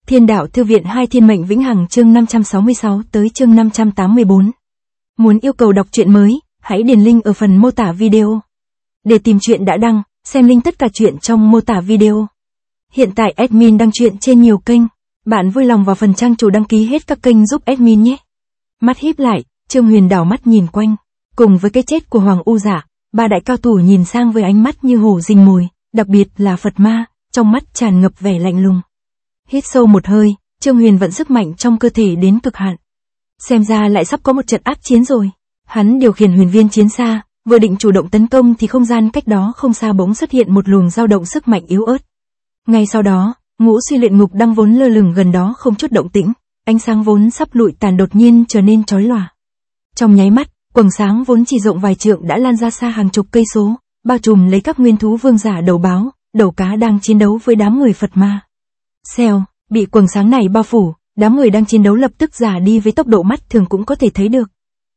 Thiên đạo thư viện 2 Thiên mệnh vĩnh hằng chương 566 tới chương 584. Muốn yêu cầu đọc truyện mới, hãy điền link ở phần mô tả video. Để tìm truyện đã đăng, xem link tất cả truyện trong mô tả video. Hiện tại admin đăng truyện trên nhiều kênh, bạn vui lòng vào phần trang chủ đăng ký hết các kênh giúp admin nhé. Mắt híp lại, Trương Huyền đảo mắt nhìn quanh, cùng với cái chết của Hoàng U Dạ, ba đại cao thủ nhìn sang với ánh mắt như hổ rình mồi, đặc biệt là Phật Ma, trong mắt tràn ngập vẻ lạnh lùng. Hít sâu một hơi, Trương Huyền vận sức mạnh trong cơ thể đến cực hạn. Xem ra lại sắp có một trận ác chiến rồi. Hắn điều khiển huyền viên chiến xa, vừa định chủ động tấn công thì không gian cách đó không xa bỗng xuất hiện một luồng dao động sức mạnh yếu ớt. Ngay sau đó, Ngũ Suy Luyện Ngục đang vốn lơ lửng gần đó không chút động tĩnh, ánh sáng vốn sắp lụi tàn đột nhiên trở nên chói lòa. Trong nháy mắt, quầng sáng vốn chỉ rộng vài trượng đã lan ra xa hàng chục cây số, bao trùm lấy các nguyên thú vương giả đầu báo, đầu cá đang chiến đấu với đám người Phật Ma. Xèo, bị quầng sáng này bao phủ, đám người đang chiến đấu lập tức giả đi với tốc độ mắt thường cũng có thể thấy được.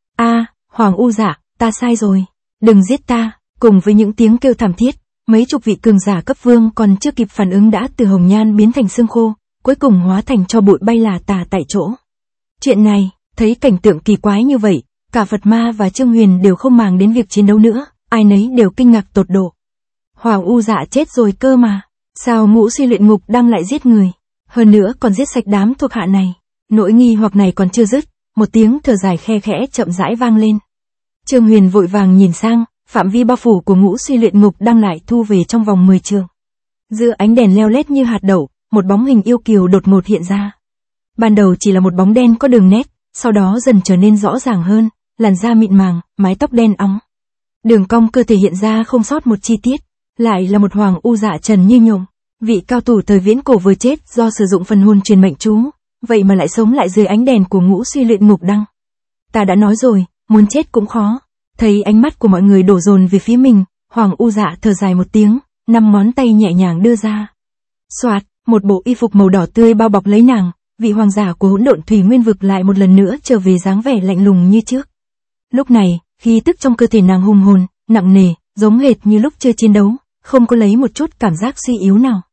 Hoàng U Dạ, ta sai rồi, đừng giết ta, cùng với những tiếng kêu thảm thiết, mấy chục vị cường giả cấp vương còn chưa kịp phản ứng đã từ hồng nhan biến thành xương khô, cuối cùng hóa thành tro bụi bay là tả tại chỗ. Chuyện này, thấy cảnh tượng kỳ quái như vậy, cả Phật Ma và Trương Huyền đều không màng đến việc chiến đấu nữa, ai nấy đều kinh ngạc tột độ. Hoàng U Dạ chết rồi cơ mà, sao Ngũ Suy Luyện Ngục đang lại giết người, hơn nữa còn giết sạch đám thuộc hạ này. Nỗi nghi hoặc này còn chưa dứt, một tiếng thở dài khe khẽ chậm rãi vang lên. Trương Huyền vội vàng nhìn sang, phạm vi bao phủ của Ngũ Suy Luyện Ngục đang lại thu về trong vòng 10 trượng. Giữa ánh đèn leo lét như hạt đậu, một bóng hình yêu kiều đột ngột hiện ra. Ban đầu chỉ là một bóng đen có đường nét, sau đó dần trở nên rõ ràng hơn, làn da mịn màng, mái tóc đen óng. Đường cong cơ thể hiện ra không sót một chi tiết, lại là một Hoàng U Dạ trần như nhộng, vị cao thủ thời viễn cổ vừa chết do sử dụng phần hồn truyền mệnh chú, vậy mà lại sống lại dưới ánh đèn của Ngũ Suy Luyện Ngục đăng. Ta đã nói rồi, muốn chết cũng khó. Thấy ánh mắt của mọi người đổ dồn về phía mình, Hoàng U Dạ thở dài một tiếng, 5 ngón tay nhẹ nhàng đưa ra. Soạt, một bộ y phục màu đỏ tươi bao bọc lấy nàng, vị hoàng giả của Hỗn Độn Thủy Nguyên Vực lại một lần nữa trở về dáng vẻ lạnh lùng như trước. Lúc này, khí tức trong cơ thể nàng hùng hồn, nặng nề, giống hệt như lúc chưa chiến đấu, không có lấy một chút cảm giác suy yếu nào.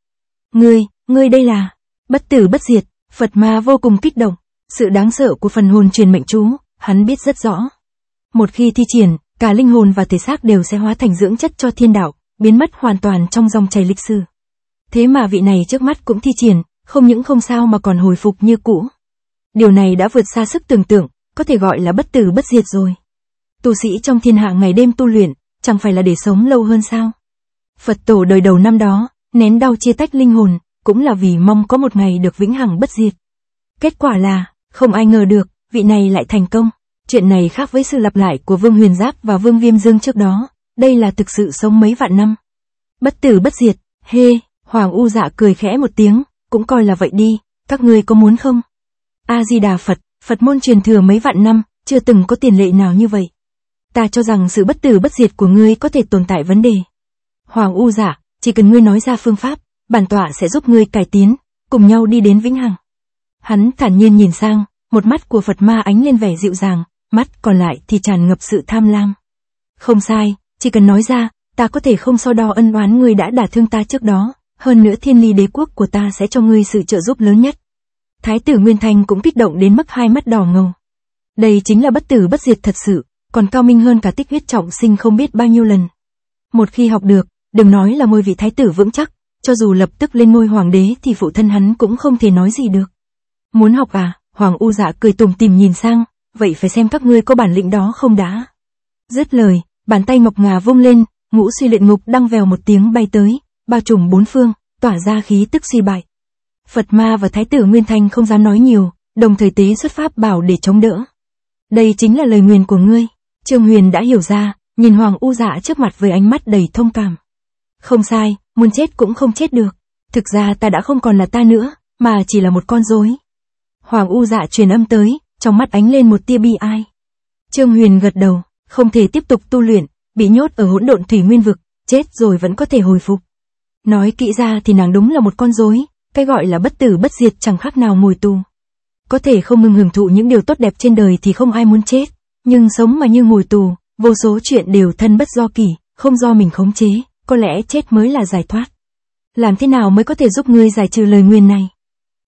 Ngươi đây là bất tử bất diệt. Phật Ma vô cùng kích động, sự đáng sợ của phần hồn truyền mệnh chú, hắn biết rất rõ. Một khi thi triển, cả linh hồn và thể xác đều sẽ hóa thành dưỡng chất cho thiên đạo, biến mất hoàn toàn trong dòng chảy lịch sử. Thế mà vị này trước mắt cũng thi triển, không những không sao mà còn hồi phục như cũ. Điều này đã vượt xa sức tưởng tượng, có thể gọi là bất tử bất diệt rồi. Tu sĩ trong thiên hạ ngày đêm tu luyện, chẳng phải là để sống lâu hơn sao? Phật tổ đời đầu năm đó, nén đau chia tách linh hồn, cũng là vì mong có một ngày được vĩnh hằng bất diệt. Kết quả là, không ai ngờ được, vị này lại thành công. Chuyện này khác với sự lặp lại của Vương Huyền Giáp và Vương Viêm Dương trước đó, đây là thực sự sống mấy vạn năm. Bất tử bất diệt, Hoàng U Dạ cười khẽ một tiếng, cũng coi là vậy đi, các ngươi có muốn không? A-di-đà Phật, Phật môn truyền thừa mấy vạn năm, chưa từng có tiền lệ nào như vậy. Ta cho rằng sự bất tử bất diệt của ngươi có thể tồn tại vấn đề. Hoàng U Dạ, chỉ cần ngươi nói ra phương pháp, bản tọa sẽ giúp ngươi cải tiến, cùng nhau đi đến vĩnh hằng. Hắn thản nhiên nhìn sang, một mắt của Phật Ma ánh lên vẻ dịu dàng, mắt còn lại thì tràn ngập sự tham lam. Không sai, chỉ cần nói ra, ta có thể không so đo ân oán ngươi đã đả thương ta trước đó, hơn nữa Thiên Ly đế quốc của ta sẽ cho ngươi sự trợ giúp lớn nhất. Thái tử Nguyên Thanh cũng kích động đến mức hai mắt đỏ ngầu. Đây chính là bất tử bất diệt thật sự, còn cao minh hơn cả tích huyết trọng sinh không biết bao nhiêu lần. Một khi học được, đừng nói là ngôi vị thái tử vững chắc, cho dù lập tức lên ngôi hoàng đế thì phụ thân hắn cũng không thể nói gì được. Muốn học à? Hoàng U Dạ cười tủm tỉm nhìn sang, vậy phải xem các ngươi có bản lĩnh đó không đã. Dứt lời, bàn tay ngọc ngà vung lên, Ngũ Suy Luyện Ngục đăng vèo một tiếng bay tới, bao trùm bốn phương, tỏa ra khí tức suy bại. Phật Ma và Thái tử Nguyên Thanh không dám nói nhiều, đồng thời tế xuất pháp bảo để chống đỡ. Đây chính là lời nguyền của ngươi. Trương Huyền đã hiểu ra, nhìn Hoàng U Dạ trước mặt với ánh mắt đầy thông cảm. Không sai, muốn chết cũng không chết được. Thực ra ta đã không còn là ta nữa, mà chỉ là một con rối. Hoàng U Dạ truyền âm tới, trong mắt ánh lên một tia bi ai. Trương Huyền gật đầu, không thể tiếp tục tu luyện, bị nhốt ở Hỗn Độn Thủy Nguyên Vực, chết rồi vẫn có thể hồi phục. Nói kỹ ra thì nàng đúng là một con rối, cái gọi là bất tử bất diệt chẳng khác nào ngồi tù. Có thể không ngừng hưởng thụ những điều tốt đẹp trên đời thì không ai muốn chết, nhưng sống mà như ngồi tù, vô số chuyện đều thân bất do kỷ, không do mình khống chế, có lẽ chết mới là giải thoát. Làm thế nào mới có thể giúp ngươi giải trừ lời nguyền này?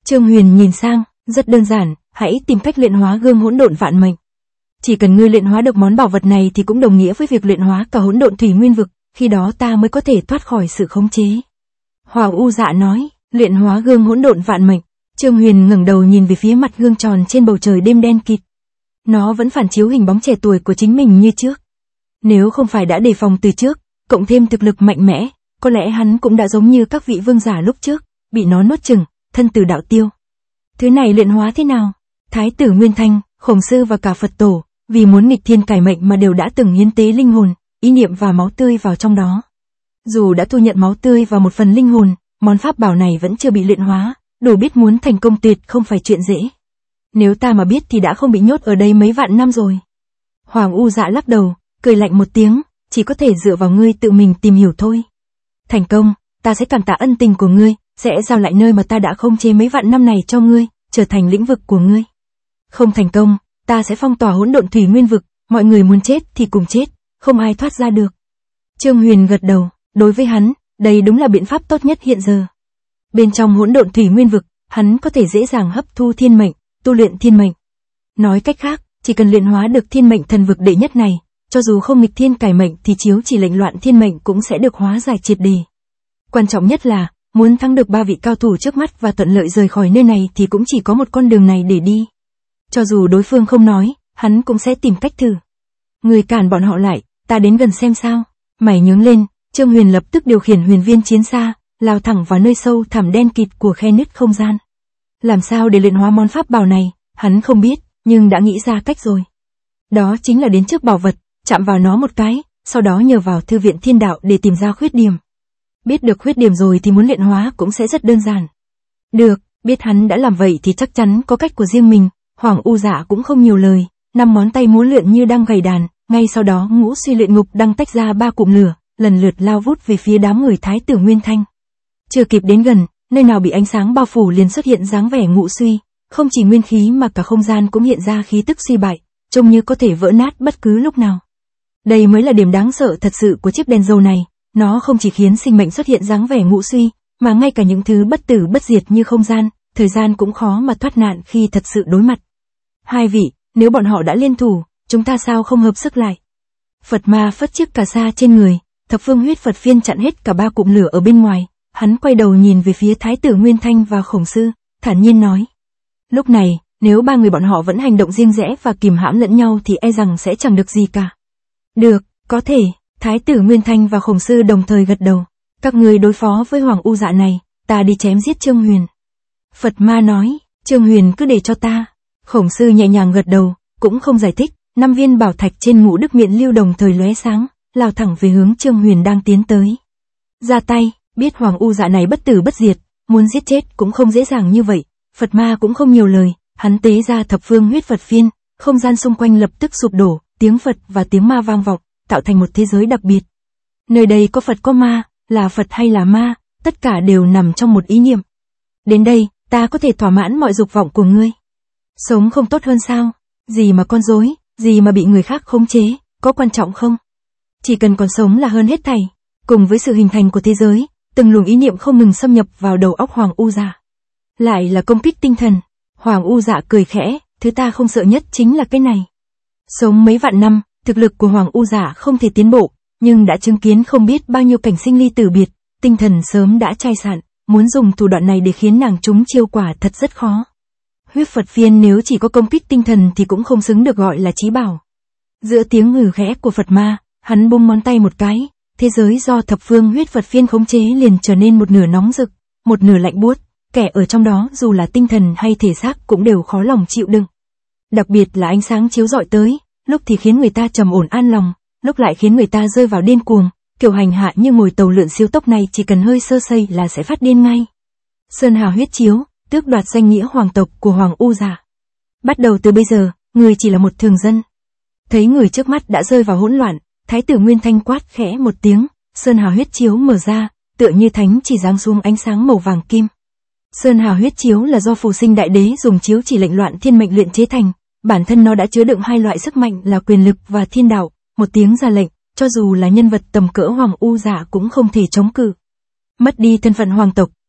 Trương Huyền nhìn sang, rất đơn giản, hãy tìm cách luyện hóa gương hỗn độn vạn mệnh. Chỉ cần ngươi luyện hóa được món bảo vật này thì cũng đồng nghĩa với việc luyện hóa cả hỗn độn thủy nguyên vực, khi đó ta mới có thể thoát khỏi sự khống chế. Hoàng U Dạ nói, luyện hóa gương hỗn độn vạn mệnh. Trương Huyền ngẩng đầu nhìn về phía mặt gương tròn trên bầu trời đêm đen kịt. Nó vẫn phản chiếu hình bóng trẻ tuổi của chính mình như trước. Nếu không phải đã đề phòng từ trước, cộng thêm thực lực mạnh mẽ, có lẽ hắn cũng đã giống như các vị vương giả lúc trước, bị nó nuốt chửng, thân tử đạo tiêu. Thứ này luyện hóa thế nào? Thái tử Nguyên Thanh, Khổng Sư và cả Phật tổ, vì muốn nghịch thiên cải mệnh mà đều đã từng hiến tế linh hồn, ý niệm và máu tươi vào trong đó. Dù đã thu nhận máu tươi và một phần linh hồn, món pháp bảo này vẫn chưa bị luyện hóa, đủ biết muốn thành công tuyệt không phải chuyện dễ. Nếu ta mà biết thì đã không bị nhốt ở đây mấy vạn năm rồi. Hoàng U Dạ lắc đầu, cười lạnh một tiếng, chỉ có thể dựa vào ngươi tự mình tìm hiểu thôi. Thành công, ta sẽ cảm tạ ân tình của ngươi, sẽ giao lại nơi mà ta đã khống chế mấy vạn năm này cho ngươi, trở thành lĩnh vực của ngươi. Không thành công, ta sẽ phong tỏa hỗn độn thủy nguyên vực, mọi người muốn chết thì cùng chết, không ai thoát ra được. Trương Huyền gật đầu, đối với hắn, đây đúng là biện pháp tốt nhất hiện giờ. Bên trong hỗn độn thủy nguyên vực, hắn có thể dễ dàng hấp thu thiên mệnh, tu luyện thiên mệnh. Nói cách khác, chỉ cần luyện hóa được thiên mệnh thần vực đệ nhất này, cho dù không nghịch thiên cải mệnh thì chiếu chỉ lệnh loạn thiên mệnh cũng sẽ được hóa giải triệt để. Quan trọng nhất là, muốn thắng được 3 vị cao thủ trước mắt và thuận lợi rời khỏi nơi này thì cũng chỉ có một con đường này để đi. Cho dù đối phương không nói, hắn cũng sẽ tìm cách thử. Người cản bọn họ lại, ta đến gần xem sao. Mày nhướng lên, Trương Huyền lập tức điều khiển huyền viên chiến xa, lao thẳng vào nơi sâu thẳm đen kịt của khe nứt không gian. Làm sao để luyện hóa món pháp bảo này, hắn không biết, nhưng đã nghĩ ra cách rồi. Đó chính là đến trước bảo vật, chạm vào nó một cái, sau đó nhờ vào thư viện thiên đạo để tìm ra khuyết điểm. Biết được khuyết điểm rồi thì muốn luyện hóa cũng sẽ rất đơn giản. Được, biết hắn đã làm vậy thì chắc chắn có cách của riêng mình. Hoàng U Dạ cũng không nhiều lời, 5 ngón tay múa lượn như đang gảy đàn, ngay sau đó ngũ suy luyện ngục đang tách ra 3 cụm lửa, lần lượt lao vút về phía đám người Thái tử Nguyên Thanh. Chưa kịp đến gần, nơi nào bị ánh sáng bao phủ liền xuất hiện dáng vẻ ngũ suy, không chỉ nguyên khí mà cả không gian cũng hiện ra khí tức suy bại, trông như có thể vỡ nát bất cứ lúc nào. Đây mới là điểm đáng sợ thật sự của chiếc đèn dầu này, nó không chỉ khiến sinh mệnh xuất hiện dáng vẻ ngũ suy, mà ngay cả những thứ bất tử bất diệt như không gian, thời gian cũng khó mà thoát nạn khi thật sự đối mặt. Hai vị, nếu bọn họ đã liên thủ, chúng ta sao không hợp sức lại? Phật Ma phất chiếc cà sa trên người, thập phương huyết Phật phiên chặn hết cả 3 cụm lửa ở bên ngoài, hắn quay đầu nhìn về phía Thái tử Nguyên Thanh và Khổng Sư, thản nhiên nói. Lúc này, nếu 3 người bọn họ vẫn hành động riêng rẽ và kìm hãm lẫn nhau thì e rằng sẽ chẳng được gì cả. Được, có thể, Thái tử Nguyên Thanh và Khổng Sư đồng thời gật đầu. Các người đối phó với Hoàng U Dạ này, ta đi chém giết Trương Huyền. Phật Ma nói, Trương Huyền cứ để cho ta. Khổng Sư nhẹ nhàng gật đầu, cũng không giải thích, 5 viên bảo thạch trên ngũ đức miện lưu đồng thời lóe sáng, lao thẳng về hướng Trương Huyền đang tiến tới. Ra tay, biết Hoàng U Dạ này bất tử bất diệt, muốn giết chết cũng không dễ dàng như vậy. Phật Ma cũng không nhiều lời, hắn tế ra thập phương huyết Phật phiên, không gian xung quanh lập tức sụp đổ, tiếng Phật và tiếng ma vang vọng, tạo thành một thế giới đặc biệt. Nơi đây có Phật có ma, là Phật hay là ma, tất cả đều nằm trong một ý niệm. Đến đây, ta có thể thỏa mãn mọi dục vọng của ngươi. Sống không tốt hơn sao? Gì mà con rối, gì mà bị người khác khống chế, có quan trọng không? Chỉ cần còn sống là hơn hết thảy. Cùng với sự hình thành của thế giới, từng luồng ý niệm không ngừng xâm nhập vào đầu óc Hoàng U Dạ. Lại là công kích tinh thần. Hoàng U Dạ cười khẽ, thứ ta không sợ nhất chính là cái này. Sống mấy vạn năm, thực lực của Hoàng U Dạ không thể tiến bộ, nhưng đã chứng kiến không biết bao nhiêu cảnh sinh ly tử biệt, tinh thần sớm đã chai sạn, muốn dùng thủ đoạn này để khiến nàng trúng chiêu quả thật rất khó. Huyết Phật phiên nếu chỉ có công kích tinh thần thì cũng không xứng được gọi là chí bảo. Giữa tiếng ngừ khẽ của Phật Ma, hắn bung ngón tay một cái, thế giới do thập phương huyết Phật phiên khống chế liền trở nên một nửa nóng rực, một nửa lạnh buốt, kẻ ở trong đó dù là tinh thần hay thể xác cũng đều khó lòng chịu đựng. Đặc biệt là ánh sáng chiếu rọi tới, lúc thì khiến người ta trầm ổn an lòng, lúc lại khiến người ta rơi vào điên cuồng, kiểu hành hạ như ngồi tàu lượn siêu tốc này chỉ cần hơi sơ sẩy là sẽ phát điên ngay. Sơn Hà huyết chiếu, tước đoạt danh nghĩa hoàng tộc của Hoàng U Dạ. Bắt đầu từ bây giờ, người chỉ là một thường dân. Thấy người trước mắt đã rơi vào hỗn loạn, Thái tử Nguyên Thanh quát khẽ một tiếng, Sơn Hà huyết chiếu mở ra, tựa như thánh chỉ giáng xuống ánh sáng màu vàng kim. Sơn Hà huyết chiếu là do Phù Sinh Đại Đế dùng chiếu chỉ lệnh loạn thiên mệnh luyện chế thành, bản thân nó đã chứa đựng hai loại sức mạnh là quyền lực và thiên đạo, một tiếng ra lệnh, cho dù là nhân vật tầm cỡ Hoàng U Dạ cũng không thể chống cự. Mất đi thân phận hoàng tộc,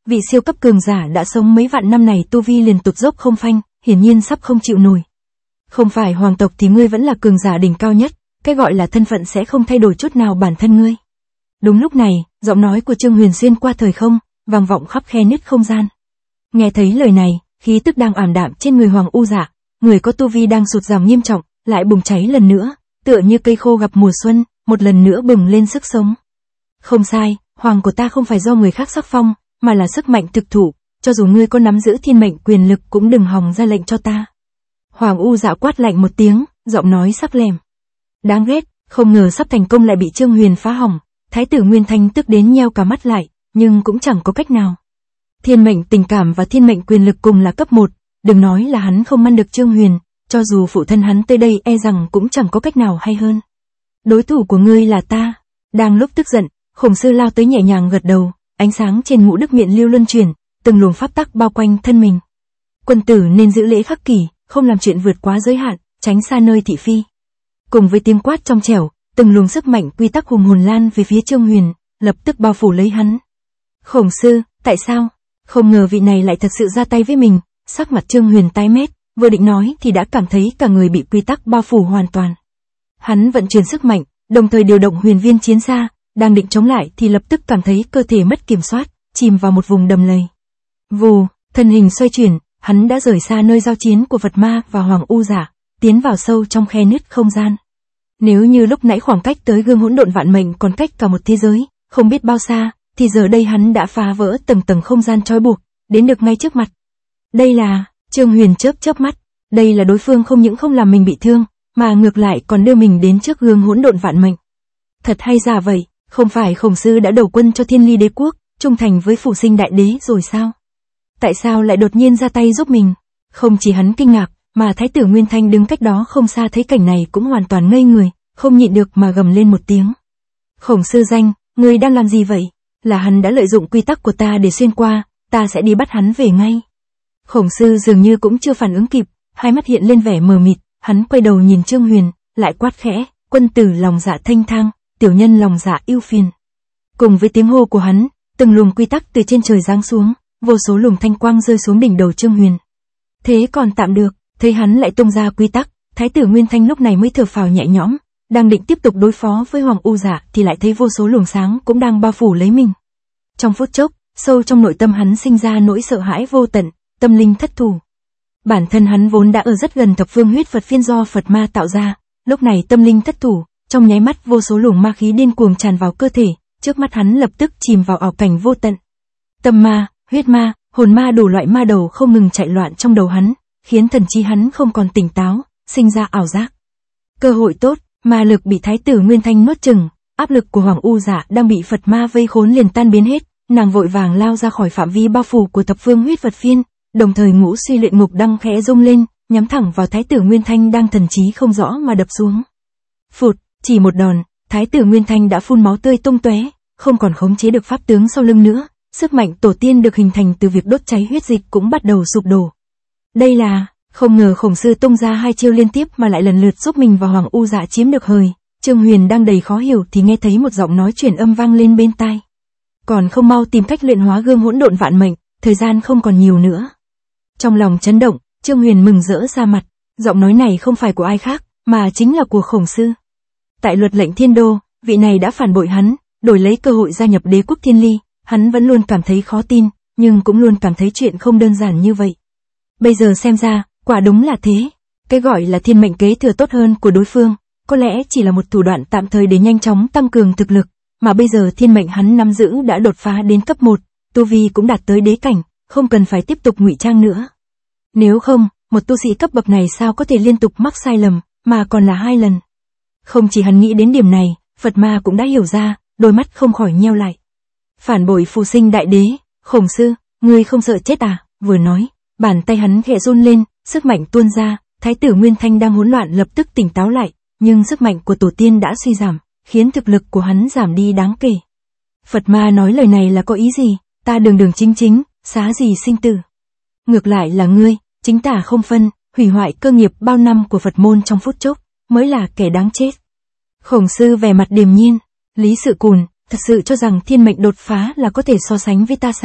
vị siêu cấp cường giả đã sống mấy vạn năm này tu vi liền tụt dốc không phanh, hiển nhiên sắp không chịu nổi. Không phải hoàng tộc thì ngươi vẫn là cường giả đỉnh cao nhất, cái gọi là thân phận sẽ không thay đổi chút nào bản thân ngươi. Đúng lúc này, giọng nói của Trương Huyền xuyên qua thời không, vang vọng khắp khe nứt không gian. Nghe thấy lời này, khí tức đang ảm đạm trên người Hoàng U Dạ, người có tu vi đang sụt giảm nghiêm trọng, lại bùng cháy lần nữa, tựa như cây khô gặp mùa xuân, một lần nữa bừng lên sức sống. Không sai, hoàng của ta không phải do người khác sắc phong, mà là sức mạnh thực thụ, cho dù ngươi có nắm giữ thiên mệnh quyền lực cũng đừng hòng ra lệnh cho ta. Hoàng U Dạ quát lạnh một tiếng, giọng nói sắc lẻm. Đáng ghét, không ngờ sắp thành công lại bị Trương Huyền phá hỏng. Thái tử Nguyên Thanh tức đến nheo cả mắt lại, nhưng cũng chẳng có cách nào. Thiên mệnh tình cảm và thiên mệnh quyền lực cùng là cấp 1, đừng nói là hắn không ngăn được Trương Huyền, cho dù phụ thân hắn tới đây e rằng cũng chẳng có cách nào hay hơn. Đối thủ của ngươi là ta. Đang lúc tức giận, Khổng Sư lao tới nhẹ nhàng gật đầu, ánh sáng trên ngũ đức miện lưu luân chuyển, từng luồng pháp tắc bao quanh thân mình. Quân tử nên giữ lễ khắc kỷ, không làm chuyện vượt quá giới hạn, tránh xa nơi thị phi. Cùng với tiếng quát trong trẻo, từng luồng sức mạnh quy tắc hùng hồn lan về phía Trương Huyền, lập tức bao phủ lấy hắn. Khổng Sư, tại sao? Không ngờ vị này lại thật sự ra tay với mình, sắc mặt Trương Huyền tái mét, vừa định nói thì đã cảm thấy cả người bị quy tắc bao phủ hoàn toàn. Hắn vận chuyển sức mạnh, đồng thời điều động huyền viên chiến xa, đang định chống lại thì lập tức cảm thấy cơ thể mất kiểm soát, chìm vào một vùng đầm lầy. Vù, thân hình xoay chuyển, hắn đã rời xa nơi giao chiến của Phật Ma và Hoàng U Dạ, tiến vào sâu trong khe nứt không gian. Nếu như lúc nãy khoảng cách tới gương hỗn độn vạn mệnh còn cách cả một thế giới, không biết bao xa, thì giờ đây hắn đã phá vỡ tầng tầng không gian trói buộc, đến được ngay trước mặt. Đây là, Trương Huyền chớp mắt, đây là đối phương không những không làm mình bị thương, mà ngược lại còn đưa mình đến trước gương hỗn độn vạn mệnh. Thật hay giả vậy, không phải Khổng Sư đã đầu quân cho Thiên Ly Đế quốc, trung thành với Phủ Sinh Đại Đế rồi sao? Tại sao lại đột nhiên ra tay giúp mình? Không chỉ hắn kinh ngạc, mà Thái tử Nguyên Thanh đứng cách đó không xa thấy cảnh này cũng hoàn toàn ngây người, không nhịn được mà gầm lên một tiếng. Khổng Sư danh, ngươi đang làm gì vậy? Là hắn đã lợi dụng quy tắc của ta để xuyên qua, ta sẽ đi bắt hắn về ngay. Khổng Sư dường như cũng chưa phản ứng kịp, hai mắt hiện lên vẻ mờ mịt, hắn quay đầu nhìn Trương Huyền, lại quát khẽ, quân tử lòng dạ thanh thang, tiểu nhân lòng dạ ưu phiền. Cùng với tiếng hô của hắn, từng luồng quy tắc từ trên trời giáng xuống, vô số luồng thanh quang rơi xuống đỉnh đầu Trương Huyền. Thế còn tạm được, thấy hắn lại tung ra quy tắc, Thái tử Nguyên Thanh lúc này mới thở phào nhẹ nhõm, đang định tiếp tục đối phó với Hoàng U Dạ thì lại thấy vô số luồng sáng cũng đang bao phủ lấy mình. Trong phút chốc, sâu trong nội tâm hắn sinh ra nỗi sợ hãi vô tận, tâm linh thất thủ. Bản thân hắn vốn đã ở rất gần thập phương huyết Phật phiên do Phật Ma tạo ra, lúc này tâm linh thất thủ, trong nháy mắt vô số luồng ma khí điên cuồng tràn vào cơ thể, trước mắt hắn lập tức chìm vào ảo cảnh vô tận. Tâm ma, huyết ma, hồn ma đủ loại ma đầu không ngừng chạy loạn trong đầu hắn, khiến thần trí hắn không còn tỉnh táo, sinh ra ảo giác. Cơ hội tốt, ma lực bị Thái tử Nguyên Thanh nuốt chửng, áp lực của Hoàng U Dạ đang bị Phật Ma vây khốn liền tan biến hết, nàng vội vàng lao ra khỏi phạm vi bao phủ của thập phương huyết Phật phiên, đồng thời ngũ suy luyện ngục đăng khẽ rung lên, nhắm thẳng vào Thái tử Nguyên Thanh đang thần trí không rõ mà đập xuống. Phụt, chỉ một đòn, Thái tử Nguyên Thanh đã phun máu tươi tung tóe, không còn khống chế được pháp tướng sau lưng nữa, sức mạnh tổ tiên được hình thành từ việc đốt cháy huyết dịch cũng bắt đầu sụp đổ. Đây là, không ngờ Khổng Sư tung ra hai chiêu liên tiếp mà lại lần lượt giúp mình và Hoàng U Dạ chiếm được hời. Trương Huyền đang đầy khó hiểu thì nghe thấy một giọng nói truyền âm vang lên bên tai. Còn không mau tìm cách luyện hóa gương hỗn độn vạn mệnh, thời gian không còn nhiều nữa. Trong lòng chấn động, Trương Huyền mừng rỡ ra mặt, giọng nói này không phải của ai khác, mà chính là của Khổng Sư. Tại luật lệnh Thiên Đô, vị này đã phản bội hắn, đổi lấy cơ hội gia nhập đế quốc Thiên Ly, hắn vẫn luôn cảm thấy khó tin, nhưng cũng luôn cảm thấy chuyện không đơn giản như vậy. Bây giờ xem ra, quả đúng là thế. Cái gọi là thiên mệnh kế thừa tốt hơn của đối phương, có lẽ chỉ là một thủ đoạn tạm thời để nhanh chóng tăng cường thực lực, mà bây giờ thiên mệnh hắn nắm giữ đã đột phá đến cấp 1, tu vi cũng đạt tới đế cảnh, không cần phải tiếp tục ngụy trang nữa. Nếu không, một tu sĩ cấp bậc này sao có thể liên tục mắc sai lầm, mà còn là 2 lần. Không chỉ hắn nghĩ đến điểm này, Phật Ma cũng đã hiểu ra, đôi mắt không khỏi nheo lại. Phản bội Phù Sinh Đại Đế, Khổng Sư, ngươi không sợ chết à? Vừa nói, bàn tay hắn khẽ run lên, sức mạnh tuôn ra, Thái tử Nguyên Thanh đang hỗn loạn lập tức tỉnh táo lại, nhưng sức mạnh của tổ tiên đã suy giảm, khiến thực lực của hắn giảm đi đáng kể. Phật Ma nói lời này là có ý gì? Ta đường đường chính chính, xá gì sinh tử. Ngược lại là ngươi, chính tả không phân, hủy hoại cơ nghiệp bao năm của Phật môn trong phút chốc, mới là kẻ đáng chết. Khổng Sư vẻ mặt điềm nhiên, Lý Sự Cùn, thật sự cho rằng thiên mệnh đột phá là có thể so sánh với ta sao?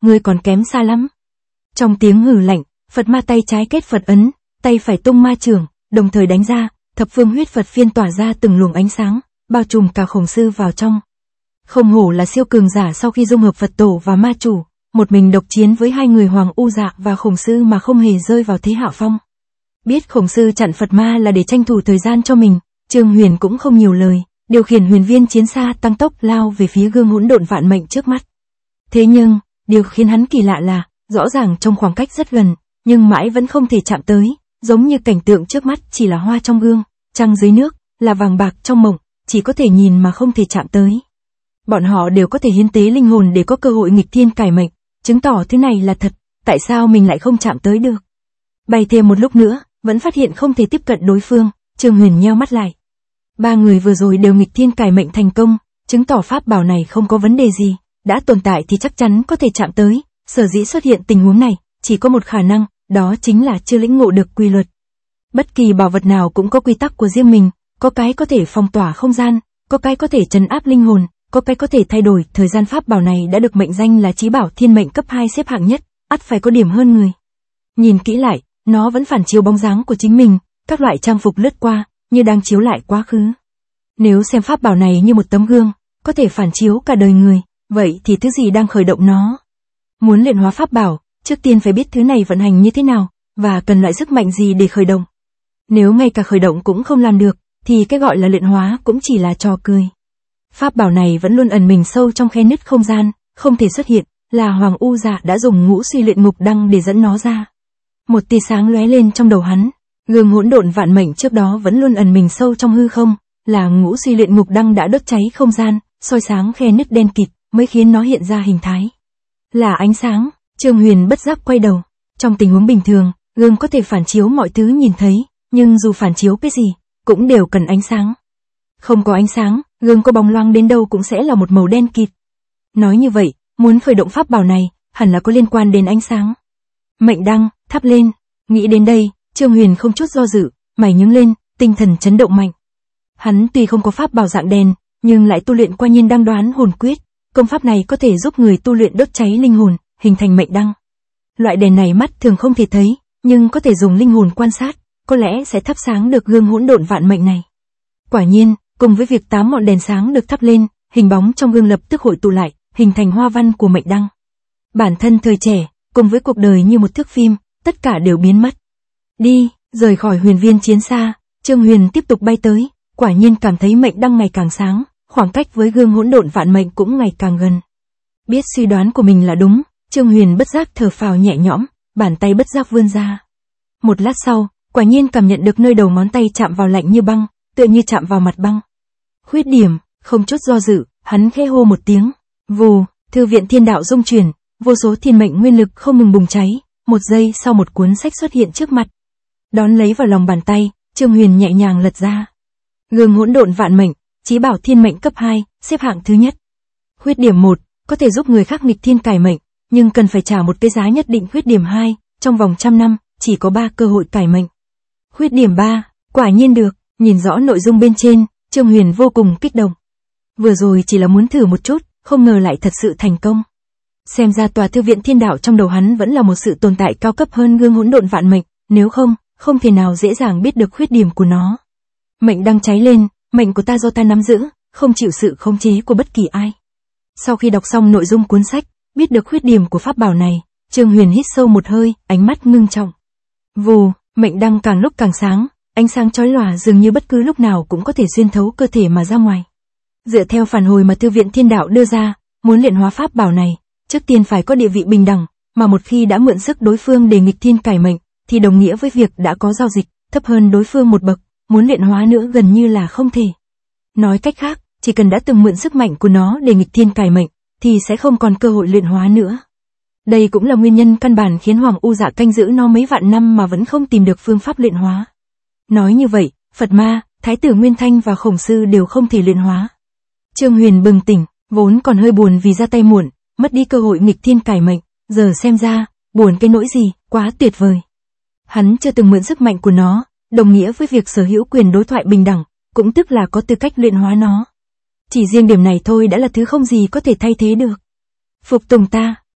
ngươi còn kém xa lắm. Trong tiếng hừ lạnh, Phật ma tay trái kết Phật ấn, tay phải tung ma chưởng, đồng thời đánh ra, thập phương huyết Phật phiên tỏa ra từng luồng ánh sáng, bao trùm cả Khổng Sư vào trong. Không hổ là siêu cường giả sau khi dung hợp Phật tổ và ma chủ, một mình độc chiến với hai người Hoàng U Dạ và Khổng Sư mà không hề rơi vào thế hạ phong. Biết Khổng Sư chặn Phật ma là để tranh thủ thời gian cho mình, Trương Huyền cũng không nhiều lời, điều khiển huyền viên chiến xa tăng tốc lao về phía gương hỗn độn vạn mệnh trước mắt. Thế nhưng, điều khiến hắn kỳ lạ là, rõ ràng trong khoảng cách rất gần, nhưng mãi vẫn không thể chạm tới, giống như cảnh tượng trước mắt chỉ là hoa trong gương, trăng dưới nước, là vàng bạc trong mộng, chỉ có thể nhìn mà không thể chạm tới. Bọn họ đều có thể hiến tế linh hồn để có cơ hội nghịch thiên cải mệnh, chứng tỏ thứ này là thật, tại sao mình lại không chạm tới được. Bay thêm một lúc nữa, vẫn phát hiện không thể tiếp cận đối phương, Trương Huyền nheo mắt lại. Ba người vừa rồi đều nghịch thiên cải mệnh thành công, chứng tỏ pháp bảo này không có vấn đề gì, đã tồn tại thì chắc chắn có thể chạm tới, sở dĩ xuất hiện tình huống này, chỉ có một khả năng, đó chính là chưa lĩnh ngộ được quy luật. Bất kỳ bảo vật nào cũng có quy tắc của riêng mình, có cái có thể phong tỏa không gian, có cái có thể trấn áp linh hồn, có cái có thể thay đổi thời gian. Pháp bảo này đã được mệnh danh là chí bảo thiên mệnh cấp 2 xếp hạng nhất, ắt phải có điểm hơn người. Nhìn kỹ lại, nó vẫn phản chiếu bóng dáng của chính mình, các loại trang phục lướt qua, như đang chiếu lại quá khứ. Nếu xem pháp bảo này như một tấm gương, có thể phản chiếu cả đời người, vậy thì thứ gì đang khởi động nó? Muốn luyện hóa pháp bảo, trước tiên phải biết thứ này vận hành như thế nào, và cần loại sức mạnh gì để khởi động. Nếu ngay cả khởi động cũng không làm được, thì cái gọi là luyện hóa cũng chỉ là trò cười. Pháp bảo này vẫn luôn ẩn mình sâu trong khe nứt không gian, không thể xuất hiện, là Hoàng U Dạ đã dùng ngũ suy luyện ngục đăng để dẫn nó ra. Một tia sáng lóe lên trong đầu hắn, gương hỗn độn vạn mệnh trước đó vẫn luôn ẩn mình sâu trong hư không, là ngũ suy luyện ngục đăng đã đốt cháy không gian, soi sáng khe nứt đen kịt, mới khiến nó hiện ra hình thái. Là ánh sáng, Trương Huyền bất giác quay đầu. Trong tình huống bình thường, gương có thể phản chiếu mọi thứ nhìn thấy, nhưng dù phản chiếu cái gì, cũng đều cần ánh sáng. Không có ánh sáng, gương có bóng loáng đến đâu cũng sẽ là một màu đen kịt. Nói như vậy, muốn khởi động pháp bảo này, hẳn là có liên quan đến ánh sáng. Mệnh đăng, thắp lên. Nghĩ đến đây, Trương Huyền không chút do dự, mày nhướng lên, tinh thần chấn động mạnh. Hắn tuy không có pháp bảo dạng đèn, nhưng lại tu luyện qua nhiên đăng đoán hồn quyết. Công pháp này có thể giúp người tu luyện đốt cháy linh hồn, hình thành mệnh đăng. Loại đèn này mắt thường không thể thấy, nhưng có thể dùng linh hồn quan sát, có lẽ sẽ thắp sáng được gương hỗn độn vạn mệnh này. Quả nhiên, cùng với việc 8 ngọn đèn sáng được thắp lên, hình bóng trong gương lập tức hội tụ lại, hình thành hoa văn của mệnh đăng. Bản thân thời trẻ, cùng với cuộc đời như một thước phim, tất cả đều biến mất. Đi, rời khỏi huyền viên chiến xa, Trương Huyền tiếp tục bay tới, quả nhiên cảm thấy mệnh đăng ngày càng sáng, khoảng cách với gương hỗn độn vạn mệnh cũng ngày càng gần. Biết suy đoán của mình là đúng, Trương Huyền bất giác thở phào nhẹ nhõm, bàn tay bất giác vươn ra. Một lát sau, quả nhiên cảm nhận được nơi đầu ngón tay chạm vào lạnh như băng, tựa như chạm vào mặt băng. Khuyết điểm, không chút do dự, hắn khẽ hô một tiếng. Vù, thư viện thiên đạo rung chuyển, vô số thiên mệnh nguyên lực không ngừng bùng cháy, một giây sau một cuốn sách xuất hiện trước mặt. Đón lấy vào lòng bàn tay, Trương Huyền nhẹ nhàng lật ra. Gương hỗn độn vạn mệnh, chí bảo thiên mệnh cấp 2, xếp hạng thứ nhất. Khuyết điểm 1, có thể giúp người khác nghịch thiên cải mệnh, nhưng cần phải trả một cái giá nhất định. Khuyết điểm 2, trong vòng 100 năm, chỉ có 3 cơ hội cải mệnh. Khuyết điểm 3, quả nhiên được, nhìn rõ nội dung bên trên, Trương Huyền vô cùng kích động. Vừa rồi chỉ là muốn thử một chút, không ngờ lại thật sự thành công. Xem ra tòa thư viện thiên đạo trong đầu hắn vẫn là một sự tồn tại cao cấp hơn gương hỗn độn vạn mệnh, nếu không thể nào dễ dàng biết được khuyết điểm của nó. Mệnh đang cháy lên, mệnh của ta do ta nắm giữ, không chịu sự khống chế của bất kỳ ai. Sau khi đọc xong nội dung cuốn sách, biết được khuyết điểm của pháp bảo này, Trương Huyền hít sâu một hơi, ánh mắt ngưng trọng. Vù, mệnh đăng càng lúc càng sáng, ánh sáng chói lòa dường như bất cứ lúc nào cũng có thể xuyên thấu cơ thể mà ra ngoài. Dựa theo phản hồi mà thư viện thiên đạo đưa ra, muốn luyện hóa pháp bảo này, trước tiên phải có địa vị bình đẳng, mà một khi đã mượn sức đối phương để nghịch thiên cải mệnh, thì đồng nghĩa với việc đã có giao dịch, thấp hơn đối phương một bậc, muốn luyện hóa nữa gần như là không thể. Nói cách khác, chỉ cần đã từng mượn sức mạnh của nó để nghịch thiên cải mệnh, thì sẽ không còn cơ hội luyện hóa nữa. Đây cũng là nguyên nhân căn bản khiến Hoàng U Dạ canh giữ nó mấy vạn năm mà vẫn không tìm được phương pháp luyện hóa. Nói như vậy, Phật Ma, Thái tử Nguyên Thanh và Khổng Sư đều không thể luyện hóa. Trương Huyền bừng tỉnh, vốn còn hơi buồn vì ra tay muộn, mất đi cơ hội nghịch thiên cải mệnh, giờ xem ra, buồn cái nỗi gì, quá tuyệt vời. Hắn chưa từng mượn sức mạnh của nó, đồng nghĩa với việc sở hữu quyền đối thoại bình đẳng, cũng tức là có tư cách luyện hóa nó. Chỉ riêng điểm này thôi đã là thứ không gì có thể thay thế được. Phục tùng ta,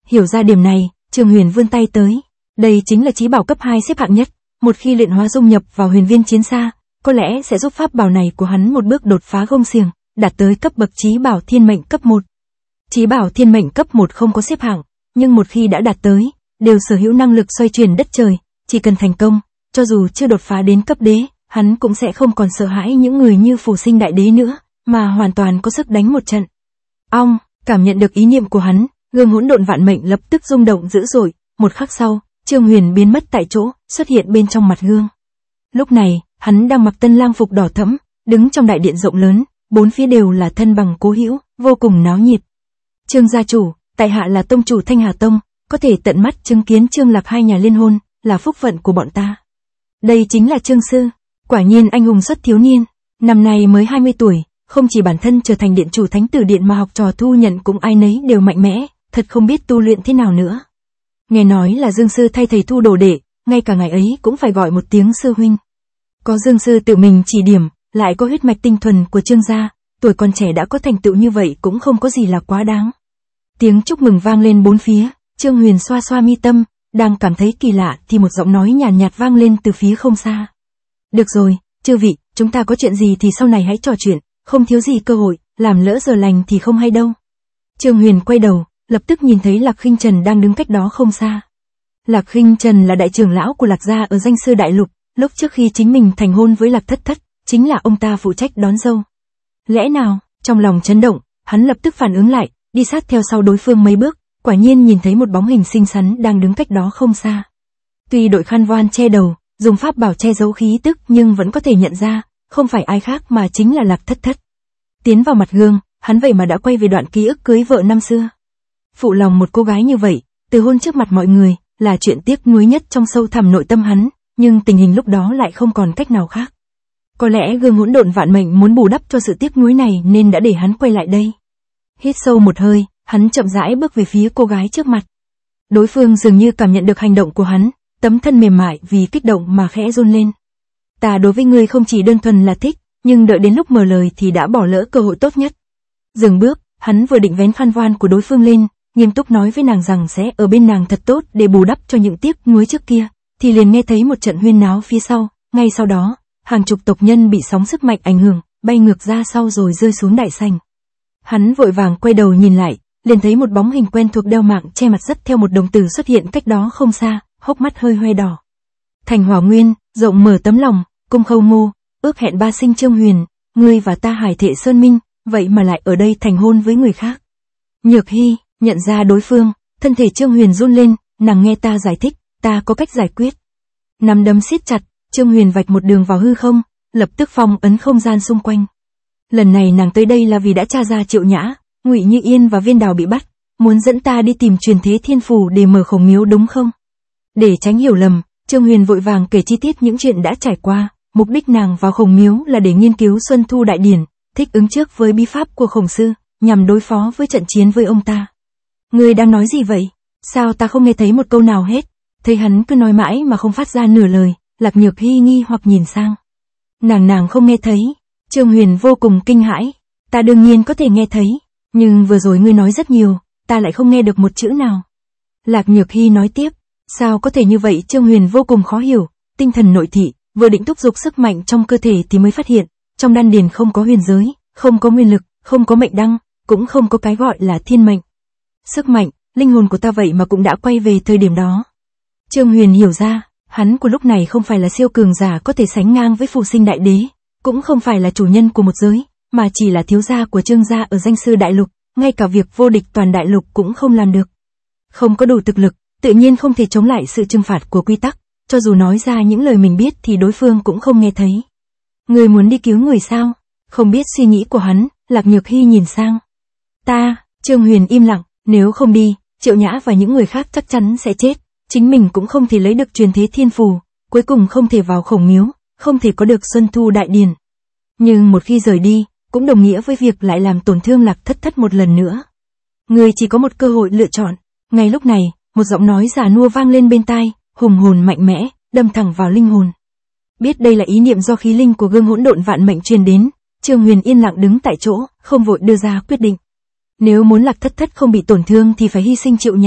Hiểu ra điểm này, Trương Huyền vươn tay tới. Đây chính là chí bảo cấp 2 xếp hạng nhất, một khi luyện hóa dung nhập vào huyền viên chiến xa, có lẽ sẽ giúp pháp bảo này của hắn một bước đột phá gông xiềng, đạt tới cấp bậc chí bảo thiên mệnh cấp 1. Chí bảo thiên mệnh cấp 1 không có xếp hạng, nhưng một khi đã đạt tới, đều sở hữu năng lực xoay chuyển đất trời, chỉ cần thành công, cho dù chưa đột phá đến cấp đế, hắn cũng sẽ không còn sợ hãi những người như Phù Sinh đại đế nữa, mà hoàn toàn có sức đánh một trận. Ong, cảm nhận được ý niệm của hắn, gương hỗn độn vạn mệnh lập tức rung động dữ dội, một khắc sau, Trương Huyền biến mất tại chỗ, xuất hiện bên trong mặt gương. Lúc này, hắn đang mặc tân lang phục đỏ thẫm, đứng trong đại điện rộng lớn, bốn phía đều là thân bằng cố hữu, vô cùng náo nhiệt. Trương gia chủ, tại hạ là tông chủ Thanh Hà Tông, có thể tận mắt chứng kiến Trương Lạc hai nhà liên hôn, là phúc phận của bọn ta. Đây chính là Trương sư, quả nhiên anh hùng xuất thiếu niên, năm nay mới 20 tuổi, không chỉ bản thân trở thành điện chủ thánh tử điện mà học trò thu nhận cũng ai nấy đều mạnh mẽ, thật không biết tu luyện thế nào nữa. Nghe nói là Dương sư thay thầy thu đồ đệ, ngay cả ngày ấy cũng phải gọi một tiếng sư huynh. Có Dương sư tự mình chỉ điểm, lại có huyết mạch tinh thuần của Trương gia, tuổi còn trẻ đã có thành tựu như vậy cũng không có gì là quá đáng. Tiếng chúc mừng vang lên bốn phía, Trương Huyền xoa xoa mi tâm, đang cảm thấy kỳ lạ thì một giọng nói nhàn nhạt vang lên từ phía không xa. Được rồi, chư vị, chúng ta có chuyện gì thì sau này hãy trò chuyện, không thiếu gì cơ hội, làm lỡ giờ lành thì không hay đâu. Trương Huyền quay đầu, lập tức nhìn thấy Lạc Khinh Trần đang đứng cách đó không xa. Lạc Khinh Trần là đại trưởng lão của Lạc gia ở danh sư đại lục, lúc trước khi chính mình thành hôn với Lạc Thất Thất, chính là ông ta phụ trách đón dâu. Lẽ nào, trong lòng chấn động, hắn lập tức phản ứng lại, đi sát theo sau đối phương mấy bước, quả nhiên nhìn thấy một bóng hình xinh xắn đang đứng cách đó không xa. Tuy đội khăn voan che đầu, dùng pháp bảo che giấu khí tức nhưng vẫn có thể nhận ra, không phải ai khác mà chính là Lạc Thất Thất. Tiến vào mặt gương, hắn vậy mà đã quay về đoạn ký ức cưới vợ năm xưa. Phụ lòng một cô gái như vậy, từ hôn trước mặt mọi người, là chuyện tiếc nuối nhất trong sâu thẳm nội tâm hắn, nhưng tình hình lúc đó lại không còn cách nào khác. Có lẽ gương hỗn độn vạn mệnh muốn bù đắp cho sự tiếc nuối này nên đã để hắn quay lại đây. Hít sâu một hơi, hắn chậm rãi bước về phía cô gái trước mặt. Đối phương dường như cảm nhận được hành động của hắn, tấm thân mềm mại vì kích động mà khẽ run lên. Ta đối với ngươi không chỉ đơn thuần là thích, nhưng đợi đến lúc mở lời thì đã bỏ lỡ cơ hội tốt nhất. Dừng bước, hắn vừa định vén khăn voan của đối phương lên, nghiêm túc nói với nàng rằng sẽ ở bên nàng thật tốt để bù đắp cho những tiếc nuối trước kia, thì liền nghe thấy một trận huyên náo phía sau, ngay sau đó, hàng chục tộc nhân bị sóng sức mạnh ảnh hưởng, bay ngược ra sau rồi rơi xuống đại sảnh. Hắn vội vàng quay đầu nhìn lại, liền thấy một bóng hình quen thuộc đeo mạng che mặt dắt theo một đồng tử xuất hiện cách đó không xa, hốc mắt hơi hoe đỏ. Thành Hỏa Nguyên, rộng mở tấm lòng, cung Khâu Ngô, ước hẹn ba sinh Trương Huyền, ngươi và ta hải thệ sơn minh, vậy mà lại ở đây thành hôn với người khác. Nhược Hy, nhận ra đối phương, thân thể Trương Huyền run lên, nàng nghe ta giải thích, ta có cách giải quyết. Nắm đấm siết chặt, Trương Huyền vạch một đường vào hư không, lập tức phong ấn không gian xung quanh. Lần này nàng tới đây là vì đã tra ra Triệu Nhã, Ngụy Như Yên và Viên Đào bị bắt, muốn dẫn ta đi tìm truyền thế thiên phù để mở khổng miếu đúng không? Để tránh hiểu lầm, Trương Huyền vội vàng kể chi tiết những chuyện đã trải qua, mục đích nàng vào khổng miếu là để nghiên cứu Xuân Thu Đại Điển, thích ứng trước với bí pháp của khổng sư, nhằm đối phó với trận chiến với ông ta. Ngươi đang nói gì vậy? Sao ta không nghe thấy một câu nào hết? Thấy hắn cứ nói mãi mà không phát ra nửa lời, Lạc Nhược Hy nghi hoặc nhìn sang. Nàng không nghe thấy. Trương Huyền vô cùng kinh hãi. Ta đương nhiên có thể nghe thấy, nhưng vừa rồi ngươi nói rất nhiều, ta lại không nghe được một chữ nào. Lạc Nhược Hy nói tiếp. Sao có thể như vậy? Trương Huyền vô cùng khó hiểu, tinh thần nội thị, vừa định thúc giục sức mạnh trong cơ thể thì mới phát hiện, trong đan điền không có huyền giới, không có nguyên lực, không có mệnh đăng, cũng không có cái gọi là thiên mệnh. Sức mạnh, linh hồn của ta vậy mà cũng đã quay về thời điểm đó. Trương Huyền hiểu ra, hắn của lúc này không phải là siêu cường giả có thể sánh ngang với Phù Sinh đại đế, cũng không phải là chủ nhân của một giới, mà chỉ là thiếu gia của Trương gia ở danh sư đại lục, ngay cả việc vô địch toàn đại lục cũng không làm được. Không có đủ thực lực, tự nhiên không thể chống lại sự trừng phạt của quy tắc, cho dù nói ra những lời mình biết thì đối phương cũng không nghe thấy. Người muốn đi cứu người sao? Không biết suy nghĩ của hắn, Lạc Nhược Hy nhìn sang. Ta, Trương Huyền im lặng, nếu không đi, Triệu Nhã và những người khác chắc chắn sẽ chết, chính mình cũng không thể lấy được truyền thế thiên phù, cuối cùng không thể vào khổng miếu, không thể có được Xuân Thu Đại Điển. Nhưng một khi rời đi, cũng đồng nghĩa với việc lại làm tổn thương Lạc Thất Thất một lần nữa. Người chỉ có một cơ hội lựa chọn. Ngay lúc này, một giọng nói già nua vang lên bên tai, hùng hồn mạnh mẽ, đâm thẳng vào linh hồn. Biết đây là ý niệm do khí linh của gương hỗn độn vạn mệnh truyền đến, Trương Huyền yên lặng đứng tại chỗ, không vội đưa ra quyết định. Nếu muốn Lạc Thất Thất không bị tổn thương thì phải hy sinh Triệu Nhã,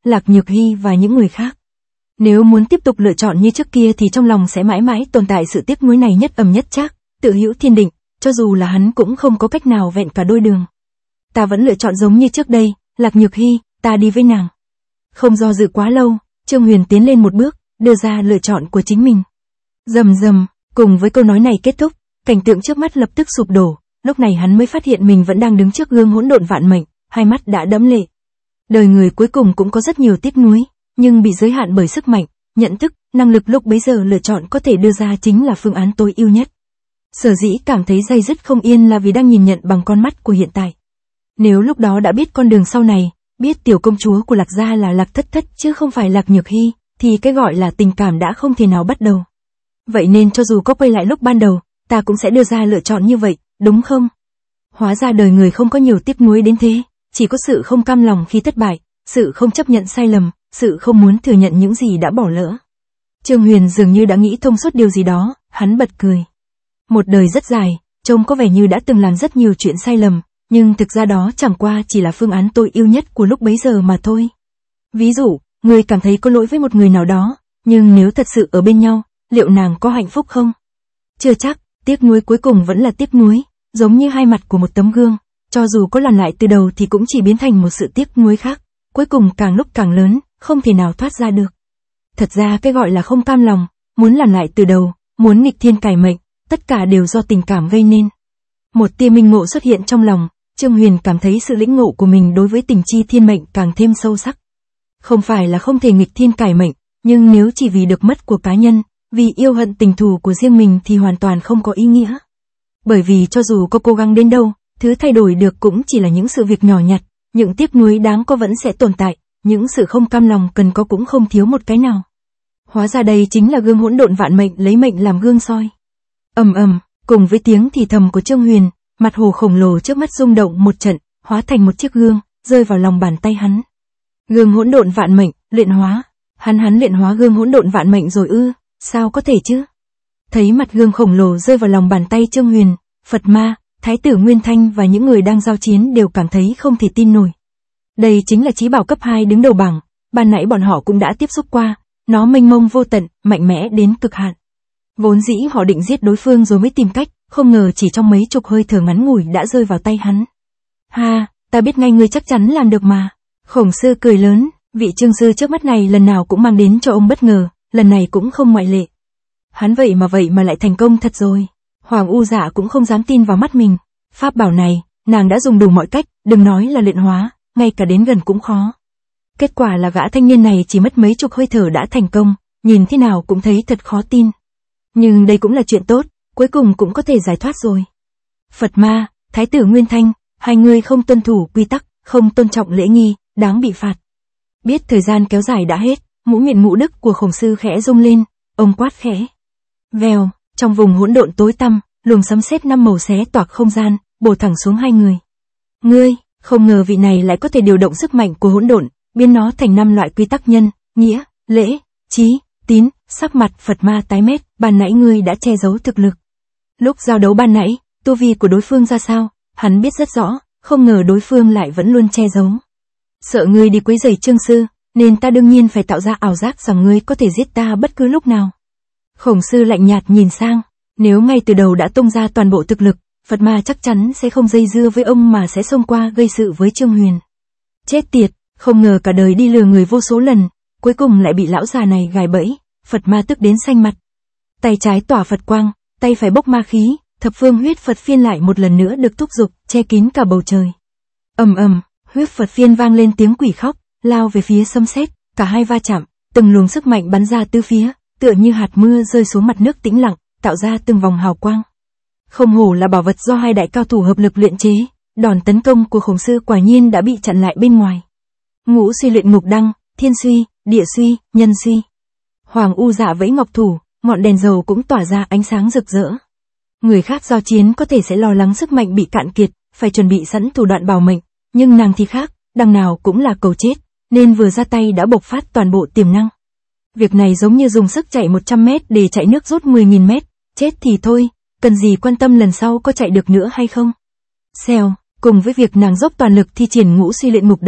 Lạc Nhược Hy và những người khác. Nếu muốn tiếp tục lựa chọn như trước kia thì trong lòng sẽ mãi mãi tồn tại sự tiếc nuối này nhất âm nhất trác, tự hữu thiên định, cho dù là hắn cũng không có cách nào vẹn cả đôi đường. Ta vẫn lựa chọn giống như trước đây, Lạc Nhược Hy, ta đi với nàng. Không do dự quá lâu, Trương Huyền tiến lên một bước, đưa ra lựa chọn của chính mình. Rầm rầm, cùng với câu nói này kết thúc, cảnh tượng trước mắt lập tức sụp đổ, lúc này hắn mới phát hiện mình vẫn đang đứng trước gương hỗn độn vạn mệnh, hai mắt đã đẫm lệ. Đời người cuối cùng cũng có rất nhiều tiếc nuối, nhưng bị giới hạn bởi sức mạnh, nhận thức, năng lực lúc bấy giờ lựa chọn có thể đưa ra chính là phương án tối ưu nhất. Sở dĩ cảm thấy day dứt không yên là vì đang nhìn nhận bằng con mắt của hiện tại. Nếu lúc đó đã biết con đường sau này, biết tiểu công chúa của Lạc gia là Lạc Thất Thất chứ không phải Lạc Nhược Hy, thì cái gọi là tình cảm đã không thể nào bắt đầu. Vậy nên cho dù có quay lại lúc ban đầu, ta cũng sẽ đưa ra lựa chọn như vậy, đúng không? Hóa ra đời người không có nhiều tiếc nuối đến thế, chỉ có sự không cam lòng khi thất bại, sự không chấp nhận sai lầm, sự không muốn thừa nhận những gì đã bỏ lỡ. Trương Huyền dường như đã nghĩ thông suốt điều gì đó, hắn bật cười. Một đời rất dài, trông có vẻ như đã từng làm rất nhiều chuyện sai lầm, nhưng thực ra đó chẳng qua chỉ là phương án tối ưu nhất của lúc bấy giờ mà thôi. Ví dụ, người cảm thấy có lỗi với một người nào đó, nhưng nếu thật sự ở bên nhau, liệu nàng có hạnh phúc không? Chưa chắc, tiếc nuối cuối cùng vẫn là tiếc nuối, giống như hai mặt của một tấm gương, cho dù có làm lại từ đầu thì cũng chỉ biến thành một sự tiếc nuối khác, cuối cùng càng lúc càng lớn, không thể nào thoát ra được. Thật ra cái gọi là không cam lòng, muốn làm lại từ đầu, muốn nghịch thiên cải mệnh, tất cả đều do tình cảm gây nên. Một tia minh ngộ xuất hiện trong lòng, Trương Huyền cảm thấy sự lĩnh ngộ của mình đối với tình chi thiên mệnh càng thêm sâu sắc. Không phải là không thể nghịch thiên cải mệnh, nhưng nếu chỉ vì được mất của cá nhân, vì yêu hận tình thù của riêng mình thì hoàn toàn không có ý nghĩa. Bởi vì cho dù có cố gắng đến đâu, thứ thay đổi được cũng chỉ là những sự việc nhỏ nhặt, những tiếc nuối đáng có vẫn sẽ tồn tại, những sự không cam lòng cần có cũng không thiếu một cái nào. Hóa ra đây chính là gương hỗn độn vạn mệnh lấy mệnh làm gương soi. Ầm ầm, cùng với tiếng thì thầm của Trương Huyền, mặt hồ khổng lồ trước mắt rung động một trận, hóa thành một chiếc gương, rơi vào lòng bàn tay hắn. Gương hỗn độn vạn mệnh, luyện hóa. Hắn luyện hóa gương hỗn độn vạn mệnh rồi ư? Sao có thể chứ? Thấy mặt gương khổng lồ rơi vào lòng bàn tay Trương Huyền, Phật Ma, Thái tử Nguyên Thanh và những người đang giao chiến đều cảm thấy không thể tin nổi. Đây chính là chí bảo cấp 2 đứng đầu bảng, ban nãy bọn họ cũng đã tiếp xúc qua, nó mênh mông vô tận, mạnh mẽ đến cực hạn. Vốn dĩ họ định giết đối phương rồi mới tìm cách, không ngờ chỉ trong mấy chục hơi thở ngắn ngủi đã rơi vào tay hắn. Ha, ta biết ngay ngươi chắc chắn làm được mà. Khổng Sư cười lớn, vị Trương sư trước mắt này lần nào cũng mang đến cho ông bất ngờ, lần này cũng không ngoại lệ. Hắn vậy mà lại thành công thật rồi. Hoàng U Dạ cũng không dám tin vào mắt mình. Pháp bảo này, nàng đã dùng đủ mọi cách, đừng nói là luyện hóa, ngay cả đến gần cũng khó. Kết quả là gã thanh niên này chỉ mất mấy chục hơi thở đã thành công, nhìn thế nào cũng thấy thật khó tin. Nhưng đây cũng là chuyện tốt, cuối cùng cũng có thể giải thoát rồi. Phật Ma, Thái tử Nguyên Thanh, hai người không tuân thủ quy tắc, không tôn trọng lễ nghi, đáng bị phạt. Biết thời gian kéo dài đã hết, mũ miệng ngũ đức của Khổng Sư khẽ rung lên, ông quát khẽ. Vèo, trong vùng hỗn độn tối tăm, luồng sấm sét 5 màu xé toạc không gian, bổ thẳng xuống hai người. Ngươi, không ngờ vị này lại có thể điều động sức mạnh của hỗn độn, biến nó thành 5 loại quy tắc nhân, nghĩa, lễ, trí, tín. Sắc mặt Phật Ma tái mét, ban nãy ngươi đã che giấu thực lực. Lúc giao đấu ban nãy, tu vi của đối phương ra sao, hắn biết rất rõ, không ngờ đối phương lại vẫn luôn che giấu. Sợ ngươi đi quấy rầy Trương sư, nên ta đương nhiên phải tạo ra ảo giác rằng ngươi có thể giết ta bất cứ lúc nào. Khổng Sư lạnh nhạt nhìn sang, nếu ngay từ đầu đã tung ra toàn bộ thực lực, Phật Ma chắc chắn sẽ không dây dưa với ông mà sẽ xông qua gây sự với Trương Huyền. Chết tiệt, không ngờ cả đời đi lừa người vô số lần, cuối cùng lại bị lão già này gài bẫy. Phật Ma tức đến xanh mặt. Tay trái tỏa Phật quang, tay phải bốc ma khí, thập phương huyết Phật phiên lại một lần nữa được thúc giục, che kín cả bầu trời. Ầm ầm, huyết Phật phiên vang lên tiếng quỷ khóc, lao về phía sấm sét, cả hai va chạm, từng luồng sức mạnh bắn ra tứ phía, tựa như hạt mưa rơi xuống mặt nước tĩnh lặng, tạo ra từng vòng hào quang. Không hổ là bảo vật do hai đại cao thủ hợp lực luyện chế, đòn tấn công của Khổng Sư quả nhiên đã bị chặn lại bên ngoài. Ngũ suy luyện ngục đăng, thiên suy, địa suy, nhân suy. Hoàng U Dạ vẫy ngọc thủ, ngọn đèn dầu cũng tỏa ra ánh sáng rực rỡ. Người khác giao chiến có thể sẽ lo lắng sức mạnh bị cạn kiệt, phải chuẩn bị sẵn thủ đoạn bảo mệnh, nhưng nàng thì khác, đằng nào cũng là cầu chết, nên vừa ra tay đã bộc phát toàn bộ tiềm năng. Việc này giống như dùng sức chạy 100 mét để chạy nước rút 10.000 mét, chết thì thôi, cần gì quan tâm lần sau có chạy được nữa hay không. Xèo, cùng với việc nàng dốc toàn lực thi triển ngũ suy luyện ngục đăng,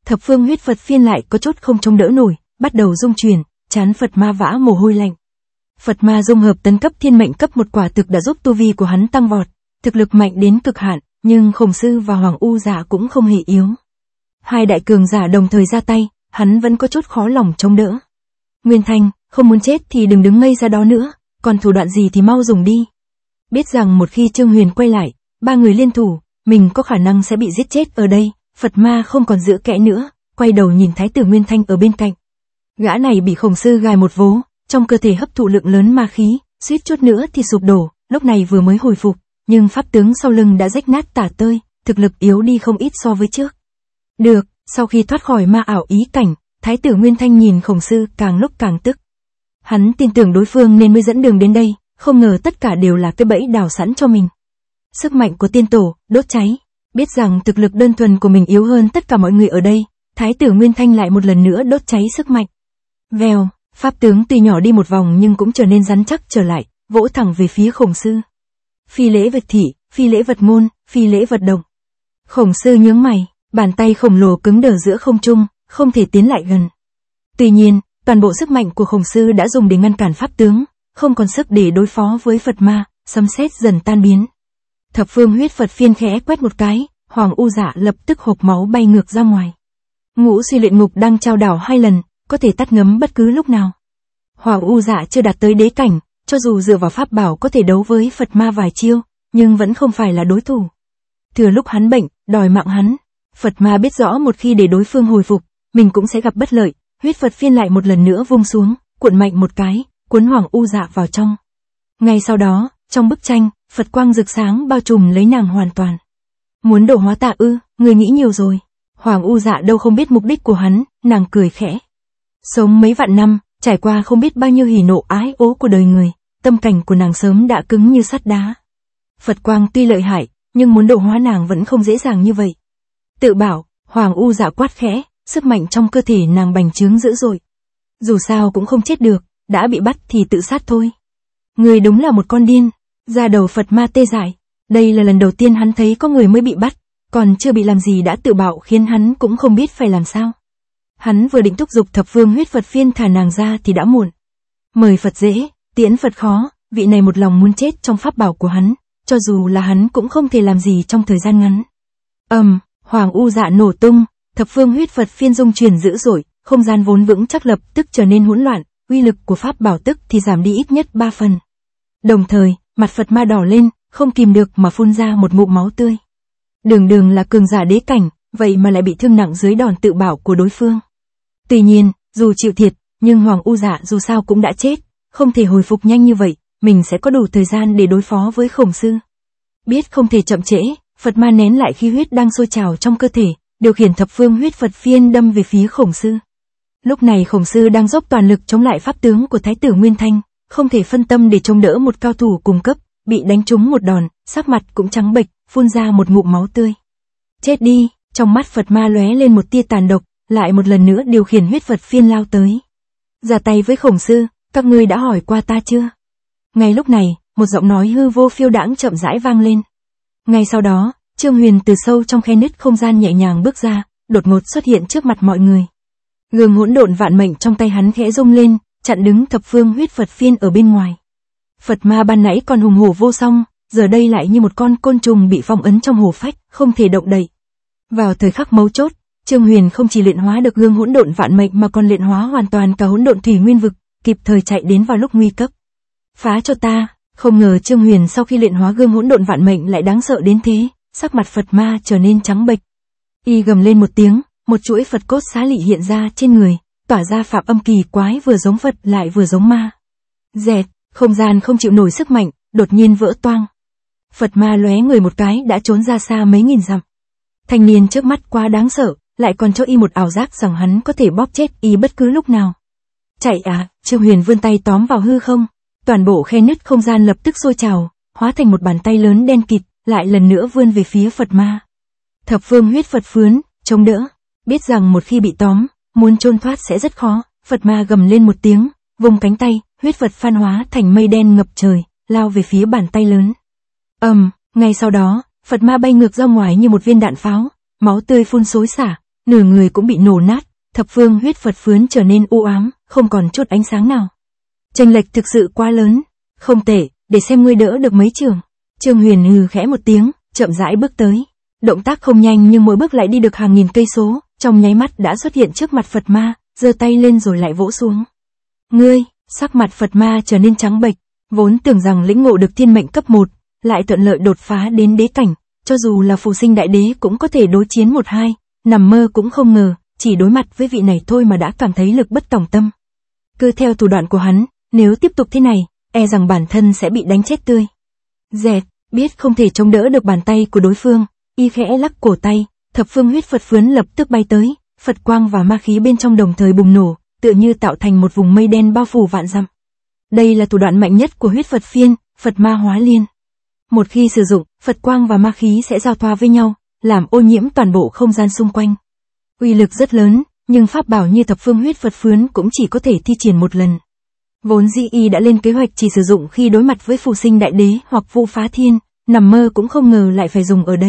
thập phương huyết Phật phiên lại có chút không chống đỡ nổi, bắt đầu rung chuyển, trán Phật ma vã mồ hôi lạnh. Phật ma dung hợp tấn cấp thiên mệnh cấp 1 quả thực đã giúp tu vi của hắn tăng vọt, thực lực mạnh đến cực hạn, nhưng Khổng Sư và Hoàng U Dạ cũng không hề yếu. Hai đại cường giả đồng thời ra tay, hắn vẫn có chút khó lòng chống đỡ. Nguyên Thanh, không muốn chết thì đừng đứng ngây ra đó nữa, còn thủ đoạn gì thì mau dùng đi. Biết rằng một khi Trương Huyền quay lại, ba người liên thủ, mình có khả năng sẽ bị giết chết ở đây, Phật ma không còn giữ kẽ nữa, quay đầu nhìn Thái tử Nguyên Thanh ở bên cạnh. Gã này bị Khổng Sư gài một vố, trong cơ thể hấp thụ lượng lớn ma khí, suýt chút nữa thì sụp đổ, lúc này vừa mới hồi phục, nhưng pháp tướng sau lưng đã rách nát tả tơi, thực lực yếu đi không ít so với trước. Được, sau khi thoát khỏi ma ảo ý cảnh, Thái tử Nguyên Thanh nhìn Khổng Sư càng lúc càng tức. Hắn tin tưởng đối phương nên mới dẫn đường đến đây, không ngờ tất cả đều là cái bẫy đào sẵn cho mình. Sức mạnh của tiên tổ, đốt cháy. Biết rằng thực lực đơn thuần của mình yếu hơn tất cả mọi người ở đây, Thái tử Nguyên Thanh lại một lần nữa đốt cháy sức mạnh. Vèo, pháp tướng tuy nhỏ đi một vòng nhưng cũng trở nên rắn chắc trở lại, vỗ thẳng về phía Khổng Sư. Phi lễ vật thị, phi lễ vật ngôn, phi lễ vật động. Khổng Sư nhướng mày, bàn tay khổng lồ cứng đờ giữa không trung, không thể tiến lại gần. Tuy nhiên, toàn bộ sức mạnh của Khổng Sư đã dùng để ngăn cản pháp tướng, không còn sức để đối phó với Phật ma, sấm sét dần tan biến. Thập phương huyết Phật phiên khẽ quét một cái, Hoàng U Dạ lập tức hộc máu bay ngược ra ngoài. Ngũ Suy Luyện Ngục đang trao đảo 2 lần, có thể tắt ngấm bất cứ lúc nào. Hoàng U Dạ chưa đạt tới đế cảnh, cho dù dựa vào pháp bảo có thể đấu với Phật ma vài chiêu, nhưng vẫn không phải là đối thủ. Thừa lúc hắn bệnh, đòi mạng hắn, Phật ma biết rõ một khi để đối phương hồi phục, mình cũng sẽ gặp bất lợi, huyết Phật phiên lại một lần nữa vung xuống, cuộn mạnh một cái, cuốn Hoàng U Dạ vào trong. Ngay sau đó, trong bức tranh, Phật quang rực sáng bao trùm lấy nàng hoàn toàn. Muốn độ hóa tà ư, người nghĩ nhiều rồi. Hoàng U Dạ đâu không biết mục đích của hắn, nàng cười khẽ. Sống mấy vạn năm, trải qua không biết bao nhiêu hỉ nộ ái ố của đời người, tâm cảnh của nàng sớm đã cứng như sắt đá. Phật quang tuy lợi hại, nhưng muốn độ hóa nàng vẫn không dễ dàng như vậy. Tự bảo, Hoàng U Dạ quát khẽ, sức mạnh trong cơ thể nàng bành trướng dữ dội. Dù sao cũng không chết được, đã bị bắt thì tự sát thôi. Người đúng là một con điên. Da đầu Phật ma tê dại. Đây là lần đầu tiên hắn thấy có người mới bị bắt, còn chưa bị làm gì đã tự bạo khiến hắn cũng không biết phải làm sao. Hắn vừa định thúc giục thập phương huyết Phật phiên thả nàng ra thì đã muộn. Mời Phật dễ, tiễn Phật khó, vị này một lòng muốn chết trong pháp bảo của hắn, cho dù là hắn cũng không thể làm gì trong thời gian ngắn. Hoàng U Dạ nổ tung, thập phương huyết Phật phiên rung chuyển dữ dội, không gian vốn vững chắc lập tức trở nên hỗn loạn, uy lực của pháp bảo tức thì giảm đi ít nhất 3 phần. Đồng thời, mặt Phật ma đỏ lên, không kìm được mà phun ra một ngụm máu tươi. Đường là cường giả đế cảnh, vậy mà lại bị thương nặng dưới đòn tự bảo của đối phương. Tuy nhiên, dù chịu thiệt, nhưng Hoàng U Dạ dù sao cũng đã chết, không thể hồi phục nhanh như vậy, mình sẽ có đủ thời gian để đối phó với Khổng Sư. Biết không thể chậm trễ, Phật ma nén lại khí huyết đang sôi trào trong cơ thể, điều khiển thập phương huyết Phật phiên đâm về phía Khổng Sư. Lúc này Khổng Sư đang dốc toàn lực chống lại pháp tướng của Thái tử Nguyên Thanh, không thể phân tâm để chống đỡ một cao thủ cùng cấp, bị đánh trúng một đòn, sắc mặt cũng trắng bệch, phun ra một ngụm máu tươi. Chết đi, trong mắt Phật ma lóe lên một tia tàn độc, lại một lần nữa điều khiển huyết Phật phiên lao tới. Ra tay với Khổng Sư, các ngươi đã hỏi qua ta chưa? Ngay lúc này, một giọng nói hư vô phiêu đãng chậm rãi vang lên. Ngay sau đó, Trương Huyền từ sâu trong khe nứt không gian nhẹ nhàng bước ra, đột ngột xuất hiện trước mặt mọi người. Gương hỗn độn vạn mệnh trong tay hắn khẽ rung lên, chặn đứng thập phương huyết Phật phiên ở bên ngoài. Phật ma ban nãy còn hùng hổ vô song, giờ đây lại như một con côn trùng bị phong ấn trong hổ phách, không thể động đậy. Vào thời khắc mấu chốt, Trương Huyền không chỉ luyện hóa được gương hỗn độn vạn mệnh mà còn luyện hóa hoàn toàn cả hỗn độn thủy nguyên vực, kịp thời chạy đến vào lúc nguy cấp. Phá cho ta! Không ngờ Trương Huyền sau khi luyện hóa gương hỗn độn vạn mệnh lại đáng sợ đến thế, sắc mặt Phật ma trở nên trắng bệch. Y gầm lên một tiếng, một chuỗi Phật cốt xá lị hiện ra trên người, tỏa ra phạm âm kỳ quái vừa giống Phật lại vừa giống ma. Dẹt, không gian không chịu nổi sức mạnh, đột nhiên vỡ toang. Phật ma lóe người một cái đã trốn ra xa mấy nghìn dặm. Thanh niên trước mắt quá đáng sợ, lại còn cho y một ảo giác rằng hắn có thể bóp chết y bất cứ lúc nào. Chạy à, Trương Huyền vươn tay tóm vào hư không, toàn bộ khe nứt không gian lập tức sôi trào, hóa thành một bàn tay lớn đen kịt, lại lần nữa vươn về phía Phật ma. Thập phương huyết Phật phướn, chống đỡ, biết rằng một khi bị tóm, muốn trôn thoát sẽ rất khó, Phật ma gầm lên một tiếng, vùng cánh tay, huyết Phật phan hóa thành mây đen ngập trời, lao về phía bàn tay lớn. Ngay sau đó, Phật ma bay ngược ra ngoài như một viên đạn pháo, máu tươi phun xối xả, nửa người cũng bị nổ nát, thập phương huyết Phật phướn trở nên u ám, không còn chút ánh sáng nào. Chênh lệch thực sự quá lớn, không tệ, để xem ngươi đỡ được mấy trường. Trương Huyền hừ khẽ một tiếng, chậm rãi bước tới. Động tác không nhanh nhưng mỗi bước lại đi được hàng nghìn cây số, trong nháy mắt đã xuất hiện trước mặt Phật ma, giơ tay lên rồi lại vỗ xuống. Ngươi, sắc mặt Phật ma trở nên trắng bệch, vốn tưởng rằng lĩnh ngộ được thiên mệnh cấp 1, lại thuận lợi đột phá đến đế cảnh, cho dù là phù sinh đại đế cũng có thể đối chiến 1-2, nằm mơ cũng không ngờ, chỉ đối mặt với vị này thôi mà đã cảm thấy lực bất tòng tâm. Cứ theo thủ đoạn của hắn, nếu tiếp tục thế này, e rằng bản thân sẽ bị đánh chết tươi. Dẹt, biết không thể chống đỡ được bàn tay của đối phương, y khẽ lắc cổ tay, thập phương huyết Phật phướn lập tức bay tới, Phật quang và ma khí bên trong đồng thời bùng nổ, tựa như tạo thành một vùng mây đen bao phủ vạn dặm. Đây là thủ đoạn mạnh nhất của huyết Phật phiên, Phật ma hóa liên. Một khi sử dụng, Phật quang và ma khí sẽ giao thoa với nhau, làm ô nhiễm toàn bộ không gian xung quanh. Uy lực rất lớn, nhưng pháp bảo như thập phương huyết Phật phướn cũng chỉ có thể thi triển một lần. Vốn dĩ y đã lên kế hoạch chỉ sử dụng khi đối mặt với phù sinh đại đế hoặc Vu Phá Thiên, nằm mơ cũng không ngờ lại phải dùng ở đây.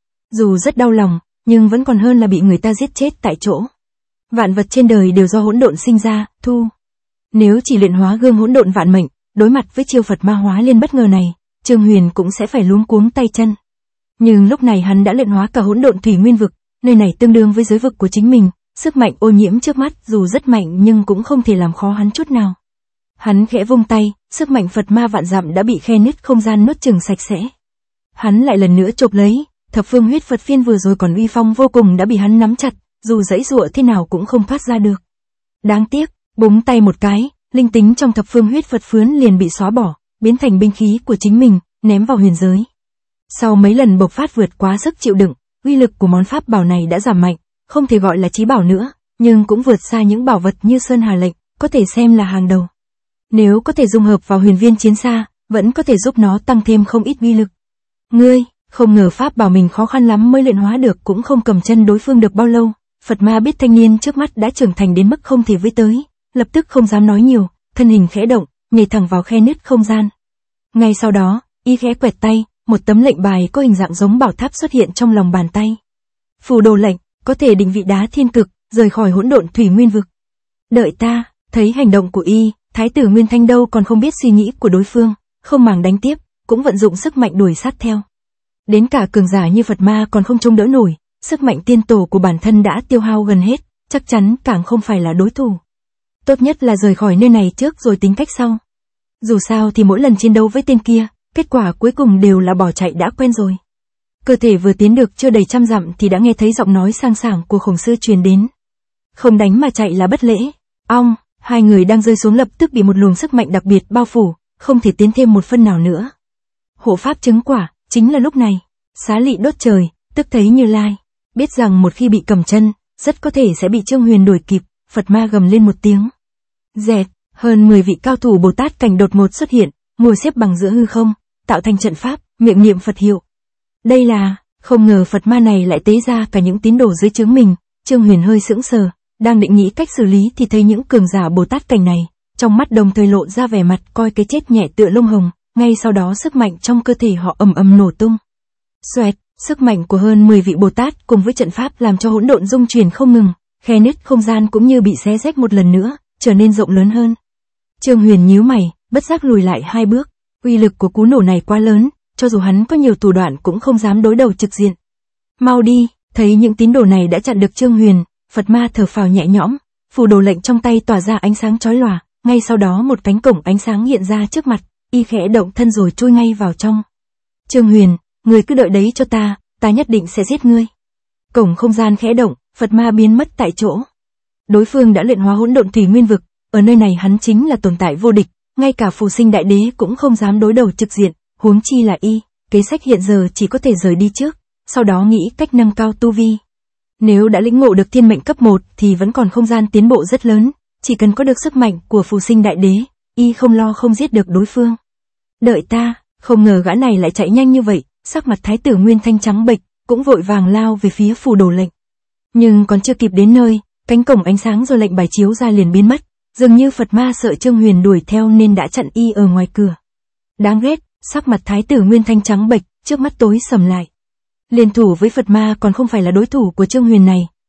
Dù rất đau lòng, nhưng vẫn còn hơn là bị người ta giết chết tại chỗ. Vạn vật trên đời đều do hỗn độn sinh ra, thu. Nếu chỉ luyện hóa gương hỗn độn vạn mệnh, đối mặt với chiêu Phật ma hóa liên bất ngờ này, Trương Huyền cũng sẽ phải luống cuống tay chân. Nhưng lúc này hắn đã luyện hóa cả hỗn độn thủy nguyên vực, nơi này tương đương với giới vực của chính mình, sức mạnh ô nhiễm trước mắt dù rất mạnh nhưng cũng không thể làm khó hắn chút nào. Hắn khẽ vung tay, sức mạnh Phật ma vạn dặm đã bị khe nứt không gian nuốt chửng sạch sẽ. Hắn lại lần nữa chộp lấy, thập phương huyết Phật phiên vừa rồi còn uy phong vô cùng đã bị hắn nắm chặt, dù giãy giụa thế nào cũng không thoát ra được. Đáng tiếc, búng tay một cái, linh tính trong thập phương huyết Phật phướn liền bị xóa bỏ, biến thành binh khí của chính mình, ném vào huyền giới. Sau mấy lần bộc phát vượt quá sức chịu đựng, uy lực của món pháp bảo này đã giảm mạnh, không thể gọi là chí bảo nữa, nhưng cũng vượt xa những bảo vật như Sơn Hà lệnh, có thể xem là hàng đầu. Nếu có thể dung hợp vào huyền viên chiến xa, vẫn có thể giúp nó tăng thêm không ít uy lực. Ngươi, không ngờ pháp bảo mình khó khăn lắm mới luyện hóa được cũng không cầm chân đối phương được bao lâu. Phật ma biết thanh niên trước mắt đã trưởng thành đến mức không thể với tới, lập tức không dám nói nhiều, thân hình khẽ động, nhảy thẳng vào khe nứt không gian. Ngay sau đó, y khẽ quẹt tay, một tấm lệnh bài có hình dạng giống bảo tháp xuất hiện trong lòng bàn tay. Phù đồ lệnh, có thể định vị đá thiên cực, rời khỏi hỗn độn thủy nguyên vực. Đợi ta, thấy hành động của y, Thái tử Nguyên Thanh đâu còn không biết suy nghĩ của đối phương, không màng đánh tiếp, cũng vận dụng sức mạnh đuổi sát theo. Đến cả cường giả như Phật ma còn không chống đỡ nổi, sức mạnh tiên tổ của bản thân đã tiêu hao gần hết, chắc chắn càng không phải là đối thủ. Tốt nhất là rời khỏi nơi này trước rồi tính cách sau. Dù sao thì mỗi lần chiến đấu với tên kia, kết quả cuối cùng đều là bỏ chạy đã quen rồi. Cơ thể vừa tiến được chưa đầy 100 dặm thì đã nghe thấy giọng nói sang sảng của Khổng Sư truyền đến. Không đánh mà chạy là bất lễ. Ong, hai người đang rơi xuống lập tức bị một luồng sức mạnh đặc biệt bao phủ, không thể tiến thêm một phân nào nữa. Hộ pháp chứng quả, chính là lúc này. Xá Lị đốt trời, tức thấy Như Lai. Biết rằng một khi bị cầm chân, rất có thể sẽ bị Trương Huyền đuổi kịp, Phật ma gầm lên một tiếng. Dẹt, hơn 10 vị cao thủ Bồ Tát cảnh đột ngột xuất hiện, ngồi xếp bằng giữa hư không, tạo thành trận pháp, miệng niệm Phật hiệu. Đây là, không ngờ Phật ma này lại tế ra cả những tín đồ dưới trướng mình. Trương Huyền hơi sững sờ, đang định nghĩ cách xử lý thì thấy những cường giả Bồ Tát cảnh này, trong mắt đồng thời lộ ra vẻ mặt coi cái chết nhẹ tựa lông hồng, ngay sau đó sức mạnh trong cơ thể họ ầm ầm nổ tung. Xoẹt, sức mạnh của hơn 10 vị Bồ Tát cùng với trận pháp làm cho hỗn độn rung chuyển không ngừng, khe nứt không gian cũng như bị xé rách một lần nữa, trở nên rộng lớn hơn. Trương Huyền nhíu mày, bất giác lùi lại 2 bước, uy lực của cú nổ này quá lớn, cho dù hắn có nhiều thủ đoạn cũng không dám đối đầu trực diện. Mau đi, thấy những tín đồ này đã chặn được Trương Huyền, Phật ma thở phào nhẹ nhõm, phù đồ lệnh trong tay tỏa ra ánh sáng chói lòa, ngay sau đó một cánh cổng ánh sáng hiện ra trước mặt, y khẽ động thân rồi chui ngay vào trong. Trương Huyền, ngươi cứ đợi đấy cho ta nhất định sẽ giết ngươi. Cổng không gian khẽ động, Phật ma biến mất tại chỗ. Đối phương đã luyện hóa hỗn độn thủy nguyên vực, ở nơi này hắn chính là tồn tại vô địch, ngay cả phù sinh đại đế cũng không dám đối đầu trực diện, huống chi là y. Kế sách hiện giờ chỉ có thể rời đi trước, sau đó nghĩ cách nâng cao tu vi. Nếu đã lĩnh ngộ được thiên mệnh cấp 1 thì vẫn còn không gian tiến bộ rất lớn, chỉ cần có được sức mạnh của phù sinh đại đế, y không lo không giết được đối phương. Đợi ta, không ngờ gã này lại chạy nhanh như vậy, sắc mặt Thái tử Nguyên Thanh trắng bệch, cũng vội vàng lao về phía phù đồ lệnh. Nhưng còn chưa kịp đến nơi, cánh cổng ánh sáng rồi lệnh bài chiếu ra liền biến mất, dường như Phật ma sợ Trương Huyền đuổi theo nên đã chặn y ở ngoài cửa. Đáng ghét, sắc mặt Thái tử Nguyên Thanh trắng bệch, trước mắt tối sầm lại. Liên thủ với Phật ma còn không phải là đối thủ của Trương Huyền này,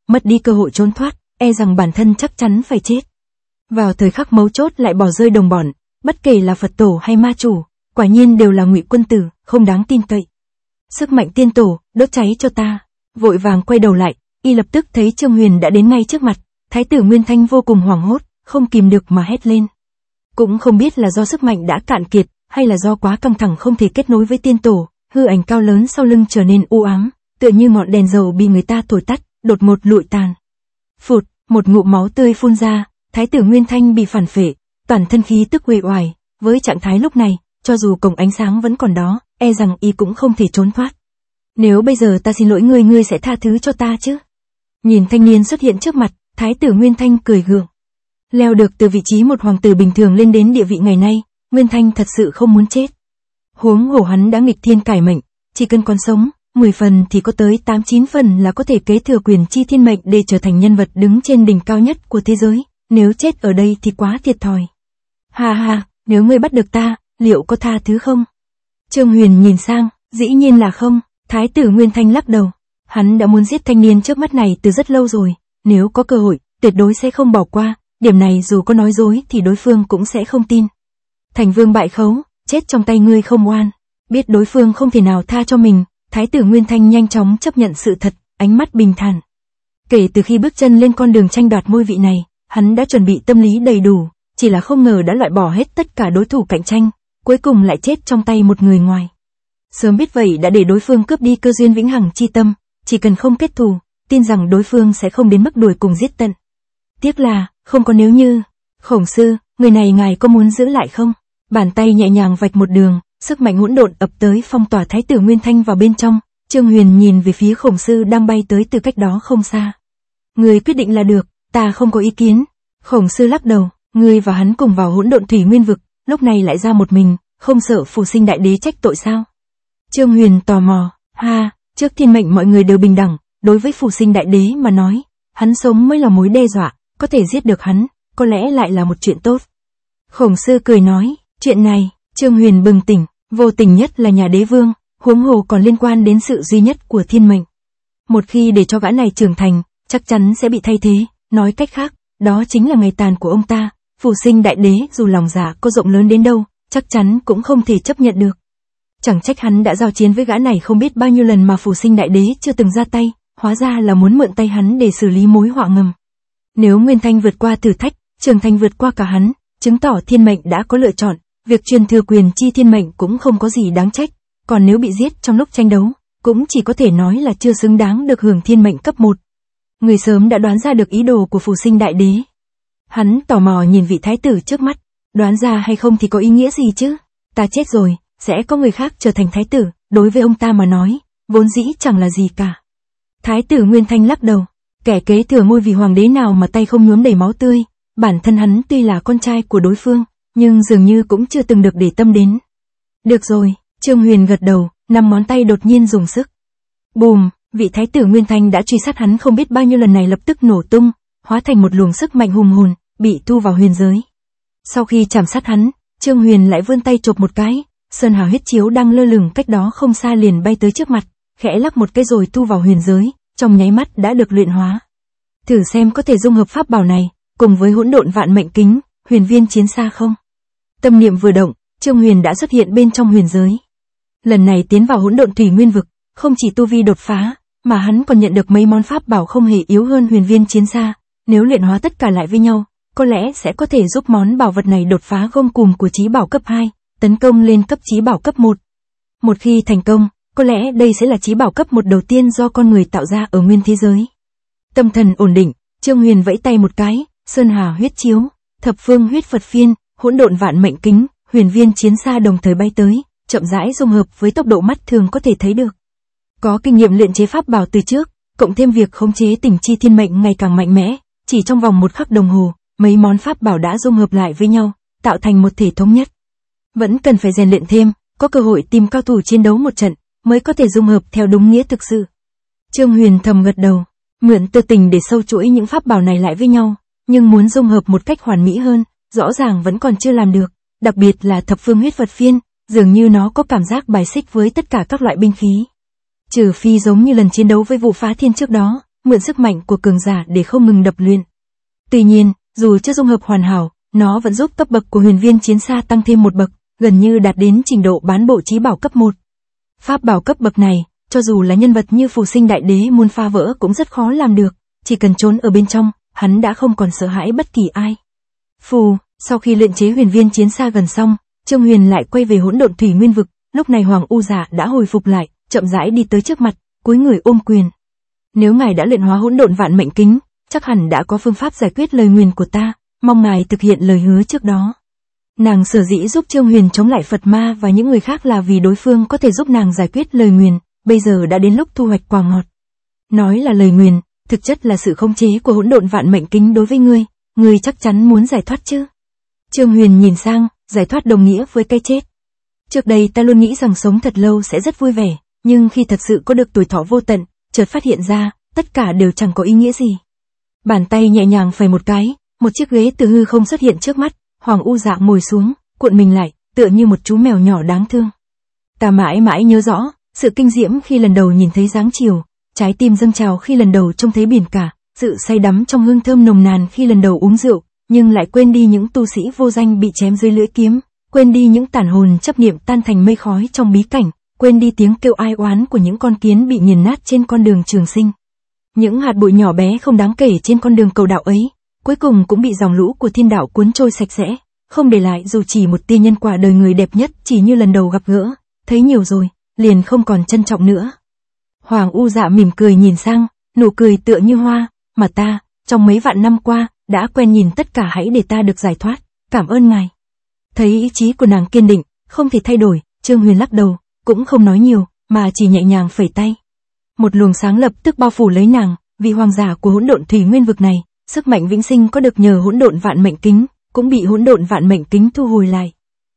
mất đi cơ hội trốn thoát, e rằng bản thân chắc chắn phải chết. Vào thời khắc mấu chốt lại bỏ rơi đồng bọn, bất kể là Phật tổ hay ma chủ, quả nhiên đều là ngụy quân tử, không đáng tin cậy. Sức mạnh tiên tổ, đốt cháy cho ta. Vội vàng quay đầu lại, y lập tức thấy Trương Huyền đã đến ngay trước mặt. Thái tử Nguyên Thanh vô cùng hoảng hốt, không kìm được mà hét lên. Cũng không biết là do sức mạnh đã cạn kiệt, hay là do quá căng thẳng không thể kết nối với tiên tổ, hư ảnh cao lớn sau lưng trở nên u ám, tựa như ngọn đèn dầu bị người ta thổi tắt, đột ngột lụi tàn. Phụt, một ngụm máu tươi phun ra, Thái tử Nguyên Thanh bị phản phệ, toàn thân khí tức uể oải, với trạng thái lúc này, cho dù cổng ánh sáng vẫn còn đó, e rằng y cũng không thể trốn thoát. Nếu bây giờ ta xin lỗi ngươi, ngươi sẽ tha thứ cho ta chứ? Nhìn thanh niên xuất hiện trước mặt, Thái tử Nguyên Thanh cười gượng. Leo được từ vị trí một hoàng tử bình thường lên đến địa vị ngày nay, Nguyên Thanh thật sự không muốn chết. Huống hồ hắn đã nghịch thiên cải mệnh, chỉ cần còn sống, 10 phần thì có tới 8-9 phần là có thể kế thừa quyền chi thiên mệnh để trở thành nhân vật đứng trên đỉnh cao nhất của thế giới, nếu chết ở đây thì quá thiệt thòi. Ha ha, nếu ngươi bắt được ta, liệu có tha thứ không? Trương Huyền nhìn sang, dĩ nhiên là không. Thái tử Nguyên Thanh lắc đầu. Hắn đã muốn giết thanh niên trước mắt này từ rất lâu rồi, nếu có cơ hội, tuyệt đối sẽ không bỏ qua, điểm này dù có nói dối thì đối phương cũng sẽ không tin. Thành vương bại khấu, chết trong tay ngươi không oan. Biết đối phương không thể nào tha cho mình, Thái tử Nguyên Thanh nhanh chóng chấp nhận sự thật, ánh mắt bình thản. Kể từ khi bước chân lên con đường tranh đoạt ngôi vị này, hắn đã chuẩn bị tâm lý đầy đủ, chỉ là không ngờ đã loại bỏ hết tất cả đối thủ cạnh tranh, cuối cùng lại chết trong tay một người ngoài. Sớm biết vậy đã để đối phương cướp đi cơ duyên vĩnh hằng chi tâm, chỉ cần không kết thù, tin rằng đối phương sẽ không đến mức đuổi cùng giết tận. Tiếc là, không có nếu như. Khổng sư, người này ngài có muốn giữ lại không? Bàn tay nhẹ nhàng vạch một đường, sức mạnh hỗn độn ập tới phong tỏa Thái tử Nguyên Thanh vào bên trong. Trương Huyền nhìn về phía khổng sư đang bay tới từ cách đó không xa. Người quyết định là được, ta không có ý kiến. Khổng sư lắc đầu, ngươi và hắn cùng vào hỗn độn thủy nguyên vực, lúc này lại ra một mình, không sợ phù sinh đại đế trách tội sao? Trương Huyền tò mò, trước thiên mệnh mọi người đều bình đẳng, đối với phù sinh đại đế mà nói, hắn sống mới là mối đe dọa, có thể giết được hắn, có lẽ lại là một chuyện tốt. Khổng sư cười nói, chuyện này, Trương Huyền bừng tỉnh, vô tình nhất là nhà đế vương, huống hồ còn liên quan đến sự duy nhất của thiên mệnh. Một khi để cho gã này trưởng thành, chắc chắn sẽ bị thay thế, nói cách khác, đó chính là ngày tàn của ông ta, phù sinh đại đế dù lòng dạ có rộng lớn đến đâu, chắc chắn cũng không thể chấp nhận được. Chẳng trách hắn đã giao chiến với gã này không biết bao nhiêu lần mà phù sinh đại đế chưa từng ra tay, hóa ra là muốn mượn tay hắn để xử lý mối họa ngầm. Nếu Nguyên Thanh vượt qua thử thách, trưởng thành vượt qua cả hắn, chứng tỏ thiên mệnh đã có lựa chọn, việc truyền thừa quyền chi thiên mệnh cũng không có gì đáng trách, còn nếu bị giết trong lúc tranh đấu, cũng chỉ có thể nói là chưa xứng đáng được hưởng thiên mệnh cấp 1. Người sớm đã đoán ra được ý đồ của phù sinh đại đế. Hắn tò mò nhìn vị thái tử trước mắt, đoán ra hay không thì có ý nghĩa gì chứ? Ta chết rồi, sẽ có người khác trở thành thái tử, đối với ông ta mà nói, vốn dĩ chẳng là gì cả. Thái tử Nguyên Thanh lắc đầu, kẻ kế thừa ngôi vị hoàng đế nào mà tay không nhuốm đầy máu tươi, bản thân hắn tuy là con trai của đối phương, nhưng dường như cũng chưa từng được để tâm đến. Được rồi, Trương Huyền gật đầu, 5 ngón tay đột nhiên dùng sức. Bùm, vị thái tử Nguyên Thanh đã truy sát hắn không biết bao nhiêu lần này lập tức nổ tung, hóa thành một luồng sức mạnh hùng hồn, bị thu vào huyền giới. Sau khi chạm sát hắn, Trương Huyền lại vươn tay chộp một cái, sơn hà huyết chiếu đang lơ lửng cách đó không xa liền bay tới trước mặt, khẽ lắc một cái rồi thu vào huyền giới, trong nháy mắt đã được luyện hóa. Thử xem có thể dung hợp pháp bảo này, cùng với hỗn độn vạn mệnh kính, huyền viên chiến xa không? Tâm niệm vừa động, Trương Huyền đã xuất hiện bên trong huyền giới. Lần này tiến vào hỗn độn thủy nguyên vực, không chỉ tu vi đột phá, mà hắn còn nhận được mấy món pháp bảo không hề yếu hơn huyền viên chiến xa, nếu luyện hóa tất cả lại với nhau, có lẽ sẽ có thể giúp món bảo vật này đột phá gông cùm của chí bảo cấp 2, tấn công lên cấp chí bảo cấp 1. Một khi thành công, có lẽ đây sẽ là chí bảo cấp 1 đầu tiên do con người tạo ra ở nguyên thế giới. Tâm thần ổn định, Trương Huyền vẫy tay một cái, sơn hà huyết chiếu, thập phương huyết Phật phiên, hỗn độn vạn mệnh kính, huyền viên chiến xa đồng thời bay tới, chậm rãi dung hợp với tốc độ mắt thường có thể thấy được. Có kinh nghiệm luyện chế pháp bảo từ trước, cộng thêm việc khống chế tình chi thiên mệnh ngày càng mạnh mẽ, chỉ trong vòng một khắc đồng hồ, mấy món pháp bảo đã dung hợp lại với nhau, tạo thành một thể thống nhất. Vẫn cần phải rèn luyện thêm, có cơ hội tìm cao thủ chiến đấu một trận, mới có thể dung hợp theo đúng nghĩa thực sự. Trương Huyền thầm gật đầu, mượn tư tình để sâu chuỗi những pháp bảo này lại với nhau, nhưng muốn dung hợp một cách hoàn mỹ hơn, rõ ràng vẫn còn chưa làm được, đặc biệt là thập phương huyết Phật phiên, dường như nó có cảm giác bài xích với tất cả các loại binh khí. Trừ phi giống như lần chiến đấu với Vũ Phá Thiên trước đó, mượn sức mạnh của cường giả để không ngừng đập luyện. Tuy nhiên, dù chưa dung hợp hoàn hảo, nó vẫn giúp cấp bậc của huyền viên chiến xa tăng thêm một bậc, gần như đạt đến trình độ bán bộ chí bảo cấp 1. Pháp bảo cấp bậc này, cho dù là nhân vật như Phù Sinh Đại Đế muốn phá vỡ cũng rất khó làm được, chỉ cần trốn ở bên trong, hắn đã không còn sợ hãi bất kỳ ai. Sau khi luyện chế huyền viên chiến xa gần xong, Trương Huyền lại quay về hỗn độn thủy nguyên vực, lúc này Hoàng U Dạ đã hồi phục lại, chậm rãi đi tới trước mặt, cúi người ôm quyền. Nếu ngài đã luyện hóa hỗn độn vạn mệnh kính, chắc hẳn đã có phương pháp giải quyết lời nguyền của ta, mong ngài thực hiện lời hứa trước đó. Nàng sở dĩ giúp Trương Huyền chống lại Phật Ma và những người khác là vì đối phương có thể giúp nàng giải quyết lời nguyền, bây giờ đã đến lúc thu hoạch quả ngọt. Nói là lời nguyền, thực chất là sự khống chế của hỗn độn vạn mệnh kính đối với ngươi chắc chắn muốn giải thoát chứ? Trương Huyền nhìn sang, giải thoát đồng nghĩa với cái chết. Trước đây ta luôn nghĩ rằng sống thật lâu sẽ rất vui vẻ, nhưng khi thật sự có được tuổi thọ vô tận, chợt phát hiện ra, tất cả đều chẳng có ý nghĩa gì. Bàn tay nhẹ nhàng phẩy một cái, một chiếc ghế từ hư không xuất hiện trước mắt, Hoàng U Dạ ngồi xuống, cuộn mình lại, tựa như một chú mèo nhỏ đáng thương. Ta mãi mãi nhớ rõ, sự kinh diễm khi lần đầu nhìn thấy dáng chiều, trái tim dâng trào khi lần đầu trông thấy biển cả, sự say đắm trong hương thơm nồng nàn khi lần đầu uống rượu, nhưng lại quên đi những tu sĩ vô danh bị chém dưới lưỡi kiếm, quên đi những tản hồn chấp niệm tan thành mây khói trong bí cảnh, quên đi tiếng kêu ai oán của những con kiến bị nghiền nát trên con đường trường sinh. Những hạt bụi nhỏ bé không đáng kể trên con đường cầu đạo ấy, cuối cùng cũng bị dòng lũ của thiên đạo cuốn trôi sạch sẽ, không để lại dù chỉ một tia nhân quả đời người đẹp nhất chỉ như lần đầu gặp gỡ, thấy nhiều rồi, liền không còn trân trọng nữa. Hoàng U Dạ mỉm cười nhìn sang, nụ cười tựa như hoa, mà ta, trong mấy vạn năm qua, đã quen nhìn tất cả hãy để ta được giải thoát, cảm ơn ngài. Thấy ý chí của nàng kiên định, không thể thay đổi, Trương Huyền lắc đầu, cũng không nói nhiều, mà chỉ nhẹ nhàng phẩy tay. Một luồng sáng lập tức bao phủ lấy nàng, vì hoàng giả của hỗn độn thủy nguyên vực này, sức mạnh vĩnh sinh có được nhờ hỗn độn vạn mệnh kính, cũng bị hỗn độn vạn mệnh kính thu hồi lại.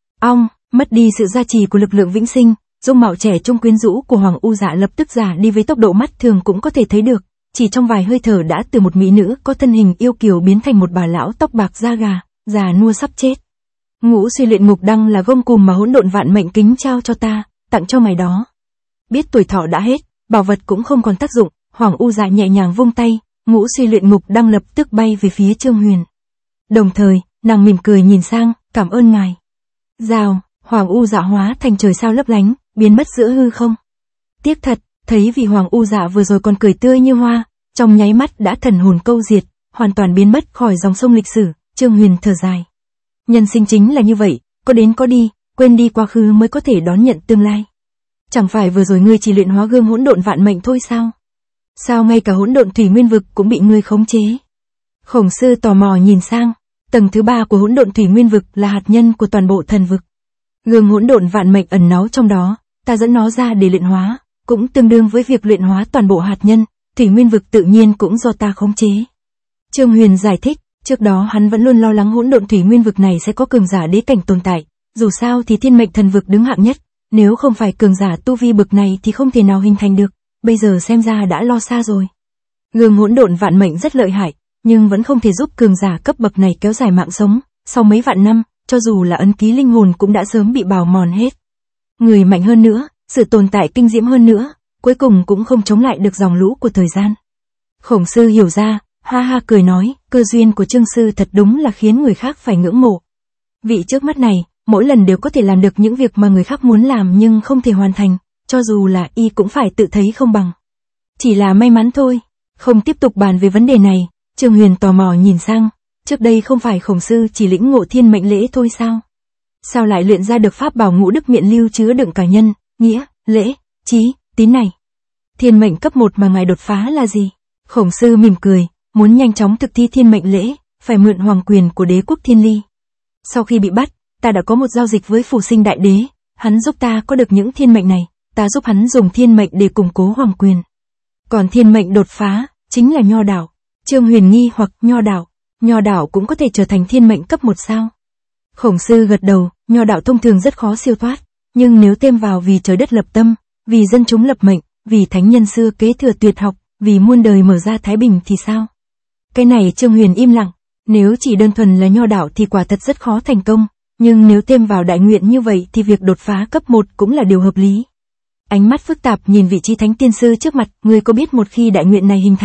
Mất đi sự gia trì của lực lượng vĩnh sinh, dung mạo trẻ trung quyến rũ của Hoàng U Dạ lập tức già đi với tốc độ mắt thường cũng có thể thấy được, chỉ trong vài hơi thở đã từ một mỹ nữ có thân hình yêu kiều biến thành một bà lão tóc bạc da gà, già nua sắp chết. Ngũ suy luyện ngục đăng là gông cùm mà hỗn độn vạn mệnh kính trao cho ta, tặng cho mày đó. Biết tuổi thọ đã hết, bảo vật cũng không còn tác dụng, Hoàng U Dạ nhẹ nhàng vung tay, ngũ suy luyện ngục đăng lập tức bay về phía Trương Huyền. Đồng thời, nàng mỉm cười nhìn sang, cảm ơn ngài. Rào, Hoàng U Dạ hóa thành trời sao lấp lánh, biến mất giữa hư không. Tiếc thật, thấy vì Hoàng U Dạ vừa rồi còn cười tươi như hoa, trong nháy mắt đã thần hồn câu diệt, hoàn toàn biến mất khỏi dòng sông lịch sử, Trương Huyền thở dài. Nhân sinh chính là như vậy, có đến có đi, quên đi quá khứ mới có thể đón nhận tương lai. Chẳng phải vừa rồi ngươi chỉ luyện hóa gương hỗn độn vạn mệnh thôi sao? Sao ngay cả hỗn độn thủy nguyên vực cũng bị ngươi khống chế? Khổng Sư tò mò nhìn sang, tầng thứ 3 của hỗn độn thủy nguyên vực là hạt nhân của toàn bộ thần vực. Gương hỗn độn vạn mệnh ẩn náu trong đó, ta dẫn nó ra để luyện hóa, cũng tương đương với việc luyện hóa toàn bộ hạt nhân, thủy nguyên vực tự nhiên cũng do ta khống chế. Trương Huyền giải thích, trước đó hắn vẫn luôn lo lắng hỗn độn thủy nguyên vực này sẽ có cường giả đế cảnh tồn tại, dù sao thì thiên mệnh thần vực đứng hạng nhất, nếu không phải cường giả tu vi bực này thì không thể nào hình thành được, bây giờ xem ra đã lo xa rồi. Gương hỗn độn vạn mệnh rất lợi hại, nhưng vẫn không thể giúp cường giả cấp bậc này kéo dài mạng sống, sau mấy vạn năm, cho dù là ấn ký linh hồn cũng đã sớm bị bào mòn hết. Người mạnh hơn nữa, sự tồn tại kinh diễm hơn nữa, cuối cùng cũng không chống lại được dòng lũ của thời gian. Khổng Sư hiểu ra, ha ha cười nói, cơ duyên của Trương Sư thật đúng là khiến người khác phải ngưỡng mộ. Vị trước mắt này, mỗi lần đều có thể làm được những việc mà người khác muốn làm nhưng không thể hoàn thành, cho dù là y cũng phải tự thấy không bằng. Chỉ là may mắn thôi. Không tiếp tục bàn về vấn đề này, Trương Huyền tò mò nhìn sang, trước đây không phải Khổng Sư chỉ lĩnh ngộ thiên mệnh lễ thôi sao? Sao lại luyện ra được pháp bảo ngũ đức miện lưu chứa đựng cả nhân, nghĩa, lễ, trí, tín này? Thiên mệnh cấp 1 mà ngài đột phá là gì? Khổng Sư mỉm cười, muốn nhanh chóng thực thi thiên mệnh lễ, phải mượn hoàng quyền của đế quốc Thiên Ly. Sau khi bị bắt, ta đã có một giao dịch với Phù Sinh Đại Đế, hắn giúp ta có được những thiên mệnh này, ta giúp hắn dùng thiên mệnh để củng cố hoàng quyền. Còn thiên mệnh đột phá, chính là nho đạo. Trương Huyền nghi hoặc nho đạo cũng có thể trở thành thiên mệnh cấp 1 sao? Khổng Sư gật đầu, nho đạo thông thường rất khó siêu thoát, nhưng nếu thêm vào vì trời đất lập tâm, vì dân chúng lập mệnh, vì thánh nhân xưa kế thừa tuyệt học, vì muôn đời mở ra thái bình thì sao? Cái này Trương Huyền im lặng, nếu chỉ đơn thuần là nho đạo thì quả thật rất khó thành công, nhưng nếu thêm vào đại nguyện như vậy thì việc đột phá cấp 1 cũng là điều hợp lý. Ánh mắt phức tạp nhìn vị trí thánh tiên sư trước mặt, ngươi có biết một khi đại nguyện này hình thành,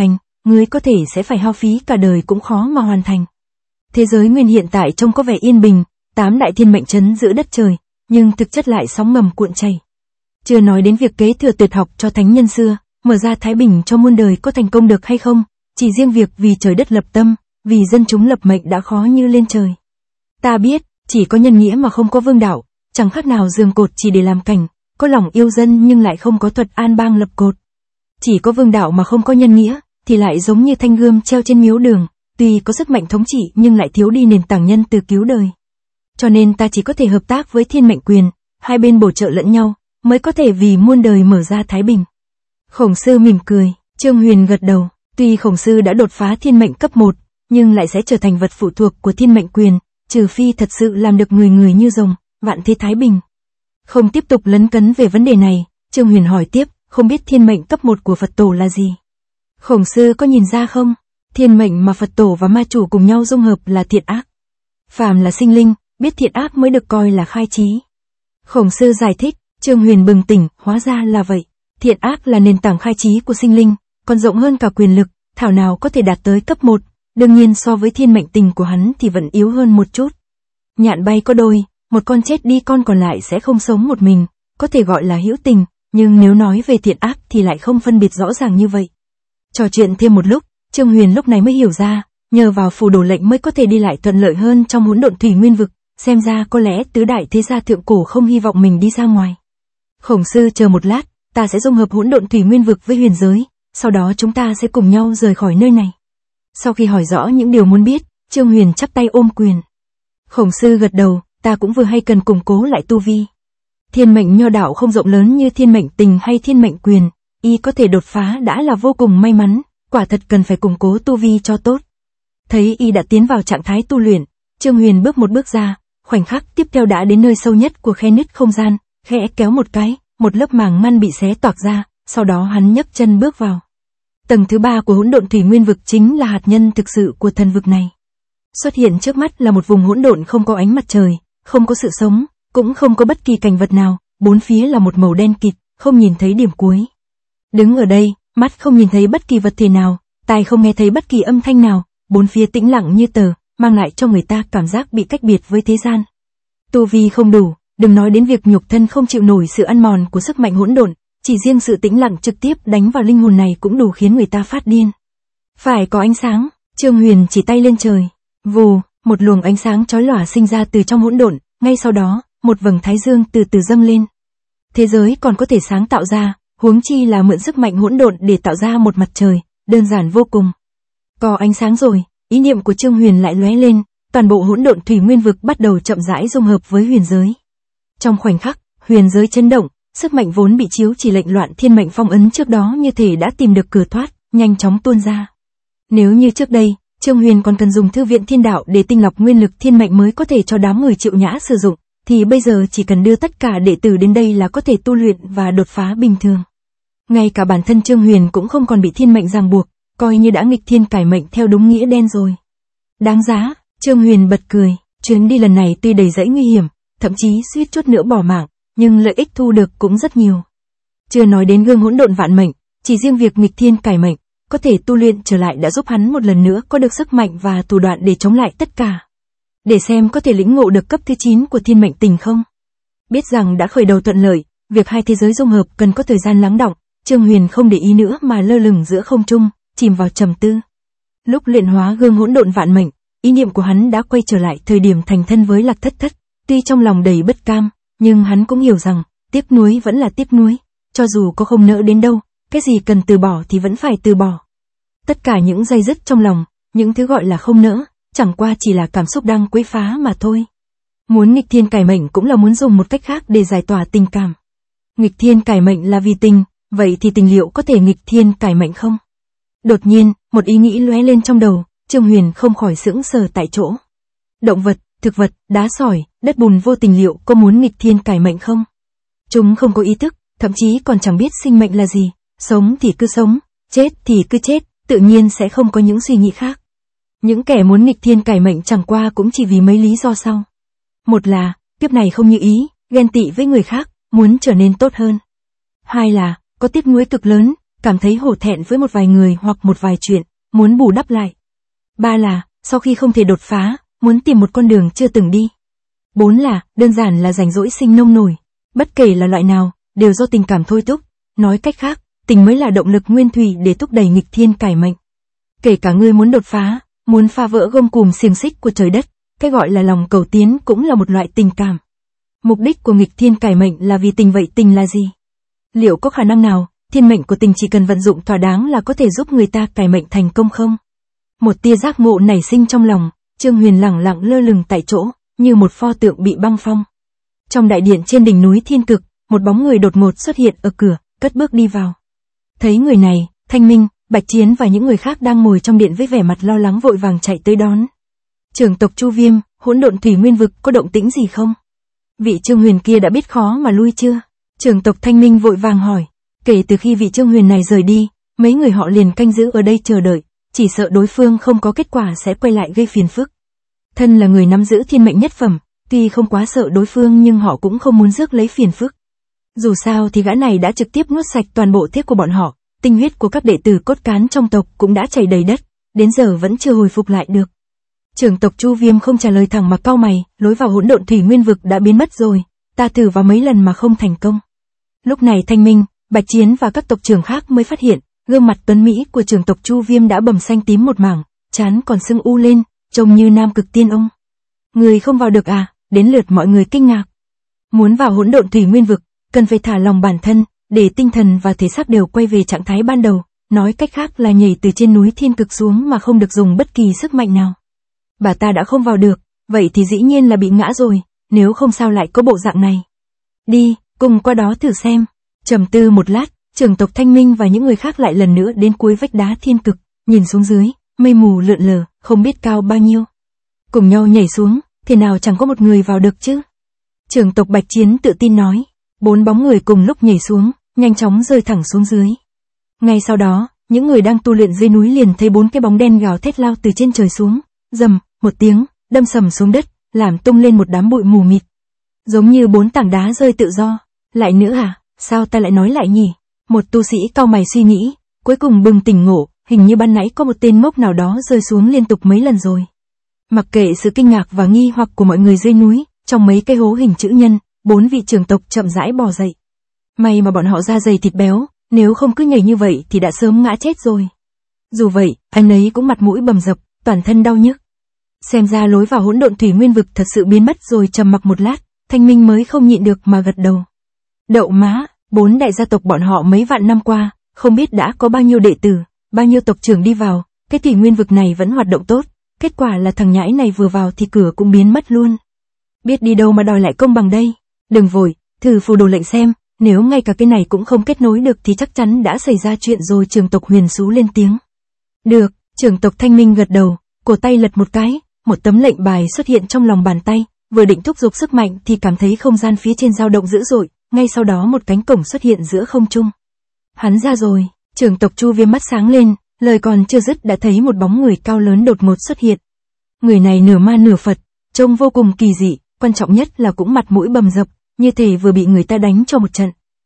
ngươi có thể sẽ phải hao phí cả đời cũng khó mà hoàn thành. Thế giới nguyên hiện tại trông có vẻ yên bình, 8 đại thiên mệnh trấn giữa đất trời, nhưng thực chất lại sóng ngầm cuộn chảy. Chưa nói đến việc kế thừa tuyệt học cho thánh nhân xưa, mở ra thái bình cho muôn đời có thành công được hay không, chỉ riêng việc vì trời đất lập tâm, vì dân chúng lập mệnh đã khó như lên trời. Ta biết, chỉ có nhân nghĩa mà không có vương đạo, chẳng khác nào giường cột chỉ để làm cảnh, có lòng yêu dân nhưng lại không có thuật an bang lập cột. Chỉ có vương đạo mà không có nhân nghĩa, thì lại giống như thanh gươm treo trên miếu đường, tuy có sức mạnh thống trị nhưng lại thiếu đi nền tảng nhân từ cứu đời. Cho nên ta chỉ có thể hợp tác với thiên mệnh quyền, hai bên bổ trợ lẫn nhau, mới có thể vì muôn đời mở ra thái bình. Khổng sư mỉm cười, Trương Huyền gật đầu, tuy khổng sư đã đột phá thiên mệnh cấp 1, nhưng lại sẽ trở thành vật phụ thuộc của thiên mệnh quyền, trừ phi thật sự làm được người người như rồng, vạn thế thái bình. Không tiếp tục lấn cấn về vấn đề này, Trương Huyền hỏi tiếp, không biết thiên mệnh cấp 1 của Phật tổ là gì? Khổng sư có nhìn ra không? Thiên mệnh mà Phật tổ và ma chủ cùng nhau dung hợp là thiện ác. Phàm là sinh linh, biết thiện ác mới được coi là khai trí. Khổng sư giải thích, Trương Huyền bừng tỉnh, hóa ra là vậy. Thiện ác là nền tảng khai trí của sinh linh, còn rộng hơn cả quyền lực, thảo nào có thể đạt tới cấp 1, đương nhiên so với thiên mệnh tình của hắn thì vẫn yếu hơn một chút. Nhạn bay có đôi, một con chết đi con còn lại sẽ không sống một mình, có thể gọi là hữu tình, nhưng nếu nói về thiện ác thì lại không phân biệt rõ ràng như vậy. Trò chuyện thêm một lúc, Trương Huyền lúc này mới hiểu ra, nhờ vào phù đồ lệnh mới có thể đi lại thuận lợi hơn trong hỗn độn thủy nguyên vực, xem ra có lẽ tứ đại thế gia thượng cổ không hy vọng mình đi ra ngoài. Khổng sư chờ một lát, ta sẽ dung hợp hỗn độn thủy nguyên vực với huyền giới, sau đó chúng ta sẽ cùng nhau rời khỏi nơi này. Sau khi hỏi rõ những điều muốn biết, Trương Huyền chắp tay ôm quyền. Khổng sư gật đầu, ta cũng vừa hay cần củng cố lại tu vi. Thiên mệnh nho đạo không rộng lớn như thiên mệnh tình hay thiên mệnh quyền, y có thể đột phá đã là vô cùng may mắn, quả thật cần phải củng cố tu vi cho tốt. Thấy y đã tiến vào trạng thái tu luyện, Trương Huyền bước một bước ra, khoảnh khắc tiếp theo đã đến nơi sâu nhất của khe nứt không gian, khẽ kéo một cái, một lớp màng măn bị xé toạc ra, sau đó hắn nhấc chân bước vào. Tầng thứ 3 của hỗn độn thủy nguyên vực chính là hạt nhân thực sự của thần vực này. Xuất hiện trước mắt là một vùng hỗn độn không có ánh mặt trời, không có sự sống, cũng không có bất kỳ cảnh vật nào, bốn phía là một màu đen kịt, không nhìn thấy điểm cuối. Đứng ở đây, mắt không nhìn thấy bất kỳ vật thể nào, tai không nghe thấy bất kỳ âm thanh nào, bốn phía tĩnh lặng như tờ, mang lại cho người ta cảm giác bị cách biệt với thế gian. Tu vi không đủ, đừng nói đến việc nhục thân không chịu nổi sự ăn mòn của sức mạnh hỗn độn, chỉ riêng sự tĩnh lặng trực tiếp đánh vào linh hồn này cũng đủ khiến người ta phát điên. Phải có ánh sáng, Trương Huyền chỉ tay lên trời. Vù, một luồng ánh sáng chói lòa sinh ra từ trong hỗn độn, ngay sau đó, một vầng thái dương từ từ dâng lên. Thế giới còn có thể sáng tạo ra, huống chi là mượn sức mạnh hỗn độn để tạo ra một mặt trời, đơn giản vô cùng. Có ánh sáng rồi, ý niệm của Trương Huyền lại lóe lên, toàn bộ hỗn độn thủy nguyên vực bắt đầu chậm rãi dung hợp với huyền giới. Trong khoảnh khắc, huyền giới chấn động, sức mạnh vốn bị chiếu chỉ lệnh loạn thiên mệnh phong ấn trước đó như thể đã tìm được cửa thoát, nhanh chóng tuôn ra. Nếu như trước đây, Trương Huyền còn cần dùng thư viện thiên đạo để tinh lọc nguyên lực thiên mệnh mới có thể cho đám người Triệu Nhã sử dụng, thì bây giờ chỉ cần đưa tất cả đệ tử đến đây là có thể tu luyện và đột phá bình thường. Ngay cả bản thân Trương Huyền cũng không còn bị thiên mệnh ràng buộc, coi như đã nghịch thiên cải mệnh theo đúng nghĩa đen rồi. Đáng giá, Trương Huyền bật cười, chuyến đi lần này tuy đầy rẫy nguy hiểm, thậm chí suýt chút nữa bỏ mạng, nhưng lợi ích thu được cũng rất nhiều. Chưa nói đến gương hỗn độn vạn mệnh, chỉ riêng việc nghịch thiên cải mệnh, có thể tu luyện trở lại đã giúp hắn một lần nữa có được sức mạnh và thủ đoạn để chống lại tất cả. Để xem có thể lĩnh ngộ được cấp thứ 9 của thiên mệnh tình không. Biết rằng đã khởi đầu thuận lợi, việc hai thế giới dung hợp cần có thời gian lắng đọng, Trương Huyền không để ý nữa mà lơ lửng giữa không trung, chìm vào trầm tư. Lúc luyện hóa gương hỗn độn vạn mệnh, ý niệm của hắn đã quay trở lại thời điểm thành thân với Lạc Thất Thất, tuy trong lòng đầy bất cam, nhưng hắn cũng hiểu rằng, tiếc nuối vẫn là tiếc nuối, cho dù có không nỡ đến đâu, cái gì cần từ bỏ thì vẫn phải từ bỏ. Tất cả những day dứt trong lòng, những thứ gọi là không nỡ, chẳng qua chỉ là cảm xúc đang quấy phá mà thôi. Muốn nghịch thiên cải mệnh cũng là muốn dùng một cách khác để giải tỏa tình cảm. Nghịch thiên cải mệnh là vì tình, vậy thì tình liệu có thể nghịch thiên cải mệnh không? Đột nhiên, một ý nghĩ lóe lên trong đầu, Trương Huyền không khỏi sững sờ tại chỗ. Động vật, thực vật, đá sỏi, đất bùn vô tình liệu có muốn nghịch thiên cải mệnh không? Chúng không có ý thức, thậm chí còn chẳng biết sinh mệnh là gì, sống thì cứ sống, chết thì cứ chết, tự nhiên sẽ không có những suy nghĩ khác. Những kẻ muốn nghịch thiên cải mệnh chẳng qua cũng chỉ vì mấy lý do sau. Một là, kiếp này không như ý, ghen tị với người khác, muốn trở nên tốt hơn. Hai là, có tiếc nuối cực lớn, cảm thấy hổ thẹn với một vài người hoặc một vài chuyện, muốn bù đắp lại. 3 là, sau khi không thể đột phá, muốn tìm một con đường chưa từng đi. 4 là, đơn giản là rảnh rỗi sinh nông nổi. Bất kể là loại nào, đều do tình cảm thôi thúc. Nói cách khác, tình mới là động lực nguyên thủy để thúc đẩy nghịch thiên cải mệnh. Kể cả ngươi muốn đột phá, muốn phá vỡ gông cùm xiềng xích của trời đất, cái gọi là lòng cầu tiến cũng là một loại tình cảm. Mục đích của nghịch thiên cải mệnh là vì tình, vậy tình là gì? Liệu có khả năng nào, thiên mệnh của tình chỉ cần vận dụng thỏa đáng là có thể giúp người ta cải mệnh thành công không? Một tia giác ngộ nảy sinh trong lòng, Trương Huyền lẳng lặng lơ lửng tại chỗ, như một pho tượng bị băng phong. Trong đại điện trên đỉnh núi Thiên Cực, một bóng người đột ngột xuất hiện ở cửa, cất bước đi vào. Thấy người này, Thanh Minh, Bạch Chiến và những người khác đang ngồi trong điện với vẻ mặt lo lắng vội vàng chạy tới đón. Trưởng tộc Chu Viêm, Hỗn Độn Thủy Nguyên Vực có động tĩnh gì không? Vị Trương Huyền kia đã biết khó mà lui chưa? Trưởng tộc Thanh Minh vội vàng hỏi. Kể từ khi vị Trương Huyền này rời đi, mấy người họ liền canh giữ ở đây chờ đợi, chỉ sợ đối phương không có kết quả sẽ quay lại gây phiền phức. Thân là người nắm giữ thiên mệnh nhất phẩm, tuy không quá sợ đối phương nhưng họ cũng không muốn rước lấy phiền phức. Dù sao thì gã này đã trực tiếp nuốt sạch toàn bộ thiết của bọn họ, tinh huyết của các đệ tử cốt cán trong tộc cũng đã chảy đầy đất, đến giờ vẫn chưa hồi phục lại được. Trưởng tộc Chu Viêm không trả lời thẳng mà cau mày, lối vào Hỗn Độn Thủy Nguyên Vực đã biến mất rồi, ta thử vào mấy lần mà không thành công. Lúc này Thanh Minh, Bạch Chiến và các tộc trưởng khác mới phát hiện, gương mặt tuấn mỹ của trưởng tộc Chu Viêm đã bầm xanh tím một mảng, trán còn sưng u lên, trông như nam cực tiên ông. Người không vào được à? Đến lượt mọi người kinh ngạc. Muốn vào Hỗn Độn Thủy Nguyên Vực, cần phải thả lòng bản thân, để tinh thần và thể xác đều quay về trạng thái ban đầu, nói cách khác là nhảy từ trên núi Thiên Cực xuống mà không được dùng bất kỳ sức mạnh nào. Bà ta đã không vào được, vậy thì dĩ nhiên là bị ngã rồi, nếu không sao lại có bộ dạng này. Đi, cùng qua đó thử xem. Trầm tư một lát, trưởng tộc Thanh Minh và những người khác lại lần nữa đến cuối vách đá Thiên Cực, nhìn xuống dưới, mây mù lượn lờ, không biết cao bao nhiêu. Cùng nhau nhảy xuống, thế nào chẳng có một người vào được chứ? Trưởng tộc Bạch Chiến tự tin nói. 4 bóng người cùng lúc nhảy xuống, nhanh chóng rơi thẳng xuống dưới. Ngay sau đó, những người đang tu luyện dưới núi liền thấy 4 cái bóng đen gào thét lao từ trên trời xuống, rầm một tiếng, đâm sầm xuống đất, làm tung lên một đám bụi mù mịt. Giống như 4 tảng đá rơi tự do. Lại nữa à, sao ta lại nói lại nhỉ? Một tu sĩ cau mày suy nghĩ, cuối cùng bừng tỉnh ngộ, hình như ban nãy có một tên ngốc nào đó rơi xuống liên tục mấy lần rồi. Mặc kệ sự kinh ngạc và nghi hoặc của mọi người dưới núi, trong mấy cái hố hình chữ nhân, 4 vị trưởng tộc chậm rãi bò dậy. May mà bọn họ da dày thịt béo, nếu không cứ nhảy như vậy thì đã sớm ngã chết rồi. Dù vậy, anh ấy cũng mặt mũi bầm dập, toàn thân đau nhức. Xem ra lối vào Hỗn Độn Thủy Nguyên Vực thật sự biến mất rồi. Trầm mặc một lát, Thanh Minh mới không nhịn được mà gật đầu. Đậu má, 4 đại gia tộc bọn họ mấy vạn năm qua, không biết đã có bao nhiêu đệ tử, bao nhiêu tộc trưởng đi vào, cái Thủy Nguyên Vực này vẫn hoạt động tốt, kết quả là thằng nhãi này vừa vào thì cửa cũng biến mất luôn. Biết đi đâu mà đòi lại công bằng đây. Đừng vội, thử phù đồ lệnh xem, nếu ngay cả cái này cũng không kết nối được thì chắc chắn đã xảy ra chuyện rồi. Trưởng tộc Huyền Sú lên tiếng. Được, trưởng tộc Thanh Minh gật đầu, cổ tay lật một cái, một tấm lệnh bài xuất hiện trong lòng bàn tay, vừa định thúc giục sức mạnh thì cảm thấy không gian phía trên dao động dữ dội, ngay sau đó một cánh cổng xuất hiện giữa không trung. Hắn ra rồi, trưởng tộc Chu Viêm mắt sáng lên, lời còn chưa dứt đã thấy một bóng người cao lớn đột ngột xuất hiện. Người này nửa ma nửa Phật, trông vô cùng kỳ dị, quan trọng nhất là cũng mặt mũi bầm dập, như thể vừa bị người ta đánh cho một trận.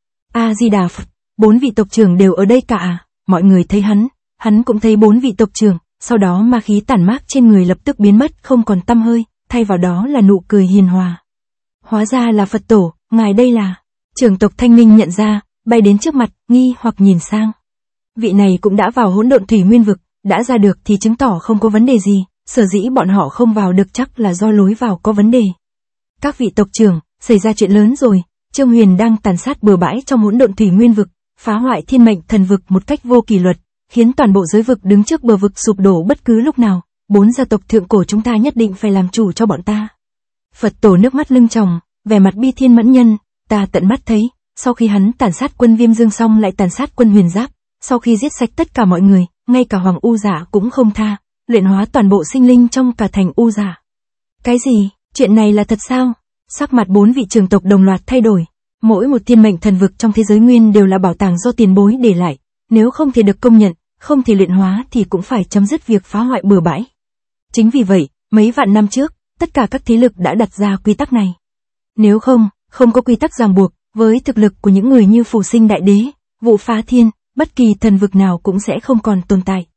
A Di Đà Phật, 4 vị tộc trưởng đều ở đây cả à? Mọi người thấy hắn cũng thấy 4 vị tộc trưởng, sau đó ma khí tản mát trên người lập tức biến mất không còn tăm hơi, thay vào đó là nụ cười hiền hòa. Hóa ra là Phật tổ, ngài đây là. Trưởng tộc Thanh Minh nhận ra, bay đến trước mặt, nghi hoặc nhìn sang. Vị này cũng đã vào Hỗn Độn Thủy Nguyên Vực, đã ra được thì chứng tỏ không có vấn đề gì, sở dĩ bọn họ không vào được chắc là do lối vào có vấn đề. Các vị tộc trưởng, xảy ra chuyện lớn rồi, Trương Huyền đang tàn sát bừa bãi trong Hỗn Độn Thủy Nguyên Vực, phá hoại thiên mệnh thần vực một cách vô kỷ luật, khiến toàn bộ giới vực đứng trước bờ vực sụp đổ bất cứ lúc nào. 4 gia tộc thượng cổ chúng ta nhất định phải làm chủ cho bọn ta. Phật tổ nước mắt lưng tròng, vẻ mặt bi thiên mẫn nhân, ta tận mắt thấy, sau khi hắn tàn sát quân Viêm Dương xong lại tàn sát quân Huyền Giáp, sau khi giết sạch tất cả mọi người, ngay cả Hoàng U Giả cũng không tha, luyện hóa toàn bộ sinh linh trong cả thành U Giả. Cái gì? Chuyện này là thật sao? Sắc mặt 4 vị trưởng tộc đồng loạt thay đổi. Mỗi một thiên mệnh thần vực trong thế giới nguyên đều là bảo tàng do tiền bối để lại, nếu không thể được công nhận, không thể luyện hóa thì cũng phải chấm dứt việc phá hoại bừa bãi. Chính vì vậy, mấy vạn năm trước, tất cả các thế lực đã đặt ra quy tắc này. Nếu không có quy tắc ràng buộc, với thực lực của những người như Phù Sinh Đại Đế, Vụ Phá Thiên, bất kỳ thần vực nào cũng sẽ không còn tồn tại.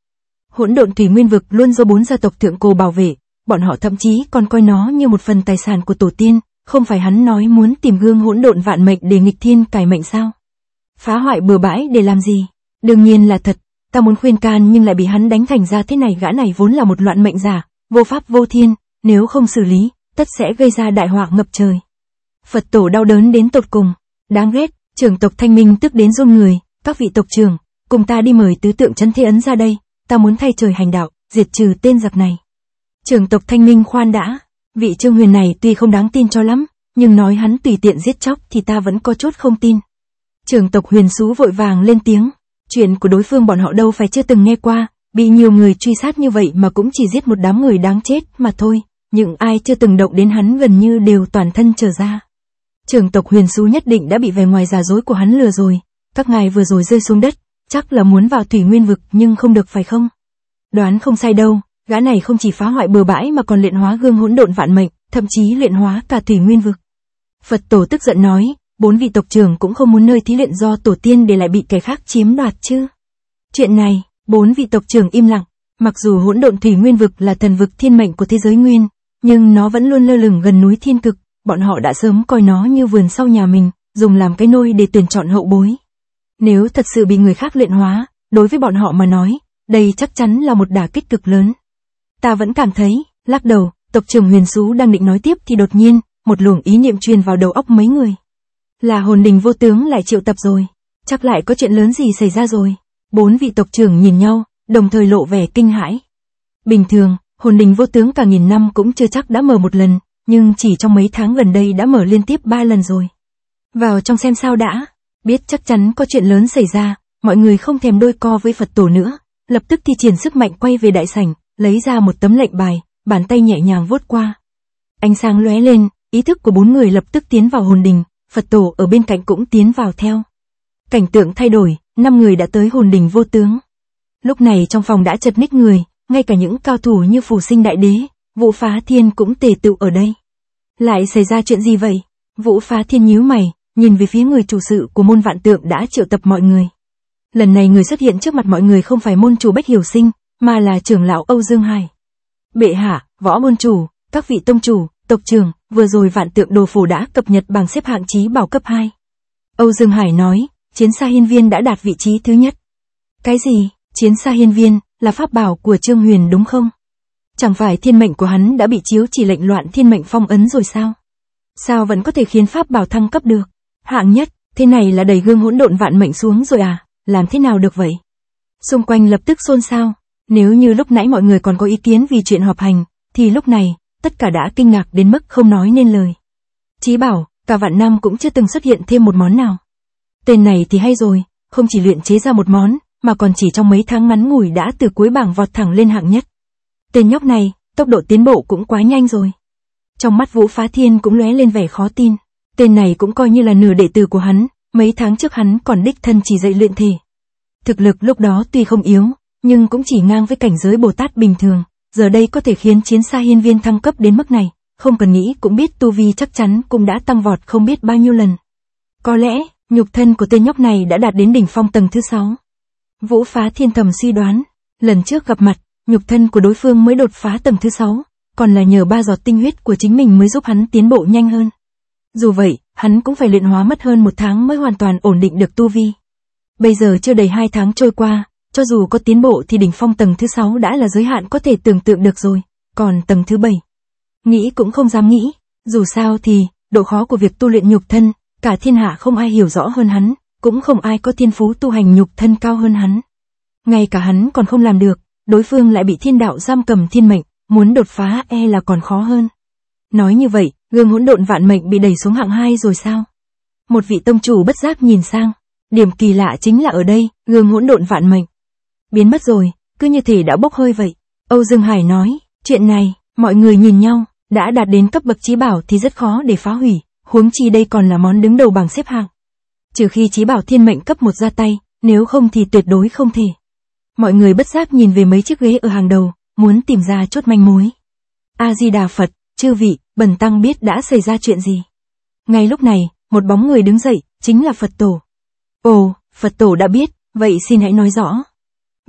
Hỗn độn thủy nguyên vực luôn do 4 gia tộc thượng cổ bảo vệ, bọn họ thậm chí còn coi nó như một phần tài sản của tổ tiên, không phải hắn nói muốn tìm gương hỗn độn vạn mệnh để nghịch thiên cải mệnh sao? Phá hoại bừa bãi để làm gì? Đương nhiên là thật, ta muốn khuyên can nhưng lại bị hắn đánh thành ra thế này. Gã này vốn là một loạn mệnh giả, vô pháp vô thiên, nếu không xử lý, tất sẽ gây ra đại họa ngập trời. Phật tổ đau đớn đến tột cùng, đáng ghét. Trưởng tộc Thanh Minh tức đến run người, các vị tộc trưởng, cùng ta đi mời tứ tượng Trấn Thế Ấn ra đây, ta muốn thay trời hành đạo, diệt trừ tên giặc này. Trưởng tộc Thanh Minh khoan đã, vị Trương Huyền này tuy không đáng tin cho lắm, nhưng nói hắn tùy tiện giết chóc thì ta vẫn có chút không tin. Trưởng tộc Huyền Sú vội vàng lên tiếng, chuyện của đối phương bọn họ đâu phải chưa từng nghe qua, bị nhiều người truy sát như vậy mà cũng chỉ giết một đám người đáng chết mà thôi, những ai chưa từng động đến hắn gần như đều toàn thân trở ra. Trưởng tộc Huyền Sú nhất định đã bị vẻ ngoài giả dối của hắn lừa rồi, các ngài vừa rồi rơi xuống đất, chắc là muốn vào thủy nguyên vực nhưng không được phải không? Đoán không sai đâu, gã này không chỉ phá hoại bừa bãi mà còn luyện hóa gương hỗn độn vạn mệnh, thậm chí luyện hóa cả thủy nguyên vực. Phật tổ tức giận nói, 4 vị tộc trưởng cũng không muốn nơi thí luyện do tổ tiên để lại bị kẻ khác chiếm đoạt chứ. Chuyện này, 4 vị tộc trưởng im lặng, mặc dù hỗn độn thủy nguyên vực là thần vực thiên mệnh của thế giới nguyên, nhưng nó vẫn luôn lơ lửng gần núi thiên cực, bọn họ đã sớm coi nó như vườn sau nhà mình, dùng làm cái nôi để tuyển chọn hậu bối. Nếu thật sự bị người khác luyện hóa, đối với bọn họ mà nói, đây chắc chắn là một đả kích cực lớn. Ta vẫn cảm thấy, lắc đầu, tộc trưởng Huyền Sú đang định nói tiếp thì đột nhiên, một luồng ý niệm truyền vào đầu óc mấy người. Là hồn đình vô tướng lại triệu tập rồi, chắc lại có chuyện lớn gì xảy ra rồi. 4 vị tộc trưởng nhìn nhau, đồng thời lộ vẻ kinh hãi. Bình thường, hồn đình vô tướng cả nghìn năm cũng chưa chắc đã mở một lần, nhưng chỉ trong mấy tháng gần đây đã mở liên tiếp 3 lần rồi. Vào trong xem sao đã, biết chắc chắn có chuyện lớn xảy ra, mọi người không thèm đôi co với Phật tổ nữa, lập tức thi triển sức mạnh quay về đại sảnh, lấy ra một tấm lệnh bài, bàn tay nhẹ nhàng vuốt qua. Ánh sáng lóe lên, ý thức của 4 người lập tức tiến vào hồn đình, Phật tổ ở bên cạnh cũng tiến vào theo. Cảnh tượng thay đổi, 5 người đã tới hồn đình vô tướng. Lúc này trong phòng đã chật ních người, ngay cả những cao thủ như Phù Sinh Đại Đế, Vũ Phá Thiên cũng tề tựu ở đây. Lại xảy ra chuyện gì vậy? Vũ Phá Thiên nhíu mày, nhìn về phía người chủ sự của môn Vạn Tượng đã triệu tập mọi người. Lần này người xuất hiện trước mặt mọi người không phải môn chủ Bách Hiểu Sinh, mà là trưởng lão Âu Dương Hải. Bệ hạ, võ môn chủ, các vị tông chủ, tộc trưởng, vừa rồi Vạn Tượng Đồ Phủ đã cập nhật bảng xếp hạng chí bảo cấp 2. Âu Dương Hải nói, Chiến Sa Hiên Viên đã đạt vị trí thứ nhất. Cái gì? Chiến Sa Hiên Viên là pháp bảo của Trương Huyền đúng không? Chẳng phải thiên mệnh của hắn đã bị chiếu chỉ lệnh loạn thiên mệnh phong ấn rồi sao? Sao vẫn có thể khiến pháp bảo thăng cấp được? Hạng nhất, thế này là đẩy gương hỗn độn vạn mệnh xuống rồi à? Làm thế nào được vậy? Xung quanh lập tức xôn xao. Nếu như lúc nãy mọi người còn có ý kiến vì chuyện họp hành, thì lúc này, tất cả đã kinh ngạc đến mức không nói nên lời. Chí bảo, cả vạn năm cũng chưa từng xuất hiện thêm một món nào. Tên này thì hay rồi, không chỉ luyện chế ra một món, mà còn chỉ trong mấy tháng ngắn ngủi đã từ cuối bảng vọt thẳng lên hạng nhất. Tên nhóc này, tốc độ tiến bộ cũng quá nhanh rồi. Trong mắt Vũ Phá Thiên cũng lóe lên vẻ khó tin. Tên này cũng coi như là nửa đệ tử của hắn, mấy tháng trước hắn còn đích thân chỉ dạy luyện thể. Thực lực lúc đó tuy không yếu, nhưng cũng chỉ ngang với cảnh giới Bồ Tát bình thường, giờ đây có thể khiến Chiến Sa Hiên Viên thăng cấp đến mức này, không cần nghĩ cũng biết tu vi chắc chắn cũng đã tăng vọt không biết bao nhiêu lần. Có lẽ, nhục thân của tên nhóc này đã đạt đến đỉnh phong tầng thứ 6. Vũ Phá Thiên thầm suy đoán, lần trước gặp mặt, nhục thân của đối phương mới đột phá tầng thứ 6, còn là nhờ 3 giọt tinh huyết của chính mình mới giúp hắn tiến bộ nhanh hơn. Dù vậy, hắn cũng phải luyện hóa mất hơn 1 tháng mới hoàn toàn ổn định được tu vi. Bây giờ chưa đầy 2 tháng trôi qua, cho dù có tiến bộ thì đỉnh phong tầng thứ 6 đã là giới hạn có thể tưởng tượng được rồi, còn tầng thứ 7. Nghĩ cũng không dám nghĩ, dù sao thì, độ khó của việc tu luyện nhục thân, cả thiên hạ không ai hiểu rõ hơn hắn, cũng không ai có thiên phú tu hành nhục thân cao hơn hắn. Ngay cả hắn còn không làm được, đối phương lại bị thiên đạo giam cầm thiên mệnh, muốn đột phá là còn khó hơn. Nói như vậy, gương hỗn độn vạn mệnh bị đẩy xuống hạng 2 rồi sao? Một vị tông chủ bất giác nhìn sang, điểm kỳ lạ chính là ở đây, gương hỗn độn vạn mệnh biến mất rồi, cứ như thể đã bốc hơi vậy. Âu Dương Hải nói, chuyện này, mọi người nhìn nhau, đã đạt đến cấp bậc chí bảo thì rất khó để phá hủy, huống chi đây còn là món đứng đầu bảng xếp hạng. Trừ khi chí bảo thiên mệnh cấp 1 ra tay, nếu không thì tuyệt đối không thể. Mọi người bất giác nhìn về mấy chiếc ghế ở hàng đầu, muốn tìm ra chốt manh mối. A-di-đà Phật, chư vị, bần tăng biết đã xảy ra chuyện gì. Ngay lúc này, một bóng người đứng dậy, chính là Phật tổ. Ồ, Phật tổ đã biết, vậy xin hãy nói rõ.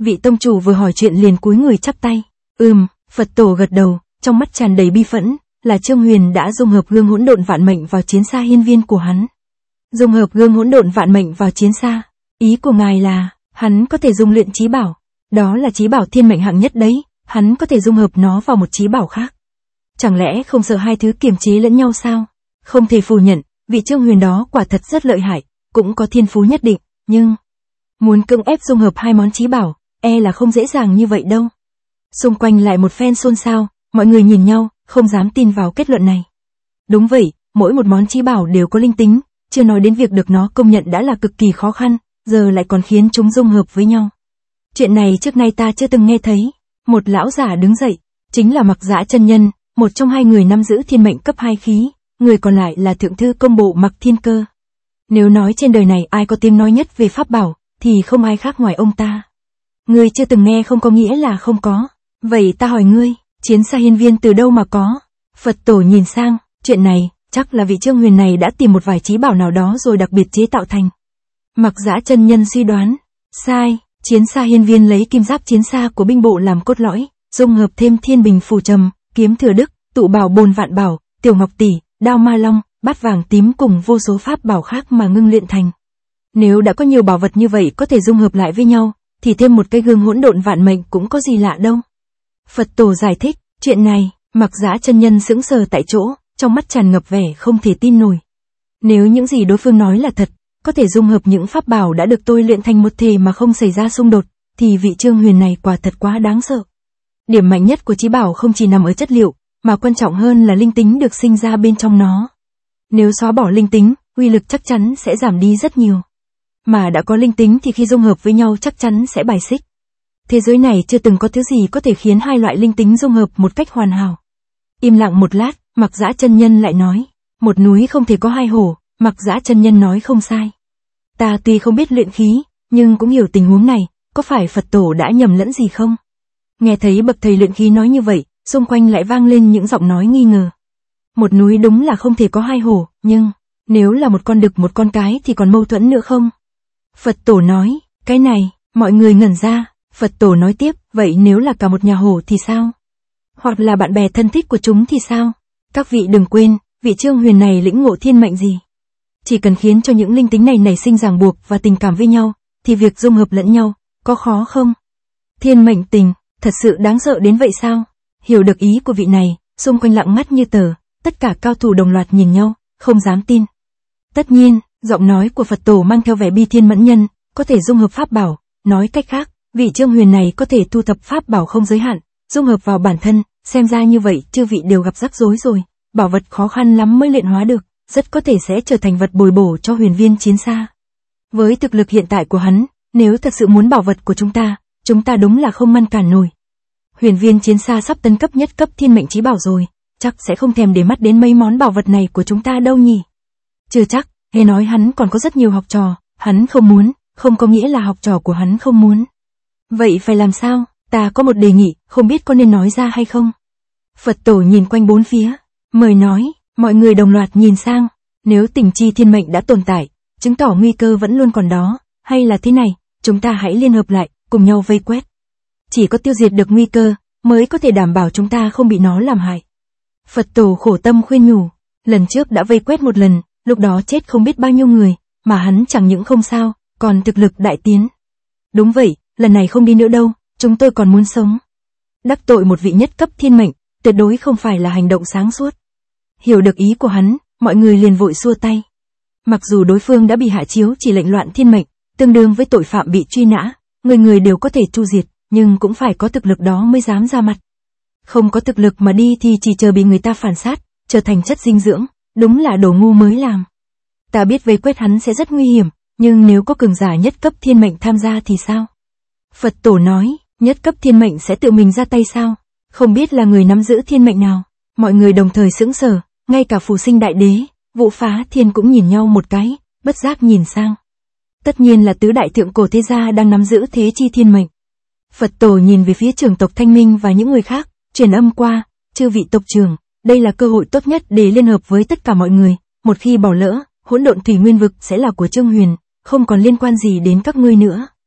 Vị tông chủ vừa hỏi chuyện liền cúi người chắp tay. Phật tổ gật đầu, trong mắt tràn đầy bi phẫn, là Trương Huyền đã dung hợp gương hỗn độn vạn mệnh vào chiến xa hiên viên của hắn. Dung hợp gương hỗn độn vạn mệnh vào chiến xa, ý của ngài là, hắn có thể dung luyện chí bảo, đó là chí bảo thiên mệnh hạng nhất đấy, hắn có thể dung hợp nó vào một chí bảo khác. Chẳng lẽ không sợ hai thứ kiềm chế lẫn nhau sao? Không thể phủ nhận, vị Trương Huyền đó quả thật rất lợi hại, cũng có thiên phú nhất định, nhưng muốn cưỡng ép dung hợp hai món chí bảo, là không dễ dàng như vậy đâu. Xung quanh lại một phen xôn xao, mọi người nhìn nhau, không dám tin vào kết luận này. Đúng vậy, mỗi một món chí bảo đều có linh tính, chưa nói đến việc được nó công nhận đã là cực kỳ khó khăn, giờ lại còn khiến chúng dung hợp với nhau. Chuyện này trước nay ta chưa từng nghe thấy. Một lão giả đứng dậy, chính là Mặc Dã chân nhân, một trong hai người nắm giữ thiên mệnh cấp 2 khí, người còn lại là thượng thư công bộ Mặc Thiên Cơ. Nếu nói trên đời này ai có tiếng nói nhất về pháp bảo, thì không ai khác ngoài ông ta. Ngươi chưa từng nghe không có nghĩa là không có. Vậy ta hỏi ngươi, chiến xa hiên viên từ đâu mà có? Phật tổ nhìn sang, chuyện này, chắc là vị Trương Huyền này đã tìm một vài chí bảo nào đó rồi đặc biệt chế tạo thành. Mặc Dã chân nhân suy đoán, sai, chiến xa hiên viên lấy kim giáp chiến xa của binh bộ làm cốt lõi, dung hợp thêm thiên bình phù trầm, kiếm thừa đức, tụ bảo bồn vạn bảo, tiểu ngọc tỷ, đao ma long, bát vàng tím cùng vô số pháp bảo khác mà ngưng luyện thành. Nếu đã có nhiều bảo vật như vậy có thể dung hợp lại với nhau, thì thêm một cái gương hỗn độn vạn mệnh cũng có gì lạ đâu. Phật tổ giải thích, chuyện này, Mặc Dã chân nhân sững sờ tại chỗ, trong mắt tràn ngập vẻ không thể tin nổi. Nếu những gì đối phương nói là thật, có thể dung hợp những pháp bảo đã được tôi luyện thành một thể mà không xảy ra xung đột, thì vị Trương Huyền này quả thật quá đáng sợ. Điểm mạnh nhất của chí bảo không chỉ nằm ở chất liệu, mà quan trọng hơn là linh tính được sinh ra bên trong nó. Nếu xóa bỏ linh tính, uy lực chắc chắn sẽ giảm đi rất nhiều. Mà đã có linh tính thì khi dung hợp với nhau chắc chắn sẽ bài xích. Thế giới này chưa từng có thứ gì có thể khiến hai loại linh tính dung hợp một cách hoàn hảo. Im lặng một lát, Mặc Dã chân nhân lại nói, một núi không thể có hai hổ. Mặc Dã chân nhân nói không sai. Ta tuy không biết luyện khí, nhưng cũng hiểu tình huống này, có phải Phật tổ đã nhầm lẫn gì không? Nghe thấy bậc thầy luyện khí nói như vậy, xung quanh lại vang lên những giọng nói nghi ngờ. Một núi đúng là không thể có hai hổ, nhưng nếu là một con đực một con cái thì còn mâu thuẫn nữa không? Phật tổ nói, cái này, mọi người ngẩn ra. Phật tổ nói tiếp, vậy nếu là cả một nhà hổ thì sao? Hoặc là bạn bè thân thích của chúng thì sao? Các vị đừng quên, vị Trương Huyền này lĩnh ngộ thiên mệnh gì? Chỉ cần khiến cho những linh tính này nảy sinh ràng buộc và tình cảm với nhau, thì việc dung hợp lẫn nhau, có khó không? Thiên mệnh tình, thật sự đáng sợ đến vậy sao? Hiểu được ý của vị này, xung quanh lặng ngắt như tờ, tất cả cao thủ đồng loạt nhìn nhau, không dám tin. Tất nhiên, giọng nói của Phật tổ mang theo vẻ bi thiên mẫn nhân, có thể dung hợp pháp bảo, nói cách khác, vị Trương Huyền này có thể thu thập pháp bảo không giới hạn, dung hợp vào bản thân, xem ra như vậy chư vị đều gặp rắc rối rồi, bảo vật khó khăn lắm mới luyện hóa được, rất có thể sẽ trở thành vật bồi bổ cho huyền viên chiến xa. Với thực lực hiện tại của hắn, nếu thật sự muốn bảo vật của chúng ta đúng là không ngăn cản nổi. Huyền viên chiến xa sắp tấn cấp nhất cấp thiên mệnh chí bảo rồi, chắc sẽ không thèm để mắt đến mấy món bảo vật này của chúng ta đâu nhỉ. Chưa chắc, nghe nói hắn còn có rất nhiều học trò, hắn không muốn, không có nghĩa là học trò của hắn không muốn. Vậy phải làm sao? Ta có một đề nghị, không biết có nên nói ra hay không? Phật tổ nhìn quanh bốn phía, mời nói, mọi người đồng loạt nhìn sang, nếu tình chi thiên mệnh đã tồn tại, chứng tỏ nguy cơ vẫn luôn còn đó, hay là thế này, chúng ta hãy liên hợp lại, cùng nhau vây quét. Chỉ có tiêu diệt được nguy cơ, mới có thể đảm bảo chúng ta không bị nó làm hại. Phật tổ khổ tâm khuyên nhủ, lần trước đã vây quét một lần, lúc đó chết không biết bao nhiêu người, mà hắn chẳng những không sao, còn thực lực đại tiến. Đúng vậy, lần này không đi nữa đâu, chúng tôi còn muốn sống. Đắc tội một vị nhất cấp thiên mệnh, tuyệt đối không phải là hành động sáng suốt. Hiểu được ý của hắn, mọi người liền vội xua tay. Mặc dù đối phương đã bị hạ chiếu chỉ lệnh loạn thiên mệnh, tương đương với tội phạm bị truy nã, người người đều có thể tru diệt, nhưng cũng phải có thực lực đó mới dám ra mặt. Không có thực lực mà đi thì chỉ chờ bị người ta phản sát, trở thành chất dinh dưỡng, đúng là đồ ngu mới làm. Ta biết vây quét hắn sẽ rất nguy hiểm, nhưng nếu có cường giả nhất cấp thiên mệnh tham gia thì sao? Phật tổ nói, nhất cấp thiên mệnh sẽ tự mình ra tay sao? Không biết là người nắm giữ thiên mệnh nào? Mọi người đồng thời sững sờ, ngay cả Phù Sinh Đại Đế, Vũ Phá Thiên cũng nhìn nhau một cái, bất giác nhìn sang. Tất nhiên là tứ đại thượng cổ thế gia đang nắm giữ thế chi thiên mệnh. Phật tổ nhìn về phía trưởng tộc Thanh Minh và những người khác, truyền âm qua, chư vị tộc trưởng, đây là cơ hội tốt nhất để liên hợp với tất cả mọi người, một khi bỏ lỡ, hỗn độn thủy nguyên vực sẽ là của Trương Huyền, không còn liên quan gì đến các ngươi nữa.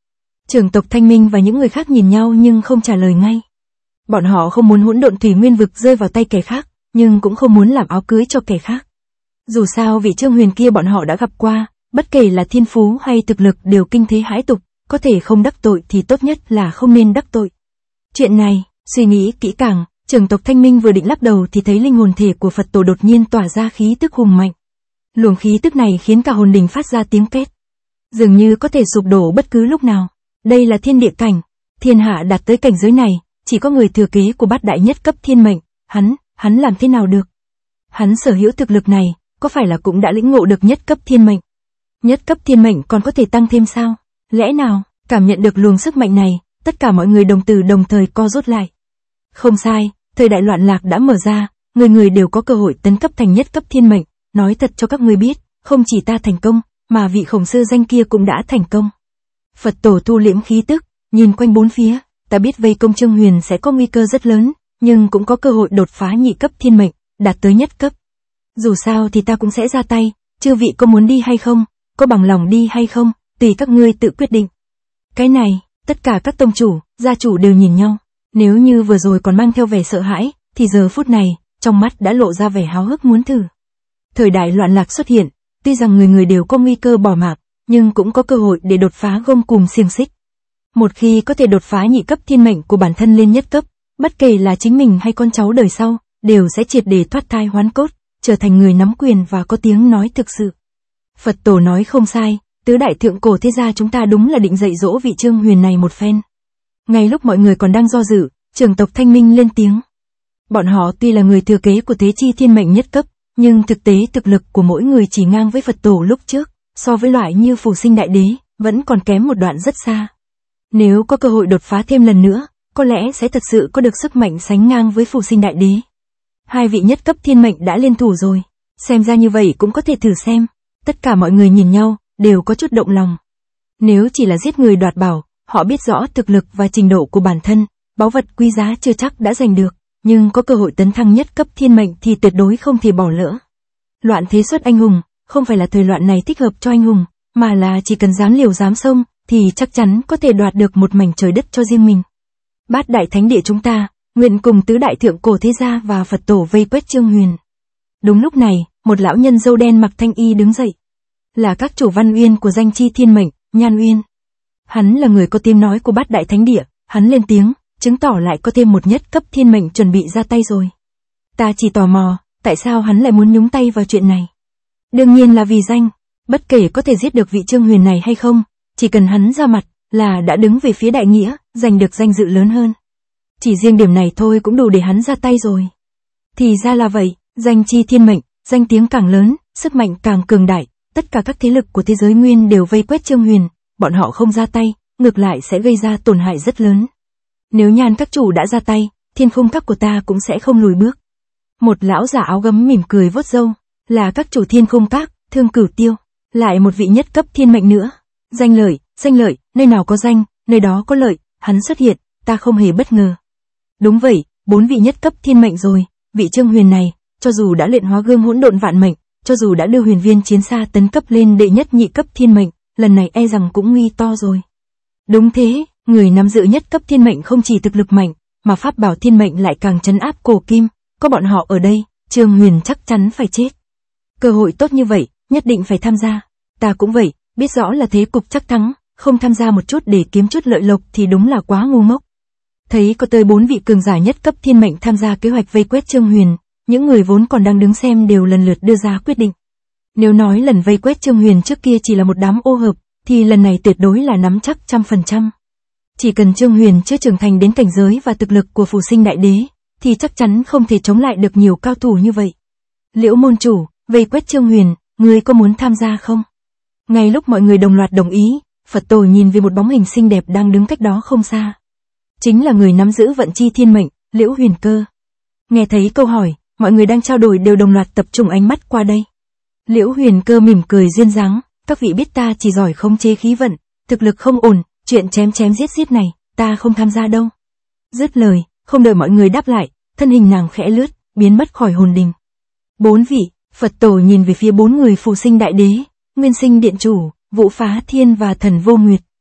Trưởng tộc Thanh Minh và những người khác nhìn nhau nhưng không trả lời ngay. Bọn họ không muốn hỗn độn thủy nguyên vực rơi vào tay kẻ khác, nhưng cũng không muốn làm áo cưới cho kẻ khác. Dù sao vị Trương Huyền kia bọn họ đã gặp qua, bất kể là thiên phú hay thực lực đều kinh thế hãi tục, có thể không đắc tội thì tốt nhất là không nên đắc tội. Chuyện này, suy nghĩ kỹ càng, trưởng tộc Thanh Minh vừa định lắc đầu thì thấy linh hồn thể của Phật tổ đột nhiên tỏa ra khí tức hùng mạnh. Luồng khí tức này khiến cả hồn đình phát ra tiếng két. Dường như có thể sụp đổ bất cứ lúc nào. Đây là thiên địa cảnh. Thiên hạ đạt tới cảnh giới này, chỉ có người thừa kế của bát đại nhất cấp thiên mệnh. Hắn làm thế nào được? Hắn sở hữu thực lực này, có phải là cũng đã lĩnh ngộ được nhất cấp thiên mệnh? Nhất cấp thiên mệnh còn có thể tăng thêm sao? Lẽ nào, cảm nhận được luồng sức mạnh này, tất cả mọi người đồng thời co rút lại. Không sai, thời đại loạn lạc đã mở ra, người người đều có cơ hội tấn cấp thành nhất cấp thiên mệnh. Nói thật cho các ngươi biết, không chỉ ta thành công, mà vị khổng sư danh kia cũng đã thành công. Phật tổ thu liễm khí tức, nhìn quanh bốn phía, ta biết vây công Trương Huyền sẽ có nguy cơ rất lớn, nhưng cũng có cơ hội đột phá nhị cấp thiên mệnh, đạt tới nhất cấp. Dù sao thì ta cũng sẽ ra tay, chư vị có muốn đi hay không, có bằng lòng đi hay không, tùy các ngươi tự quyết định. Cái này, tất cả các tông chủ, gia chủ đều nhìn nhau, nếu như vừa rồi còn mang theo vẻ sợ hãi, thì giờ phút này, trong mắt đã lộ ra vẻ háo hức muốn thử. Thời đại loạn lạc xuất hiện, tuy rằng người người đều có nguy cơ bỏ mạng, nhưng cũng có cơ hội để đột phá gông cùm xiềng xích. Một khi có thể đột phá nhị cấp thiên mệnh của bản thân lên nhất cấp, bất kể là chính mình hay con cháu đời sau, đều sẽ triệt để thoát thai hoán cốt, trở thành người nắm quyền và có tiếng nói thực sự. Phật tổ nói không sai, tứ đại thượng cổ thế gia chúng ta đúng là định dạy dỗ vị Trương Huyền này một phen. Ngay lúc mọi người còn đang do dự, trưởng tộc Thanh Minh lên tiếng. Bọn họ tuy là người thừa kế của Tế Chi thiên mệnh nhất cấp, nhưng thực tế thực lực của mỗi người chỉ ngang với Phật tổ lúc trước, so với loại như Phù Sinh Đại Đế, vẫn còn kém một đoạn rất xa. Nếu có cơ hội đột phá thêm lần nữa, có lẽ sẽ thật sự có được sức mạnh sánh ngang với Phù Sinh Đại Đế. Hai vị nhất cấp thiên mệnh đã liên thủ rồi, xem ra như vậy cũng có thể thử xem. Tất cả mọi người nhìn nhau, đều có chút động lòng. Nếu chỉ là giết người đoạt bảo, họ biết rõ thực lực và trình độ của bản thân, báu vật quý giá chưa chắc đã giành được, nhưng có cơ hội tấn thăng nhất cấp thiên mệnh thì tuyệt đối không thể bỏ lỡ. Loạn thế xuất anh hùng, không phải là thời loạn này thích hợp cho anh hùng, mà là chỉ cần dám liều dám xông, thì chắc chắn có thể đoạt được một mảnh trời đất cho riêng mình. Bát đại thánh địa chúng ta, nguyện cùng tứ đại thượng cổ thế gia và Phật tổ vây quét Trương Huyền. Đúng lúc này, một lão nhân râu đen mặc thanh y đứng dậy. Là các chủ Văn Uyên của danh chi thiên mệnh, Nhan Uyên. Hắn là người có tiếng nói của bát đại thánh địa, hắn lên tiếng, chứng tỏ lại có thêm một nhất cấp thiên mệnh chuẩn bị ra tay rồi. Ta chỉ tò mò, tại sao hắn lại muốn nhúng tay vào chuyện này? Đương nhiên là vì danh, bất kể có thể giết được vị Trương Huyền này hay không, chỉ cần hắn ra mặt, là đã đứng về phía đại nghĩa, giành được danh dự lớn hơn. Chỉ riêng điểm này thôi cũng đủ để hắn ra tay rồi. Thì ra là vậy, danh chi thiên mệnh, danh tiếng càng lớn, sức mạnh càng cường đại, tất cả các thế lực của thế giới nguyên đều vây quét Trương Huyền, bọn họ không ra tay, ngược lại sẽ gây ra tổn hại rất lớn. Nếu Nhan các chủ đã ra tay, thiên khung các của ta cũng sẽ không lùi bước. Một lão giả áo gấm mỉm cười vuốt râu, là các chủ thiên khung các, Thương Cửu Tiêu, lại một vị nhất cấp thiên mệnh nữa. Danh lợi, nơi nào có danh, nơi đó có lợi, hắn xuất hiện, ta không hề bất ngờ. Đúng vậy, 4 vị nhất cấp thiên mệnh rồi, vị Trương Huyền này, cho dù đã luyện hóa gươm hỗn độn vạn mệnh, cho dù đã đưa Huyền Viên chiến xa tấn cấp lên đệ nhất nhị cấp thiên mệnh, lần này e rằng cũng nguy to rồi. Đúng thế, người nắm giữ nhất cấp thiên mệnh không chỉ thực lực mạnh, mà pháp bảo thiên mệnh lại càng trấn áp cổ kim, có bọn họ ở đây, Trương Huyền chắc chắn phải chết. Cơ hội tốt như vậy, nhất định phải tham gia. Ta cũng vậy, biết rõ là thế cục chắc thắng, không tham gia một chút để kiếm chút lợi lộc thì đúng là quá ngu ngốc. Thấy có tới 4 vị cường giả nhất cấp thiên mệnh tham gia kế hoạch vây quét Trương Huyền, những người vốn còn đang đứng xem đều lần lượt đưa ra quyết định. Nếu nói lần vây quét Trương Huyền trước kia chỉ là một đám ô hợp, thì lần này tuyệt đối là nắm chắc 100%. Chỉ cần Trương Huyền chưa trưởng thành đến cảnh giới và thực lực của Phù Sinh Đại Đế, thì chắc chắn không thể chống lại được nhiều cao thủ như vậy. Liễu môn chủ, vây quét Trương Huyền, ngươi có muốn tham gia không? Ngay lúc mọi người đồng loạt đồng ý, Phật tổ nhìn về một bóng hình xinh đẹp đang đứng cách đó không xa. Chính là người nắm giữ vận chi thiên mệnh, Liễu Huyền Cơ. Nghe thấy câu hỏi, mọi người đang trao đổi đều đồng loạt tập trung ánh mắt qua đây. Liễu Huyền Cơ mỉm cười duyên dáng, các vị biết ta chỉ giỏi khống chế khí vận, thực lực không ổn, chuyện chém giết này, ta không tham gia đâu. Dứt lời, không đợi mọi người đáp lại, thân hình nàng khẽ lướt, biến mất khỏi hồn đình. 4 vị, Phật tổ nhìn về phía 4 người Phù Sinh Đại Đế, Nguyên Sinh Điện Chủ, Vũ Phá Thiên và Thần Vô Nguyệt.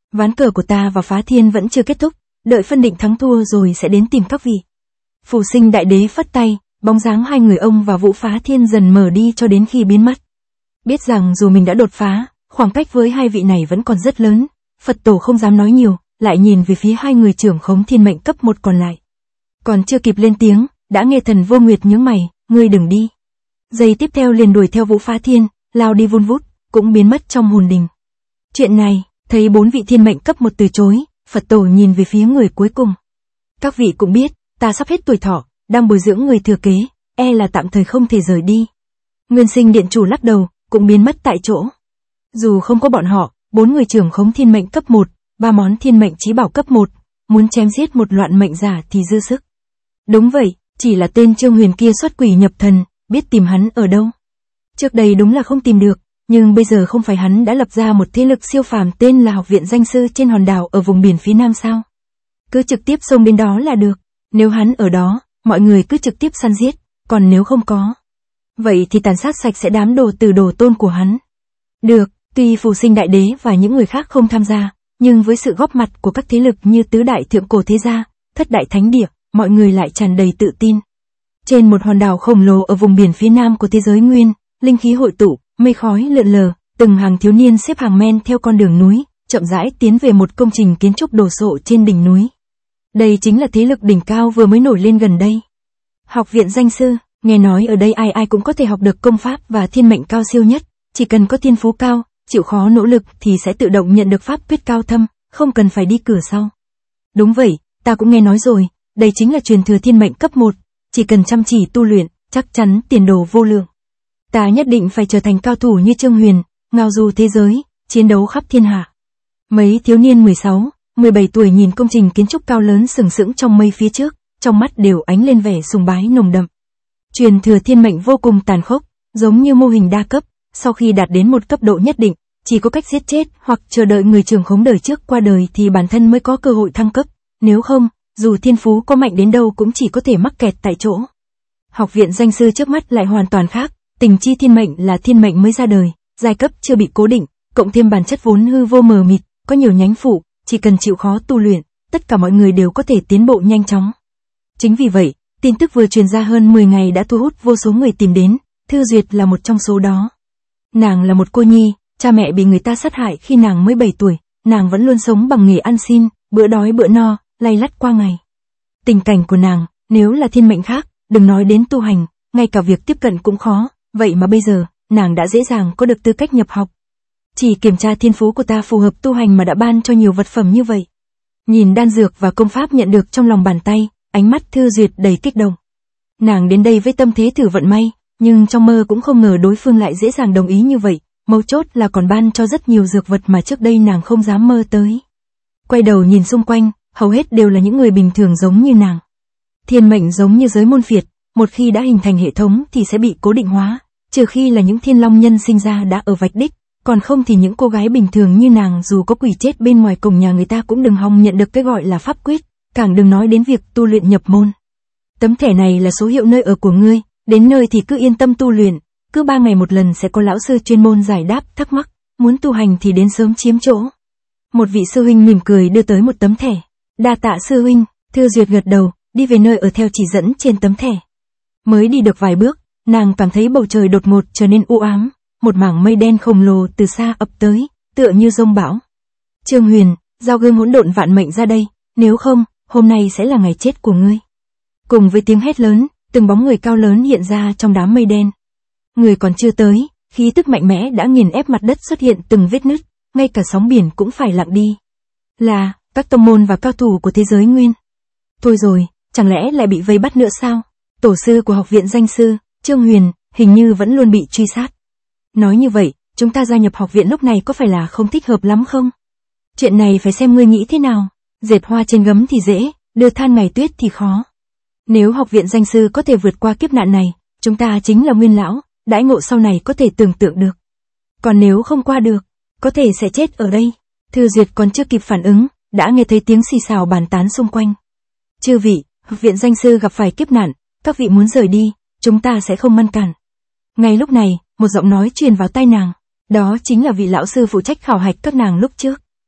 Ván cờ của ta và Phá Thiên vẫn chưa kết thúc, đợi phân định thắng thua rồi sẽ đến tìm các vị. Phù Sinh Đại Đế phất tay, bóng dáng hai người ông và Vũ Phá Thiên dần mở đi cho đến khi biến mất. Biết rằng dù mình đã đột phá, khoảng cách với hai vị này vẫn còn rất lớn, Phật tổ không dám nói nhiều, lại nhìn về phía hai người trưởng khống thiên mệnh cấp 1 còn lại. Còn chưa kịp lên tiếng, đã nghe Thần Vô Nguyệt nhướng mày, ngươi đừng đi. Giây tiếp theo liền đuổi theo Vũ Phá Thiên, lao đi vun vút, cũng biến mất trong hồn đình. Chuyện này, thấy 4 vị thiên mệnh cấp 1 từ chối, Phật tổ nhìn về phía người cuối cùng. Các vị cũng biết, ta sắp hết tuổi thọ, đang bồi dưỡng người thừa kế, e là tạm thời không thể rời đi. Nguyên Sinh Điện chủ lắc đầu, cũng biến mất tại chỗ. Dù không có bọn họ, 4 người trưởng khống thiên mệnh cấp 1, 3 món thiên mệnh chí bảo cấp 1, muốn chém giết một loạn mệnh giả thì dư sức. Đúng vậy, chỉ là tên Trương Huyền kia xuất quỷ nhập thần, biết tìm hắn ở đâu. Trước đây đúng là không tìm được, nhưng bây giờ không phải hắn đã lập ra một thế lực siêu phàm tên là Học viện Danh Sư trên hòn đảo ở vùng biển phía Nam sao? Cứ trực tiếp xông đến đó là được, nếu hắn ở đó, mọi người cứ trực tiếp săn giết, còn nếu không có, vậy thì tàn sát sạch sẽ đám đồ tử đồ tôn của hắn. Được, tuy Phù Sinh Đại Đế và những người khác không tham gia, nhưng với sự góp mặt của các thế lực như Tứ Đại Thượng Cổ Thế Gia, Thất Đại Thánh Địa, mọi người lại tràn đầy tự tin. Trên một hòn đảo khổng lồ ở vùng biển phía Nam của thế giới nguyên, linh khí hội tụ, mây khói lượn lờ, từng hàng thiếu niên xếp hàng men theo con đường núi, chậm rãi tiến về một công trình kiến trúc đồ sộ trên đỉnh núi. Đây chính là thế lực đỉnh cao vừa mới nổi lên gần đây. Học viện Danh Sư, nghe nói ở đây ai ai cũng có thể học được công pháp và thiên mệnh cao siêu nhất, chỉ cần có thiên phú cao, chịu khó nỗ lực thì sẽ tự động nhận được pháp quyết cao thâm, không cần phải đi cửa sau. Đúng vậy, ta cũng nghe nói rồi, đây chính là truyền thừa thiên mệnh cấp 1, chỉ cần chăm chỉ tu luyện, chắc chắn tiền đồ vô lượng. Ta nhất định phải trở thành cao thủ như Trương Huyền, ngao du thế giới, chiến đấu khắp thiên hạ. Mấy thiếu niên 16, 17 tuổi nhìn công trình kiến trúc cao lớn sừng sững trong mây phía trước, trong mắt đều ánh lên vẻ sùng bái nồng đậm. Truyền thừa thiên mệnh vô cùng tàn khốc, giống như mô hình đa cấp, sau khi đạt đến một cấp độ nhất định, chỉ có cách giết chết hoặc chờ đợi người trưởng khống đời trước qua đời thì bản thân mới có cơ hội thăng cấp, nếu không, dù thiên phú có mạnh đến đâu cũng chỉ có thể mắc kẹt tại chỗ. Học viện Danh Sư trước mắt lại hoàn toàn khác, tình chi thiên mệnh là thiên mệnh mới ra đời, giai cấp chưa bị cố định, cộng thêm bản chất vốn hư vô mờ mịt, có nhiều nhánh phụ, chỉ cần chịu khó tu luyện, tất cả mọi người đều có thể tiến bộ nhanh chóng. Chính vì vậy, tin tức vừa truyền ra hơn 10 ngày đã thu hút vô số người tìm đến, Thư Duyệt là một trong số đó. Nàng là một cô nhi, cha mẹ bị người ta sát hại khi nàng mới 7 tuổi, nàng vẫn luôn sống bằng nghề ăn xin, bữa đói bữa no, lay lắt qua ngày. Tình cảnh của nàng, nếu là thiên mệnh khác, đừng nói đến tu hành, ngay cả việc tiếp cận cũng khó, vậy mà bây giờ, nàng đã dễ dàng có được tư cách nhập học. Chỉ kiểm tra thiên phú của ta phù hợp tu hành mà đã ban cho nhiều vật phẩm như vậy. Nhìn đan dược và công pháp nhận được trong lòng bàn tay, ánh mắt Thư Duyệt đầy kích động. Nàng đến đây với tâm thế thử vận may, nhưng trong mơ cũng không ngờ đối phương lại dễ dàng đồng ý như vậy, mấu chốt là còn ban cho rất nhiều dược vật mà trước đây nàng không dám mơ tới. Quay đầu nhìn xung quanh, hầu hết đều là những người bình thường giống như nàng. Thiên mệnh giống như giới môn phiệt, một khi đã hình thành hệ thống thì sẽ bị cố định hóa, trừ khi là những thiên long nhân sinh ra đã ở vạch đích, còn không thì những cô gái bình thường như nàng dù có quỷ chết bên ngoài cổng nhà người ta cũng đừng hòng nhận được cái gọi là pháp quyết, càng đừng nói đến việc tu luyện nhập môn. Tấm thẻ này là số hiệu nơi ở của ngươi, đến nơi thì cứ yên tâm tu luyện, cứ 3 ngày một lần sẽ có lão sư chuyên môn giải đáp thắc mắc, muốn tu hành thì đến sớm chiếm chỗ. Một vị sư huynh mỉm cười đưa tới một tấm thẻ. Đa tạ sư huynh, Thư Duyệt gật đầu, đi về nơi ở theo chỉ dẫn trên tấm thẻ. Mới đi được vài bước, nàng cảm thấy bầu trời đột ngột trở nên u ám, một mảng mây đen khổng lồ từ xa ập tới, tựa như giông bão. Trương Huyền, giao gươm hỗn độn vạn mệnh ra đây, nếu không, hôm nay sẽ là ngày chết của ngươi. Cùng với tiếng hét lớn, từng bóng người cao lớn hiện ra trong đám mây đen. Người còn chưa tới, khí tức mạnh mẽ đã nghiền ép mặt đất xuất hiện từng vết nứt, ngay cả sóng biển cũng phải lặng đi. Là các tông môn và cao thủ của thế giới nguyên. Thôi rồi, chẳng lẽ lại bị vây bắt nữa sao? Tổ sư của Học viện Danh Sư, Trương Huyền, hình như vẫn luôn bị truy sát. Nói như vậy, chúng ta gia nhập học viện lúc này có phải là không thích hợp lắm không? Chuyện này phải xem ngươi nghĩ thế nào. Dệt hoa trên gấm thì dễ, đưa than ngày tuyết thì khó. Nếu Học viện Danh Sư có thể vượt qua kiếp nạn này, chúng ta chính là nguyên lão, đãi ngộ sau này có thể tưởng tượng được. Còn nếu không qua được, có thể sẽ chết ở đây. Thư Duyệt còn chưa kịp phản ứng, đã nghe thấy tiếng xì xào bàn tán xung quanh. Chư vị, Học viện Danh Sư gặp phải kiếp nạn, các vị muốn rời đi, chúng ta sẽ không ngăn cản. Ngay lúc này, một giọng nói truyền vào tai nàng, đó chính là vị lão sư phụ trách khảo hạch các nàng lúc trước.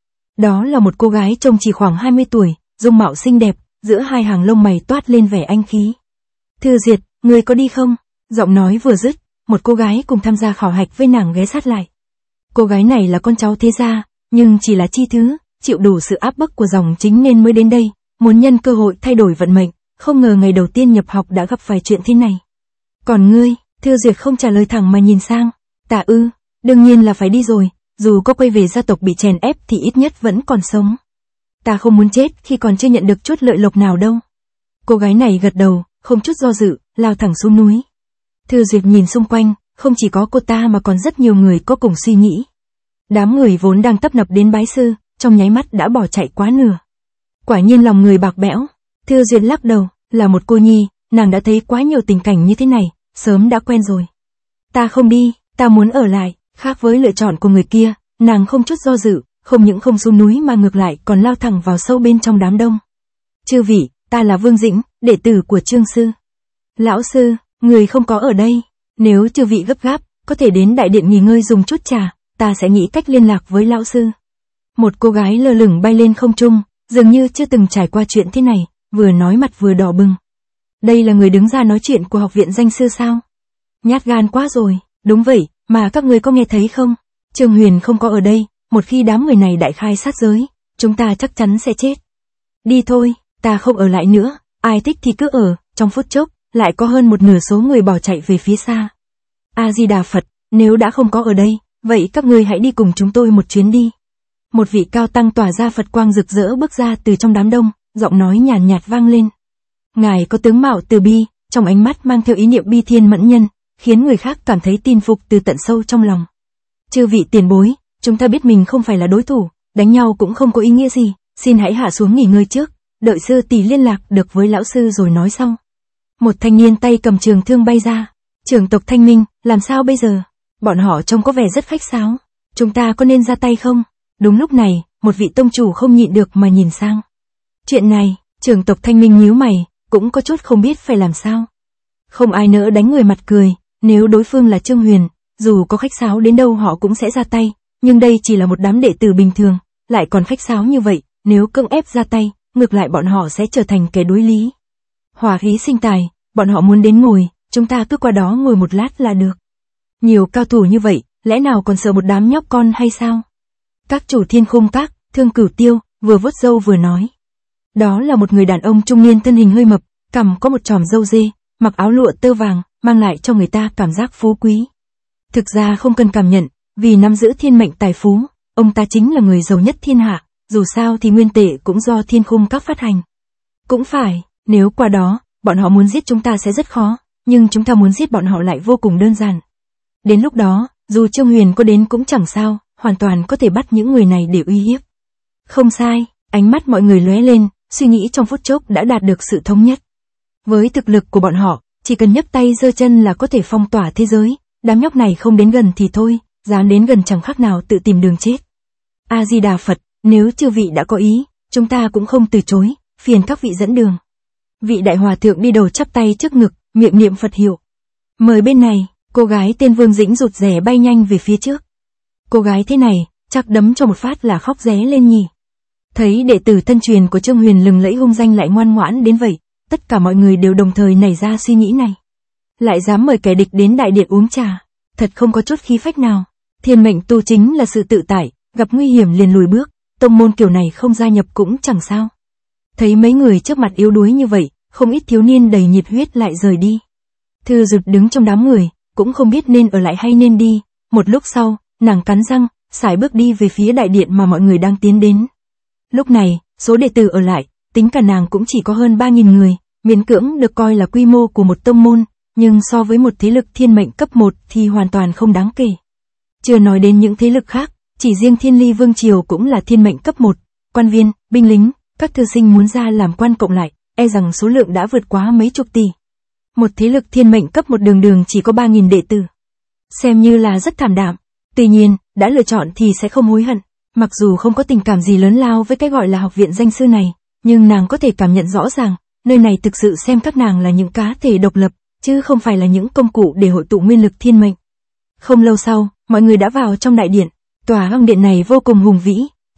Đó là một cô gái trông chỉ khoảng 20 tuổi, dung mạo xinh đẹp, giữa hai hàng lông mày toát lên vẻ anh khí. Thư Duyệt, người có đi không? Giọng nói vừa dứt, một cô gái cùng tham gia khảo hạch với nàng ghé sát lại. Cô gái này là con cháu thế gia, nhưng chỉ là chi thứ, chịu đủ sự áp bức của dòng chính nên mới đến đây, muốn nhân cơ hội thay đổi vận mệnh, không ngờ ngày đầu tiên nhập học đã gặp phải chuyện thế này. Còn ngươi, Thư Duyệt không trả lời thẳng mà nhìn sang. Ta ư, đương nhiên là phải đi rồi, dù có quay về gia tộc bị chèn ép thì ít nhất vẫn còn sống. Ta không muốn chết khi còn chưa nhận được chút lợi lộc nào đâu. Cô gái này gật đầu, không chút do dự, lao thẳng xuống núi. Thư Duyệt nhìn xung quanh, không chỉ có cô ta mà còn rất nhiều người có cùng suy nghĩ. Đám người vốn đang tấp nập đến bái sư, trong nháy mắt đã bỏ chạy quá nửa. Quả nhiên lòng người bạc bẽo. Thư Duyệt lắc đầu, là một cô nhi, nàng đã thấy quá nhiều tình cảnh như thế này, sớm đã quen rồi. Ta không đi, ta muốn ở lại. Khác với lựa chọn của người kia, nàng không chút do dự, không những không xuống núi mà ngược lại còn lao thẳng vào sâu bên trong đám đông. Chư vị, ta là Vương Dĩnh, đệ tử của Trương sư. Lão sư, người không có ở đây. Nếu chư vị gấp gáp, có thể đến đại điện nghỉ ngơi dùng chút trà, ta sẽ nghĩ cách liên lạc với lão sư. Một cô gái lơ lửng bay lên không trung, dường như chưa từng trải qua chuyện thế này, vừa nói mặt vừa đỏ bừng. Đây là người đứng ra nói chuyện của học viện danh sư sao? Nhát gan quá rồi, đúng vậy, mà các người có nghe thấy không? Trương Huyền không có ở đây, một khi đám người này đại khai sát giới, chúng ta chắc chắn sẽ chết. Đi thôi, ta không ở lại nữa, ai thích thì cứ ở. Trong phút chốc, lại có hơn một nửa số người bỏ chạy về phía xa. A-di-đà Phật, nếu đã không có ở đây, vậy các ngươi hãy đi cùng chúng tôi một chuyến đi. Một vị cao tăng tỏa ra Phật quang rực rỡ bước ra từ trong đám đông, giọng nói nhàn nhạt vang lên. Ngài có tướng mạo từ bi, trong ánh mắt mang theo ý niệm bi thiên mẫn nhân, khiến người khác cảm thấy tin phục từ tận sâu trong lòng. Chư vị tiền bối, chúng ta biết mình không phải là đối thủ, đánh nhau cũng không có ý nghĩa gì, xin hãy hạ xuống nghỉ ngơi trước, đợi sư tỷ liên lạc được với lão sư rồi nói sau. Một thanh niên tay cầm trường thương bay ra. Trưởng tộc Thanh Minh, làm sao bây giờ? Bọn họ trông có vẻ rất khách sáo. Chúng ta có nên ra tay không? Đúng lúc này, một vị tông chủ không nhịn được mà nhìn sang. Chuyện này, trưởng tộc Thanh Minh nhíu mày, cũng có chút không biết phải làm sao. Không ai nỡ đánh người mặt cười, nếu đối phương là Trương Huyền, dù có khách sáo đến đâu họ cũng sẽ ra tay, nhưng đây chỉ là một đám đệ tử bình thường, lại còn khách sáo như vậy, nếu cưỡng ép ra tay, ngược lại bọn họ sẽ trở thành kẻ đối lý. Hòa khí sinh tài, bọn họ muốn đến ngồi, chúng ta cứ qua đó ngồi một lát là được. Nhiều cao thủ như vậy, lẽ nào còn sợ một đám nhóc con hay sao? Các chủ Thiên Khung Các, Thương Cửu Tiêu, vừa vuốt râu vừa nói. Đó là một người đàn ông trung niên thân hình hơi mập, cằm có một chòm râu dê, mặc áo lụa tơ vàng, mang lại cho người ta cảm giác phú quý. Thực ra không cần cảm nhận, vì nắm giữ thiên mệnh tài phú, ông ta chính là người giàu nhất thiên hạ, dù sao thì nguyên tệ cũng do Thiên Khung Các phát hành. Cũng phải, nếu qua đó, bọn họ muốn giết chúng ta sẽ rất khó, nhưng chúng ta muốn giết bọn họ lại vô cùng đơn giản. Đến lúc đó, dù Trương Huyền có đến cũng chẳng sao, hoàn toàn có thể bắt những người này để uy hiếp. Không sai, ánh mắt mọi người lóe lên, suy nghĩ trong phút chốc đã đạt được sự thống nhất. Với thực lực của bọn họ, chỉ cần nhấc tay giơ chân là có thể phong tỏa thế giới, đám nhóc này không đến gần thì thôi, dám đến gần chẳng khác nào tự tìm đường chết. A-di-đà Phật, nếu chư vị đã có ý, chúng ta cũng không từ chối, phiền các vị dẫn đường. Vị đại hòa thượng đi đầu chắp tay trước ngực, miệng niệm Phật hiệu. Mời bên này, cô gái tên Vương Dĩnh rụt rè bay nhanh về phía trước. Cô gái thế này, chắc đấm cho một phát là khóc ré lên nhỉ. Thấy đệ tử thân truyền của Trương Huyền lừng lẫy hung danh lại ngoan ngoãn đến vậy, tất cả mọi người đều đồng thời nảy ra suy nghĩ này. Lại dám mời kẻ địch đến đại điện uống trà, thật không có chút khí phách nào. Thiên mệnh tu chính là sự tự tại, gặp nguy hiểm liền lùi bước, tông môn kiểu này không gia nhập cũng chẳng sao. Thấy mấy người trước mặt yếu đuối như vậy, không ít thiếu niên đầy nhiệt huyết lại rời đi. Thư Duyệt đứng trong đám người, cũng không biết nên ở lại hay nên đi. Một lúc sau, nàng cắn răng, sải bước đi về phía đại điện mà mọi người đang tiến đến. Lúc này, số đệ tử ở lại, tính cả nàng cũng chỉ có hơn 3.000 người, miễn cưỡng được coi là quy mô của một tông môn, nhưng so với một thế lực thiên mệnh cấp 1 thì hoàn toàn không đáng kể. Chưa nói đến những thế lực khác, chỉ riêng Thiên Ly Vương Triều cũng là thiên mệnh cấp 1, quan viên, binh lính, các thư sinh muốn ra làm quan cộng lại, e rằng số lượng đã vượt quá mấy chục tỷ. Một thế lực thiên mệnh cấp 1 đường chỉ có 3.000 đệ tử. Xem như là rất thảm đạm. Tuy nhiên, đã lựa chọn thì sẽ không hối hận. Mặc dù không có tình cảm gì lớn lao với cái gọi là học viện danh sư này, nhưng nàng có thể cảm nhận rõ ràng, nơi này thực sự xem các nàng là những cá thể độc lập, chứ không phải là những công cụ để hội tụ nguyên lực thiên mệnh. Không lâu sau, mọi người đã vào trong đại điện. Tòa hang điện này vô cùng hùng vĩ,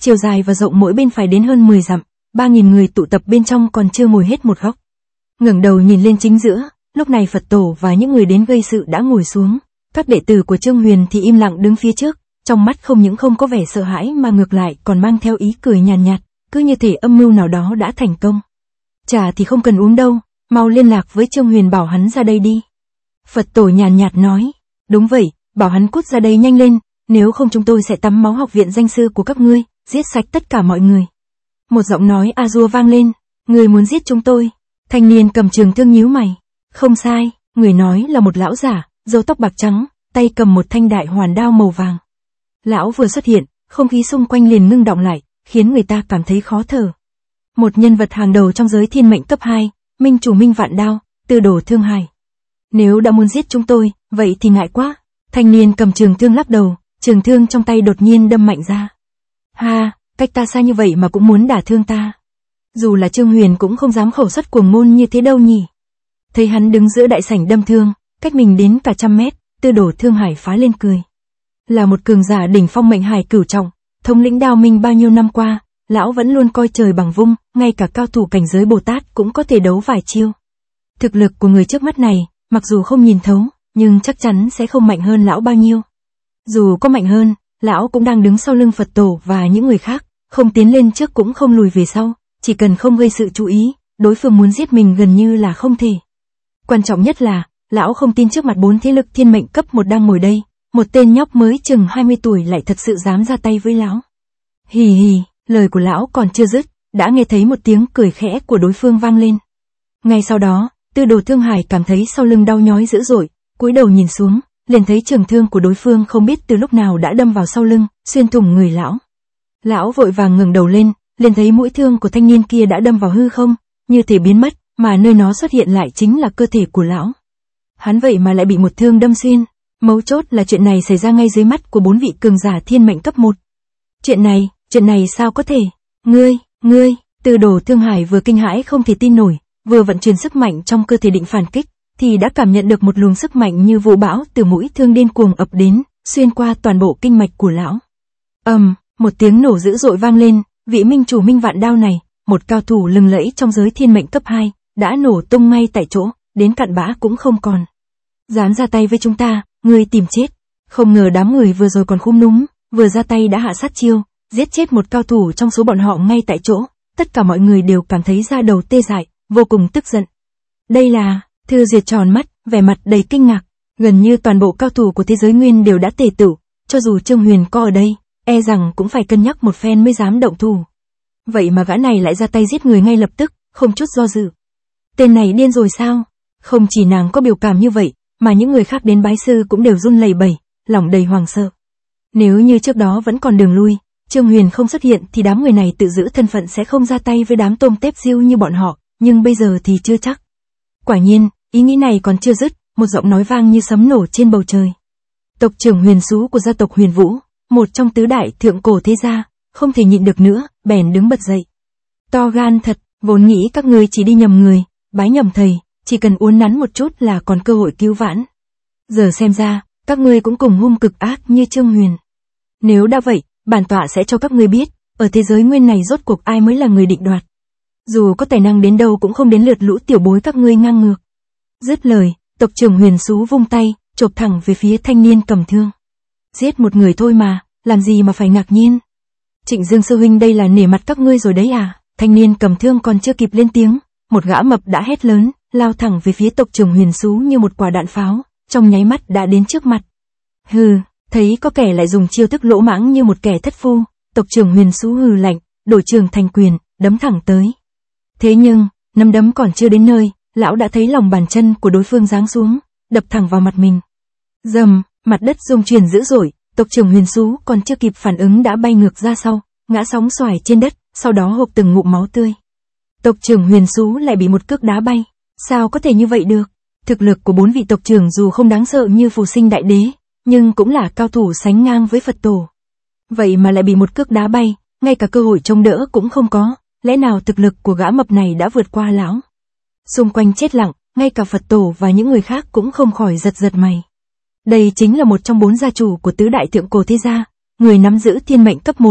chiều dài và rộng mỗi bên phải đến hơn 10 dặm, 3.000 người tụ tập bên trong còn chưa ngồi hết một góc. Ngẩng đầu nhìn lên chính giữa, lúc này Phật tổ và những người đến gây sự đã ngồi xuống, các đệ tử của Trương Huyền thì im lặng đứng phía trước, trong mắt không những không có vẻ sợ hãi mà ngược lại còn mang theo ý cười nhàn nhạt, cứ như thể âm mưu nào đó đã thành công. Trà thì không cần uống đâu, mau liên lạc với Trương Huyền bảo hắn ra đây đi. Phật tổ nhàn nhạt nói, đúng vậy, bảo hắn cút ra đây nhanh lên, nếu không chúng tôi sẽ tắm máu học viện danh sư của các ngươi, giết sạch tất cả mọi người. Một giọng nói a dua vang lên, người muốn giết chúng tôi. Thanh niên cầm trường thương nhíu mày, không sai, người nói là một lão giả, râu tóc bạc trắng, tay cầm một thanh đại hoàn đao màu vàng. Lão vừa xuất hiện, không khí xung quanh liền ngưng đọng lại, khiến người ta cảm thấy khó thở. Một nhân vật hàng đầu trong giới thiên mệnh cấp 2, minh chủ Minh Vạn Đao, Tư Đồ Thương Hải. Nếu đã muốn giết chúng tôi, vậy thì ngại quá. Thanh niên cầm trường thương lắc đầu, trường thương trong tay đột nhiên đâm mạnh ra. Ha, cách ta xa như vậy mà cũng muốn đả thương ta. Dù là Trương Huyền cũng không dám khẩu xuất cuồng ngôn như thế đâu nhỉ. Thấy hắn đứng giữa đại sảnh đâm thương, cách mình đến cả 100 mét, Tư Đồ Thương Hải phá lên cười. Là một cường giả đỉnh phong mệnh hải cửu trọng, thống lĩnh đao minh bao nhiêu năm qua, lão vẫn luôn coi trời bằng vung, ngay cả cao thủ cảnh giới Bồ Tát cũng có thể đấu vài chiêu. Thực lực của người trước mắt này, mặc dù không nhìn thấu, nhưng chắc chắn sẽ không mạnh hơn lão bao nhiêu. Dù có mạnh hơn, lão cũng đang đứng sau lưng Phật tổ và những người khác, không tiến lên trước cũng không lùi về sau, chỉ cần không gây sự chú ý, đối phương muốn giết mình gần như là không thể. Quan trọng nhất là, lão không tin trước mặt 4 thế lực thiên mệnh cấp 1 đang ngồi đây, một tên nhóc mới chừng 20 tuổi lại thật sự dám ra tay với lão. Hì hì, lời của lão còn chưa dứt, đã nghe thấy một tiếng cười khẽ của đối phương vang lên. Ngay sau đó, Tư Đồ Thương Hải cảm thấy sau lưng đau nhói dữ dội, cúi đầu nhìn xuống, liền thấy trường thương của đối phương không biết từ lúc nào đã đâm vào sau lưng, xuyên thủng người lão. Lão vội vàng ngẩng đầu lên, liền thấy mũi thương của thanh niên kia đã đâm vào hư không, như thể biến mất, mà nơi nó xuất hiện lại chính là cơ thể của lão. Hắn vậy mà lại bị một thương đâm xuyên. Mấu chốt là chuyện này xảy ra ngay dưới mắt của 4 vị cường giả thiên mệnh cấp 1. Chuyện này sao có thể? Ngươi, Tư Đồ Thương Hải vừa kinh hãi không thể tin nổi, vừa vận chuyển sức mạnh trong cơ thể định phản kích, thì đã cảm nhận được một luồng sức mạnh như vũ bão từ mũi thương điên cuồng ập đến, xuyên qua toàn bộ kinh mạch của lão. Một tiếng nổ dữ dội vang lên, vị minh chủ Minh Vạn Đao này, một cao thủ lừng lẫy trong giới thiên mệnh cấp 2, đã nổ tung ngay tại chỗ, đến cặn bã cũng không còn. Dám ra tay với chúng ta, ngươi tìm chết. Không ngờ đám người vừa rồi còn khúm núm, vừa ra tay đã hạ sát chiêu, giết chết một cao thủ trong số bọn họ ngay tại chỗ. Tất cả mọi người đều cảm thấy da đầu tê dại, vô cùng tức giận. Đây là, Thư Duyệt tròn mắt, vẻ mặt đầy kinh ngạc. Gần như toàn bộ cao thủ của thế giới nguyên đều đã tề tựu, cho dù Trương Huyền có ở đây, e rằng cũng phải cân nhắc một phen mới dám động thủ. Vậy mà gã này lại ra tay giết người ngay lập tức, không chút do dự. Tên này điên rồi sao? Không chỉ nàng có biểu cảm như vậy, mà những người khác đến bái sư cũng đều run lẩy bẩy, lòng đầy hoảng sợ. Nếu như trước đó vẫn còn đường lui, Trương Huyền không xuất hiện thì đám người này tự giữ thân phận sẽ không ra tay với đám tôm tép diêu như bọn họ, nhưng bây giờ thì chưa chắc. Quả nhiên, ý nghĩ này còn chưa dứt, một giọng nói vang như sấm nổ trên bầu trời. Tộc trưởng Huyền Sú của gia tộc Huyền Vũ, một trong tứ đại thượng cổ thế gia, không thể nhịn được nữa, bèn đứng bật dậy. To gan thật, vốn nghĩ các ngươi chỉ đi nhầm người, bái nhầm thầy, chỉ cần uốn nắn một chút là còn cơ hội cứu vãn. Giờ xem ra, các ngươi cũng cùng hung cực ác như Trương Huyền. Nếu đã vậy, bản tọa sẽ cho các ngươi biết, ở thế giới nguyên này rốt cuộc ai mới là người định đoạt. Dù có tài năng đến đâu cũng không đến lượt lũ tiểu bối các ngươi ngang ngược. Dứt lời, tộc trưởng Huyền Sú vung tay, chộp thẳng về phía thanh niên cầm thương. Giết một người thôi mà, làm gì mà phải ngạc nhiên. Trịnh Dương sư huynh đây là nể mặt các ngươi rồi đấy à? Thanh niên cầm thương còn chưa kịp lên tiếng, một gã mập đã hét lớn, lao thẳng về phía tộc trưởng Huyền Sú như một quả đạn pháo, trong nháy mắt đã đến trước mặt. Hừ, thấy có kẻ lại dùng chiêu thức lỗ mãng như một kẻ thất phu, tộc trưởng Huyền Sú hừ lạnh, đổi trường thành quyền, đấm thẳng tới. Thế nhưng, nắm đấm còn chưa đến nơi, lão đã thấy lòng bàn chân của đối phương giáng xuống, đập thẳng vào mặt mình. Rầm, mặt đất rung chuyển dữ dội, tộc trưởng Huyền Sú còn chưa kịp phản ứng đã bay ngược ra sau, ngã sóng xoài trên đất, sau đó hộc từng ngụm máu tươi. Tộc trưởng Huyền Sú lại bị một cước đá bay. Sao có thể như vậy được? Thực lực của 4 vị tộc trưởng dù không đáng sợ như Phù Sinh Đại Đế, nhưng cũng là cao thủ sánh ngang với Phật tổ. Vậy mà lại bị một cước đá bay, ngay cả cơ hội chống đỡ cũng không có, lẽ nào thực lực của gã mập này đã vượt qua lão? Xung quanh chết lặng, ngay cả Phật tổ và những người khác cũng không khỏi giật giật mày. Đây chính là một trong 4 gia chủ của tứ đại thượng cổ thế gia, người nắm giữ thiên mệnh cấp 1,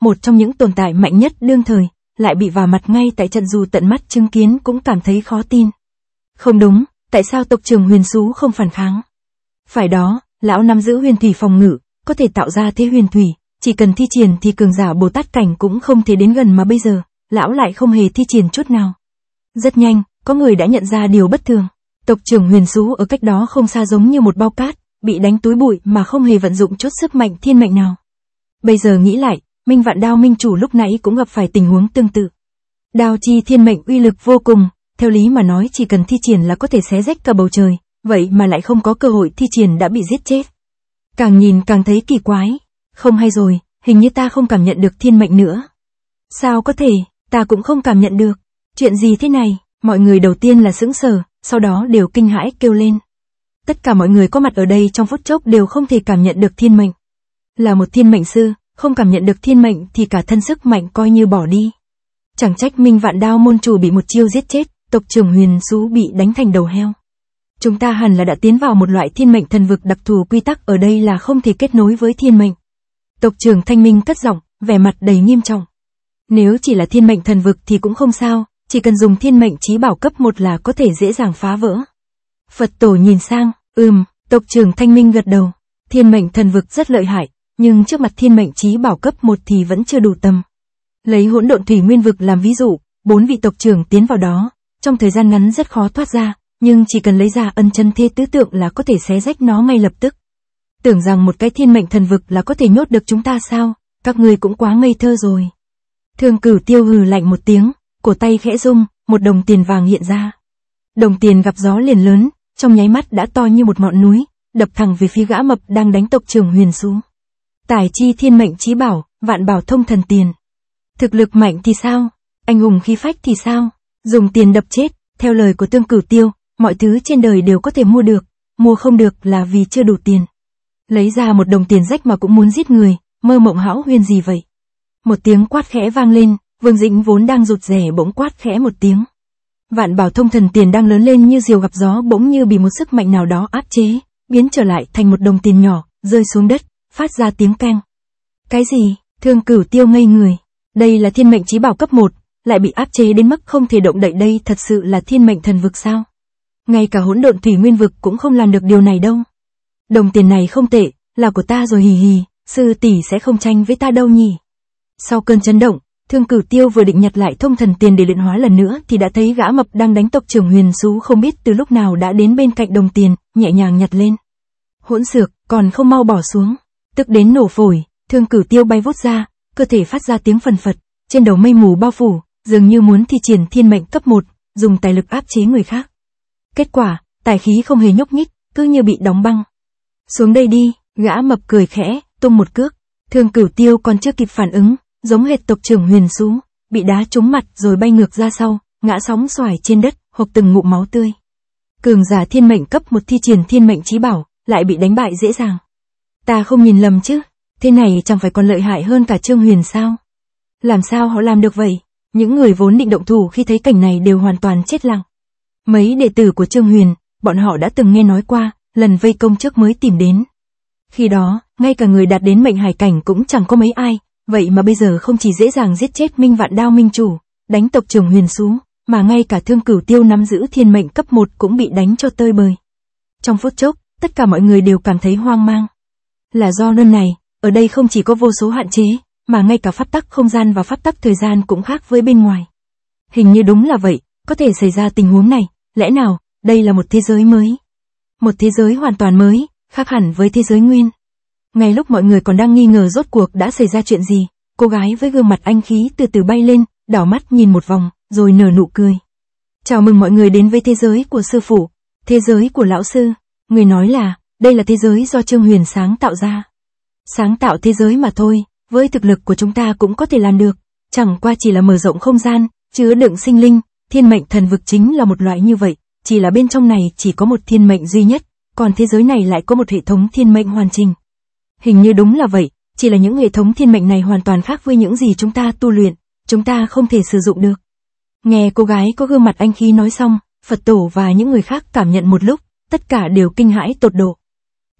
một trong những tồn tại mạnh nhất đương thời, lại bị vả mặt ngay tại trận dù tận mắt chứng kiến cũng cảm thấy khó tin. Không đúng, tại sao tộc trưởng Huyền Xú không phản kháng? Phải đó, lão nắm giữ huyền thủy phòng ngự, có thể tạo ra thế huyền thủy, chỉ cần thi triển thì cường giả Bồ Tát cảnh cũng không thể đến gần mà bây giờ, lão lại không hề thi triển chút nào. Rất nhanh, có người đã nhận ra điều bất thường. Tộc trưởng Huyền Xú ở cách đó không xa giống như một bao cát, bị đánh túi bụi mà không hề vận dụng chút sức mạnh thiên mệnh nào. Bây giờ nghĩ lại, Minh Vạn Đao minh chủ lúc nãy cũng gặp phải tình huống tương tự. Đao chi thiên mệnh uy lực vô cùng, theo lý mà nói chỉ cần thi triển là có thể xé rách cả bầu trời, vậy mà lại không có cơ hội thi triển đã bị giết chết. Càng nhìn càng thấy kỳ quái. Không hay rồi, hình như ta không cảm nhận được thiên mệnh nữa. Sao có thể, ta cũng không cảm nhận được. Chuyện gì thế này? Mọi người đầu tiên là sững sờ, sau đó đều kinh hãi kêu lên. Tất cả mọi người có mặt ở đây trong phút chốc đều không thể cảm nhận được thiên mệnh. Là một thiên mệnh sư, không cảm nhận được thiên mệnh thì cả thân sức mạnh coi như bỏ đi. Chẳng trách Minh Vạn Đao môn chủ bị một chiêu giết chết, tộc trưởng Huyền Xú bị đánh thành đầu heo. Chúng ta hẳn là đã tiến vào một loại thiên mệnh thần vực đặc thù, quy tắc ở đây là không thể kết nối với thiên mệnh. Tộc trưởng Thanh Minh cất giọng, vẻ mặt đầy nghiêm trọng. Nếu chỉ là thiên mệnh thần vực thì cũng không sao, chỉ cần dùng thiên mệnh chí bảo cấp 1 là có thể dễ dàng phá vỡ. Phật tổ nhìn sang, tộc trưởng Thanh Minh gật đầu. Thiên mệnh thần vực rất lợi hại, nhưng trước mặt thiên mệnh chí bảo cấp 1 thì vẫn chưa đủ tầm. Lấy hỗn độn thủy nguyên vực làm ví dụ, 4 vị tộc trưởng tiến vào đó, trong thời gian ngắn rất khó thoát ra, nhưng chỉ cần lấy ra ân chân thế tứ tượng là có thể xé rách nó ngay lập tức. Tưởng rằng một cái thiên mệnh thần vực là có thể nhốt được chúng ta sao, các ngươi cũng quá ngây thơ rồi. Thương Cửu Tiêu hừ lạnh một tiếng, cổ tay khẽ rung, một đồng tiền vàng hiện ra. Đồng tiền gặp gió liền lớn, trong nháy mắt đã to như một ngọn núi, đập thẳng về phía gã mập đang đánh tộc trưởng Huyền Xú. Tài chi thiên mệnh chí bảo, vạn bảo thông thần tiền. Thực lực mạnh thì sao? Anh hùng khí phách thì sao? Dùng tiền đập chết, theo lời của Thương Cửu Tiêu, mọi thứ trên đời đều có thể mua được, mua không được là vì chưa đủ tiền. Lấy ra một đồng tiền rách mà cũng muốn giết người, mơ mộng hão huyên gì vậy? Một tiếng quát khẽ vang lên, Vương Dĩnh vốn đang rụt rè bỗng quát khẽ một tiếng. Vạn bảo thông thần tiền đang lớn lên như diều gặp gió bỗng như bị một sức mạnh nào đó áp chế, biến trở lại thành một đồng tiền nhỏ, rơi xuống đất, phát ra tiếng keng. Cái gì? Thương Cửu Tiêu ngây người. Đây là thiên mệnh chí bảo cấp 1, lại bị áp chế đến mức không thể động đậy, đây thật sự là thiên mệnh thần vực sao? Ngay cả hỗn độn thủy nguyên vực cũng không làm được điều này đâu. Đồng tiền này không tệ, là của ta rồi hì hì, sư tỷ sẽ không tranh với ta đâu nhỉ. Sau cơn chấn động, Thương Cửu Tiêu vừa định nhặt lại thông thần tiền để luyện hóa lần nữa thì đã thấy gã mập đang đánh tộc trưởng Huyền Xú không biết từ lúc nào đã đến bên cạnh đồng tiền, nhẹ nhàng nhặt lên. Hỗn xược, còn không mau bỏ xuống. Tức đến nổ phổi, Thương Cửu Tiêu bay vút ra, cơ thể phát ra tiếng phần phật, trên đầu mây mù bao phủ, dường như muốn thi triển thiên mệnh cấp 1, dùng tài lực áp chế người khác. Kết quả, tài khí không hề nhúc nhích, cứ như bị đóng băng. Xuống đây đi, gã mập cười khẽ, tung một cước. Thương Cửu Tiêu còn chưa kịp phản ứng, giống hệt tộc trưởng Huyền Xú, bị đá trúng mặt rồi bay ngược ra sau, ngã sóng xoài trên đất, hộc từng ngụm máu tươi. Cường giả thiên mệnh cấp 1 thi triển thiên mệnh chí bảo, lại bị đánh bại dễ dàng. Ta không nhìn lầm chứ, thế này chẳng phải còn lợi hại hơn cả Trương Huyền sao? Làm sao họ làm được vậy? Những người vốn định động thủ khi thấy cảnh này đều hoàn toàn chết lặng. Mấy đệ tử của Trương Huyền, bọn họ đã từng nghe nói qua, lần vây công trước mới tìm đến. Khi đó, ngay cả người đạt đến mệnh hải cảnh cũng chẳng có mấy ai, vậy mà bây giờ không chỉ dễ dàng giết chết Minh Vạn Đao minh chủ, đánh tộc trưởng Huyền Xú, mà ngay cả Thương Cửu Tiêu nắm giữ thiên mệnh cấp 1 cũng bị đánh cho tơi bời. Trong phút chốc, tất cả mọi người đều cảm thấy hoang mang. Là do nơi này, ở đây không chỉ có vô số hạn chế, mà ngay cả pháp tắc không gian và pháp tắc thời gian cũng khác với bên ngoài. Hình như đúng là vậy, có thể xảy ra tình huống này, lẽ nào, đây là một thế giới mới. Một thế giới hoàn toàn mới, khác hẳn với thế giới nguyên. Ngay lúc mọi người còn đang nghi ngờ rốt cuộc đã xảy ra chuyện gì, cô gái với gương mặt anh khí từ từ bay lên, đảo mắt nhìn một vòng, rồi nở nụ cười. Chào mừng mọi người đến với thế giới của sư phụ, thế giới của lão sư. Người nói là, đây là thế giới do Trương Huyền sáng tạo ra. Sáng tạo thế giới mà thôi, với thực lực của chúng ta cũng có thể làm được, chẳng qua chỉ là mở rộng không gian, chứa đựng sinh linh, thiên mệnh thần vực chính là một loại như vậy, chỉ là bên trong này chỉ có một thiên mệnh duy nhất, còn thế giới này lại có một hệ thống thiên mệnh hoàn chỉnh. Hình như đúng là vậy, chỉ là những hệ thống thiên mệnh này hoàn toàn khác với những gì chúng ta tu luyện, chúng ta không thể sử dụng được. Nghe cô gái có gương mặt anh khí nói xong, Phật tổ và những người khác cảm nhận một lúc, tất cả đều kinh hãi tột độ.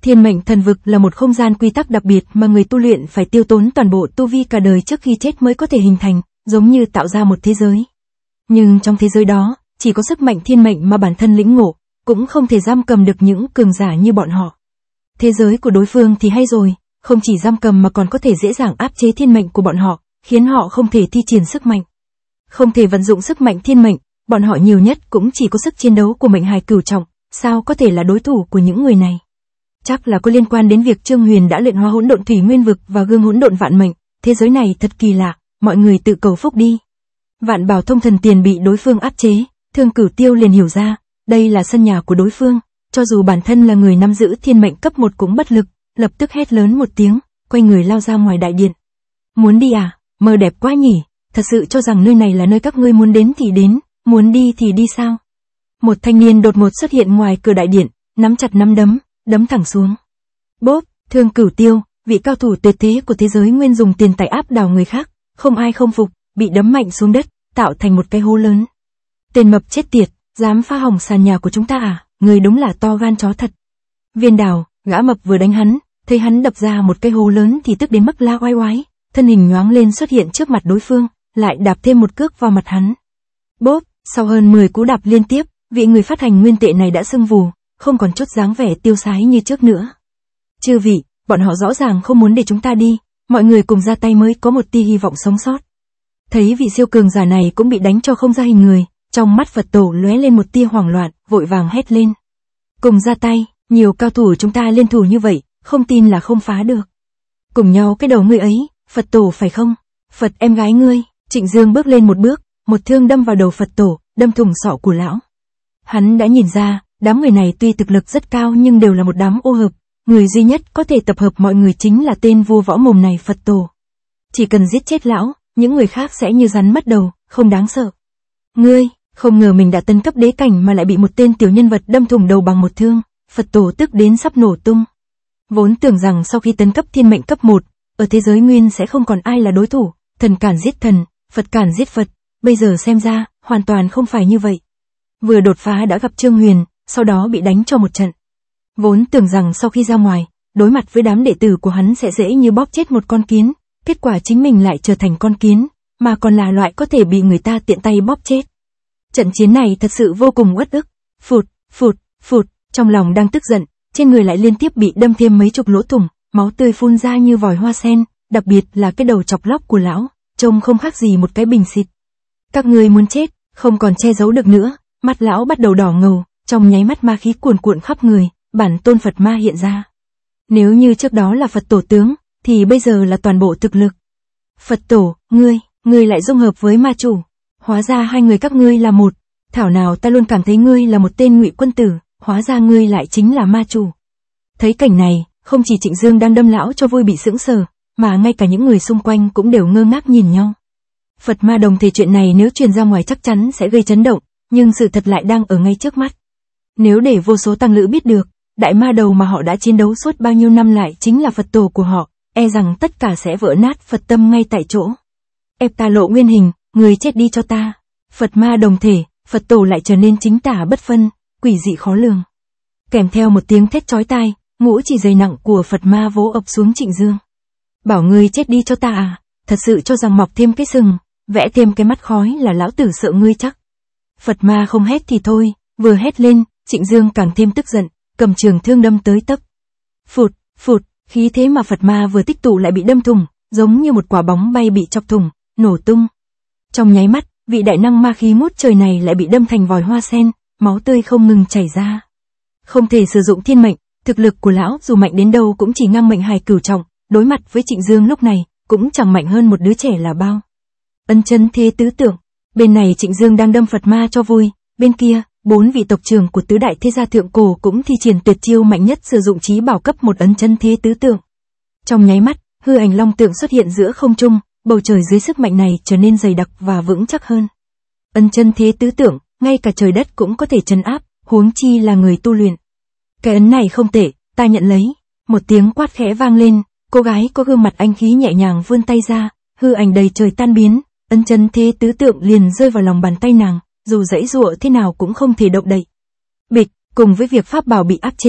Thiên mệnh thần vực là một không gian quy tắc đặc biệt mà người tu luyện phải tiêu tốn toàn bộ tu vi cả đời trước khi chết mới có thể hình thành, giống như tạo ra một thế giới. Nhưng trong thế giới đó, chỉ có sức mạnh thiên mệnh mà bản thân lĩnh ngộ, cũng không thể giam cầm được những cường giả như bọn họ. Thế giới của đối phương thì hay rồi, không chỉ giam cầm mà còn có thể dễ dàng áp chế thiên mệnh của bọn họ, khiến họ không thể thi triển sức mạnh. Không thể vận dụng sức mạnh thiên mệnh, bọn họ nhiều nhất cũng chỉ có sức chiến đấu của mệnh hài cửu trọng, sao có thể là đối thủ của những người này. Chắc là có liên quan đến việc Trương Huyền đã luyện hóa hỗn độn thủy nguyên vực và gương hỗn độn vạn mệnh, thế giới này thật kỳ lạ, mọi người tự cầu phúc đi. Vạn Bảo Thông Thần Tiền bị đối phương áp chế, Thương Cửu Tiêu liền hiểu ra, đây là sân nhà của đối phương, cho dù bản thân là người nắm giữ thiên mệnh cấp 1 cũng bất lực, lập tức hét lớn một tiếng, quay người lao ra ngoài đại điện. Muốn đi à, mơ đẹp quá nhỉ, thật sự cho rằng nơi này là nơi các ngươi muốn đến thì đến, muốn đi thì đi sao? Một thanh niên đột ngột xuất hiện ngoài cửa đại điện, nắm chặt nắm đấm, đấm thẳng xuống. Bốp, Thương Cửu Tiêu, vị cao thủ tuyệt thế của thế giới nguyên dùng tiền tài áp đảo người khác, không ai không phục, bị đấm mạnh xuống đất, tạo thành một cái hố lớn. Tên mập chết tiệt, dám phá hỏng sàn nhà của chúng ta à, người đúng là to gan chó thật. Viên Đào, gã mập vừa đánh hắn, thấy hắn đập ra một cái hố lớn thì tức đến mức la oai oái, thân hình nhoáng lên xuất hiện trước mặt đối phương, lại đạp thêm một cước vào mặt hắn. Bốp, sau hơn 10 cú đạp liên tiếp, vị người phát hành nguyên tệ này đã sưng vù, không còn chút dáng vẻ tiêu sái như trước nữa. Chư vị, bọn họ rõ ràng không muốn để chúng ta đi, mọi người cùng ra tay mới có một tia hy vọng sống sót. Thấy vị siêu cường giả này cũng bị đánh cho không ra hình người, trong mắt Phật tổ lóe lên một tia hoảng loạn, vội vàng hét lên. Cùng ra tay, nhiều cao thủ chúng ta liên thủ như vậy, không tin là không phá được. Cùng nhau cái đầu ngươi ấy, Phật tổ phải không? Phật em gái ngươi, Trịnh Dương bước lên một bước, một thương đâm vào đầu Phật tổ, đâm thủng sọ của lão. Hắn đã nhìn ra, đám người này tuy thực lực rất cao nhưng đều là một đám ô hợp, người duy nhất có thể tập hợp mọi người chính là tên vua võ mồm này Phật tổ. Chỉ cần giết chết lão, những người khác sẽ như rắn mất đầu, không đáng sợ. Ngươi, không ngờ mình đã tấn cấp đế cảnh mà lại bị một tên tiểu nhân vật đâm thủng đầu bằng một thương, Phật tổ tức đến sắp nổ tung. Vốn tưởng rằng sau khi tấn cấp thiên mệnh cấp 1, ở thế giới nguyên sẽ không còn ai là đối thủ, thần cản giết thần, Phật cản giết Phật, bây giờ xem ra, hoàn toàn không phải như vậy. Vừa đột phá đã gặp Trương Huyền, sau đó bị đánh cho một trận. Vốn tưởng rằng sau khi ra ngoài, đối mặt với đám đệ tử của hắn sẽ dễ như bóp chết một con kiến, kết quả chính mình lại trở thành con kiến, mà còn là loại có thể bị người ta tiện tay bóp chết. Trận chiến này thật sự vô cùng uất ức, phụt, phụt, phụt, trong lòng đang tức giận, trên người lại liên tiếp bị đâm thêm mấy chục lỗ thủng, máu tươi phun ra như vòi hoa sen, đặc biệt là cái đầu chọc lóc của lão, trông không khác gì một cái bình xịt. Các ngươi muốn chết, không còn che giấu được nữa, mắt lão bắt đầu đỏ ngầu, trong nháy mắt ma khí cuồn cuộn khắp người, bản tôn Phật ma hiện ra. Nếu như trước đó là Phật tổ tướng, thì bây giờ là toàn bộ thực lực. Phật tổ, ngươi lại dung hợp với ma chủ, hóa ra hai người các ngươi là một, thảo nào ta luôn cảm thấy ngươi là một tên ngụy quân tử, hóa ra ngươi lại chính là ma chủ. Thấy cảnh này, không chỉ Trịnh Dương đang đâm lão cho vui bị sững sờ, mà ngay cả những người xung quanh cũng đều ngơ ngác nhìn nhau. Phật ma đồng thể chuyện này nếu truyền ra ngoài chắc chắn sẽ gây chấn động, nhưng sự thật lại đang ở ngay trước mắt. Nếu để vô số tăng lữ biết được, đại ma đầu mà họ đã chiến đấu suốt bao nhiêu năm lại chính là Phật tổ của họ, e rằng tất cả sẽ vỡ nát Phật tâm ngay tại chỗ. Ép ta lộ nguyên hình, người chết đi cho ta. Phật ma đồng thể, Phật tổ lại trở nên chính tả bất phân, quỷ dị khó lường. Kèm theo một tiếng thét chói tai, ngũ chỉ dày nặng của Phật ma vỗ ập xuống Trịnh Dương. Bảo ngươi chết đi cho ta à, thật sự cho rằng mọc thêm cái sừng, vẽ thêm cái mắt khói là lão tử sợ ngươi chắc. Phật ma không hét thì thôi, vừa hét lên, Trịnh Dương càng thêm tức giận, cầm trường thương đâm tới tấp. Phụt, phụt, khí thế mà Phật ma vừa tích tụ lại bị đâm thủng, giống như một quả bóng bay bị chọc thủng, nổ tung. Trong nháy mắt, vị đại năng ma khí ngút trời này lại bị đâm thành vòi hoa sen, máu tươi không ngừng chảy ra. Không thể sử dụng thiên mệnh, thực lực của lão dù mạnh đến đâu cũng chỉ ngang mệnh hài cửu trọng, đối mặt với Trịnh Dương lúc này, cũng chẳng mạnh hơn một đứa trẻ là bao. Ân chân thế tứ tượng, bên này Trịnh Dương đang đâm Phật ma cho vui, bên kia, 4 vị tộc trưởng của tứ đại thế gia thượng cổ cũng thi triển tuyệt chiêu mạnh nhất sử dụng chí bảo cấp một ấn chân thế tứ tượng. Trong nháy mắt, hư ảnh long tượng xuất hiện giữa không trung, bầu trời dưới sức mạnh này trở nên dày đặc và vững chắc hơn. Ân chân thế tứ tượng, ngay cả trời đất cũng có thể trấn áp, huống chi là người tu luyện. Cái ấn này không tệ, ta nhận lấy. Một tiếng quát khẽ vang lên, cô gái có gương mặt anh khí nhẹ nhàng vươn tay ra, hư ảnh đầy trời tan biến, ân chân thế tứ tượng liền rơi vào lòng bàn tay nàng, dù giãy giụa thế nào cũng không thể động đậy. Bịch, cùng với việc pháp bảo bị áp chế,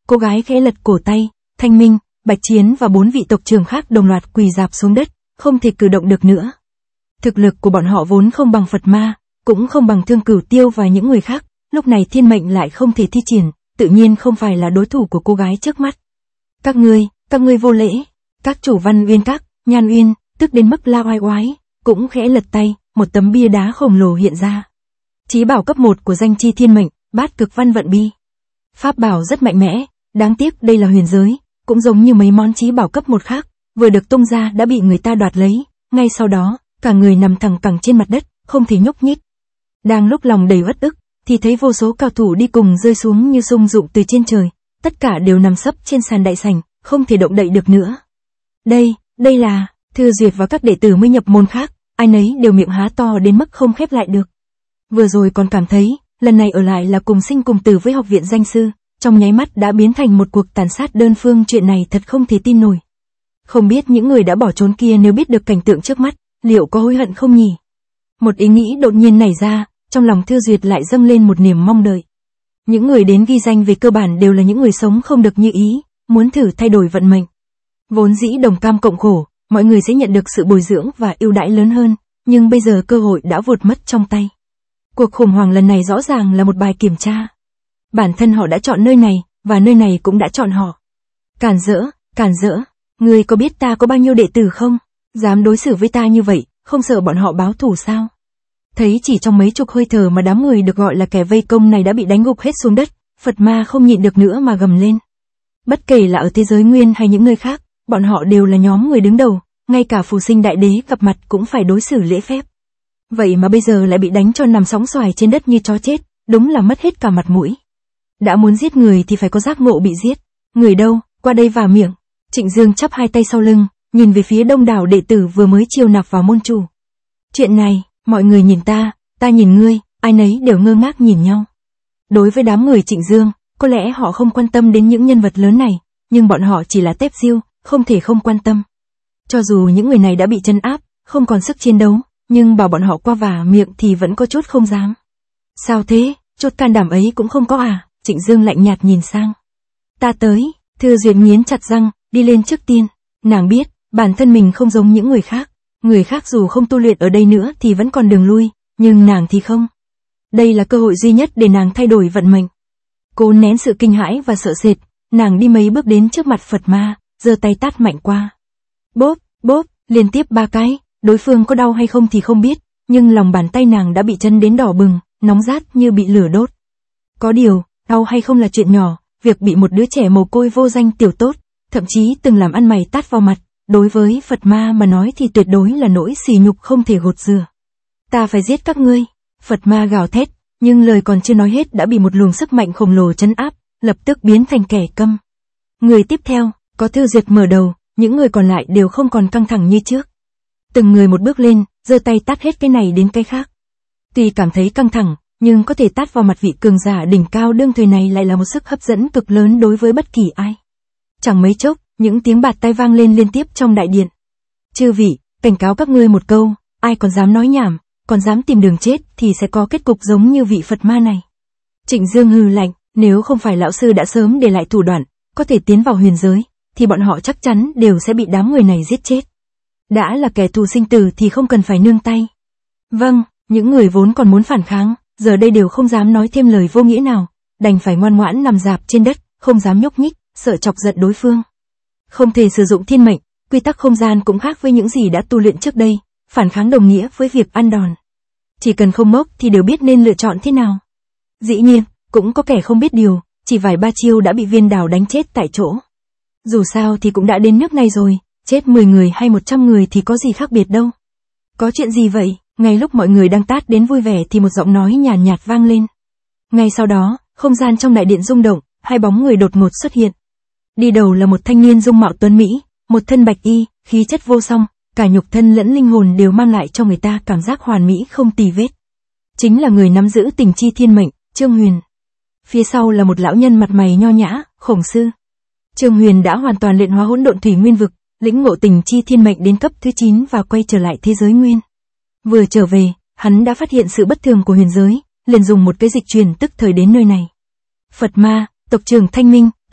cô gái khẽ lật cổ tay, Thanh Minh, Bạch Chiến và 4 vị tộc trưởng khác đồng loạt quỳ rạp xuống đất, không thể cử động được nữa. Thực lực của bọn họ vốn không bằng Phật Ma, cũng không bằng Thương Cửu Tiêu và những người khác, lúc này thiên mệnh lại không thể thi triển, tự nhiên không phải là đối thủ của cô gái trước mắt. Các ngươi vô lễ. Các chủ Văn Uyên Các, Nhan Uyên, tức đến mức la oai oái, cũng khẽ lật tay, một tấm bia đá khổng lồ hiện ra. Chí bảo cấp 1 của danh chi thiên mệnh, Bát Cực Văn Vận Bi. Pháp bảo rất mạnh mẽ, đáng tiếc đây là huyền giới, cũng giống như mấy món chí bảo cấp 1 khác, vừa được tung ra đã bị người ta đoạt lấy, ngay sau đó, cả người nằm thẳng cẳng trên mặt đất, không thể nhúc nhích. Đang lúc lòng đầy uất ức, thì thấy vô số cao thủ đi cùng rơi xuống như sung dụng từ trên trời, tất cả đều nằm sấp trên sàn đại sảnh, không thể động đậy được nữa. Đây là, Thư Duyệt và các đệ tử mới nhập môn khác, ai nấy đều miệng há to đến mức không khép lại được. Vừa rồi còn cảm thấy, lần này ở lại là cùng sinh cùng tử với học viện danh sư, trong nháy mắt đã biến thành một cuộc tàn sát đơn phương, chuyện này thật không thể tin nổi. Không biết những người đã bỏ trốn kia nếu biết được cảnh tượng trước mắt, liệu có hối hận không nhỉ? Một ý nghĩ đột nhiên nảy ra, trong lòng Thư Duyệt lại dâng lên một niềm mong đợi. Những người đến ghi danh về cơ bản đều là những người sống không được như ý, muốn thử thay đổi vận mệnh. Vốn dĩ đồng cam cộng khổ, mọi người sẽ nhận được sự bồi dưỡng và ưu đãi lớn hơn, nhưng bây giờ cơ hội đã vụt mất trong tay. Cuộc khủng hoảng lần này rõ ràng là một bài kiểm tra. Bản thân họ đã chọn nơi này, và nơi này cũng đã chọn họ. Cản rỡ, ngươi có biết ta có bao nhiêu đệ tử không? Dám đối xử với ta như vậy, không sợ bọn họ báo thù sao? Thấy chỉ trong mấy chục hơi thở mà đám người được gọi là kẻ vây công này đã bị đánh gục hết xuống đất, Phật Ma không nhịn được nữa mà gầm lên. Bất kể là ở thế giới nguyên hay những nơi khác, bọn họ đều là nhóm người đứng đầu, ngay cả Phù Sinh Đại Đế gặp mặt cũng phải đối xử lễ phép. Vậy mà bây giờ lại bị đánh cho nằm sóng xoài trên đất như chó chết, đúng là mất hết cả mặt mũi. Đã muốn giết người thì phải có giác ngộ bị giết. Người đâu, qua đây vào miệng. Trịnh Dương chắp hai tay sau lưng, nhìn về phía đông đảo đệ tử vừa mới chiêu nạp vào môn chủ. Chuyện này, mọi người nhìn ta nhìn ngươi, ai nấy đều ngơ ngác nhìn nhau. Đối với đám người Trịnh Dương, có lẽ họ không quan tâm đến những nhân vật lớn này, nhưng bọn họ chỉ là tép diêu, không thể không quan tâm. Cho dù những người này đã bị trấn áp, không còn sức chiến đấu, nhưng bảo bọn họ qua vả miệng thì vẫn có chút không dám. Sao thế, chút can đảm ấy cũng không có à? Trịnh Dương lạnh nhạt nhìn sang. Ta tới. Thư Duyệt nghiến chặt răng, đi lên trước tiên. Nàng biết, bản thân mình không giống những người khác. Người khác dù không tu luyện ở đây nữa thì vẫn còn đường lui, nhưng nàng thì không. Đây là cơ hội duy nhất để nàng thay đổi vận mệnh. Cố nén sự kinh hãi và sợ sệt, nàng đi mấy bước đến trước mặt Phật Ma, giơ tay tát mạnh qua. Bốp, liên tiếp 3 cái, đối phương có đau hay không thì không biết, nhưng lòng bàn tay nàng đã bị chân đến đỏ bừng, nóng rát như bị lửa đốt. Có điều, đau hay không là chuyện nhỏ, việc bị một đứa trẻ mồ côi vô danh tiểu tốt, thậm chí từng làm ăn mày tát vào mặt, đối với Phật Ma mà nói thì tuyệt đối là nỗi sỉ nhục không thể gột rửa. Ta phải giết các ngươi. Phật Ma gào thét, nhưng lời còn chưa nói hết đã bị một luồng sức mạnh khổng lồ trấn áp, lập tức biến thành kẻ câm. Người tiếp theo, có Thư Duyệt mở đầu, những người còn lại đều không còn căng thẳng như trước. Từng người một bước lên, giơ tay tát hết cái này đến cái khác. Tuy cảm thấy căng thẳng, nhưng có thể tát vào mặt vị cường giả đỉnh cao đương thời này lại là một sức hấp dẫn cực lớn đối với bất kỳ ai. Chẳng mấy chốc, những tiếng bạt tai vang lên liên tiếp trong đại điện. Chư vị, cảnh cáo các ngươi một câu, ai còn dám nói nhảm, còn dám tìm đường chết thì sẽ có kết cục giống như vị Phật Ma này. Trịnh Dương hừ lạnh, nếu không phải lão sư đã sớm để lại thủ đoạn, có thể tiến vào huyền giới, thì bọn họ chắc chắn đều sẽ bị đám người này giết chết. Đã là kẻ thù sinh tử thì không cần phải nương tay. Vâng, những người vốn còn muốn phản kháng, giờ đây đều không dám nói thêm lời vô nghĩa nào, đành phải ngoan ngoãn nằm rạp trên đất, không dám nhúc nhích, sợ chọc giận đối phương. Không thể sử dụng thiên mệnh, quy tắc không gian cũng khác với những gì đã tu luyện trước đây, phản kháng đồng nghĩa với việc ăn đòn. Chỉ cần không ngốc thì đều biết nên lựa chọn thế nào. Dĩ nhiên, cũng có kẻ không biết điều, chỉ vài ba chiêu đã bị viên đào đánh chết tại chỗ. Dù sao thì cũng đã đến nước này rồi, chết 10 người hay 100 người thì có gì khác biệt đâu. Có chuyện gì vậy? Ngay lúc mọi người đang tát đến vui vẻ thì một giọng nói nhàn nhạt vang lên. Ngay sau đó, không gian trong đại điện rung động, hai bóng người đột ngột xuất hiện. Đi đầu là một thanh niên dung mạo tuấn mỹ, một thân bạch y, khí chất vô song, cả nhục thân lẫn linh hồn đều mang lại cho người ta cảm giác hoàn mỹ không tì vết. Chính là người nắm giữ tình chi thiên mệnh, Trương Huyền. Phía sau là một lão nhân mặt mày nho nhã, Khổng Sư. Trương Huyền đã hoàn toàn luyện hóa hỗn độn thủy nguyên vực, lĩnh ngộ tình chi thiên mệnh đến cấp thứ 9 và quay trở lại thế giới nguyên. Vừa trở về, hắn đã phát hiện sự bất thường của huyền giới, liền dùng một cái dịch truyền tức thời đến nơi này. Phật Ma, tộc trưởng Thanh Minh,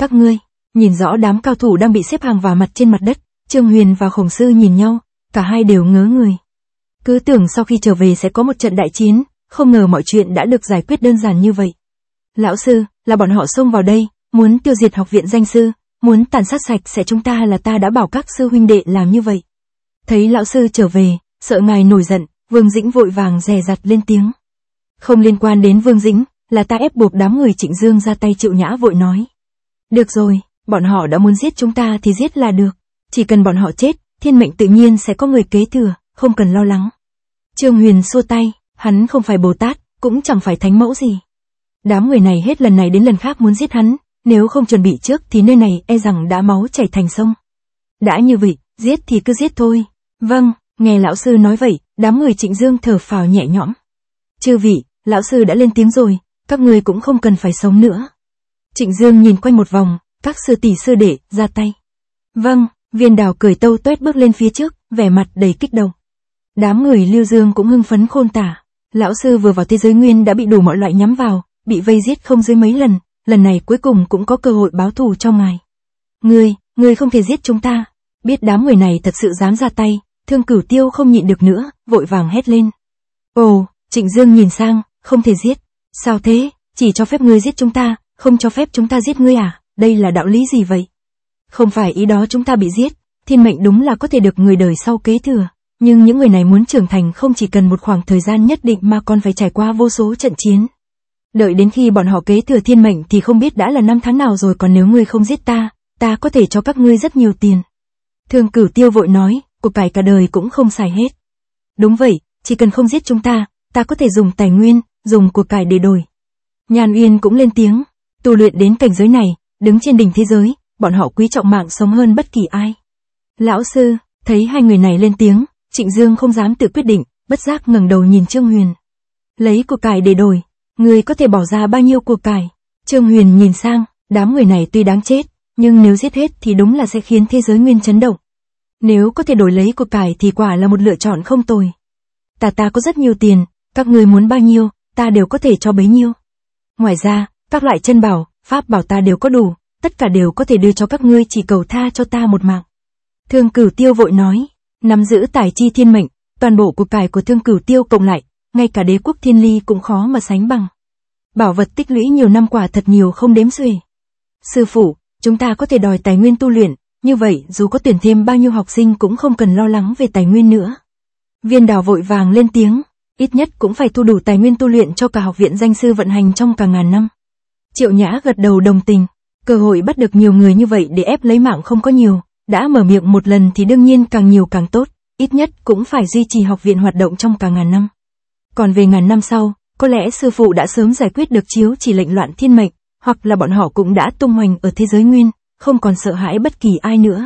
các ngươi, nhìn rõ đám cao thủ đang bị xếp hàng vào mặt trên mặt đất, Trương Huyền và Khổng Sư nhìn nhau, cả hai đều ngớ người. Cứ tưởng sau khi trở về sẽ có một trận đại chiến, không ngờ mọi chuyện đã được giải quyết đơn giản như vậy. Lão sư, là bọn họ xông vào đây, muốn tiêu diệt học viện danh sư, muốn tàn sát sạch sẽ chúng ta, là ta đã bảo các sư huynh đệ làm như vậy. Thấy lão sư trở về, sợ ngài nổi giận, Vương Dĩnh vội vàng dè dặt lên tiếng. Không liên quan đến Vương Dĩnh, là ta ép buộc đám người Trịnh Dương ra tay, Triệu Nhã vội nói. Được rồi, bọn họ đã muốn giết chúng ta thì giết là được. Chỉ cần bọn họ chết, thiên mệnh tự nhiên sẽ có người kế thừa, không cần lo lắng. Trương Huyền xua tay, hắn không phải Bồ Tát, cũng chẳng phải thánh mẫu gì. Đám người này hết lần này đến lần khác muốn giết hắn, nếu không chuẩn bị trước thì nơi này e rằng đã máu chảy thành sông. Đã như vậy, giết thì cứ giết thôi. Vâng, nghe lão sư nói vậy, đám người Trịnh Dương thở phào nhẹ nhõm. Chư vị, lão sư đã lên tiếng rồi, các người cũng không cần phải sống nữa. Trịnh Dương nhìn quanh một vòng, các sư tỷ sư đệ, ra tay. Vâng, Viên Đào cười tâu tuét bước lên phía trước, vẻ mặt đầy kích động. Đám người Lưu Dương cũng hưng phấn khôn tả. Lão sư vừa vào thế giới nguyên đã bị đủ mọi loại nhắm vào, bị vây giết không dưới mấy lần, lần này cuối cùng cũng có cơ hội báo thù cho ngài. Ngươi không thể giết chúng ta. Biết đám người này thật sự dám ra tay, Thương Cửu Tiêu không nhịn được nữa, vội vàng hét lên. Ồ, Trịnh Dương nhìn sang, không thể giết. Sao thế, chỉ cho phép ngươi giết chúng ta, không cho phép chúng ta giết ngươi à, đây là đạo lý gì vậy? Không phải ý đó chúng ta bị giết, thiên mệnh đúng là có thể được người đời sau kế thừa, nhưng những người này muốn trưởng thành không chỉ cần một khoảng thời gian nhất định mà còn phải trải qua vô số trận chiến. Đợi đến khi bọn họ kế thừa thiên mệnh thì không biết đã là năm tháng nào rồi, còn nếu ngươi không giết ta, ta có thể cho các ngươi rất nhiều tiền. Thương Cửu Tiêu vội nói, của cải cả đời cũng không xài hết. Đúng vậy, chỉ cần không giết chúng ta có thể dùng tài nguyên, dùng của cải để đổi. Nhan Uyên cũng lên tiếng, tu luyện đến cảnh giới này, đứng trên đỉnh thế giới, bọn họ quý trọng mạng sống hơn bất kỳ ai. Lão sư, thấy hai người này lên tiếng, Trịnh Dương không dám tự quyết định, bất giác ngẩng đầu nhìn Trương Huyền. Lấy của cải để đổi, người có thể bỏ ra bao nhiêu của cải? Trương Huyền nhìn sang, đám người này tuy đáng chết, nhưng nếu giết hết thì đúng là sẽ khiến thế giới nguyên chấn động. Nếu có thể đổi lấy của cải thì quả là một lựa chọn không tồi. Ta có rất nhiều tiền, các người muốn bao nhiêu, ta đều có thể cho bấy nhiêu. Ngoài ra, các loại chân bảo, pháp bảo ta đều có đủ, tất cả đều có thể đưa cho các ngươi, chỉ cầu tha cho ta một mạng. Thương Cửu Tiêu vội nói, nắm giữ tài chi thiên mệnh, toàn bộ của cải của Thương Cửu Tiêu cộng lại, ngay cả đế quốc Thiên Ly cũng khó mà sánh bằng. Bảo vật tích lũy nhiều năm quả thật nhiều không đếm xuể. Sư phụ, chúng ta có thể đòi tài nguyên tu luyện, như vậy dù có tuyển thêm bao nhiêu học sinh cũng không cần lo lắng về tài nguyên nữa. Viên Đào vội vàng lên tiếng, ít nhất cũng phải thu đủ tài nguyên tu luyện cho cả học viện danh sư vận hành trong cả ngàn năm. Triệu Nhã gật đầu đồng tình, cơ hội bắt được nhiều người như vậy để ép lấy mạng không có nhiều, đã mở miệng một lần thì đương nhiên càng nhiều càng tốt, ít nhất cũng phải duy trì học viện hoạt động trong cả ngàn năm. Còn về ngàn năm sau, có lẽ sư phụ đã sớm giải quyết được chiếu chỉ lệnh loạn thiên mệnh, hoặc là bọn họ cũng đã tung hoành ở thế giới nguyên, không còn sợ hãi bất kỳ ai nữa.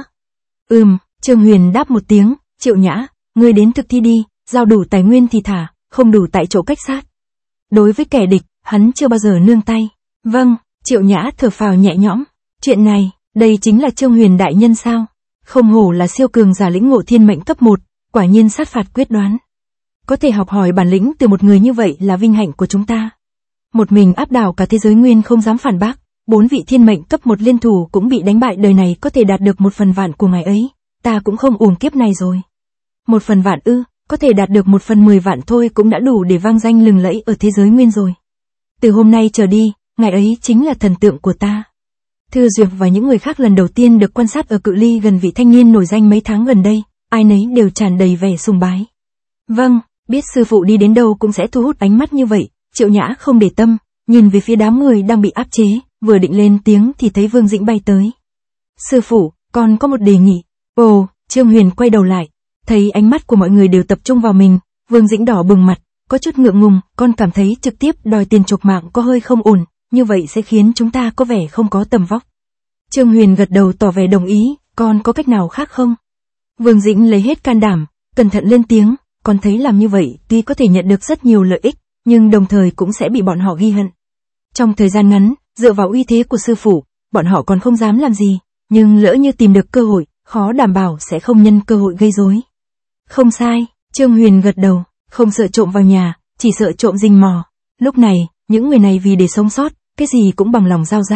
Trương Huyền đáp một tiếng, Triệu Nhã, ngươi đến thực thi đi, giao đủ tài nguyên thì thả, không đủ tại chỗ cách sát. Đối với kẻ địch, hắn chưa bao giờ nương tay. Vâng, Triệu Nhã thở phào nhẹ nhõm. Chuyện này, đây chính là Trương Huyền đại nhân sao? Không hổ là siêu cường giả lĩnh ngộ thiên mệnh cấp 1, quả nhiên sát phạt quyết đoán. Có thể học hỏi bản lĩnh từ một người như vậy là vinh hạnh của chúng ta. Một mình áp đảo cả thế giới nguyên không dám phản bác, 4 vị thiên mệnh cấp 1 liên thủ cũng bị đánh bại, đời này có thể đạt được 1/1000 của ngài ấy, ta cũng không uổng kiếp này rồi. 1/1000 ư, có thể đạt được 1/10 vạn thôi cũng đã đủ để vang danh lừng lẫy ở thế giới nguyên rồi. Từ hôm nay trở đi, ngài ấy chính là thần tượng của ta. Thư Duyệt và những người khác lần đầu tiên được quan sát ở cự ly gần vị thanh niên nổi danh mấy tháng gần đây, ai nấy đều tràn đầy vẻ sùng bái. Vâng, biết sư phụ đi đến đâu cũng sẽ thu hút ánh mắt như vậy, Triệu Nhã không để tâm, nhìn về phía đám người đang bị áp chế, vừa định lên tiếng thì thấy Vương Dĩnh bay tới. Sư phụ, con có một đề nghị. Ồ, Trương Huyền quay đầu lại, thấy ánh mắt của mọi người đều tập trung vào mình, Vương Dĩnh đỏ bừng mặt, có chút ngượng ngùng, con cảm thấy trực tiếp đòi tiền chuộc mạng có hơi không ổn, như vậy sẽ khiến chúng ta có vẻ không có tầm vóc. Trương Huyền gật đầu tỏ vẻ đồng ý, con có cách nào khác không? Vương Dĩnh lấy hết can đảm, cẩn thận lên tiếng, con thấy làm như vậy tuy có thể nhận được rất nhiều lợi ích, nhưng đồng thời cũng sẽ bị bọn họ ghi hận. Trong thời gian ngắn, dựa vào uy thế của sư phụ, bọn họ còn không dám làm gì, nhưng lỡ như tìm được cơ hội, khó đảm bảo sẽ không nhân cơ hội gây rối. Không sai, Trương Huyền gật đầu, không sợ trộm vào nhà, chỉ sợ trộm rình mò. Lúc này, những người này vì để sống sót, cái gì cũng bằng lòng giao ra,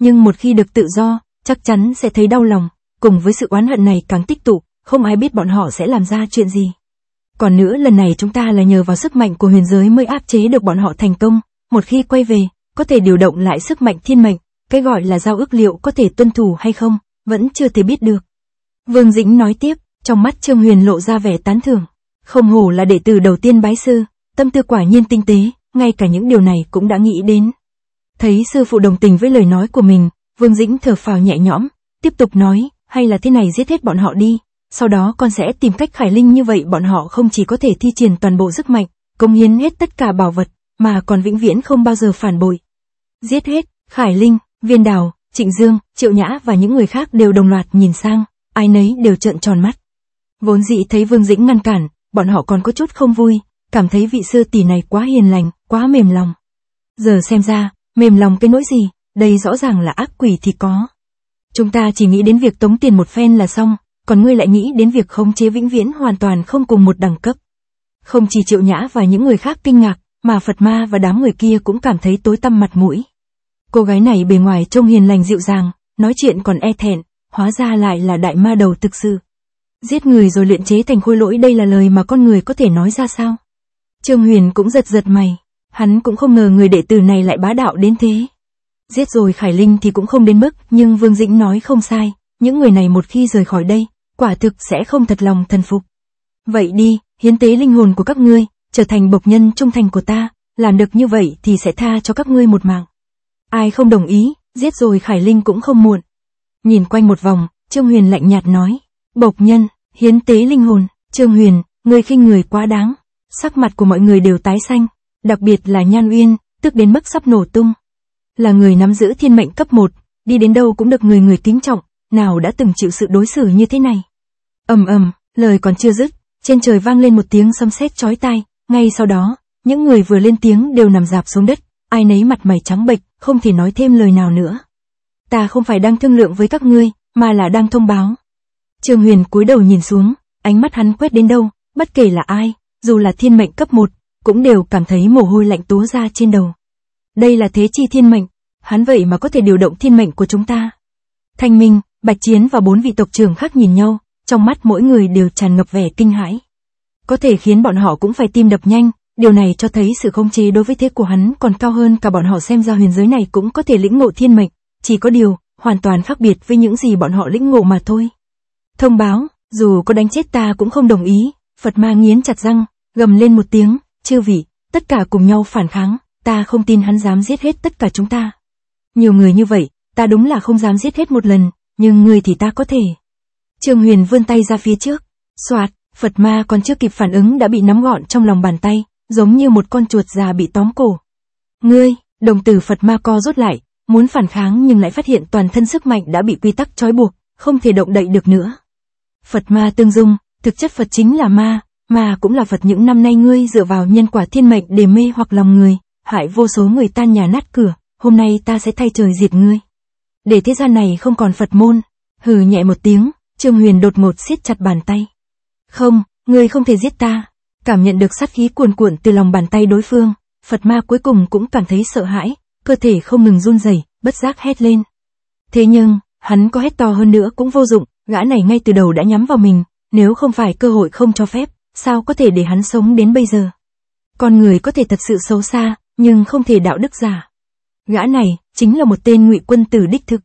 nhưng một khi được tự do, chắc chắn sẽ thấy đau lòng, cùng với sự oán hận này càng tích tụ, không ai biết bọn họ sẽ làm ra chuyện gì. Còn nữa lần này chúng ta là nhờ vào sức mạnh của huyền giới mới áp chế được bọn họ thành công, một khi quay về, có thể điều động lại sức mạnh thiên mệnh, cái gọi là giao ước liệu có thể tuân thủ hay không, vẫn chưa thể biết được. Vương Dĩnh nói tiếp, trong mắt Trương Huyền lộ ra vẻ tán thưởng, không hổ là đệ tử đầu tiên bái sư, tâm tư quả nhiên tinh tế, ngay cả những điều này cũng đã nghĩ đến. Thấy sư phụ đồng tình với lời nói của mình, Vương Dĩnh thở phào nhẹ nhõm, tiếp tục nói, hay là thế này, giết hết bọn họ đi, sau đó con sẽ tìm cách khải linh, như vậy bọn họ không chỉ có thể thi triển toàn bộ sức mạnh, cống hiến hết tất cả bảo vật, mà còn vĩnh viễn không bao giờ phản bội. Giết hết, khải linh, Viên Đào, Trịnh Dương, Triệu Nhã và những người khác đều đồng loạt nhìn sang, ai nấy đều trợn tròn mắt. Vốn dĩ thấy Vương Dĩnh ngăn cản, bọn họ còn có chút không vui, cảm thấy vị sư tỷ này quá hiền lành, quá mềm lòng. Giờ xem ra, mềm lòng cái nỗi gì, đây rõ ràng là ác quỷ thì có. Chúng ta chỉ nghĩ đến việc tống tiền một phen là xong, còn ngươi lại nghĩ đến việc khống chế vĩnh viễn, hoàn toàn không cùng một đẳng cấp. Không chỉ Triệu Nhã và những người khác kinh ngạc, mà Phật Ma và đám người kia cũng cảm thấy tối tăm mặt mũi. Cô gái này bề ngoài trông hiền lành dịu dàng, nói chuyện còn e thẹn, hóa ra lại là đại ma đầu thực sự. Giết người rồi luyện chế thành khôi lỗi, đây là lời mà con người có thể nói ra sao? Trương Huyền cũng giật giật mày, hắn cũng không ngờ người đệ tử này lại bá đạo đến thế. Giết rồi khải linh thì cũng không đến mức, nhưng Vương Dĩnh nói không sai, những người này một khi rời khỏi đây, quả thực sẽ không thật lòng thần phục. Vậy đi, hiến tế linh hồn của các ngươi, trở thành bộc nhân trung thành của ta, làm được như vậy thì sẽ tha cho các ngươi một mạng. Ai không đồng ý, giết rồi khải linh cũng không muộn. Nhìn quanh một vòng, Trương Huyền lạnh nhạt nói, bộc nhân, hiến tế linh hồn, Trương Huyền, ngươi khinh người quá đáng. Sắc mặt của mọi người đều tái xanh, đặc biệt là Nhan Uyên, tức đến mức sắp nổ tung. Là người nắm giữ thiên mệnh cấp 1, đi đến đâu cũng được người người kính trọng, nào đã từng chịu sự đối xử như thế này. Ầm ầm, lời còn chưa dứt, trên trời vang lên một tiếng sấm sét chói tai, ngay sau đó, những người vừa lên tiếng đều nằm rạp xuống đất, ai nấy mặt mày trắng bệch, không thể nói thêm lời nào nữa. Ta không phải đang thương lượng với các ngươi, mà là đang thông báo. Trương Huyền cúi đầu nhìn xuống, ánh mắt hắn quét đến đâu, bất kể là ai, dù là thiên mệnh cấp 1, cũng đều cảm thấy mồ hôi lạnh túa ra trên đầu. Đây là thế chi thiên mệnh, hắn vậy mà có thể điều động thiên mệnh của chúng ta. Thanh Minh, Bạch Chiến và 4 vị tộc trưởng khác nhìn nhau, trong mắt mỗi người đều tràn ngập vẻ kinh hãi. Có thể khiến bọn họ cũng phải tim đập nhanh, điều này cho thấy sự khống chế đối với thế của hắn còn cao hơn cả bọn họ, xem ra huyền giới này cũng có thể lĩnh ngộ thiên mệnh, chỉ có điều, hoàn toàn khác biệt với những gì bọn họ lĩnh ngộ mà thôi. Thông báo, dù có đánh chết ta cũng không đồng ý, Phật Ma nghiến chặt răng, gầm lên một tiếng, chư vị, tất cả cùng nhau phản kháng, ta không tin hắn dám giết hết tất cả chúng ta. Nhiều người như vậy, ta đúng là không dám giết hết một lần, nhưng người thì ta có thể. Trương Huyền vươn tay ra phía trước, xoạt, Phật Ma còn chưa kịp phản ứng đã bị nắm gọn trong lòng bàn tay, giống như một con chuột già bị tóm cổ. Ngươi, đồng tử Phật Ma co rút lại, muốn phản kháng nhưng lại phát hiện toàn thân sức mạnh đã bị quy tắc trói buộc, không thể động đậy được nữa. Phật Ma tương dung, thực chất Phật chính là ma, mà cũng là Phật. Những năm nay ngươi dựa vào nhân quả thiên mệnh để mê hoặc lòng người, hại vô số người tan nhà nát cửa, hôm nay ta sẽ thay trời diệt ngươi. Để thế gian này không còn Phật môn. Hừ nhẹ một tiếng, Trương Huyền đột ngột siết chặt bàn tay. Không, ngươi không thể giết ta. Cảm nhận được sát khí cuồn cuộn từ lòng bàn tay đối phương, Phật Ma cuối cùng cũng cảm thấy sợ hãi, cơ thể không ngừng run rẩy, bất giác hét lên. Thế nhưng, hắn có hét to hơn nữa cũng vô dụng, gã này ngay từ đầu đã nhắm vào mình, nếu không phải cơ hội không cho phép, sao có thể để hắn sống đến bây giờ. Con người có thể thật sự xấu xa, nhưng không thể đạo đức giả. Gã này, chính là một tên ngụy quân tử đích thực.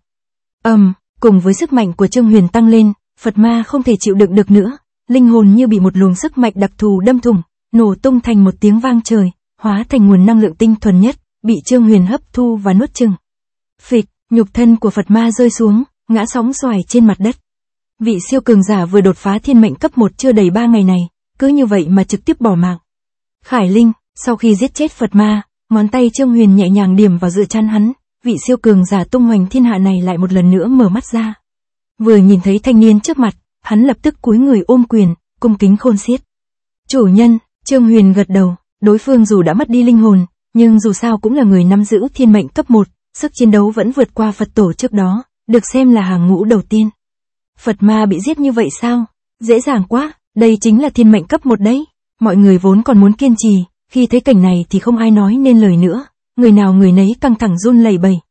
Cùng với sức mạnh của Trương Huyền tăng lên, Phật Ma không thể chịu đựng được nữa, linh hồn như bị một luồng sức mạnh đặc thù đâm thủng, nổ tung thành một tiếng vang trời, hóa thành nguồn năng lượng tinh thuần nhất, bị Trương Huyền hấp thu và nuốt chửng. Phịch, nhục thân của Phật Ma rơi xuống, ngã sóng xoài trên mặt đất. Vị siêu cường giả vừa đột phá thiên mệnh cấp 1 chưa đầy 3 ngày này, cứ như vậy mà trực tiếp bỏ mạng. Khải Linh, sau khi giết chết Phật Ma, ngón tay Trương Huyền nhẹ nhàng điểm vào giữa trán hắn, vị siêu cường giả tung hoành thiên hạ này lại một lần nữa mở mắt ra. Vừa nhìn thấy thanh niên trước mặt, hắn lập tức cúi người ôm quyền, cung kính khôn xiết. Chủ nhân, Trương Huyền gật đầu, đối phương dù đã mất đi linh hồn, nhưng dù sao cũng là người nắm giữ thiên mệnh cấp 1, sức chiến đấu vẫn vượt qua Phật tổ trước đó, được xem là hàng ngũ đầu tiên. Phật Ma bị giết như vậy sao? Dễ dàng quá, đây chính là thiên mệnh cấp 1 đấy. Mọi người vốn còn muốn kiên trì, khi thấy cảnh này thì không ai nói nên lời nữa, người nào người nấy căng thẳng run lẩy bẩy.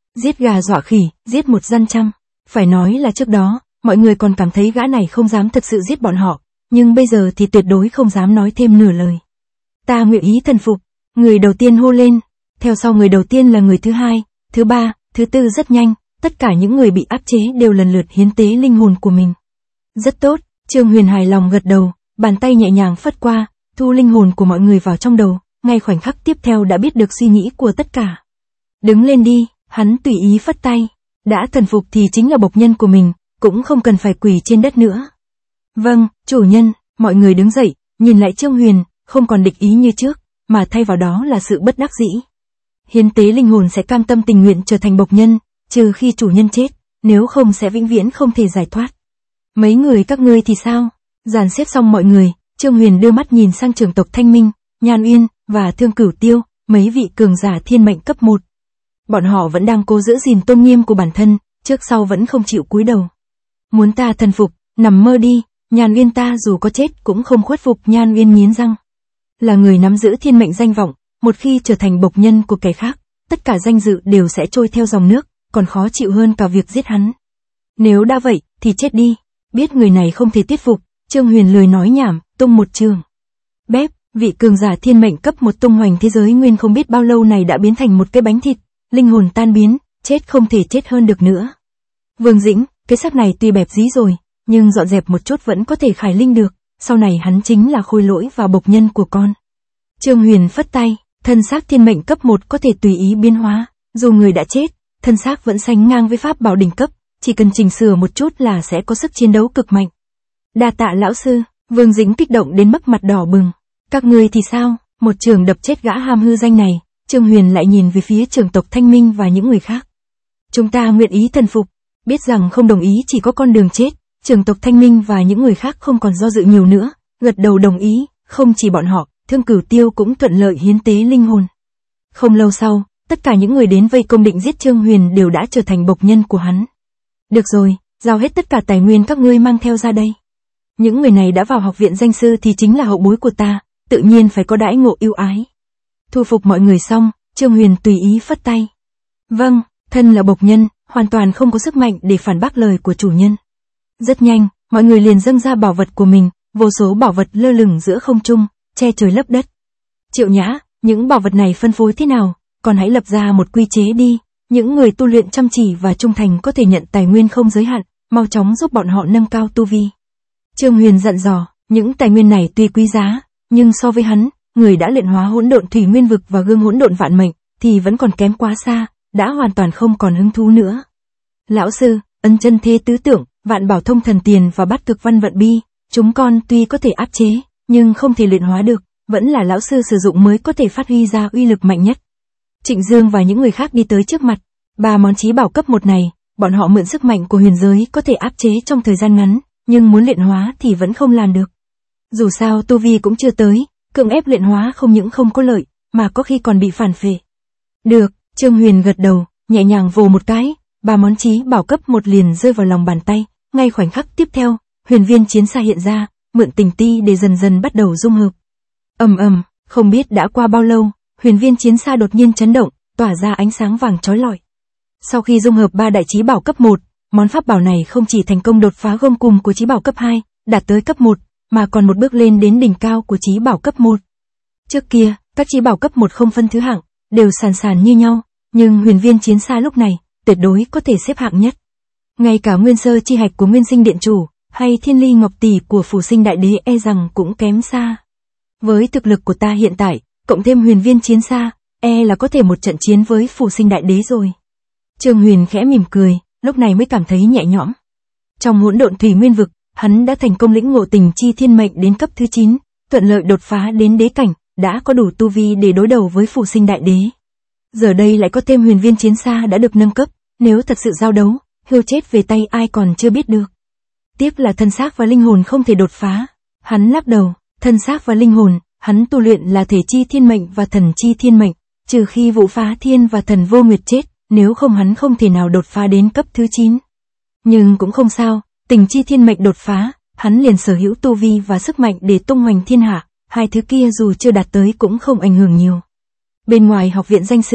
Giết gà dọa khỉ, giết một gian trăm. Phải nói là trước đó, mọi người còn cảm thấy gã này không dám thật sự giết bọn họ, nhưng bây giờ thì tuyệt đối không dám nói thêm nửa lời. Ta nguyện ý thần phục. Người đầu tiên hô lên, theo sau người đầu tiên là người thứ hai, thứ ba, thứ tư rất nhanh, tất cả những người bị áp chế đều lần lượt hiến tế linh hồn của mình. Rất tốt, Trương Huyền hài lòng gật đầu, bàn tay nhẹ nhàng phất qua, thu linh hồn của mọi người vào trong đầu, ngay khoảnh khắc tiếp theo đã biết được suy nghĩ của tất cả. Đứng lên đi, hắn tùy ý phất tay, đã thần phục thì chính là bộc nhân của mình, cũng không cần phải quỳ trên đất nữa. Vâng, chủ nhân, mọi người đứng dậy, nhìn lại Trương Huyền, không còn địch ý như trước, mà thay vào đó là sự bất đắc dĩ. Hiến tế linh hồn sẽ cam tâm tình nguyện trở thành bộc nhân, trừ khi chủ nhân chết, nếu không sẽ vĩnh viễn không thể giải thoát. Mấy người các ngươi thì sao? Dàn xếp xong mọi người, Trương Huyền đưa mắt nhìn sang trưởng tộc Thanh Minh, Nhan Uyên, và Thương Cửu Tiêu, mấy vị cường giả thiên mệnh cấp 1. Bọn họ vẫn đang cố giữ gìn tôn nghiêm của bản thân, trước sau vẫn không chịu cúi đầu. Muốn ta thần phục, nằm mơ đi, Nhan Uyên ta dù có chết cũng không khuất phục. Nhan Uyên nghiến răng. Là người nắm giữ thiên mệnh danh vọng, một khi trở thành bộc nhân của kẻ khác, tất cả danh dự đều sẽ trôi theo dòng nước, còn khó chịu hơn cả việc giết hắn. Nếu đã vậy, thì chết đi. Biết người này không thể thuyết phục, Trương Huyền lười nói nhảm, tung một trường. Bếp, vị cường giả thiên mệnh cấp 1 tung hoành thế giới nguyên không biết bao lâu này đã biến thành một cái bánh thịt, linh hồn tan biến, chết không thể chết hơn được nữa. Vương Dĩnh, cái xác này tuy bẹp dí rồi, nhưng dọn dẹp một chút vẫn có thể khải linh được, sau này hắn chính là khôi lỗi và bộc nhân của con. Trương Huyền phất tay, thân xác thiên mệnh cấp 1 có thể tùy ý biến hóa, dù người đã chết, thân xác vẫn sánh ngang với pháp bảo đỉnh cấp, chỉ cần chỉnh sửa một chút là sẽ có sức chiến đấu cực mạnh. Đa tạ lão sư, Vương Dĩnh kích động đến mức mặt đỏ bừng. Các ngươi thì sao? Một trường đập chết gã ham hư danh này. Trương Huyền lại nhìn về phía trưởng tộc Thanh Minh và những người khác. Chúng ta nguyện ý thần phục, biết rằng không đồng ý chỉ có con đường chết. Trưởng tộc Thanh Minh và những người khác không còn do dự nhiều nữa, gật đầu đồng ý. Không chỉ bọn họ, Thương Cửu Tiêu cũng thuận lợi hiến tế linh hồn. Không lâu sau, tất cả những người đến vây công định giết Trương Huyền đều đã trở thành bộc nhân của hắn. Được rồi, giao hết tất cả tài nguyên các ngươi mang theo ra đây. Những người này đã vào học viện danh sư thì chính là hậu bối của ta, tự nhiên phải có đãi ngộ ưu ái. Thu phục mọi người xong, Trương Huyền tùy ý phất tay. Vâng, thân là bộc nhân, hoàn toàn không có sức mạnh để phản bác lời của chủ nhân. Rất nhanh, mọi người liền dâng ra bảo vật của mình, vô số bảo vật lơ lửng giữa không trung, che trời lấp đất. Triệu Nhã, những bảo vật này phân phối thế nào, còn hãy lập ra một quy chế đi. Những người tu luyện chăm chỉ và trung thành có thể nhận tài nguyên không giới hạn, mau chóng giúp bọn họ nâng cao tu vi. Trương Huyền dặn dò, những tài nguyên này tuy quý giá, nhưng so với hắn, người đã luyện hóa hỗn độn thủy nguyên vực và gương hỗn độn vạn mệnh, thì vẫn còn kém quá xa, đã hoàn toàn không còn hứng thú nữa. Lão sư, ân chân thế tứ tượng, vạn bảo thông thần tiền và bát cực văn vận bi, chúng con tuy có thể áp chế, nhưng không thể luyện hóa được, vẫn là lão sư sử dụng mới có thể phát huy ra uy lực mạnh nhất. Trịnh Dương và những người khác đi tới trước mặt. 3 món chí bảo cấp 1 này, bọn họ mượn sức mạnh của huyền giới có thể áp chế trong thời gian ngắn, nhưng muốn luyện hóa thì vẫn không làm được. Dù sao tu vi cũng chưa tới, cưỡng ép luyện hóa không những không có lợi, mà có khi còn bị phản phệ. Được, Trương Huyền gật đầu, nhẹ nhàng vồ một cái, 3 món chí bảo cấp 1 liền rơi vào lòng bàn tay, ngay khoảnh khắc tiếp theo, huyền viên chiến xa hiện ra, mượn tình ti để dần dần bắt đầu dung hợp. Ầm, không biết đã qua bao lâu, huyền viên chiến xa đột nhiên chấn động, tỏa ra ánh sáng vàng chói lọi. Sau khi dung hợp 3 đại chí bảo cấp 1, món pháp bảo này không chỉ thành công đột phá gông cùm của chí bảo cấp 2, đạt tới cấp 1, mà còn một bước lên đến đỉnh cao của chí bảo cấp 1. Trước kia, các chí bảo cấp 1 không phân thứ hạng, đều sàn như nhau, nhưng huyền viên chiến xa lúc này, tuyệt đối có thể xếp hạng nhất. Ngay cả nguyên sơ chi hạch của nguyên sinh điện chủ, hay thiên ly ngọc tỷ của phủ sinh đại đế e rằng cũng kém xa. Với thực lực của ta hiện tại, cộng thêm huyền viên chiến xa, e là có thể một trận chiến với phủ sinh đại đế rồi. Trương Huyền khẽ mỉm cười, lúc này mới cảm thấy nhẹ nhõm. Trong hỗn độn thủy nguyên vực, hắn đã thành công lĩnh ngộ tình chi thiên mệnh đến cấp thứ 9, thuận lợi đột phá đến đế cảnh, đã có đủ tu vi để đối đầu với phủ sinh đại đế. Giờ đây lại có thêm huyền viên chiến xa đã được nâng cấp, nếu thật sự giao đấu, hưu chết về tay ai còn chưa biết được. Tiếc là thân xác và linh hồn không thể đột phá. Hắn lắc đầu, thân xác và linh hồn, hắn tu luyện là thể chi thiên mệnh và thần chi thiên mệnh, trừ khi Vũ Phá Thiên và Thần Vô Nguyệt chết, nếu không hắn không thể nào đột phá đến cấp thứ 9. Nhưng cũng không sao, tình chi thiên mệnh đột phá, hắn liền sở hữu tu vi và sức mạnh để tung hoành thiên hạ, hai thứ kia dù chưa đạt tới cũng không ảnh hưởng nhiều. Bên ngoài học viện danh sư,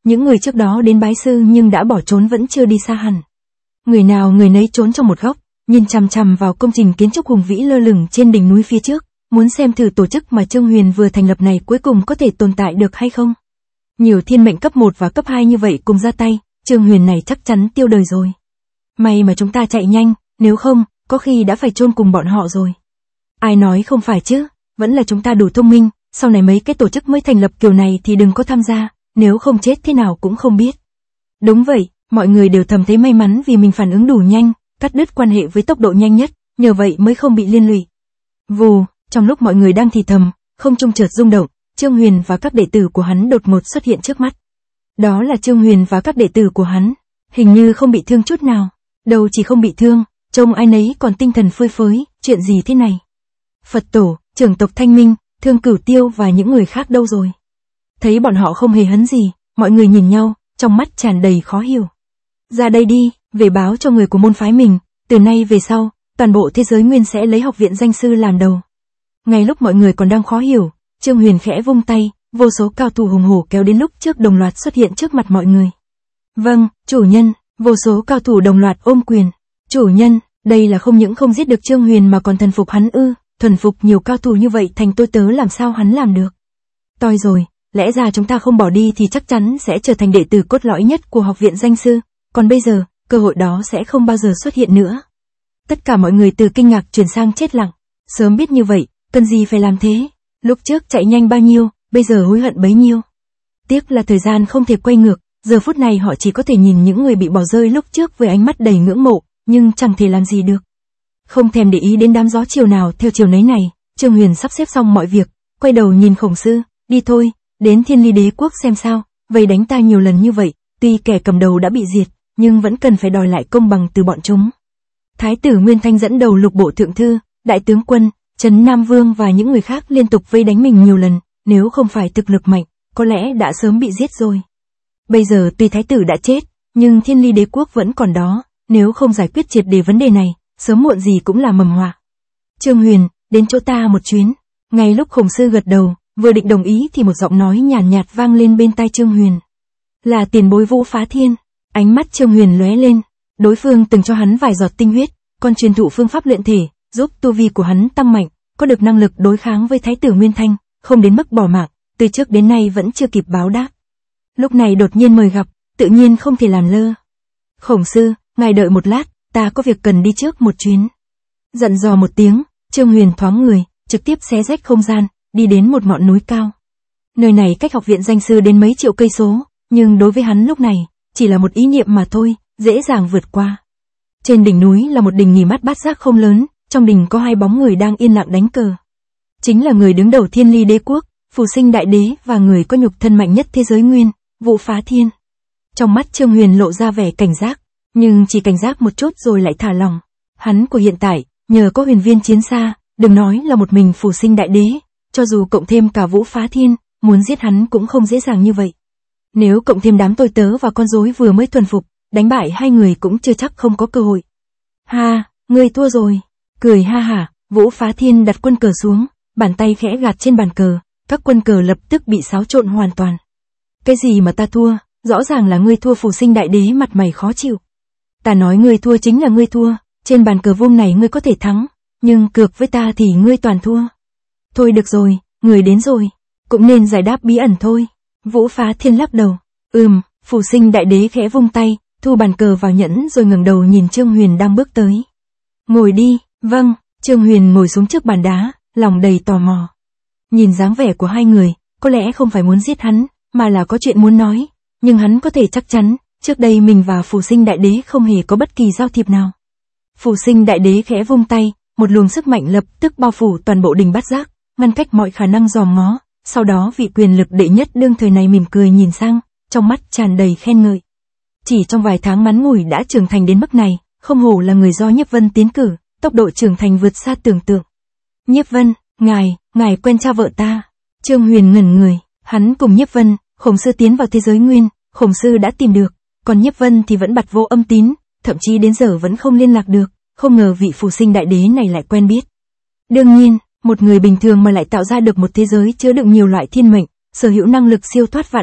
Những người trước đó đến bái sư nhưng đã bỏ trốn vẫn chưa đi xa hẳn. Người nào người nấy trốn trong một góc, nhìn chằm chằm vào công trình kiến trúc hùng vĩ lơ lửng trên đỉnh núi phía trước, muốn xem thử tổ chức mà Trương Huyền vừa thành lập này cuối cùng có thể tồn tại được hay không. Nhiều thiên mệnh cấp 1 và cấp 2 như vậy cùng ra tay, Trương Huyền này chắc chắn tiêu đời rồi. May mà chúng ta chạy nhanh, nếu không, có khi đã phải chôn cùng bọn họ rồi. Ai nói không phải chứ, vẫn là chúng ta đủ thông minh, sau này mấy cái tổ chức mới thành lập kiểu này thì đừng có tham gia, nếu không chết thế nào cũng không biết. Đúng vậy, mọi người đều thầm thấy may mắn vì mình phản ứng đủ nhanh, cắt đứt quan hệ với tốc độ nhanh nhất, nhờ vậy mới không bị liên lụy. Vù, trong lúc mọi người đang thì thầm, không trung chợt rung động, Trương Huyền và các đệ tử của hắn đột ngột xuất hiện trước mắt. Đó là Trương Huyền và các đệ tử của hắn, hình như không bị thương chút nào, đâu chỉ không bị thương, trông ai nấy còn tinh thần phơi phới, chuyện gì thế này? Phật tổ, trưởng tộc Thanh Minh, Thương Cửu Tiêu và những người khác đâu rồi? Thấy bọn họ không hề hấn gì, mọi người nhìn nhau, trong mắt tràn đầy khó hiểu. Ra đây đi, về báo cho người của môn phái mình, từ nay về sau, toàn bộ thế giới nguyên sẽ lấy học viện danh sư làm đầu. Ngay lúc mọi người còn đang khó hiểu, Trương Huyền khẽ vung tay, vô số cao thủ hùng hổ kéo đến lúc trước đồng loạt xuất hiện trước mặt mọi người. Vâng, chủ nhân, vô số cao thủ đồng loạt ôm quyền. Chủ nhân, đây là không những không giết được Trương Huyền mà còn thần phục hắn ư, thuần phục nhiều cao thủ như vậy thành tôi tớ làm sao hắn làm được. Toi rồi, lẽ ra chúng ta không bỏ đi thì chắc chắn sẽ trở thành đệ tử cốt lõi nhất của học viện danh sư, còn bây giờ, cơ hội đó sẽ không bao giờ xuất hiện nữa. Tất cả mọi người từ kinh ngạc chuyển sang chết lặng, sớm biết như vậy, cần gì phải làm thế, lúc trước chạy nhanh bao nhiêu, bây giờ hối hận bấy nhiêu. Tiếc là thời gian không thể quay ngược, giờ phút này họ chỉ có thể nhìn những người bị bỏ rơi lúc trước với ánh mắt đầy ngưỡng mộ, nhưng chẳng thể làm gì được. Không thèm để ý đến đám gió chiều nào theo chiều nấy này, Trương Huyền sắp xếp xong mọi việc, quay đầu nhìn Khổng Sư, đi thôi, đến Thiên Ly Đế quốc xem sao, vây đánh ta nhiều lần như vậy, tuy kẻ cầm đầu đã bị diệt, nhưng vẫn cần phải đòi lại công bằng từ bọn chúng. Thái tử Nguyên Thanh dẫn đầu lục bộ thượng thư, đại tướng quân, Trấn Nam Vương và những người khác liên tục vây đánh mình nhiều lần, nếu không phải thực lực mạnh, có lẽ đã sớm bị giết rồi. Bây giờ tuy thái tử đã chết, nhưng Thiên Ly Đế quốc vẫn còn đó, nếu không giải quyết triệt để vấn đề này, sớm muộn gì cũng là mầm họa. Trương Huyền, đến chỗ ta một chuyến. Ngay lúc Khổng Sư gật đầu, vừa định đồng ý thì một giọng nói nhàn nhạt vang lên bên tai Trương Huyền. Là tiền bối Vũ Phá Thiên. Ánh mắt Trương Huyền lóe lên, đối phương từng cho hắn vài giọt tinh huyết, còn truyền thụ phương pháp luyện thể, giúp tu vi của hắn tăng mạnh, có được năng lực đối kháng với thái tử Nguyên Thanh, không đến mức bỏ mạng, từ trước đến nay vẫn chưa kịp báo đáp. Lúc này đột nhiên mời gặp, tự nhiên không thể làm lơ. Khổng Sư, ngài đợi một lát, ta có việc cần đi trước một chuyến. Dặn dò một tiếng, Trương Huyền thoáng người, trực tiếp xé rách không gian, đi đến một ngọn núi cao. Nơi này cách học viện danh sư đến mấy triệu cây số, nhưng đối với hắn lúc này, chỉ là một ý niệm mà thôi, dễ dàng vượt qua. Trên đỉnh núi là một đình nghỉ mát bát giác không lớn, trong đình có hai bóng người đang yên lặng đánh cờ. Chính là người đứng đầu Thiên Ly Đế quốc, Phù Sinh Đại Đế và người có nhục thân mạnh nhất thế giới nguyên, Vũ Phá Thiên. Trong mắt Trương Huyền lộ ra vẻ cảnh giác, nhưng chỉ cảnh giác một chút rồi lại thả lòng. Hắn của hiện tại, nhờ có huyền viên chiến xa, đừng nói là một mình Phù Sinh Đại Đế, cho dù cộng thêm cả Vũ Phá Thiên, muốn giết hắn cũng không dễ dàng như vậy. Nếu cộng thêm đám tôi tớ và con rối vừa mới thuần phục, đánh bại hai người cũng chưa chắc không có cơ hội. Ha, ngươi thua rồi. Cười ha hả, Vũ Phá Thiên đặt quân cờ xuống, bàn tay khẽ gạt trên bàn cờ, các quân cờ lập tức bị xáo trộn hoàn toàn. Cái gì mà ta thua, rõ ràng là ngươi thua. Phù Sinh Đại Đế mặt mày khó chịu. Ta nói ngươi thua chính là ngươi thua, trên bàn cờ vuông này ngươi có thể thắng, nhưng cược với ta thì ngươi toàn thua. Thôi được rồi, người đến rồi, cũng nên giải đáp bí ẩn thôi. Vũ Phá Thiên lắc đầu. Phù Sinh Đại Đế khẽ vung tay, thu bàn cờ vào nhẫn rồi ngẩng đầu nhìn Trương Huyền đang bước tới. Ngồi đi. Vâng. Trương Huyền ngồi xuống trước bàn đá, lòng đầy tò mò. Nhìn dáng vẻ của hai người, có lẽ không phải muốn giết hắn, mà là có chuyện muốn nói, nhưng hắn có thể chắc chắn, trước đây mình và Phù Sinh Đại Đế không hề có bất kỳ giao thiệp nào. Phù Sinh Đại Đế khẽ vung tay, một luồng sức mạnh lập tức bao phủ toàn bộ đình bát giác, ngăn cách mọi khả năng dòm ngó. Sau đó vị quyền lực đệ nhất đương thời này mỉm cười nhìn sang, trong mắt tràn đầy khen ngợi. Chỉ trong vài tháng ngắn ngủi đã trưởng thành đến mức này, không hổ là người do Nhiếp Vân tiến cử, tốc độ trưởng thành vượt xa tưởng tượng. Nhiếp Vân, ngài quen cha vợ ta. Trương Huyền ngẩn người, hắn cùng Nhiếp Vân, Khổng Sư tiến vào thế giới nguyên, Khổng Sư đã tìm được, còn Nhiếp Vân thì vẫn bặt vô âm tín, thậm chí đến giờ vẫn không liên lạc được, không ngờ vị Phù Sinh Đại Đế này lại quen biết. Đương nhiên, một người bình thường mà lại tạo ra được một thế giới chứa đựng nhiều loại thiên mệnh, sở hữu năng lực siêu thoát vạn vật,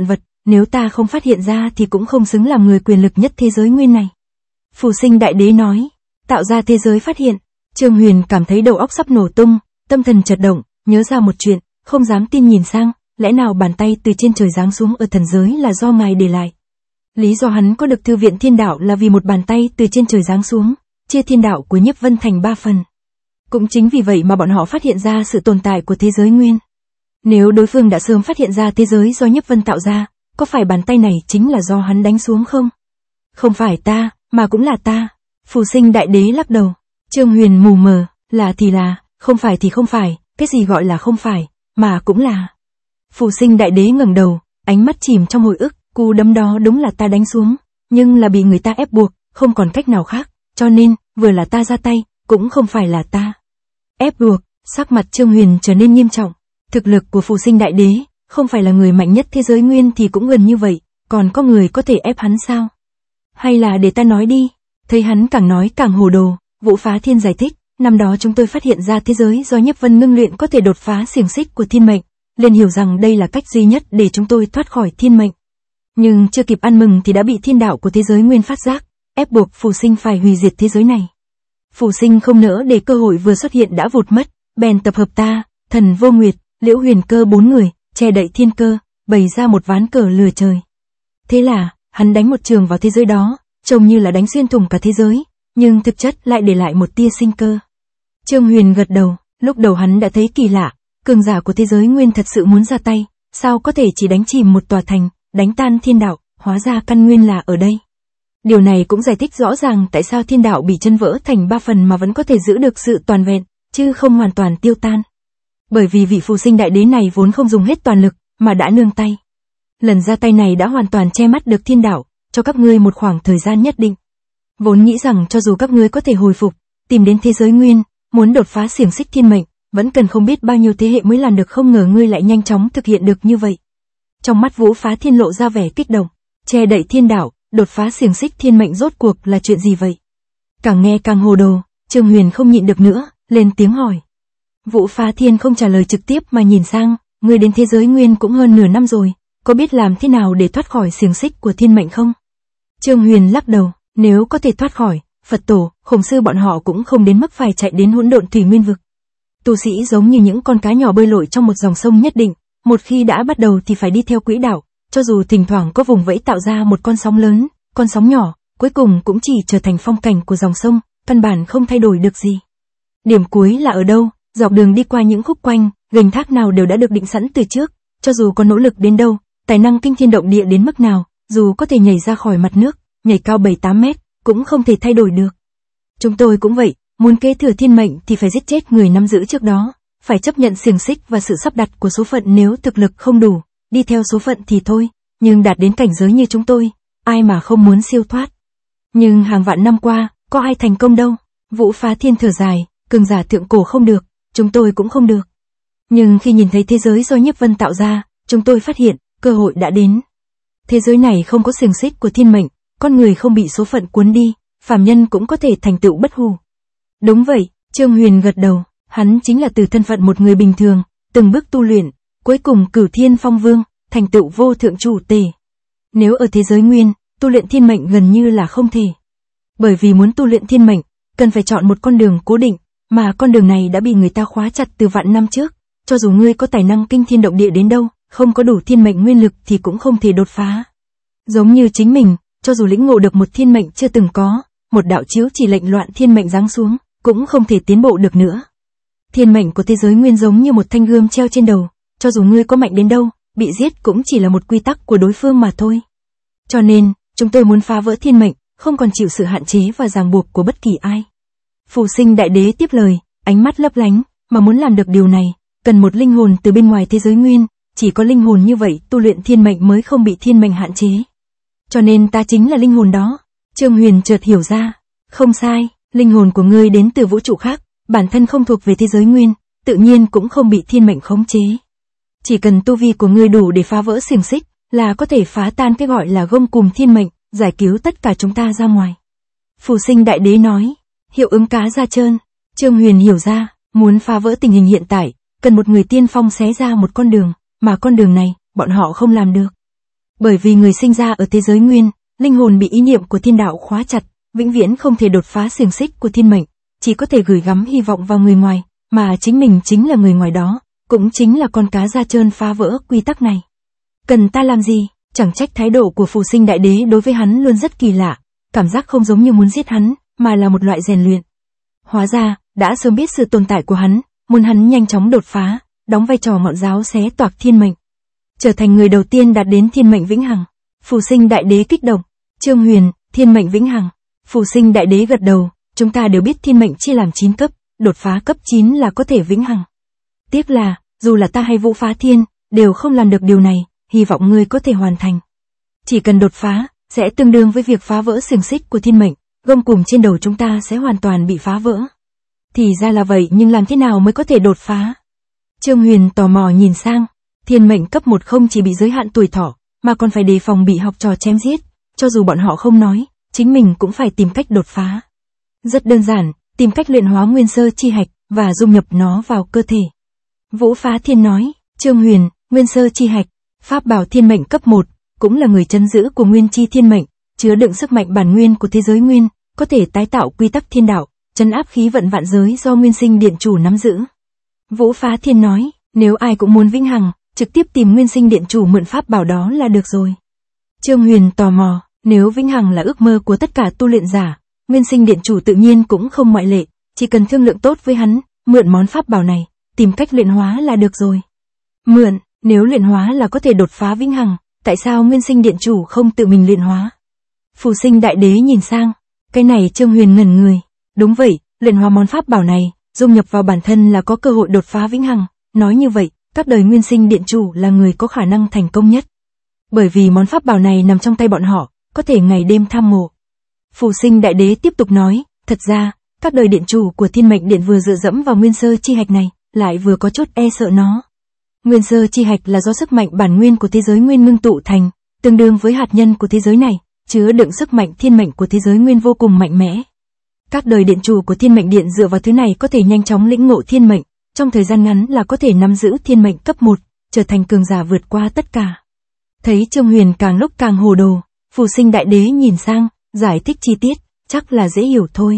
nếu ta không phát hiện ra thì cũng không xứng làm người quyền lực nhất thế giới nguyên này. Phù Sinh Đại Đế nói, tạo ra thế giới phát hiện. Trương Huyền cảm thấy đầu óc sắp nổ tung, tâm thần chợt động, nhớ ra một chuyện, không dám tin nhìn sang, lẽ nào bàn tay từ trên trời giáng xuống ở thần giới là do ngài để lại? Lý do hắn có được thư viện thiên đạo là vì một bàn tay từ trên trời giáng xuống, chia thiên đạo của Nhiếp Vân thành 3 phần. Cũng chính vì vậy mà bọn họ phát hiện ra sự tồn tại của thế giới nguyên. Nếu đối phương đã sớm phát hiện ra thế giới do Nhiếp Vân tạo ra, có phải bàn tay này chính là do hắn đánh xuống không? Không phải ta, mà cũng là ta. Phù Sinh Đại Đế lắc đầu. Trương Huyền mù mờ, là thì là, không phải thì không phải, cái gì gọi là không phải, mà cũng là. Phù Sinh Đại Đế ngẩng đầu, ánh mắt chìm trong hồi ức, cú đấm đó đúng là ta đánh xuống, nhưng là bị người ta ép buộc, không còn cách nào khác, cho nên, vừa là ta ra tay, cũng không phải là ta. Ép buộc, sắc mặt Trương Huyền trở nên nghiêm trọng. Thực lực của Phù Sinh Đại Đế, không phải là người mạnh nhất thế giới nguyên thì cũng gần như vậy, còn có người có thể ép hắn sao? Hay là để ta nói đi? Thấy hắn càng nói càng hồ đồ, Vũ Phá Thiên giải thích, năm đó chúng tôi phát hiện ra thế giới do Nhiếp Vân ngưng luyện có thể đột phá xiềng xích của thiên mệnh, liền hiểu rằng đây là cách duy nhất để chúng tôi thoát khỏi thiên mệnh. Nhưng chưa kịp ăn mừng thì đã bị thiên đạo của thế giới nguyên phát giác, ép buộc Phù Sinh phải hủy diệt thế giới này. Phù Sinh không nỡ để cơ hội vừa xuất hiện đã vụt mất, bèn tập hợp ta, Thần Vô Nguyệt, Liễu Huyền Cơ 4 người, che đậy thiên cơ, bày ra một ván cờ lừa trời. Thế là, hắn đánh một trường vào thế giới đó, trông như là đánh xuyên thủng cả thế giới, nhưng thực chất lại để lại một tia sinh cơ. Trương Huyền gật đầu, lúc đầu hắn đã thấy kỳ lạ, cường giả của thế giới nguyên thật sự muốn ra tay, sao có thể chỉ đánh chìm một tòa thành, đánh tan thiên đạo, hóa ra căn nguyên là ở đây. Điều này cũng giải thích rõ ràng tại sao thiên đạo bị chân vỡ thành 3 phần mà vẫn có thể giữ được sự toàn vẹn, chứ không hoàn toàn tiêu tan. Bởi vì vị Phù Sinh Đại Đế này vốn không dùng hết toàn lực, mà đã nương tay. Lần ra tay này đã hoàn toàn che mắt được thiên đạo, cho các ngươi một khoảng thời gian nhất định. Vốn nghĩ rằng cho dù các ngươi có thể hồi phục, tìm đến thế giới nguyên, muốn đột phá xiềng xích thiên mệnh, vẫn cần không biết bao nhiêu thế hệ mới làm được, không ngờ ngươi lại nhanh chóng thực hiện được như vậy. Trong mắt Vũ Phá Thiên lộ ra vẻ kích động, che đậy thiên đạo, đột phá xiềng xích thiên mệnh rốt cuộc là chuyện gì vậy? Càng nghe càng hồ đồ, Trương Huyền không nhịn được nữa, lên tiếng hỏi. Vũ Phá Thiên không trả lời trực tiếp mà nhìn sang, ngươi đến thế giới nguyên cũng hơn nửa năm rồi, có biết làm thế nào để thoát khỏi xiềng xích của thiên mệnh không? Trương Huyền lắc đầu, nếu có thể thoát khỏi, Phật tổ, Khổng sư bọn họ cũng không đến mức phải chạy đến hỗn độn thủy nguyên vực. Tu sĩ giống như những con cá nhỏ bơi lội trong một dòng sông nhất định, một khi đã bắt đầu thì phải đi theo quỹ đạo, cho dù thỉnh thoảng có vùng vẫy tạo ra một con sóng lớn, con sóng nhỏ, cuối cùng cũng chỉ trở thành phong cảnh của dòng sông, căn bản không thay đổi được gì. Điểm cuối là ở đâu? Dọc đường đi qua những khúc quanh, gành thác nào đều đã được định sẵn từ trước, cho dù có nỗ lực đến đâu, tài năng kinh thiên động địa đến mức nào, dù có thể nhảy ra khỏi mặt nước, nhảy cao 7-8 mét, cũng không thể thay đổi được. Chúng tôi cũng vậy, muốn kế thừa thiên mệnh thì phải giết chết người nắm giữ trước đó, phải chấp nhận xiềng xích và sự sắp đặt của số phận, nếu thực lực không đủ, đi theo số phận thì thôi, nhưng đạt đến cảnh giới như chúng tôi, ai mà không muốn siêu thoát. Nhưng hàng vạn năm qua, có ai thành công đâu. Vũ Phá Thiên thở dài, cường giả thượng cổ không được, chúng tôi cũng không được. Nhưng khi nhìn thấy thế giới do Nhiếp Vân tạo ra, chúng tôi phát hiện, cơ hội đã đến. Thế giới này không có xiềng xích của thiên mệnh, con người không bị số phận cuốn đi, phàm nhân cũng có thể thành tựu bất hủ. Đúng vậy, Trương Huyền gật đầu, hắn chính là từ thân phận một người bình thường, từng bước tu luyện, cuối cùng Cửu Thiên Phong Vương, thành tựu vô thượng chủ tể. Nếu ở thế giới nguyên, tu luyện thiên mệnh gần như là không thể. Bởi vì muốn tu luyện thiên mệnh, cần phải chọn một con đường cố định, mà con đường này đã bị người ta khóa chặt từ vạn năm trước, cho dù ngươi có tài năng kinh thiên động địa đến đâu, không có đủ thiên mệnh nguyên lực thì cũng không thể đột phá. Giống như chính mình, cho dù lĩnh ngộ được một thiên mệnh chưa từng có, một đạo chiếu chỉ lệnh loạn thiên mệnh giáng xuống, cũng không thể tiến bộ được nữa. Thiên mệnh của thế giới nguyên giống như một thanh gươm treo trên đầu, cho dù ngươi có mạnh đến đâu, bị giết cũng chỉ là một quy tắc của đối phương mà thôi. Cho nên, chúng tôi muốn phá vỡ thiên mệnh, không còn chịu sự hạn chế và ràng buộc của bất kỳ ai. Phù Sinh Đại Đế tiếp lời, ánh mắt lấp lánh, mà muốn làm được điều này, cần một linh hồn từ bên ngoài thế giới nguyên, chỉ có linh hồn như vậy tu luyện thiên mệnh mới không bị thiên mệnh hạn chế. Cho nên ta chính là linh hồn đó. Trương Huyền chợt hiểu ra, không sai, linh hồn của ngươi đến từ vũ trụ khác, bản thân không thuộc về thế giới nguyên, tự nhiên cũng không bị thiên mệnh khống chế. Chỉ cần tu vi của ngươi đủ để phá vỡ xiềng xích, là có thể phá tan cái gọi là gông cùm thiên mệnh, giải cứu tất cả chúng ta ra ngoài. Phù Sinh Đại Đế nói, hiệu ứng cá da trơn. Trương Huyền hiểu ra, muốn phá vỡ tình hình hiện tại, cần một người tiên phong xé ra một con đường, mà con đường này, bọn họ không làm được. Bởi vì người sinh ra ở thế giới nguyên, linh hồn bị ý niệm của thiên đạo khóa chặt, vĩnh viễn không thể đột phá xiềng xích của thiên mệnh, chỉ có thể gửi gắm hy vọng vào người ngoài, mà chính mình chính là người ngoài đó, cũng chính là con cá da trơn phá vỡ quy tắc này. Cần ta làm gì? Chẳng trách thái độ của Phù Sinh Đại Đế đối với hắn luôn rất kỳ lạ, cảm giác không giống như muốn giết hắn, mà là một loại rèn luyện. Hóa ra, đã sớm biết sự tồn tại của hắn, muốn hắn nhanh chóng đột phá, đóng vai trò ngọn giáo xé toạc thiên mệnh, trở thành người đầu tiên đạt đến thiên mệnh vĩnh hằng. Phù Sinh Đại Đế kích động. Trương Huyền, thiên mệnh vĩnh hằng. Phù Sinh Đại Đế gật đầu, chúng ta đều biết thiên mệnh chia làm 9 cấp, đột phá cấp 9 là có thể vĩnh hằng. Tiếc là, dù là ta hay Vũ Phá Thiên, đều không làm được điều này, hy vọng ngươi có thể hoàn thành. Chỉ cần đột phá, sẽ tương đương với việc phá vỡ xiềng xích của thiên mệnh, gông cùm trên đầu chúng ta sẽ hoàn toàn bị phá vỡ. Thì ra là vậy, nhưng làm thế nào mới có thể đột phá? Trương Huyền tò mò nhìn sang, thiên mệnh cấp 1 không chỉ bị giới hạn tuổi thọ, mà còn phải đề phòng bị học trò chém giết, cho dù bọn họ không nói, chính mình cũng phải tìm cách đột phá. Rất đơn giản, tìm cách luyện hóa nguyên sơ chi hạch, và dung nhập nó vào cơ thể. Vũ Phá Thiên nói, Trương Huyền, nguyên sơ chi hạch, pháp bảo thiên mệnh cấp 1, cũng là người trấn giữ của nguyên chi thiên mệnh, chứa đựng sức mạnh bản nguyên của thế giới nguyên, có thể tái tạo quy tắc thiên đạo, trấn áp khí vận vạn giới do nguyên sinh điện chủ nắm giữ. Vũ Phá Thiên nói, nếu ai cũng muốn vĩnh hằng, trực tiếp tìm nguyên sinh điện chủ mượn pháp bảo đó là được rồi. Trương Huyền tò mò, nếu vĩnh hằng là ước mơ của tất cả tu luyện giả, nguyên sinh điện chủ tự nhiên cũng không ngoại lệ, chỉ cần thương lượng tốt với hắn, mượn món pháp bảo này, tìm cách luyện hóa là được rồi. Mượn, nếu luyện hóa là có thể đột phá vĩnh hằng, tại sao nguyên sinh điện chủ không tự mình luyện hóa? Phù Sinh Đại Đế nhìn sang, cái này Trương Huyền ngẩn người. Đúng vậy, luyện hóa món pháp bảo này, dung nhập vào bản thân là có cơ hội đột phá vĩnh hằng. Nói như vậy, các đời nguyên sinh điện chủ là người có khả năng thành công nhất. Bởi vì món pháp bảo này nằm trong tay bọn họ, có thể ngày đêm tham mộ. Phù Sinh Đại Đế tiếp tục nói, thật ra, các đời điện chủ của thiên mệnh điện vừa dựa dẫm vào nguyên sơ chi hạch này, lại vừa có chút e sợ nó. Nguyên sơ chi hạch là do sức mạnh bản nguyên của thế giới nguyên ngưng tụ thành, tương đương với hạt nhân của thế giới này, chứa đựng sức mạnh thiên mệnh của thế giới nguyên vô cùng mạnh mẽ. Các đời điện chủ của thiên mệnh điện dựa vào thứ này có thể nhanh chóng lĩnh ngộ thiên mệnh, trong thời gian ngắn là có thể nắm giữ thiên mệnh cấp 1, trở thành cường giả vượt qua tất cả. Thấy Trương Huyền càng lúc càng hồ đồ, Phù Sinh Đại Đế nhìn sang, giải thích chi tiết, chắc là dễ hiểu thôi.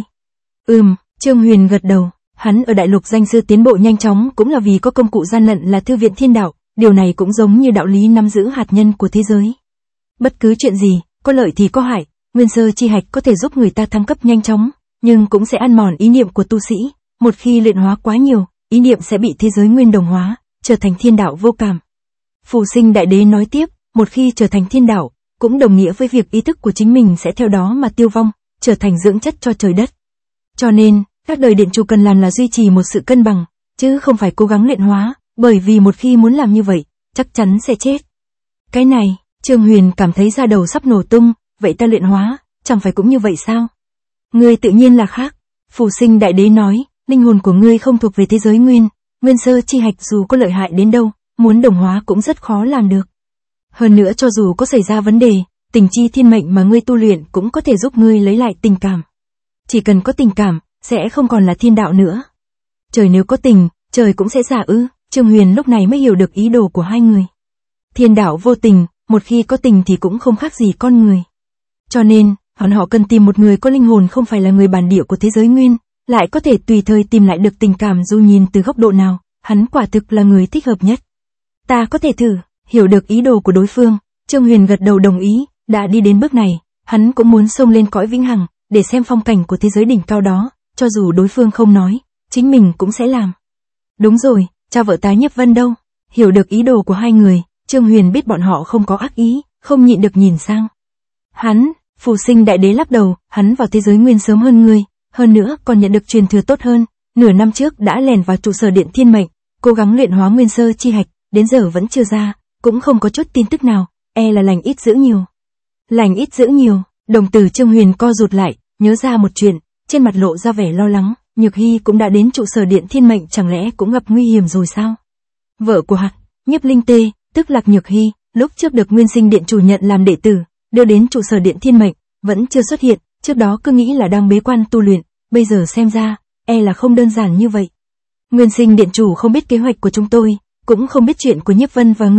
Trương Huyền gật đầu, hắn ở đại lục danh sư tiến bộ nhanh chóng cũng là vì có công cụ gian lận là thư viện thiên đạo, điều này cũng giống như đạo lý nắm giữ hạt nhân của thế giới. Bất cứ chuyện gì, có lợi thì có hại, nguyên sơ chi hạch có thể giúp người ta thăng cấp nhanh chóng, nhưng cũng sẽ ăn mòn ý niệm của tu sĩ, một khi luyện hóa quá nhiều, ý niệm sẽ bị thế giới nguyên đồng hóa, trở thành thiên đạo vô cảm. Phù Sinh Đại Đế nói tiếp, một khi trở thành thiên đạo, cũng đồng nghĩa với việc ý thức của chính mình sẽ theo đó mà tiêu vong, trở thành dưỡng chất cho trời đất. Cho nên, các đời điện chủ cần làm là duy trì một sự cân bằng, chứ không phải cố gắng luyện hóa, bởi vì một khi muốn làm như vậy, chắc chắn sẽ chết. Cái này, Trương Huyền cảm thấy da đầu sắp nổ tung, vậy ta luyện hóa, chẳng phải cũng như vậy sao? Ngươi tự nhiên là khác. Phù Sinh Đại Đế nói, linh hồn của ngươi không thuộc về thế giới nguyên, nguyên sơ chi hạch dù có lợi hại đến đâu, muốn đồng hóa cũng rất khó làm được. Hơn nữa cho dù có xảy ra vấn đề, tình chi thiên mệnh mà ngươi tu luyện cũng có thể giúp ngươi lấy lại tình cảm. Chỉ cần có tình cảm, sẽ không còn là thiên đạo nữa. Trời nếu có tình, trời cũng sẽ giả ư. Trương Huyền lúc này mới hiểu được ý đồ của hai người. Thiên đạo vô tình, một khi có tình thì cũng không khác gì con người. Cho nên, họ cần tìm một người có linh hồn không phải là người bản địa của thế giới nguyên, lại có thể tùy thời tìm lại được tình cảm dù nhìn từ góc độ nào, hắn quả thực là người thích hợp nhất. Ta có thể thử. Hiểu được ý đồ của đối phương, Trương Huyền gật đầu đồng ý, đã đi đến bước này, hắn cũng muốn xông lên cõi vĩnh hằng, để xem phong cảnh của thế giới đỉnh cao đó, cho dù đối phương không nói, chính mình cũng sẽ làm. Đúng rồi, cha vợ tá Nhiếp Vân đâu? Hiểu được ý đồ của hai người, Trương Huyền biết bọn họ không có ác ý, không nhịn được nhìn sang. Hắn, Phù Sinh Đại Đế lắc đầu, hắn vào thế giới nguyên sớm hơn ngươi, hơn nữa còn nhận được truyền thừa tốt hơn, nửa năm trước đã lẻn vào trụ sở điện thiên mệnh, cố gắng luyện hóa nguyên sơ chi hạch, đến giờ vẫn chưa ra, cũng không có chút tin tức nào, e là lành ít giữ nhiều. Lành ít giữ nhiều, đồng tử Trương Huyền co rụt lại, nhớ ra một chuyện, trên mặt lộ ra vẻ lo lắng, Nhược Hy cũng đã đến trụ sở điện thiên mệnh, chẳng lẽ cũng gặp nguy hiểm rồi sao? Vợ của Hạc, Nhiếp Linh Tê, tức Lạc Nhược Hy, lúc trước được nguyên sinh điện chủ nhận làm đệ tử, đưa đến trụ sở điện thiên mệnh, vẫn chưa xuất hiện, trước đó cứ nghĩ là đang bế quan tu luyện, bây giờ xem ra, e là không đơn giản như vậy. Nguyên sinh điện chủ không biết kế hoạch của chúng tôi, cũng không biết chuyện của Nhiếp Vân và ngươi,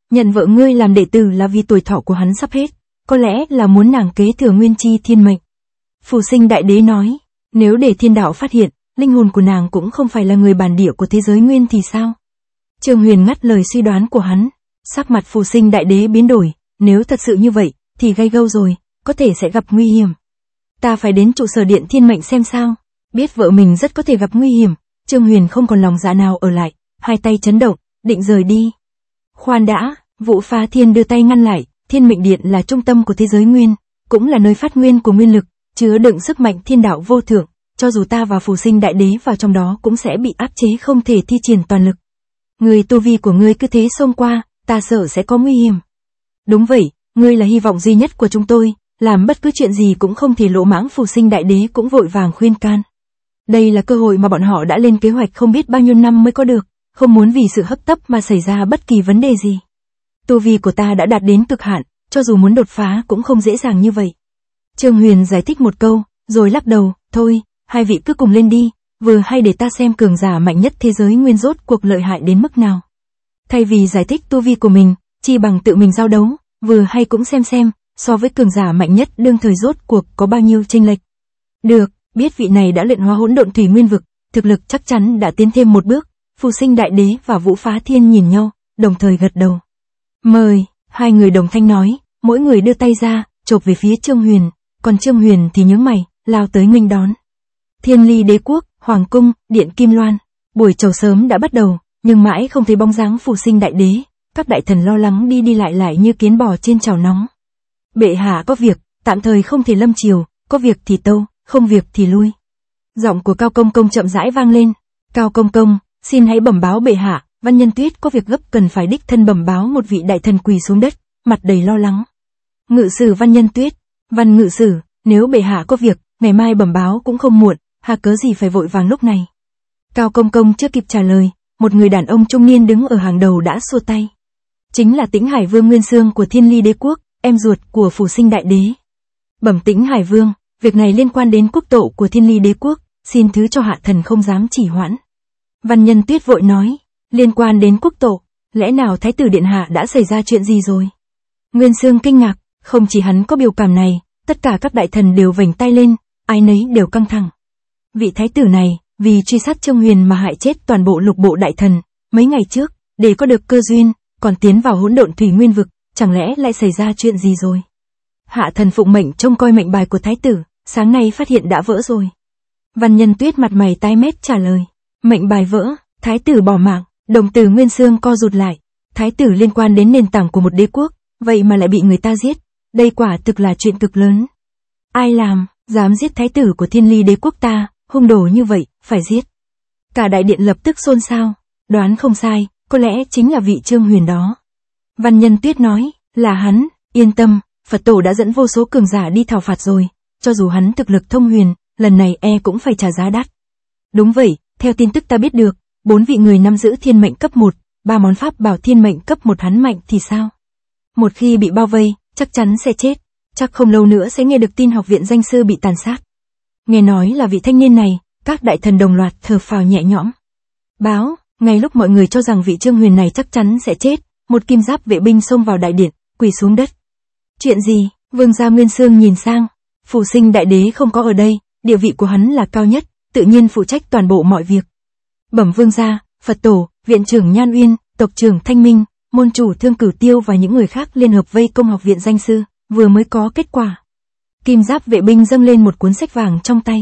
nhận vợ ngươi làm đệ tử là vì tuổi thọ của hắn sắp hết, có lẽ là muốn nàng kế thừa nguyên chi thiên mệnh. Phù Sinh Đại Đế nói, nếu để thiên đạo phát hiện, linh hồn của nàng cũng không phải là người bản địa của thế giới nguyên thì sao? Trương Huyền ngắt lời suy đoán của hắn, sắc mặt Phù Sinh Đại Đế biến đổi, nếu thật sự như vậy, thì gay gâu rồi, có thể sẽ gặp nguy hiểm. Ta phải đến trụ sở điện thiên mệnh xem sao. Biết vợ mình rất có thể gặp nguy hiểm, Trương Huyền không còn lòng dạ nào ở lại, hai tay chấn động, định rời đi. Khoan đã, Vũ Phá Thiên đưa tay ngăn lại, Thiên Mệnh Điện là trung tâm của thế giới nguyên, cũng là nơi phát nguyên của nguyên lực, chứa đựng sức mạnh thiên đạo vô thượng, cho dù ta và Phù Sinh Đại Đế vào trong đó cũng sẽ bị áp chế không thể thi triển toàn lực. Người tu vi của ngươi cứ thế xông qua, ta sợ sẽ có nguy hiểm. Đúng vậy, ngươi là hy vọng duy nhất của chúng tôi, làm bất cứ chuyện gì cũng không thể lỗ mãng. Phù Sinh Đại Đế cũng vội vàng khuyên can. Đây là cơ hội mà bọn họ đã lên kế hoạch không biết bao nhiêu năm mới có được, không muốn vì sự hấp tấp mà xảy ra bất kỳ vấn đề gì. Tu vi của ta đã đạt đến cực hạn, cho dù muốn đột phá cũng không dễ dàng như vậy. Trương Huyền giải thích một câu, rồi lắc đầu, thôi, hai vị cứ cùng lên đi, vừa hay để ta xem cường giả mạnh nhất thế giới nguyên rốt cuộc lợi hại đến mức nào. Thay vì giải thích tu vi của mình, chi bằng tự mình giao đấu, vừa hay cũng xem, so với cường giả mạnh nhất đương thời rốt cuộc có bao nhiêu chênh lệch. Được, biết vị này đã luyện hóa hỗn độn thủy nguyên vực, thực lực chắc chắn đã tiến thêm một bước. Phù Sinh Đại Đế và Vũ Phá Thiên nhìn nhau, đồng thời gật đầu. Mời, hai người đồng thanh nói, mỗi người đưa tay ra, chộp về phía Trương Huyền, còn Trương Huyền thì nhướng mày, lao tới nghênh đón. Thiên Ly Đế Quốc, Hoàng Cung, Điện Kim Loan, buổi chầu sớm đã bắt đầu, nhưng mãi không thấy bóng dáng Phù Sinh Đại Đế, các đại thần lo lắng đi lại như kiến bò trên chảo nóng. Bệ hạ có việc, tạm thời không thể lâm triều, có việc thì tâu, không việc thì lui. Giọng của Cao Công Công chậm rãi vang lên. Cao Công Công, xin hãy bẩm báo bệ hạ, Văn Nhân Tuyết có việc gấp cần phải đích thân bẩm báo. Một vị đại thần quỳ xuống đất, mặt đầy lo lắng. Ngự sử Văn Nhân Tuyết, Văn ngự sử, nếu bệ hạ có việc, ngày mai bẩm báo cũng không muộn, hà cớ gì phải vội vàng lúc này. Cao Công Công chưa kịp trả lời, một người đàn ông trung niên đứng ở hàng đầu đã xua tay. Chính là Tĩnh Hải Vương Nguyên Xương của Thiên Ly Đế Quốc, em ruột của Phù Sinh Đại Đế. Bẩm Tĩnh Hải Vương, việc này liên quan đến quốc tổ của Thiên Ly Đế Quốc, xin thứ cho hạ thần không dám chỉ hoãn. Văn Nhân Tuyết vội nói, liên quan đến quốc tổ, lẽ nào Thái tử Điện Hạ đã xảy ra chuyện gì rồi? Nguyên Xương kinh ngạc, không chỉ hắn có biểu cảm này, tất cả các đại thần đều vểnh tay lên, ai nấy đều căng thẳng. Vị thái tử này, vì truy sát Trương Huyền mà hại chết toàn bộ lục bộ đại thần, mấy ngày trước, để có được cơ duyên, còn tiến vào hỗn độn thủy nguyên vực, chẳng lẽ lại xảy ra chuyện gì rồi? Hạ thần phụng mệnh trông coi mệnh bài của thái tử, sáng nay phát hiện đã vỡ rồi. Văn Nhân Tuyết mặt mày tái mét trả lời, mệnh bài vỡ, thái tử bỏ mạng. Đồng tử Nguyên Xương co rụt lại, thái tử liên quan đến nền tảng của một đế quốc, vậy mà lại bị người ta giết, đây quả thực là chuyện cực lớn. Ai làm, dám giết thái tử của Thiên Ly Đế Quốc ta, hung đồ như vậy, phải giết. Cả đại điện lập tức xôn xao, đoán không sai, có lẽ chính là vị Trương Huyền đó. Văn Nhân Tuyết nói, là hắn, yên tâm, Phật tổ đã dẫn vô số cường giả đi thảo phạt rồi, cho dù hắn thực lực thông huyền, lần này cũng phải trả giá đắt. Đúng vậy, theo tin tức ta biết được, 4 vị người nắm giữ thiên mệnh cấp 1, 3 món pháp bảo thiên mệnh cấp 1 hắn mạnh thì sao? Một khi bị bao vây, chắc chắn sẽ chết, chắc không lâu nữa sẽ nghe được tin học viện danh sư bị tàn sát. Nghe nói là vị thanh niên này, các đại thần đồng loạt thở phào nhẹ nhõm. Báo, ngay lúc mọi người cho rằng vị Trương Huyền này chắc chắn sẽ chết, một kim giáp vệ binh xông vào đại điện, quỳ xuống đất. Chuyện gì? Vương gia Nguyên Xương nhìn sang, Phù Sinh Đại Đế không có ở đây, địa vị của hắn là cao nhất, tự nhiên phụ trách toàn bộ mọi việc. Bẩm vương gia, Phật tổ, viện trưởng Nhan Uyên, tộc trưởng Thanh Minh, môn chủ Thương Cửu Tiêu và những người khác liên hợp vây công học viện danh sư, vừa mới có kết quả. Kim giáp vệ binh dâng lên một cuốn sách vàng trong tay.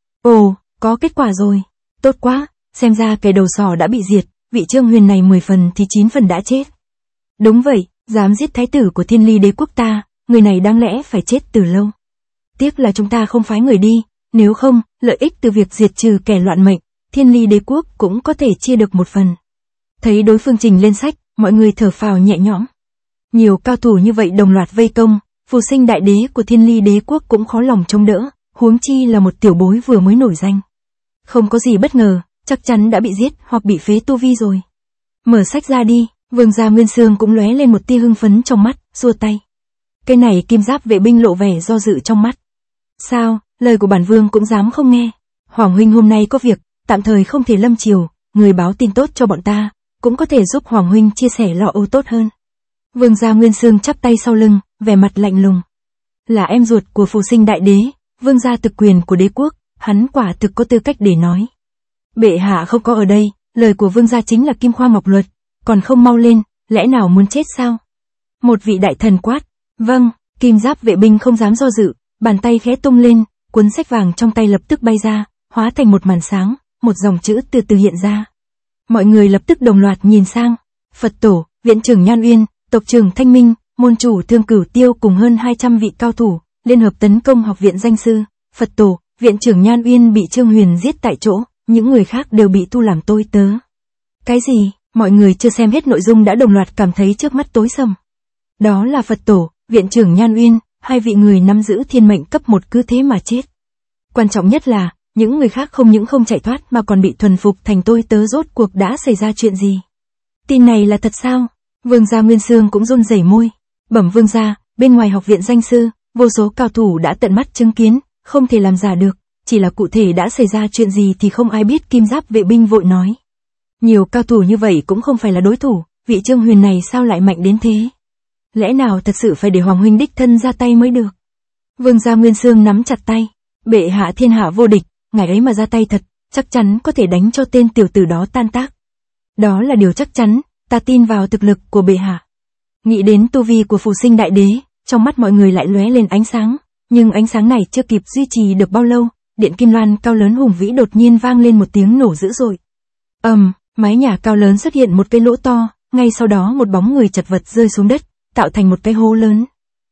Ồ, có kết quả rồi. Tốt quá, xem ra kẻ đầu sỏ đã bị diệt, vị Trương Huyền này 10 phần thì 9 phần đã chết. Đúng vậy, dám giết thái tử của Thiên Ly Đế Quốc ta, người này đáng lẽ phải chết từ lâu. Tiếc là chúng ta không phái người đi, nếu không, lợi ích từ việc diệt trừ kẻ loạn mệnh, Thiên Ly Đế Quốc cũng có thể chia được một phần. Thấy đối phương trình lên sách, mọi người thở phào nhẹ nhõm. Nhiều cao thủ như vậy đồng loạt vây công, Phù Sinh Đại Đế của Thiên Ly Đế Quốc cũng khó lòng chống đỡ, huống chi là một tiểu bối vừa mới nổi danh. Không có gì bất ngờ, chắc chắn đã bị giết hoặc bị phế tu vi rồi. Mở sách ra đi, vương gia Nguyên Xương cũng lóe lên một tia hưng phấn trong mắt, xua tay. Cái này kim giáp vệ binh lộ vẻ do dự trong mắt. Sao, lời của bản vương cũng dám không nghe. Hoàng huynh hôm nay có việc, tạm thời không thể lâm triều, người báo tin tốt cho bọn ta, cũng có thể giúp Hoàng huynh chia sẻ lo âu tốt hơn. Vương gia Nguyên Xương chắp tay sau lưng, vẻ mặt lạnh lùng. Là em ruột của Phù Sinh đại đế, vương gia thực quyền của đế quốc, hắn quả thực có tư cách để nói. Bệ hạ không có ở đây, lời của vương gia chính là kim khoa ngọc luật, còn không mau lên, lẽ nào muốn chết sao? Một vị đại thần quát. Vâng, kim giáp vệ binh không dám do dự, bàn tay khẽ tung lên, cuốn sách vàng trong tay lập tức bay ra, hóa thành một màn sáng, một dòng chữ từ từ hiện ra. Mọi người lập tức đồng loạt nhìn sang. Phật tổ, viện trưởng Nhan Uyên, tộc trưởng Thanh Minh, môn chủ Thương Cửu Tiêu cùng hơn 200 vị cao thủ, liên hợp tấn công học viện danh sư. Phật tổ, viện trưởng Nhan Uyên bị Trương Huyền giết tại chỗ, những người khác đều bị tu làm tôi tớ. Cái gì? Mọi người chưa xem hết nội dung đã đồng loạt cảm thấy trước mắt tối sầm. Đó là Phật tổ, viện trưởng Nhan Uyên, hai vị người nắm giữ thiên mệnh cấp 1 cứ thế mà chết. Quan trọng nhất là, những người khác không những không chạy thoát mà còn bị thuần phục thành tôi tớ. Rốt cuộc đã xảy ra chuyện gì? Tin này là thật sao? Vương gia Nguyên Xương cũng run rẩy môi. Bẩm vương gia, bên ngoài học viện danh sư, vô số cao thủ đã tận mắt chứng kiến, không thể làm giả được, chỉ là cụ thể đã xảy ra chuyện gì thì không ai biết. Kim giáp vệ binh vội nói. Nhiều cao thủ như vậy cũng không phải là đối thủ, vị Trương Huyền này sao lại mạnh đến thế? Lẽ nào thật sự phải để Hoàng huynh đích thân ra tay mới được? Vương gia Nguyên Xương nắm chặt tay. Bệ hạ thiên hạ vô địch, ngài ấy mà ra tay thật, chắc chắn có thể đánh cho tên tiểu tử đó tan tác. Đó là điều chắc chắn, ta tin vào thực lực của bệ hạ. Nghĩ đến tu vi của Phù Sinh đại đế, trong mắt mọi người lại lóe lên ánh sáng, nhưng ánh sáng này chưa kịp duy trì được bao lâu, điện kim loan cao lớn hùng vĩ đột nhiên vang lên một tiếng nổ dữ dội. Mái nhà cao lớn xuất hiện một cái lỗ to, ngay sau đó một bóng người chật vật rơi xuống đất, tạo thành một cái hố lớn.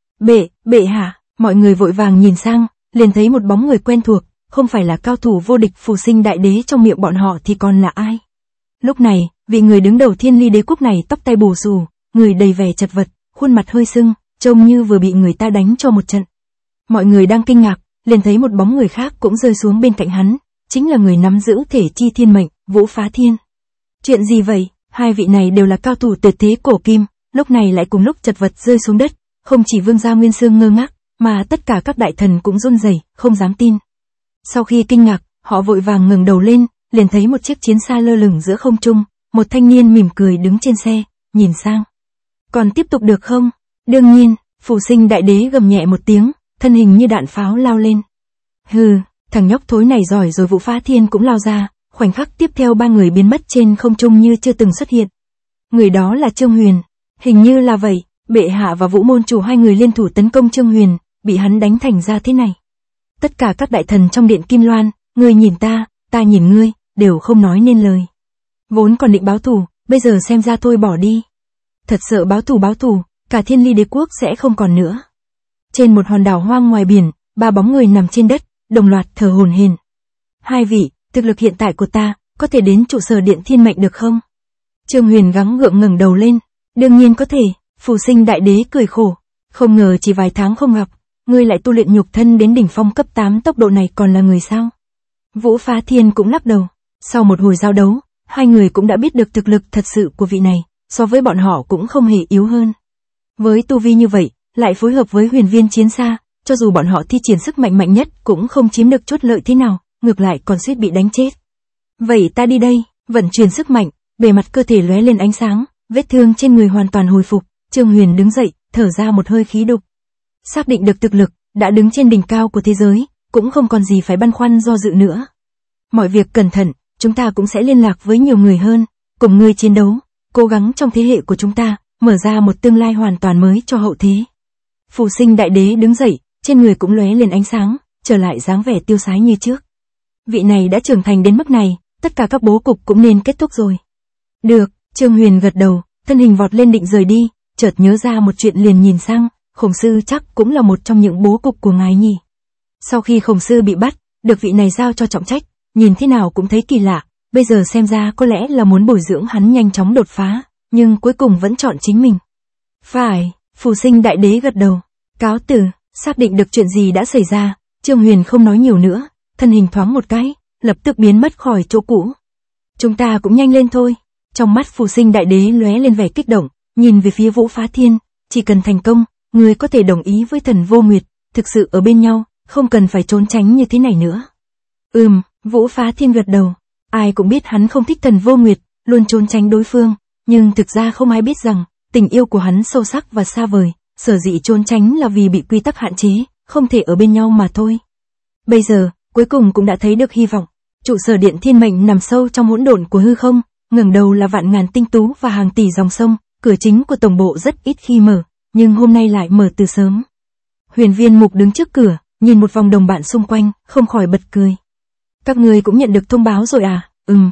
Bệ hạ, mọi người vội vàng nhìn sang, liền thấy một bóng người quen thuộc, không phải là cao thủ vô địch Phù Sinh đại đế trong miệng bọn họ thì còn là ai? Lúc này, vị người đứng đầu Thiên Ly đế quốc này tóc tai bù xù, người đầy vẻ chật vật, khuôn mặt hơi sưng, trông như vừa bị người ta đánh cho một trận. Mọi người đang kinh ngạc, liền thấy một bóng người khác cũng rơi xuống bên cạnh hắn, chính là người nắm giữ thể chi thiên mệnh, Vũ Phá Thiên. Chuyện gì vậy? Hai vị này đều là cao thủ tuyệt thế cổ kim, lúc này lại cùng lúc chật vật rơi xuống đất, không chỉ Vương gia Nguyên Xương ngơ ngác, mà tất cả các đại thần cũng run rẩy, không dám tin. Sau khi kinh ngạc, họ vội vàng ngẩng đầu lên, liền thấy một chiếc chiến xa lơ lửng giữa không trung, một thanh niên mỉm cười đứng trên xe, nhìn sang. Còn tiếp tục được không? Đương nhiên, Phù Sinh đại đế gầm nhẹ một tiếng, thân hình như đạn pháo lao lên. Hừ, thằng nhóc thối này giỏi rồi. Vũ Phá Thiên cũng lao ra, khoảnh khắc tiếp theo ba người biến mất trên không trung như chưa từng xuất hiện. Người đó là Trương Huyền, hình như là vậy. Bệ hạ và Vũ môn chủ hai người liên thủ tấn công Trương Huyền, bị hắn đánh thành ra thế này. Tất cả các đại thần trong điện Kim Loan, ngươi nhìn ta nhìn ngươi, đều không nói nên lời. Vốn còn định báo thù, bây giờ xem ra thôi bỏ đi. Thật sợ báo thù, cả Thiên Ly đế quốc sẽ không còn nữa. Trên một hòn đảo hoang ngoài biển, ba bóng người nằm trên đất, đồng loạt thở hổn hển. Hai vị, thực lực hiện tại của ta, có thể đến trụ sở điện thiên mệnh được không? Trương Huyền gắng gượng ngẩng đầu lên. Đương nhiên có thể. Phù Sinh đại đế cười khổ. Không ngờ chỉ vài tháng không gặp, ngươi lại tu luyện nhục thân đến đỉnh phong cấp 8 tốc độ này còn là người sao? Vũ Phá Thiên cũng lắc đầu. Sau một hồi giao đấu, hai người cũng đã biết được thực lực thật sự của vị này, so với bọn họ cũng không hề yếu hơn. Với tu vi như vậy, lại phối hợp với huyền viên chiến xa, cho dù bọn họ thi triển sức mạnh nhất cũng không chiếm được chút lợi thế nào, ngược lại còn suýt bị đánh chết. Vậy ta đi đây. Vận chuyển sức mạnh, bề mặt cơ thể lóe lên ánh sáng, vết thương trên người hoàn toàn hồi phục. Trương Huyền đứng dậy, thở ra một hơi khí đục. Xác định được thực lực, đã đứng trên đỉnh cao của thế giới, cũng không còn gì phải băn khoăn do dự nữa. Mọi việc cẩn thận, chúng ta cũng sẽ liên lạc với nhiều người hơn, cùng ngươi chiến đấu, cố gắng trong thế hệ của chúng ta, mở ra một tương lai hoàn toàn mới cho hậu thế. Phù Sinh đại đế đứng dậy, trên người cũng lóe lên ánh sáng, trở lại dáng vẻ tiêu sái như trước. Vị này đã trưởng thành đến mức này, tất cả các bố cục cũng nên kết thúc rồi. Được, Trương Huyền gật đầu, thân hình vọt lên định rời đi, chợt nhớ ra một chuyện liền nhìn sang, Khổng Sư chắc cũng là một trong những bố cục của ngài nhỉ. Sau khi Khổng Sư bị bắt, được vị này giao cho trọng trách, nhìn thế nào cũng thấy kỳ lạ, bây giờ xem ra có lẽ là muốn bồi dưỡng hắn nhanh chóng đột phá, nhưng cuối cùng vẫn chọn chính mình. Phải, Phù Sinh đại đế gật đầu, cáo từ. Xác định được chuyện gì đã xảy ra, Trương Huyền không nói nhiều nữa, thân hình thoáng một cái, lập tức biến mất khỏi chỗ cũ. Chúng ta cũng nhanh lên thôi. Trong mắt Phù Sinh đại đế lóe lên vẻ kích động, nhìn về phía Vũ Phá Thiên, chỉ cần thành công, người có thể đồng ý với Thần Vô Nguyệt, thực sự ở bên nhau, không cần phải trốn tránh như thế này nữa. Vũ Phá Thiên gật đầu, ai cũng biết hắn không thích Thần Vô Nguyệt, luôn trốn tránh đối phương, nhưng thực ra không ai biết rằng, tình yêu của hắn sâu sắc và xa vời, sở dĩ trốn tránh là vì bị quy tắc hạn chế, không thể ở bên nhau mà thôi. Bây giờ, cuối cùng cũng đã thấy được hy vọng. Trụ sở điện thiên mệnh nằm sâu trong hỗn độn của hư không, ngẩng đầu là vạn ngàn tinh tú và hàng tỷ dòng sông, cửa chính của tổng bộ rất ít khi mở, nhưng hôm nay lại mở từ sớm. Huyền Viên Mục đứng trước cửa, nhìn một vòng đồng bạn xung quanh, không khỏi bật cười. Các người cũng nhận được thông báo rồi à?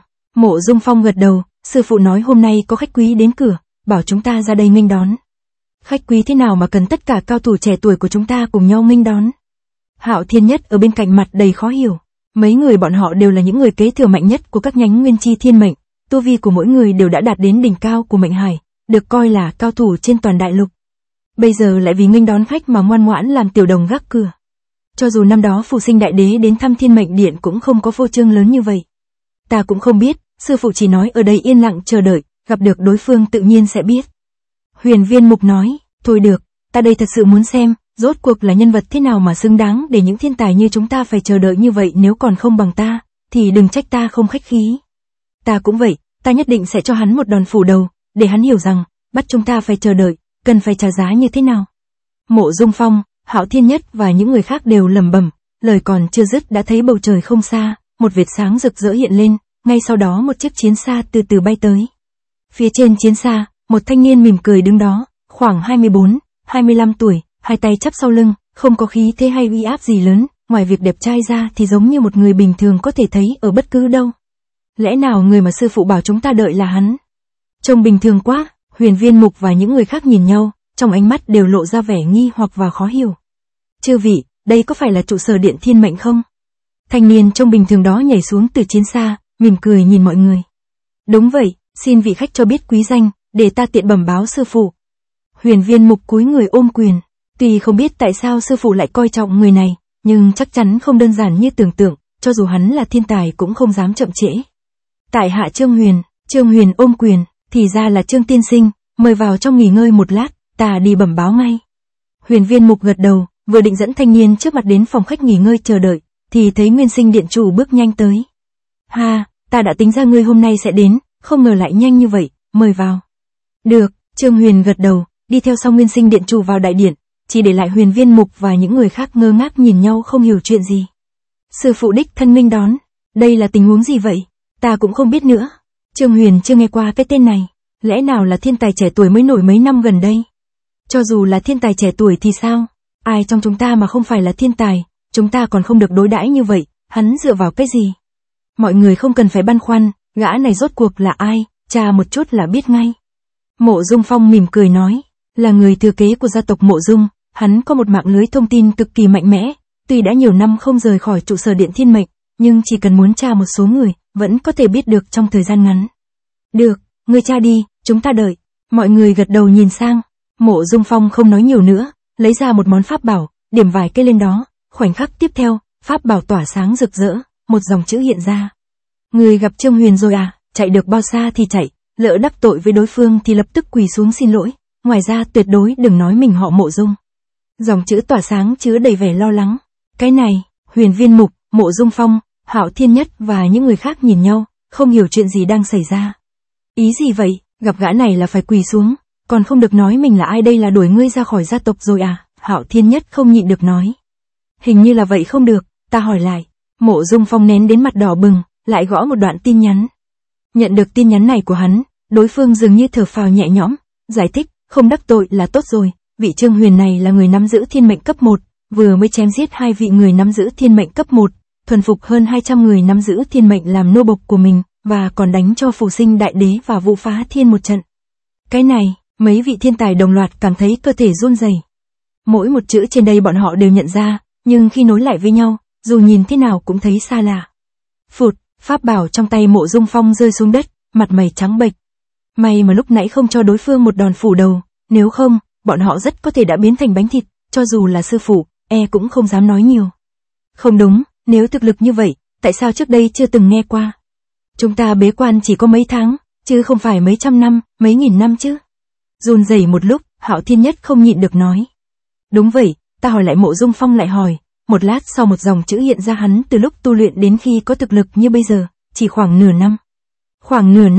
Mộ Dung Phong gật đầu, sư phụ nói hôm nay có khách quý đến cửa, bảo chúng ta ra đây nghênh đón. Khách quý thế nào mà cần tất cả cao thủ trẻ tuổi của chúng ta cùng nhau nghênh đón? Hạo Thiên Nhất ở bên cạnh mặt đầy khó hiểu. Mấy người bọn họ đều là những người kế thừa mạnh nhất của các nhánh nguyên chi thiên mệnh, tu vi của mỗi người đều đã đạt đến đỉnh cao của mệnh hải, được coi là cao thủ trên toàn đại lục. Bây giờ lại vì nghênh đón khách mà ngoan ngoãn làm tiểu đồng gác cửa. Cho dù năm đó Phù Sinh Đại Đế đến thăm Thiên Mệnh Điện cũng không có phô trương lớn như vậy. Ta cũng không biết, sư phụ chỉ nói ở đây yên lặng chờ đợi, gặp được đối phương tự nhiên sẽ biết. Huyền Viên Mục nói, thôi được, ta đây thật sự muốn xem, rốt cuộc là nhân vật thế nào mà xứng đáng để những thiên tài như chúng ta phải chờ đợi như vậy, nếu còn không bằng ta, thì đừng trách ta không khách khí. Ta cũng vậy, ta nhất định sẽ cho hắn một đòn phủ đầu, để hắn hiểu rằng, bắt chúng ta phải chờ đợi, cần phải trả giá như thế nào. Mộ Dung Phong, Hạo Thiên Nhất và những người khác đều lẩm bẩm, lời còn chưa dứt đã thấy bầu trời không xa, một vệt sáng rực rỡ hiện lên, ngay sau đó một chiếc chiến xa từ từ bay tới. Phía trên chiến xa, một thanh niên mỉm cười đứng đó, khoảng 24, 25 tuổi, hai tay chắp sau lưng, không có khí thế hay uy áp gì lớn, ngoài việc đẹp trai ra thì giống như một người bình thường có thể thấy ở bất cứ đâu. Lẽ nào người mà sư phụ bảo chúng ta đợi là hắn? Trông bình thường quá. Huyền Viên Mục và những người khác nhìn nhau, trong ánh mắt đều lộ ra vẻ nghi hoặc và khó hiểu. Chư vị, đây có phải là trụ sở điện thiên mệnh không? Thanh niên trông bình thường đó nhảy xuống từ chiến xa, mỉm cười nhìn mọi người. Đúng vậy, xin vị khách cho biết quý danh, để ta tiện bẩm báo sư phụ. Huyền Viên Mục cúi người ôm quyền, tuy không biết tại sao sư phụ lại coi trọng người này, nhưng chắc chắn không đơn giản như tưởng tượng, cho dù hắn là thiên tài cũng không dám chậm trễ. Tại hạ Trương Huyền ôm quyền. Thì ra là Trương tiên sinh, mời vào trong nghỉ ngơi một lát, ta đi bẩm báo ngay. Huyền Viên Mục gật đầu, vừa định dẫn thanh niên trước mặt đến phòng khách nghỉ ngơi chờ đợi, thì thấy Nguyên Sinh điện chủ bước nhanh tới. Ha, ta đã tính ra ngươi hôm nay sẽ đến, không ngờ lại nhanh như vậy, mời vào. Được, Trương Huyền gật đầu, đi theo sau Nguyên Sinh điện chủ vào đại điện, chỉ để lại Huyền Viên Mục và những người khác ngơ ngác nhìn nhau không hiểu chuyện gì. Sư phụ đích thân nghênh đón, đây là tình huống gì vậy? Ta cũng không biết nữa. Trương Huyền chưa nghe qua cái tên này, lẽ nào là thiên tài trẻ tuổi mới nổi mấy năm gần đây? Cho dù là thiên tài trẻ tuổi thì sao? Ai trong chúng ta mà không phải là thiên tài, chúng ta còn không được đối đãi như vậy, hắn dựa vào cái gì? Mọi người không cần phải băn khoăn, gã này rốt cuộc là ai, tra một chút là biết ngay. Mộ Dung Phong mỉm cười nói, là người thừa kế của gia tộc Mộ Dung, hắn có một mạng lưới thông tin cực kỳ mạnh mẽ, tuy đã nhiều năm không rời khỏi trụ sở điện thiên mệnh, nhưng chỉ cần muốn tra một số người, vẫn có thể biết được trong thời gian ngắn. Được, ngươi tra đi, chúng ta đợi. Mọi người gật đầu nhìn sang. Mộ Dung Phong không nói nhiều nữa, lấy ra một món pháp bảo, điểm vài cái lên đó. Khoảnh khắc tiếp theo, pháp bảo tỏa sáng rực rỡ, một dòng chữ hiện ra. Người gặp Trương Huyền rồi à? Chạy được bao xa thì chạy, lỡ đắc tội với đối phương thì lập tức quỳ xuống xin lỗi. Ngoài ra tuyệt đối đừng nói mình họ Mộ Dung. Dòng chữ tỏa sáng chứa đầy vẻ lo lắng. Cái này, Huyền Viên Mục, Mộ Dung Phong, Hạo Thiên Nhất và những người khác nhìn nhau, không hiểu chuyện gì đang xảy ra. Ý gì vậy, gặp gã này là phải quỳ xuống, còn không được nói mình là ai, đây là đuổi ngươi ra khỏi gia tộc rồi à? Hạo Thiên Nhất không nhịn được nói. Hình như là vậy không được, ta hỏi lại. Mộ Dung Phong nén đến mặt đỏ bừng, lại gõ một đoạn tin nhắn. Nhận được tin nhắn này của hắn, đối phương dường như thở phào nhẹ nhõm, giải thích, không đắc tội là tốt rồi, vị Trương Huyền này là người nắm giữ thiên mệnh cấp 1, vừa mới chém giết 2 vị người nắm giữ thiên mệnh cấp 1. Thuần phục hơn 200 người nắm giữ thiên mệnh làm nô bộc của mình, và còn đánh cho Phù Sinh Đại Đế và Vũ Phá Thiên một trận. Cái này, mấy vị thiên tài đồng loạt cảm thấy cơ thể run rẩy. Mỗi một chữ trên đây bọn họ đều nhận ra, nhưng khi nối lại với nhau, dù nhìn thế nào cũng thấy xa lạ. Phụt, pháp bảo trong tay Mộ Dung Phong rơi xuống đất, mặt mày trắng bệch. May mà lúc nãy không cho đối phương một đòn phủ đầu, nếu không, bọn họ rất có thể đã biến thành bánh thịt, cho dù là sư phụ, cũng không dám nói nhiều. Không đúng. Nếu thực lực như vậy, tại sao trước đây chưa từng nghe qua? Chúng ta bế quan chỉ có mấy tháng, chứ không phải mấy trăm năm, mấy nghìn năm chứ. Run rẩy một lúc, Hạo Thiên Nhất không nhịn được nói. Đúng vậy, ta hỏi lại. Mộ Dung Phong lại hỏi. Một lát sau một dòng chữ hiện ra, hắn từ lúc tu luyện đến khi có thực lực như bây giờ, chỉ khoảng nửa năm. Khoảng nửa năm,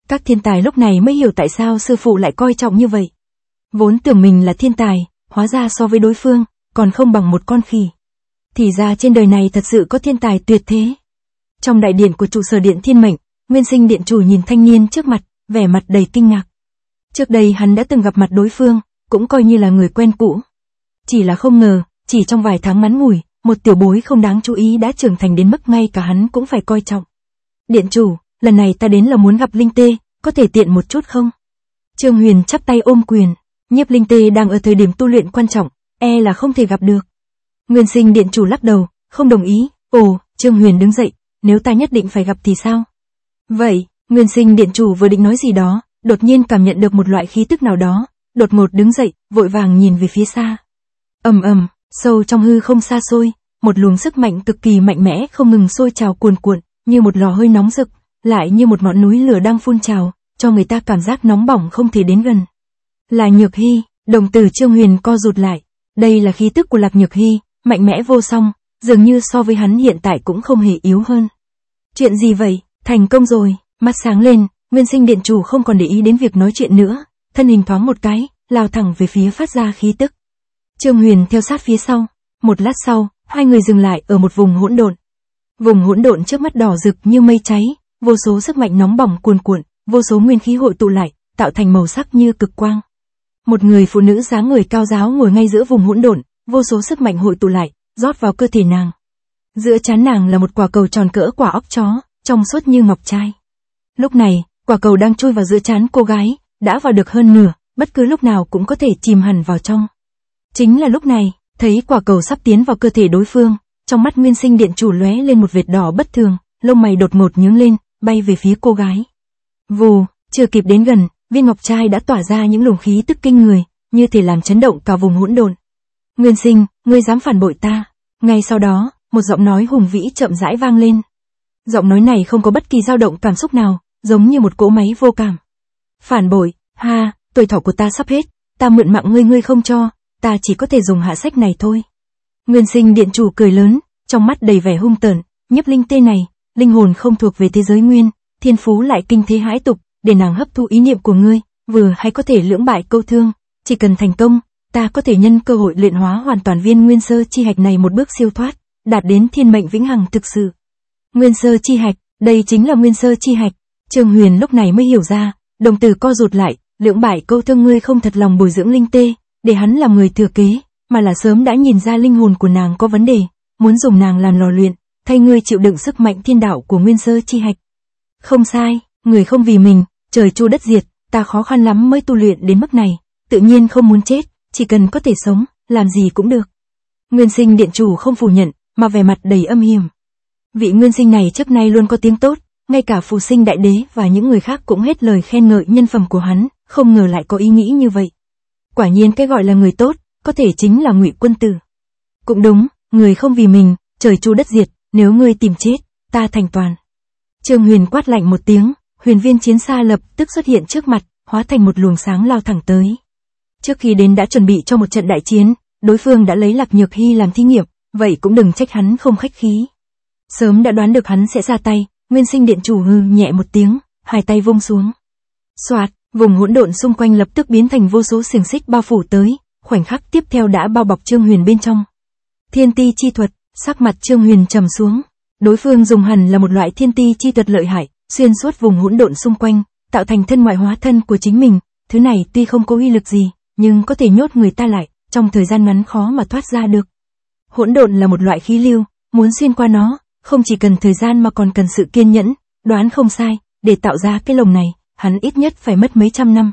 Các thiên tài lúc này mới hiểu tại sao sư phụ lại coi trọng như vậy. Vốn tưởng mình là thiên tài, hóa ra so với đối phương, còn không bằng một con khỉ. Thì ra trên đời này thật sự có thiên tài tuyệt thế. Trong đại điện của trụ sở điện thiên mệnh, Nguyên Sinh điện chủ nhìn thanh niên trước mặt, vẻ mặt đầy kinh ngạc. Trước đây hắn đã từng gặp mặt đối phương, cũng coi như là người quen cũ. Chỉ là không ngờ, chỉ trong vài tháng ngắn ngủi, một tiểu bối không đáng chú ý đã trưởng thành đến mức ngay cả hắn cũng phải coi trọng. Điện chủ, lần này ta đến là muốn gặp Linh Tê, có thể tiện một chút không? Trương Huyền chắp tay ôm quyền, Nhiếp Linh Tê đang ở thời điểm tu luyện quan trọng, là không thể gặp được. Nguyên Sinh điện chủ lắc đầu, không đồng ý. Ồ, Trương Huyền đứng dậy, nếu ta nhất định phải gặp thì sao? Vậy, Nguyên Sinh điện chủ vừa định nói gì đó, đột nhiên cảm nhận được một loại khí tức nào đó, đột ngột đứng dậy, vội vàng nhìn về phía xa. Ầm ầm, sâu trong hư không xa xôi, một luồng sức mạnh cực kỳ mạnh mẽ không ngừng sôi trào cuồn cuộn, như một lò hơi nóng rực, lại như một ngọn núi lửa đang phun trào, cho người ta cảm giác nóng bỏng không thể đến gần. Là Nhược Hy, đồng tử Trương Huyền co rụt lại, đây là khí tức của Lạc Nhược Hy, mạnh mẽ vô song, dường như so với hắn hiện tại cũng không hề yếu hơn. Chuyện gì vậy? Thành công rồi, mắt sáng lên, Nguyên Sinh điện chủ không còn để ý đến việc nói chuyện nữa, thân hình thoáng một cái, lao thẳng về phía phát ra khí tức. Trương Huyền theo sát phía sau, một lát sau, hai người dừng lại ở một vùng hỗn độn. Vùng hỗn độn trước mắt đỏ rực như mây cháy, vô số sức mạnh nóng bỏng cuồn cuộn, vô số nguyên khí hội tụ lại, tạo thành màu sắc như cực quang. Một người phụ nữ dáng người cao ráo ngồi ngay giữa vùng hỗn độn, vô số sức mạnh hội tụ lại, rót vào cơ thể nàng. Giữa trán nàng là một quả cầu tròn cỡ quả óc chó, trong suốt như ngọc trai. Lúc này, quả cầu đang chui vào giữa trán cô gái, đã vào được hơn nửa, bất cứ lúc nào cũng có thể chìm hẳn vào trong. Chính là lúc này, thấy quả cầu sắp tiến vào cơ thể đối phương, trong mắt Nguyên Sinh điện chủ lóe lên một vệt đỏ bất thường, lông mày đột ngột nhướng lên, bay về phía cô gái. Vù, chưa kịp đến gần, viên ngọc trai đã tỏa ra những luồng khí tức kinh người, như thể làm chấn động cả vùng hỗn độn. Nguyên Sinh, ngươi dám phản bội ta? Ngay sau đó, một giọng nói hùng vĩ chậm rãi vang lên. Giọng nói này không có bất kỳ dao động cảm xúc nào, giống như một cỗ máy vô cảm. Phản bội, ha, tuổi thọ của ta sắp hết, ta mượn mạng ngươi không cho, ta chỉ có thể dùng hạ sách này thôi. Nguyên Sinh điện chủ cười lớn, trong mắt đầy vẻ hung tợn, Nhiếp Linh Tê này, linh hồn không thuộc về thế giới nguyên, thiên phú lại kinh thế hãi tục, để nàng hấp thu ý niệm của ngươi, vừa hay có thể lưỡng bại câu thương, chỉ cần thành công, ta có thể nhân cơ hội luyện hóa hoàn toàn viên nguyên sơ chi hạch này một bước siêu thoát, đạt đến thiên mệnh vĩnh hằng thực sự. Nguyên sơ chi hạch, đây chính là nguyên sơ chi hạch. Trương Huyền lúc này mới hiểu ra, đồng tử co rụt lại, lưỡng bại câu thương ngươi không thật lòng bồi dưỡng Linh Tê, để hắn làm người thừa kế, mà là sớm đã nhìn ra linh hồn của nàng có vấn đề, muốn dùng nàng làm lò luyện, thay ngươi chịu đựng sức mạnh thiên đạo của nguyên sơ chi hạch. Không sai, người không vì mình, trời chu đất diệt, ta khó khăn lắm mới tu luyện đến mức này, tự nhiên không muốn chết, chỉ cần có thể sống, làm gì cũng được. Nguyên Sinh điện chủ không phủ nhận, mà vẻ mặt đầy âm hiểm. Vị Nguyên Sinh này trước nay luôn có tiếng tốt, ngay cả Phù Sinh đại đế và những người khác cũng hết lời khen ngợi nhân phẩm của hắn, không ngờ lại có ý nghĩ như vậy. Quả nhiên cái gọi là người tốt, có thể chính là Ngụy Quân Tử. Cũng đúng, người không vì mình, trời chu đất diệt, nếu ngươi tìm chết, ta thành toàn. Trương Huyền quát lạnh một tiếng, huyền viên chiến xa lập tức xuất hiện trước mặt, hóa thành một luồng sáng lao thẳng tới. Trước khi đến đã chuẩn bị cho một trận đại chiến, đối phương đã lấy Lạc Nhược Hy làm thí nghiệm, vậy cũng đừng trách hắn không khách khí. Sớm đã đoán được hắn sẽ ra tay, Nguyên Sinh điện chủ hừ nhẹ một tiếng, hai tay vung xuống. Soạt, vùng hỗn độn xung quanh lập tức biến thành vô số xiềng xích bao phủ tới, khoảnh khắc tiếp theo đã bao bọc Trương Huyền bên trong. Thiên ti chi thuật, sắc mặt Trương Huyền trầm xuống. Đối phương dùng hẳn là một loại thiên ti chi thuật lợi hại, xuyên suốt vùng hỗn độn xung quanh, tạo thành thân ngoại hóa thân của chính mình. Thứ này tuy không có uy lực gì, nhưng có thể nhốt người ta lại, trong thời gian ngắn khó mà thoát ra được. Hỗn độn là một loại khí lưu, muốn xuyên qua nó, không chỉ cần thời gian mà còn cần sự kiên nhẫn, đoán không sai, để tạo ra cái lồng này, hắn ít nhất phải mất mấy trăm năm.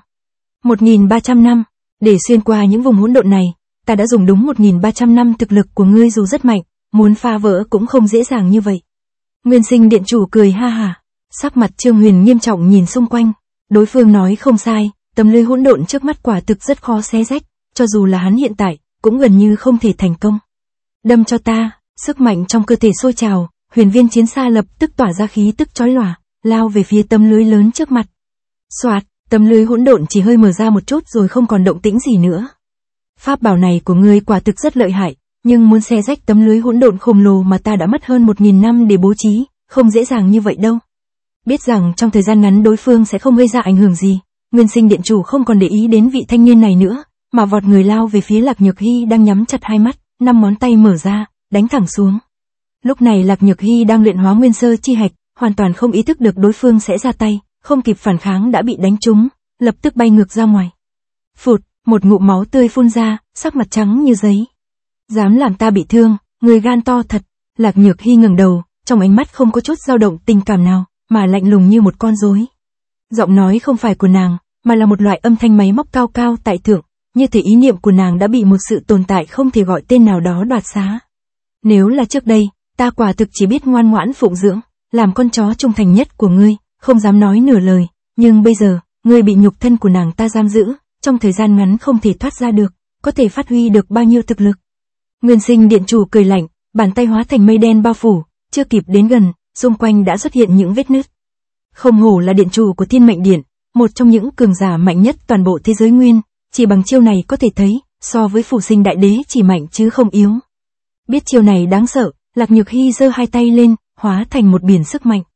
1300 năm, để xuyên qua những vùng hỗn độn này, ta đã dùng đúng 1300 năm thực lực của ngươi dù rất mạnh, muốn phá vỡ cũng không dễ dàng như vậy. Nguyên Sinh điện chủ cười ha hả, sắc mặt Trương Huyền nghiêm trọng nhìn xung quanh, đối phương nói không sai, tấm lưới hỗn độn trước mắt quả thực rất khó xé rách, cho dù là hắn hiện tại, cũng gần như không thể thành công. Đâm cho ta, sức mạnh trong cơ thể sôi trào, huyền viên chiến xa lập tức tỏa ra khí tức chói lòa, lao về phía tấm lưới lớn trước mặt. Soạt, tấm lưới hỗn độn chỉ hơi mở ra một chút rồi không còn động tĩnh gì nữa. Pháp bảo này của ngươi quả thực rất lợi hại, nhưng muốn xé rách tấm lưới hỗn độn khổng lồ mà ta đã mất hơn 1000 năm để bố trí, không dễ dàng như vậy đâu. Biết rằng trong thời gian ngắn đối phương sẽ không gây ra ảnh hưởng gì, Nguyên Sinh điện chủ không còn để ý đến vị thanh niên này nữa, mà vọt người lao về phía Lạc Nhược Hy đang nhắm chặt hai mắt, 5 ngón tay mở ra, đánh thẳng xuống. Lúc này Lạc Nhược Hy đang luyện hóa nguyên sơ chi hạch, hoàn toàn không ý thức được đối phương sẽ ra tay, không kịp phản kháng đã bị đánh trúng, lập tức bay ngược ra ngoài. Phụt, một ngụm máu tươi phun ra, sắc mặt trắng như giấy. Dám làm ta bị thương, người gan to thật. Lạc Nhược Hy ngẩng đầu, trong ánh mắt không có chút dao động tình cảm nào, mà lạnh lùng như một con rối. Giọng nói không phải của nàng, mà là một loại âm thanh máy móc cao cao tại thượng, như thể ý niệm của nàng đã bị một sự tồn tại không thể gọi tên nào đó đoạt xá. Nếu là trước đây, ta quả thực chỉ biết ngoan ngoãn phụng dưỡng, làm con chó trung thành nhất của ngươi, không dám nói nửa lời, nhưng bây giờ, ngươi bị nhục thân của nàng ta giam giữ, trong thời gian ngắn không thể thoát ra được, có thể phát huy được bao nhiêu thực lực. Nguyên Sinh điện chủ cười lạnh, bàn tay hóa thành mây đen bao phủ, chưa kịp đến gần, xung quanh đã xuất hiện những vết nứt. Không hổ là điện chủ của Thiên Mệnh Điện, một trong những cường giả mạnh nhất toàn bộ thế giới nguyên, chỉ bằng chiêu này có thể thấy, so với Phủ Sinh Đại Đế chỉ mạnh chứ không yếu. Biết chiêu này đáng sợ, Lạc Nhược Hy giơ hai tay lên, hóa thành một biển sức mạnh.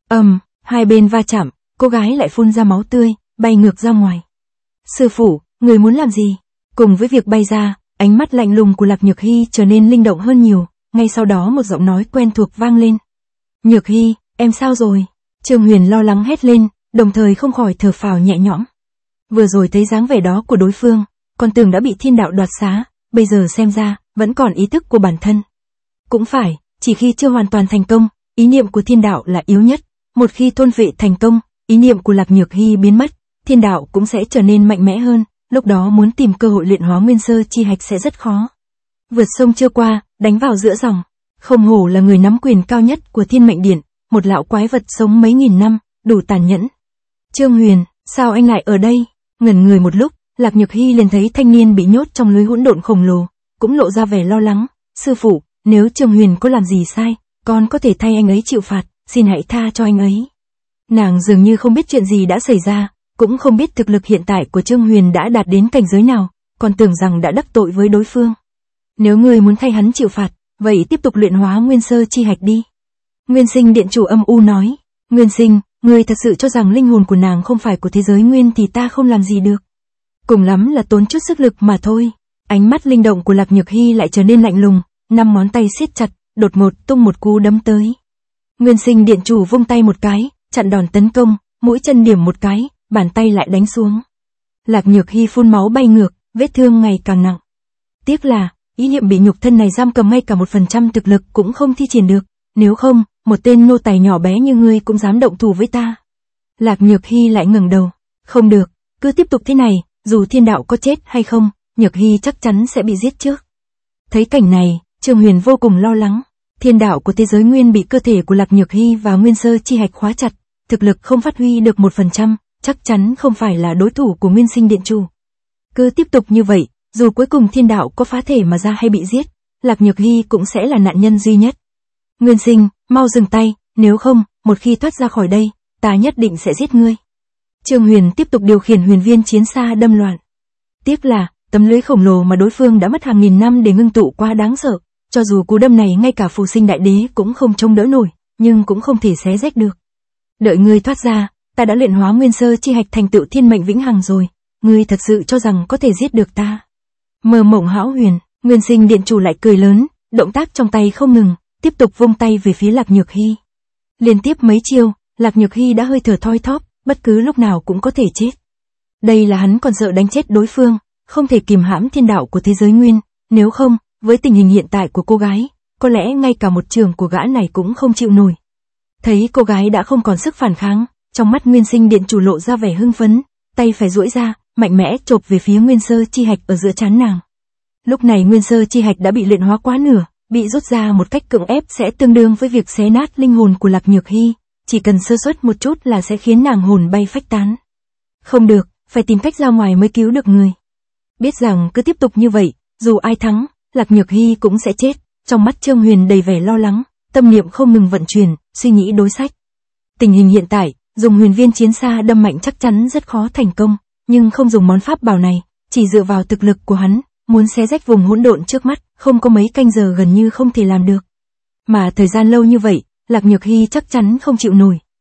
Hai bên va chạm, cô gái lại phun ra máu tươi, bay ngược ra ngoài. Sư phụ, người muốn làm gì? Cùng với việc bay ra, ánh mắt lạnh lùng của Lạc Nhược Hy trở nên linh động hơn nhiều, ngay sau đó một giọng nói quen thuộc vang lên. Nhược Hy, em sao rồi? Trương Huyền lo lắng hét lên, đồng thời không khỏi thở phào nhẹ nhõm. Vừa rồi thấy dáng vẻ đó của đối phương, còn tưởng đã bị thiên đạo đoạt xá, bây giờ xem ra, vẫn còn ý thức của bản thân. Cũng phải, chỉ khi chưa hoàn toàn thành công, ý niệm của thiên đạo là yếu nhất. Một khi thôn vệ thành công, ý niệm của Lạc Nhược Hy biến mất, thiên đạo cũng sẽ trở nên mạnh mẽ hơn, lúc đó muốn tìm cơ hội luyện hóa nguyên sơ chi hạch sẽ rất khó. Vượt sông chưa qua, đánh vào giữa dòng. Không hổ là người nắm quyền cao nhất của Thiên Mệnh Điện, một lão quái vật sống mấy nghìn năm, đủ tàn nhẫn. Trương Huyền, sao anh lại ở đây? Ngẩn người một lúc, Lạc Nhược Hy liền thấy thanh niên bị nhốt trong lưới hỗn độn khổng lồ, cũng lộ ra vẻ lo lắng. Sư phụ, nếu Trương Huyền có làm gì sai, con có thể thay anh ấy chịu phạt, xin hãy tha cho anh ấy. Nàng dường như không biết chuyện gì đã xảy ra, cũng không biết thực lực hiện tại của Trương Huyền đã đạt đến cảnh giới nào, còn tưởng rằng đã đắc tội với đối phương. Nếu ngươi muốn thay hắn chịu phạt, vậy tiếp tục luyện hóa nguyên sơ chi hạch đi. Nguyên Sinh điện chủ âm u nói. Nguyên Sinh, ngươi thật sự cho rằng linh hồn của nàng không phải của thế giới nguyên thì ta không làm gì được. Cùng lắm là tốn chút sức lực mà thôi. Ánh mắt linh động của Lạc Nhược Hy lại trở nên lạnh lùng, 5 ngón tay siết chặt, đột ngột tung một cú đấm tới. Nguyên Sinh điện chủ vung tay một cái, chặn đòn tấn công, mũi chân điểm một cái, bàn tay lại đánh xuống. Lạc Nhược Hy phun máu bay ngược, vết thương ngày càng nặng. Tiếc là, ý niệm bị nhục thân này giam cầm ngay cả 1% thực lực cũng không thi triển được, nếu không, một tên nô tài nhỏ bé như ngươi cũng dám động thủ với ta. Lạc Nhược Hy lại ngẩng đầu, không được, cứ tiếp tục thế này, dù thiên đạo có chết hay không, Nhược Hy chắc chắn sẽ bị giết trước. Thấy cảnh này, Trương Huyền vô cùng lo lắng, thiên đạo của thế giới nguyên bị cơ thể của Lạc Nhược Hy và nguyên sơ chi hạch khóa chặt, thực lực không phát huy được 1%, chắc chắn không phải là đối thủ của Nguyên Sinh điện chủ. Cứ tiếp tục như vậy, dù cuối cùng thiên đạo có phá thể mà ra hay bị giết, Lạc Nhược Hy cũng sẽ là nạn nhân duy nhất. Nguyên Sinh, mau dừng tay, nếu không, một khi thoát ra khỏi đây, ta nhất định sẽ giết ngươi. Trương Huyền tiếp tục điều khiển huyền viên chiến xa đâm loạn. Tiếc là, tấm lưới khổng lồ mà đối phương đã mất hàng nghìn năm để ngưng tụ quá đáng sợ, cho dù cú đâm này ngay cả Phù Sinh Đại Đế cũng không chống đỡ nổi, nhưng cũng không thể xé rách được. Đợi ngươi thoát ra, ta đã luyện hóa nguyên sơ chi hạch thành tựu thiên mệnh vĩnh hằng rồi, ngươi thật sự cho rằng có thể giết được ta? Mơ mộng hão huyền. Nguyên Sinh điện chủ lại cười lớn, động tác trong tay không ngừng, tiếp tục vung tay về phía Lạc Nhược Hy. Liên tiếp mấy chiêu, Lạc Nhược Hy đã hơi thở thoi thóp, bất cứ lúc nào cũng có thể chết. Đây là hắn còn sợ đánh chết đối phương, không thể kìm hãm thiên đạo của thế giới nguyên, nếu không, với tình hình hiện tại của cô gái, có lẽ ngay cả một trường của gã này cũng không chịu nổi. Thấy cô gái đã không còn sức phản kháng, trong mắt Nguyên Sinh điện chủ lộ ra vẻ hưng phấn, tay phải duỗi ra, mạnh mẽ chộp về phía nguyên sơ chi hạch ở giữa trán nàng. Lúc này nguyên sơ chi hạch đã bị luyện hóa quá nửa, bị rút ra một cách cưỡng ép sẽ tương đương với việc xé nát linh hồn của Lạc Nhược Hy, chỉ cần sơ suất một chút là sẽ khiến nàng hồn bay phách tán. Không được, phải tìm cách ra ngoài mới cứu được người. Biết rằng cứ tiếp tục như vậy, dù ai thắng, Lạc Nhược Hy cũng sẽ chết, trong mắt Trương Huyền đầy vẻ lo lắng, tâm niệm không ngừng vận chuyển, suy nghĩ đối sách. Tình hình hiện tại, dùng huyền viên chiến xa đâm mạnh chắc chắn rất khó thành công, nhưng không dùng món pháp bảo này, chỉ dựa vào thực lực của hắn, muốn xé rách vùng hỗn độn trước mắt, không có mấy canh giờ gần như không thể làm được. Mà thời gian lâu như vậy, Lạc Nhược Hy chắc chắn không chịu nổi.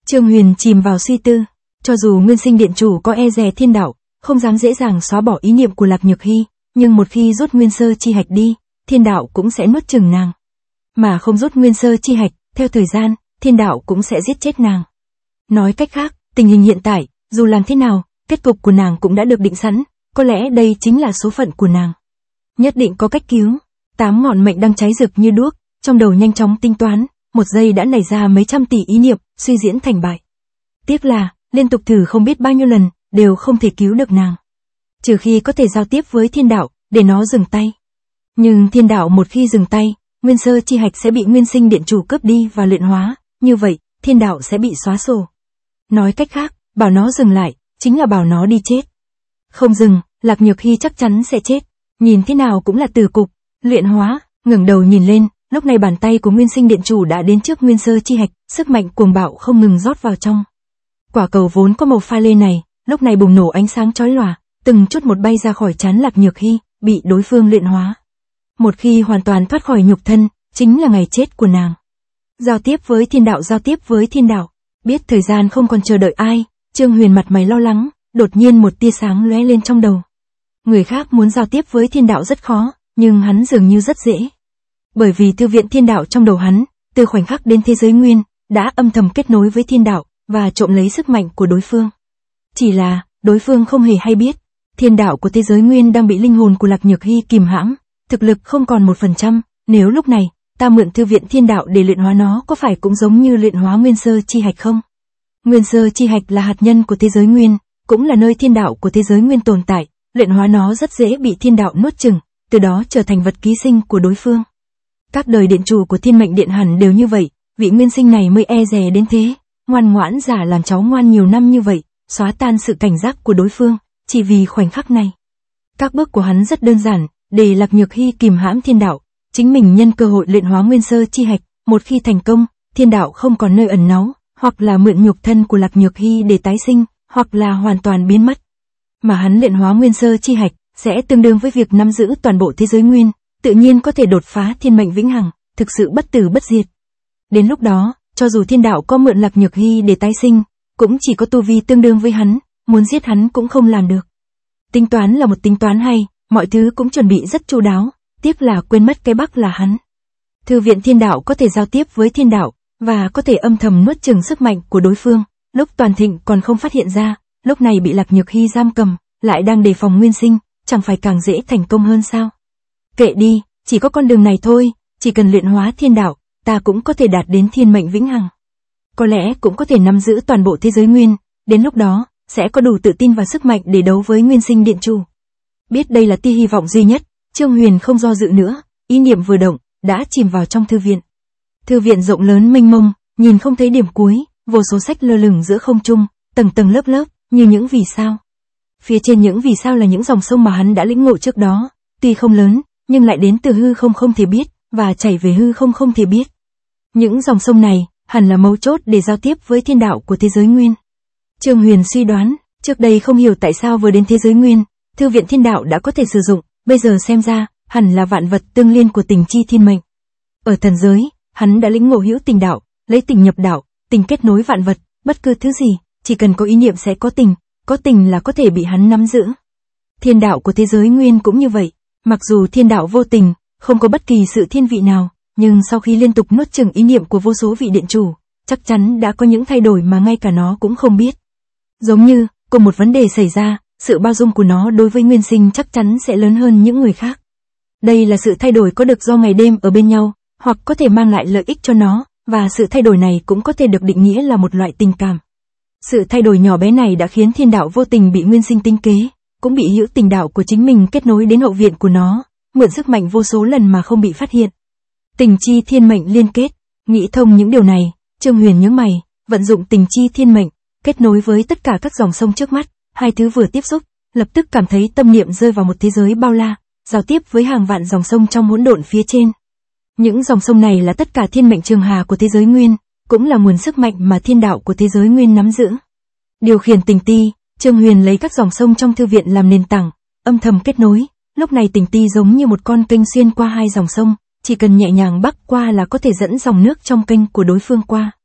Trương Huyền chìm vào suy tư, cho dù Nguyên Sinh Điện Chủ có e dè thiên đạo, không dám dễ dàng xóa bỏ ý niệm của Lạc Nhược Hy, nhưng một khi rút nguyên sơ chi hạch đi, thiên đạo cũng sẽ nuốt chửng nàng. Mà không rút nguyên sơ chi hạch, theo thời gian, thiên đạo cũng sẽ giết chết nàng. Nói cách khác, tình hình hiện tại, dù làm thế nào, kết cục của nàng cũng đã được định sẵn, có lẽ đây chính là số phận của nàng. Nhất định có cách cứu. 8 ngọn mệnh đang cháy rực như đuốc, trong đầu nhanh chóng tính toán, một giây đã nảy ra mấy trăm tỷ ý niệm, suy diễn thành bại. Tiếc là, liên tục thử không biết bao nhiêu lần, đều không thể cứu được nàng. Trừ khi có thể giao tiếp với thiên đạo, để nó dừng tay. Nhưng thiên đạo một khi dừng tay, nguyên sơ chi hạch sẽ bị Nguyên Sinh Điện Chủ cướp đi và luyện hóa, như vậy, thiên đạo sẽ bị xóa sổ. Nói cách khác, bảo nó dừng lại, chính là bảo nó đi chết. Không dừng, Lạc Nhược Hy chắc chắn sẽ chết. Nhìn thế nào cũng là từ cục, luyện hóa, ngẩng đầu nhìn lên, lúc này bàn tay của Nguyên Sinh Điện Chủ đã đến trước nguyên sơ chi hạch, sức mạnh cuồng bạo không ngừng rót vào trong. Quả cầu vốn có màu pha lê này, lúc này bùng nổ ánh sáng chói lòa, từng chút một bay ra khỏi trán Lạc Nhược Hy, bị đối phương luyện hóa. Một khi hoàn toàn thoát khỏi nhục thân, chính là ngày chết của nàng. Giao tiếp với thiên đạo, giao tiếp với thiên đạo. Biết thời gian không còn chờ đợi ai, Trương Huyền mặt mày lo lắng, đột nhiên một tia sáng lóe lên trong đầu. Người khác muốn giao tiếp với thiên đạo rất khó, nhưng hắn dường như rất dễ. Bởi vì thư viện thiên đạo trong đầu hắn, từ khoảnh khắc đến thế giới nguyên, đã âm thầm kết nối với thiên đạo, và trộm lấy sức mạnh của đối phương. Chỉ là, đối phương không hề hay biết, thiên đạo của thế giới nguyên đang bị linh hồn của Lạc Nhược Hy kìm hãm, thực lực không còn 1%, nếu lúc này, ta mượn thư viện thiên đạo để luyện hóa nó có phải cũng giống như luyện hóa nguyên sơ chi hạch không? Nguyên sơ chi hạch là hạt nhân của thế giới nguyên, cũng là nơi thiên đạo của thế giới nguyên tồn tại, luyện hóa nó rất dễ bị thiên đạo nuốt chửng, từ đó trở thành vật ký sinh của đối phương. Các đời điện chủ của Thiên Mệnh Điện hẳn đều như vậy, vị nguyên sinh này mới e dè đến thế, ngoan ngoãn giả làm cháu ngoan nhiều năm như vậy, xóa tan sự cảnh giác của đối phương, chỉ vì khoảnh khắc này. Các bước của hắn rất đơn giản, để Lạc Nhược Hy kìm hãm thiên đạo, chính mình nhân cơ hội luyện hóa nguyên sơ chi hạch, một khi thành công, thiên đạo không còn nơi ẩn náu, hoặc là mượn nhục thân của Lạc Nhược Hy để tái sinh, hoặc là hoàn toàn biến mất. Mà hắn luyện hóa nguyên sơ chi hạch, sẽ tương đương với việc nắm giữ toàn bộ thế giới nguyên, tự nhiên có thể đột phá thiên mệnh vĩnh hằng, thực sự bất tử bất diệt. Đến lúc đó, cho dù thiên đạo có mượn Lạc Nhược Hy để tái sinh, cũng chỉ có tu vi tương đương với hắn, muốn giết hắn cũng không làm được. Tính toán là một tính toán hay, mọi thứ cũng chuẩn bị rất chu đáo, tiếc là quên mất cái Bắc là hắn. Thư viện thiên đạo có thể giao tiếp với thiên đạo, và có thể âm thầm nuốt chửng sức mạnh của đối phương, lúc toàn thịnh còn không phát hiện ra, lúc này bị Lạc Nhược Hy giam cầm, lại đang đề phòng nguyên sinh, chẳng phải càng dễ thành công hơn sao? Kệ đi, chỉ có con đường này thôi, chỉ cần luyện hóa thiên đạo, ta cũng có thể đạt đến thiên mệnh vĩnh hằng. Có lẽ cũng có thể nắm giữ toàn bộ thế giới nguyên, đến lúc đó, sẽ có đủ tự tin và sức mạnh để đấu với Nguyên Sinh Điện Chủ. Biết đây là tia hy vọng duy nhất, Trương Huyền không do dự nữa, ý niệm vừa động, đã chìm vào trong thư viện. Thư viện rộng lớn mênh mông, nhìn không thấy điểm cuối, vô số sách lơ lửng giữa không trung, tầng tầng lớp lớp, như những vì sao. Phía trên những vì sao là những dòng sông mà hắn đã lĩnh ngộ trước đó, tuy không lớn, nhưng lại đến từ hư không không thể biết, và chảy về hư không không thể biết. Những dòng sông này, hẳn là mấu chốt để giao tiếp với thiên đạo của thế giới nguyên. Trương Huyền suy đoán, trước đây không hiểu tại sao vừa đến thế giới nguyên, thư viện thiên đạo đã có thể sử dụng, bây giờ xem ra, hẳn là vạn vật tương liên của tình chi thiên mệnh. Ở thần giới, hắn đã lĩnh ngộ hữu tình đạo, lấy tình nhập đạo, tình kết nối vạn vật, bất cứ thứ gì, chỉ cần có ý niệm sẽ có tình là có thể bị hắn nắm giữ. Thiên đạo của thế giới nguyên cũng như vậy, mặc dù thiên đạo vô tình, không có bất kỳ sự thiên vị nào, nhưng sau khi liên tục nuốt chửng ý niệm của vô số vị điện chủ, chắc chắn đã có những thay đổi mà ngay cả nó cũng không biết. Giống như, cùng một vấn đề xảy ra, sự bao dung của nó đối với nguyên sinh chắc chắn sẽ lớn hơn những người khác. Đây là sự thay đổi có được do ngày đêm ở bên nhau, hoặc có thể mang lại lợi ích cho nó, và sự thay đổi này cũng có thể được định nghĩa là một loại tình cảm. Sự thay đổi nhỏ bé này đã khiến thiên đạo vô tình bị nguyên sinh tính kế, cũng bị hữu tình đạo của chính mình kết nối đến hậu viện của nó, mượn sức mạnh vô số lần mà không bị phát hiện. Tình chi thiên mệnh liên kết, nghĩ thông những điều này, Trương Huyền nhướng mày, vận dụng tình chi thiên mệnh, kết nối với tất cả các dòng sông trước mắt, hai thứ vừa tiếp xúc, lập tức cảm thấy tâm niệm rơi vào một thế giới bao la, giao tiếp với hàng vạn dòng sông trong hỗn độn phía trên. Những dòng sông này là tất cả thiên mệnh trường hà của thế giới nguyên, cũng là nguồn sức mạnh mà thiên đạo của thế giới nguyên nắm giữ. Điều khiển tình ti, Trương Huyền lấy các dòng sông trong thư viện làm nền tảng, âm thầm kết nối, lúc này tình ti giống như một con kênh xuyên qua hai dòng sông, chỉ cần nhẹ nhàng bắc qua là có thể dẫn dòng nước trong kênh của đối phương qua.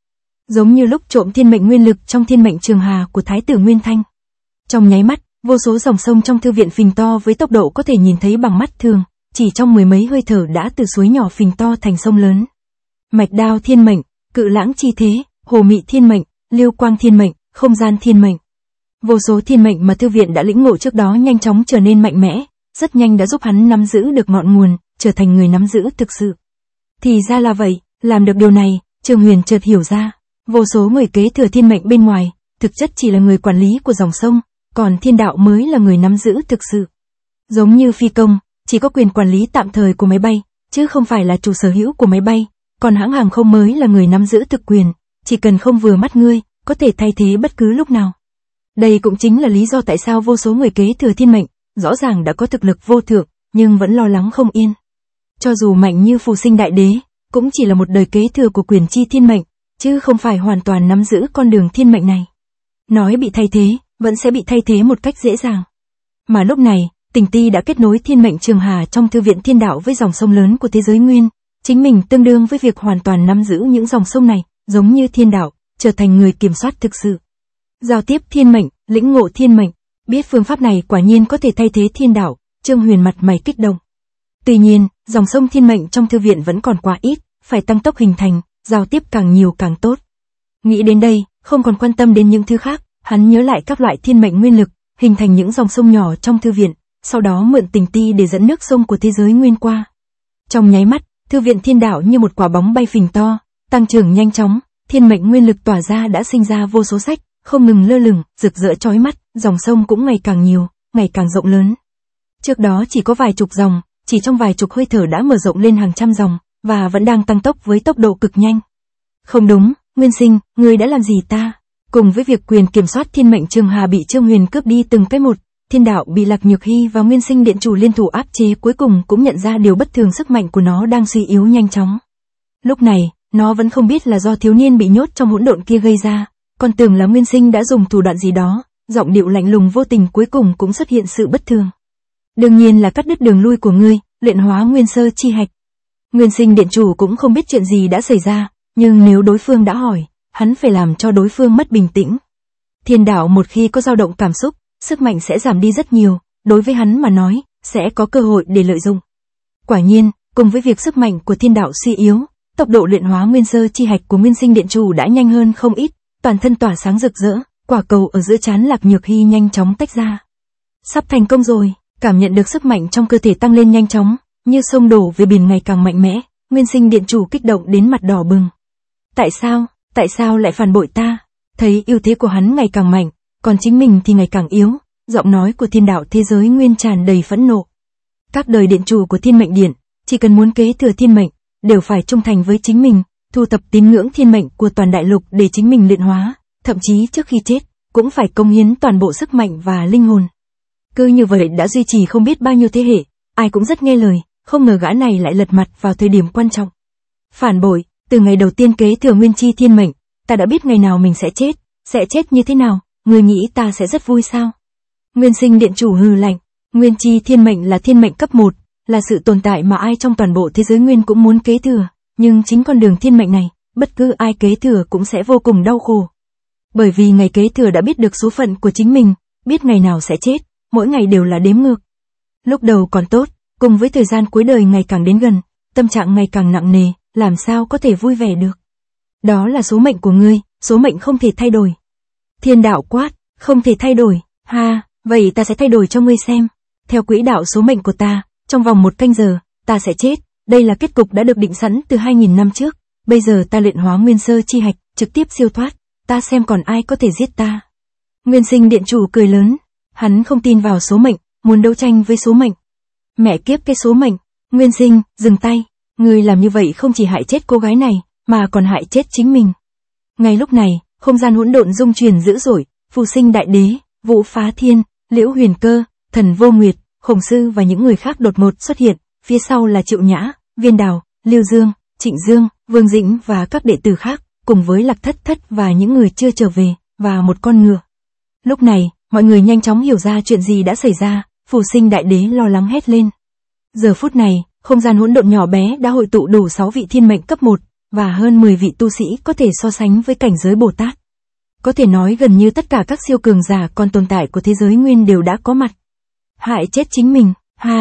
Giống như lúc trộm thiên mệnh nguyên lực trong thiên mệnh trường hà của Thái tử Nguyên Thanh. Trong nháy mắt, vô số dòng sông trong thư viện phình to với tốc độ có thể nhìn thấy bằng mắt thường, chỉ trong mười mấy hơi thở đã từ suối nhỏ phình to thành sông lớn. Mạch đao thiên mệnh, cự lãng chi thế, hồ mị thiên mệnh, lưu quang thiên mệnh, không gian thiên mệnh. Vô số thiên mệnh mà thư viện đã lĩnh ngộ trước đó nhanh chóng trở nên mạnh mẽ, rất nhanh đã giúp hắn nắm giữ được ngọn nguồn, trở thành người nắm giữ thực sự. Thì ra là vậy, làm được điều này, Trương Huyền chợt hiểu ra, vô số người kế thừa thiên mệnh bên ngoài, thực chất chỉ là người quản lý của dòng sông, còn thiên đạo mới là người nắm giữ thực sự. Giống như phi công, chỉ có quyền quản lý tạm thời của máy bay, chứ không phải là chủ sở hữu của máy bay, còn hãng hàng không mới là người nắm giữ thực quyền, chỉ cần không vừa mắt ngươi, có thể thay thế bất cứ lúc nào. Đây cũng chính là lý do tại sao vô số người kế thừa thiên mệnh, rõ ràng đã có thực lực vô thượng, nhưng vẫn lo lắng không yên. Cho dù mạnh như Phù Sinh Đại Đế, cũng chỉ là một đời kế thừa của quyền chi thiên mệnh, chứ không phải hoàn toàn nắm giữ con đường thiên mệnh này. Nói bị thay thế, vẫn sẽ bị thay thế một cách dễ dàng. Mà lúc này, Tình Ti đã kết nối thiên mệnh trường hà trong thư viện thiên đạo với dòng sông lớn của thế giới nguyên, chính mình tương đương với việc hoàn toàn nắm giữ những dòng sông này, giống như thiên đạo, trở thành người kiểm soát thực sự. Giao tiếp thiên mệnh, lĩnh ngộ thiên mệnh, biết phương pháp này quả nhiên có thể thay thế thiên đạo, Trương Huyền mặt mày kích động. Tuy nhiên, dòng sông thiên mệnh trong thư viện vẫn còn quá ít, phải tăng tốc hình thành, giao tiếp càng nhiều càng tốt. Nghĩ đến đây, không còn quan tâm đến những thứ khác, hắn nhớ lại các loại thiên mệnh nguyên lực, hình thành những dòng sông nhỏ trong thư viện, sau đó mượn Tình Ti để dẫn nước sông của thế giới nguyên qua. Trong nháy mắt, thư viện thiên đạo như một quả bóng bay phình to, tăng trưởng nhanh chóng, thiên mệnh nguyên lực tỏa ra đã sinh ra vô số sách, không ngừng lơ lửng, rực rỡ chói mắt, dòng sông cũng ngày càng nhiều, ngày càng rộng lớn. Trước đó chỉ có vài chục dòng, chỉ trong vài chục hơi thở đã mở rộng lên hàng trăm dòng, và vẫn đang tăng tốc với tốc độ cực nhanh. Không đúng, Nguyên Sinh, ngươi đã làm gì ta? Cùng với việc quyền kiểm soát thiên mệnh trường hà bị Trương Huyền cướp đi từng cái một, thiên đạo bị Lạc Nhược Hy và Nguyên Sinh điện chủ liên thủ áp chế, cuối cùng cũng nhận ra điều bất thường, sức mạnh của nó đang suy yếu nhanh chóng. Lúc này, nó vẫn không biết là do thiếu niên bị nhốt trong hỗn độn kia gây ra, còn tưởng là Nguyên Sinh đã dùng thủ đoạn gì đó, giọng điệu lạnh lùng vô tình cuối cùng cũng xuất hiện sự bất thường. Đương nhiên là cắt đứt đường lui của ngươi, luyện hóa nguyên sơ chi hạch. Nguyên Sinh điện chủ cũng không biết chuyện gì đã xảy ra, nhưng nếu đối phương đã hỏi, hắn phải làm cho đối phương mất bình tĩnh. Thiên đạo một khi có dao động cảm xúc, sức mạnh sẽ giảm đi rất nhiều, đối với hắn mà nói, sẽ có cơ hội để lợi dụng. Quả nhiên, cùng với việc sức mạnh của thiên đạo suy yếu, tốc độ luyện hóa nguyên sơ chi hạch của Nguyên Sinh điện chủ đã nhanh hơn không ít, toàn thân tỏa sáng rực rỡ, quả cầu ở giữa trán Lạc Nhược Hy nhanh chóng tách ra. Sắp thành công rồi, cảm nhận được sức mạnh trong cơ thể tăng lên nhanh chóng, như sông đổ về biển ngày càng mạnh mẽ, Nguyên Sinh điện chủ kích động đến mặt đỏ bừng. Tại sao lại phản bội ta? Thấy ưu thế của hắn ngày càng mạnh, còn chính mình thì ngày càng yếu, giọng nói của thiên đạo thế giới nguyên tràn đầy phẫn nộ. Các đời điện chủ của thiên mệnh điện, chỉ cần muốn kế thừa thiên mệnh, đều phải trung thành với chính mình, thu thập tín ngưỡng thiên mệnh của toàn đại lục để chính mình luyện hóa, thậm chí trước khi chết, cũng phải cống hiến toàn bộ sức mạnh và linh hồn. Cứ như vậy đã duy trì không biết bao nhiêu thế hệ, ai cũng rất nghe lời, không ngờ gã này lại lật mặt vào thời điểm quan trọng. Phản bội, từ ngày đầu tiên kế thừa nguyên chi thiên mệnh, ta đã biết ngày nào mình sẽ chết như thế nào, người nghĩ ta sẽ rất vui sao? Nguyên Sinh điện chủ hừ lạnh, nguyên chi thiên mệnh là thiên mệnh cấp 1, là sự tồn tại mà ai trong toàn bộ thế giới nguyên cũng muốn kế thừa, nhưng chính con đường thiên mệnh này, bất cứ ai kế thừa cũng sẽ vô cùng đau khổ. Bởi vì ngày kế thừa đã biết được số phận của chính mình, biết ngày nào sẽ chết, mỗi ngày đều là đếm ngược. Lúc đầu còn tốt, cùng với thời gian cuối đời ngày càng đến gần, tâm trạng ngày càng nặng nề, làm sao có thể vui vẻ được. Đó là số mệnh của ngươi, số mệnh không thể thay đổi. Thiên đạo quát, không thể thay đổi, ha, vậy ta sẽ thay đổi cho ngươi xem. Theo quỹ đạo số mệnh của ta, trong vòng 1 canh giờ, ta sẽ chết, đây là kết cục đã được định sẵn từ 2000 năm trước, bây giờ ta luyện hóa nguyên sơ chi hạch, trực tiếp siêu thoát, ta xem còn ai có thể giết ta. Nguyên Sinh điện chủ cười lớn, hắn không tin vào số mệnh, muốn đấu tranh với số mệnh. Mẹ kiếp cái số mệnh, Nguyên Sinh, dừng tay, ngươi làm như vậy không chỉ hại chết cô gái này, mà còn hại chết chính mình. Ngay lúc này, không gian hỗn độn rung chuyển dữ dội, Phù Sinh Đại Đế, Vũ Phá Thiên, Liễu Huyền Cơ, Thần Vô Nguyệt, Khổng Sư và những người khác đột ngột xuất hiện, phía sau là Triệu Nhã, Viên Đào, Lưu Dương, Trịnh Dương, Vương Dĩnh và các đệ tử khác, cùng với Lạc Thất Thất và những người chưa trở về, và một con ngựa. Lúc này, mọi người nhanh chóng hiểu ra chuyện gì đã xảy ra, Phù Sinh Đại Đế lo lắng hét lên. Giờ phút này, không gian hỗn độn nhỏ bé đã hội tụ đủ 6 vị thiên mệnh cấp 1, và hơn 10 vị tu sĩ có thể so sánh với cảnh giới Bồ Tát. Có thể nói gần như tất cả các siêu cường giả còn tồn tại của thế giới nguyên đều đã có mặt. Hại chết chính mình,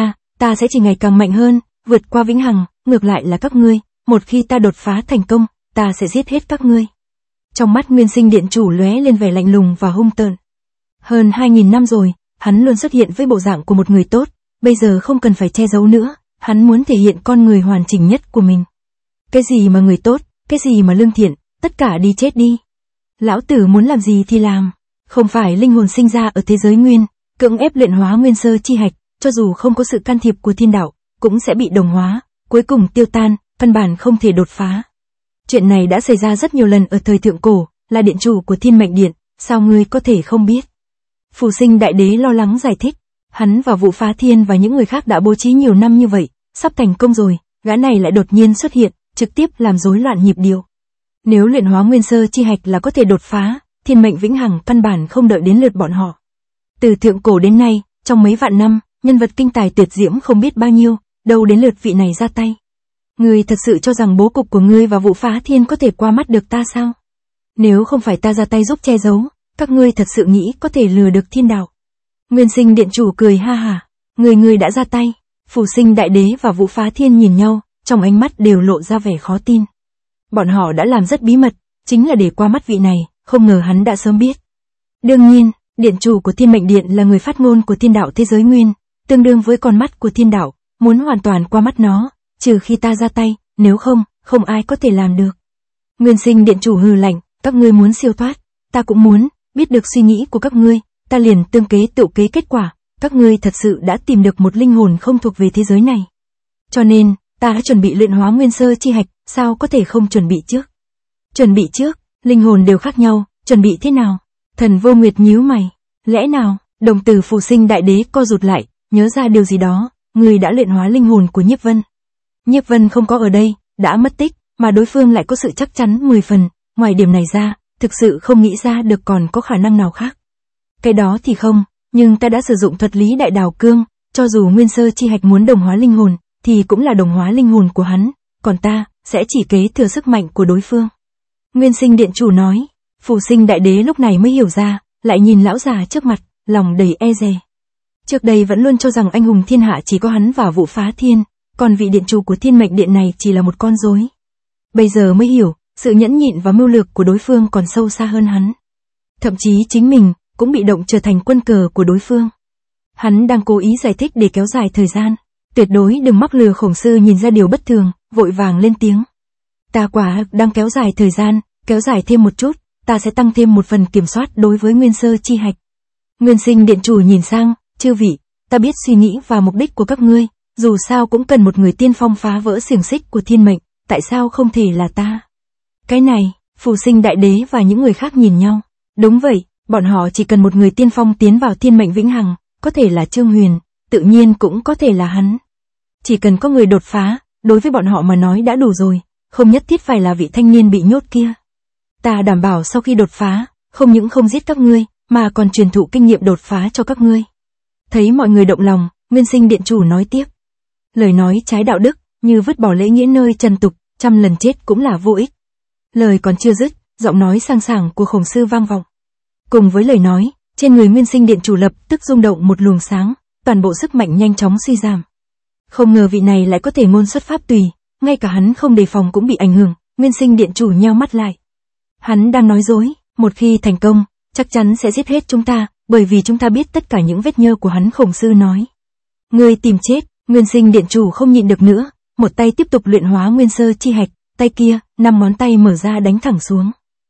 ta sẽ chỉ ngày càng mạnh hơn, vượt qua vĩnh hằng, ngược lại là các ngươi, một khi ta đột phá thành công, ta sẽ giết hết các ngươi. Trong mắt Nguyên Sinh Điện Chủ lóe lên vẻ lạnh lùng và hung tợn. Hơn 2000 năm rồi, hắn luôn xuất hiện với bộ dạng của một người tốt, bây giờ không cần phải che giấu nữa, hắn muốn thể hiện con người hoàn chỉnh nhất của mình. Cái gì mà người tốt, cái gì mà lương thiện, tất cả đi chết đi. Lão tử muốn làm gì thì làm, không phải linh hồn sinh ra ở thế giới nguyên, cưỡng ép luyện hóa nguyên sơ chi hạch, cho dù không có sự can thiệp của thiên đạo, cũng sẽ bị đồng hóa, cuối cùng tiêu tan, căn bản không thể đột phá. Chuyện này đã xảy ra rất nhiều lần ở thời thượng cổ, là điện chủ của Thiên Mệnh Điện, sao ngươi có thể không biết? Phù Sinh Đại Đế lo lắng giải thích, hắn và Vũ Phá Thiên và những người khác đã bố trí nhiều năm như vậy, sắp thành công rồi, gã này lại đột nhiên xuất hiện, trực tiếp làm rối loạn nhịp điệu. Nếu luyện hóa nguyên sơ chi hạch là có thể đột phá, thiên mệnh vĩnh hằng căn bản không đợi đến lượt bọn họ. Từ thượng cổ đến nay, trong mấy vạn năm, nhân vật kinh tài tuyệt diễm không biết bao nhiêu, đâu đến lượt vị này ra tay. Ngươi thật sự cho rằng bố cục của ngươi và Vũ Phá Thiên có thể qua mắt được ta sao? Nếu không phải ta ra tay giúp che giấu, các ngươi thật sự nghĩ có thể lừa được thiên đạo. Nguyên Sinh Điện Chủ cười ha hả, ngươi đã ra tay. Phù Sinh Đại Đế và Vũ Phá Thiên nhìn nhau, trong ánh mắt đều lộ ra vẻ khó tin. Bọn họ đã làm rất bí mật, chính là để qua mắt vị này, không ngờ hắn đã sớm biết. Đương nhiên, Điện Chủ của Thiên Mệnh Điện là người phát ngôn của thiên đạo thế giới nguyên, tương đương với con mắt của thiên đạo, muốn hoàn toàn qua mắt nó, trừ khi ta ra tay, nếu không, không ai có thể làm được. Nguyên Sinh Điện Chủ hừ lạnh, các ngươi muốn siêu thoát, ta cũng muốn, biết được suy nghĩ của các ngươi, ta liền tương kế tự kế kết quả, các ngươi thật sự đã tìm được một linh hồn không thuộc về thế giới này. Cho nên, ta đã chuẩn bị luyện hóa nguyên sơ chi hạch, sao có thể không chuẩn bị trước? Chuẩn bị trước, linh hồn đều khác nhau, chuẩn bị thế nào? Thần Vô Nguyệt nhíu mày, lẽ nào? Đồng tử Phù Sinh Đại Đế co rụt lại, nhớ ra điều gì đó, người đã luyện hóa linh hồn của Nhiếp Vân. Nhiếp Vân không có ở đây, đã mất tích, mà đối phương lại có sự chắc chắn 10 phần, ngoài điểm này ra, thực sự không nghĩ ra được còn có khả năng nào khác. Cái đó thì không, nhưng ta đã sử dụng thuật lý đại đào cương, cho dù nguyên sơ chi hạch muốn đồng hóa linh hồn, thì cũng là đồng hóa linh hồn của hắn, còn ta, sẽ chỉ kế thừa sức mạnh của đối phương. Nguyên Sinh Điện Chủ nói, Phù Sinh Đại Đế lúc này mới hiểu ra, lại nhìn lão già trước mặt, lòng đầy e dè. Trước đây vẫn luôn cho rằng anh hùng thiên hạ chỉ có hắn và Vũ Phá Thiên, còn vị điện chủ của Thiên Mệnh Điện này chỉ là một con rối. Bây giờ mới hiểu, sự nhẫn nhịn và mưu lược của đối phương còn sâu xa hơn hắn. Thậm chí chính mình, cũng bị động trở thành quân cờ của đối phương. Hắn đang cố ý giải thích để kéo dài thời gian. Tuyệt đối đừng mắc lừa Khổng Sư nhìn ra điều bất thường, vội vàng lên tiếng. Ta quả đang kéo dài thời gian, kéo dài thêm một chút, ta sẽ tăng thêm một phần kiểm soát đối với nguyên sơ chi hạch. Nguyên Sinh Điện Chủ nhìn sang, chư vị, ta biết suy nghĩ và mục đích của các ngươi, dù sao cũng cần một người tiên phong phá vỡ xiềng xích của thiên mệnh, tại sao không thể là ta? Cái này, Phù Sinh Đại Đế và những người khác nhìn nhau. Đúng vậy, bọn họ chỉ cần một người tiên phong tiến vào thiên mệnh vĩnh hằng, có thể là Trương Huyền, tự nhiên cũng có thể là hắn. Chỉ cần có người đột phá, đối với bọn họ mà nói đã đủ rồi, không nhất thiết phải là vị thanh niên bị nhốt kia. Ta đảm bảo sau khi đột phá, không những không giết các ngươi, mà còn truyền thụ kinh nghiệm đột phá cho các ngươi. Thấy mọi người động lòng, Nguyên Sinh Điện Chủ nói tiếp. Lời nói trái đạo đức, như vứt bỏ lễ nghĩa nơi trần tục, 100 lần chết cũng là vô ích. Lời còn chưa dứt, giọng nói sang sảng của Khổng Sư vang vọng. Cùng với lời nói, trên người Nguyên Sinh Điện Chủ lập tức rung động một luồng sáng, toàn bộ sức mạnh nhanh chóng suy giảm. Không ngờ vị này lại có thể ngôn xuất pháp tùy, ngay cả hắn không đề phòng cũng bị ảnh hưởng. Nguyên Sinh Điện Chủ nheo mắt lại. Hắn đang nói dối, một khi thành công, chắc chắn sẽ giết hết chúng ta, bởi vì chúng ta biết tất cả những vết nhơ của hắn. Khổng Sư nói. Ngươi tìm chết. Nguyên Sinh Điện Chủ không nhịn được nữa, một tay tiếp tục luyện hóa nguyên sơ chi hạch, tay kia, 5 ngón tay mở ra đánh thẳng xuống.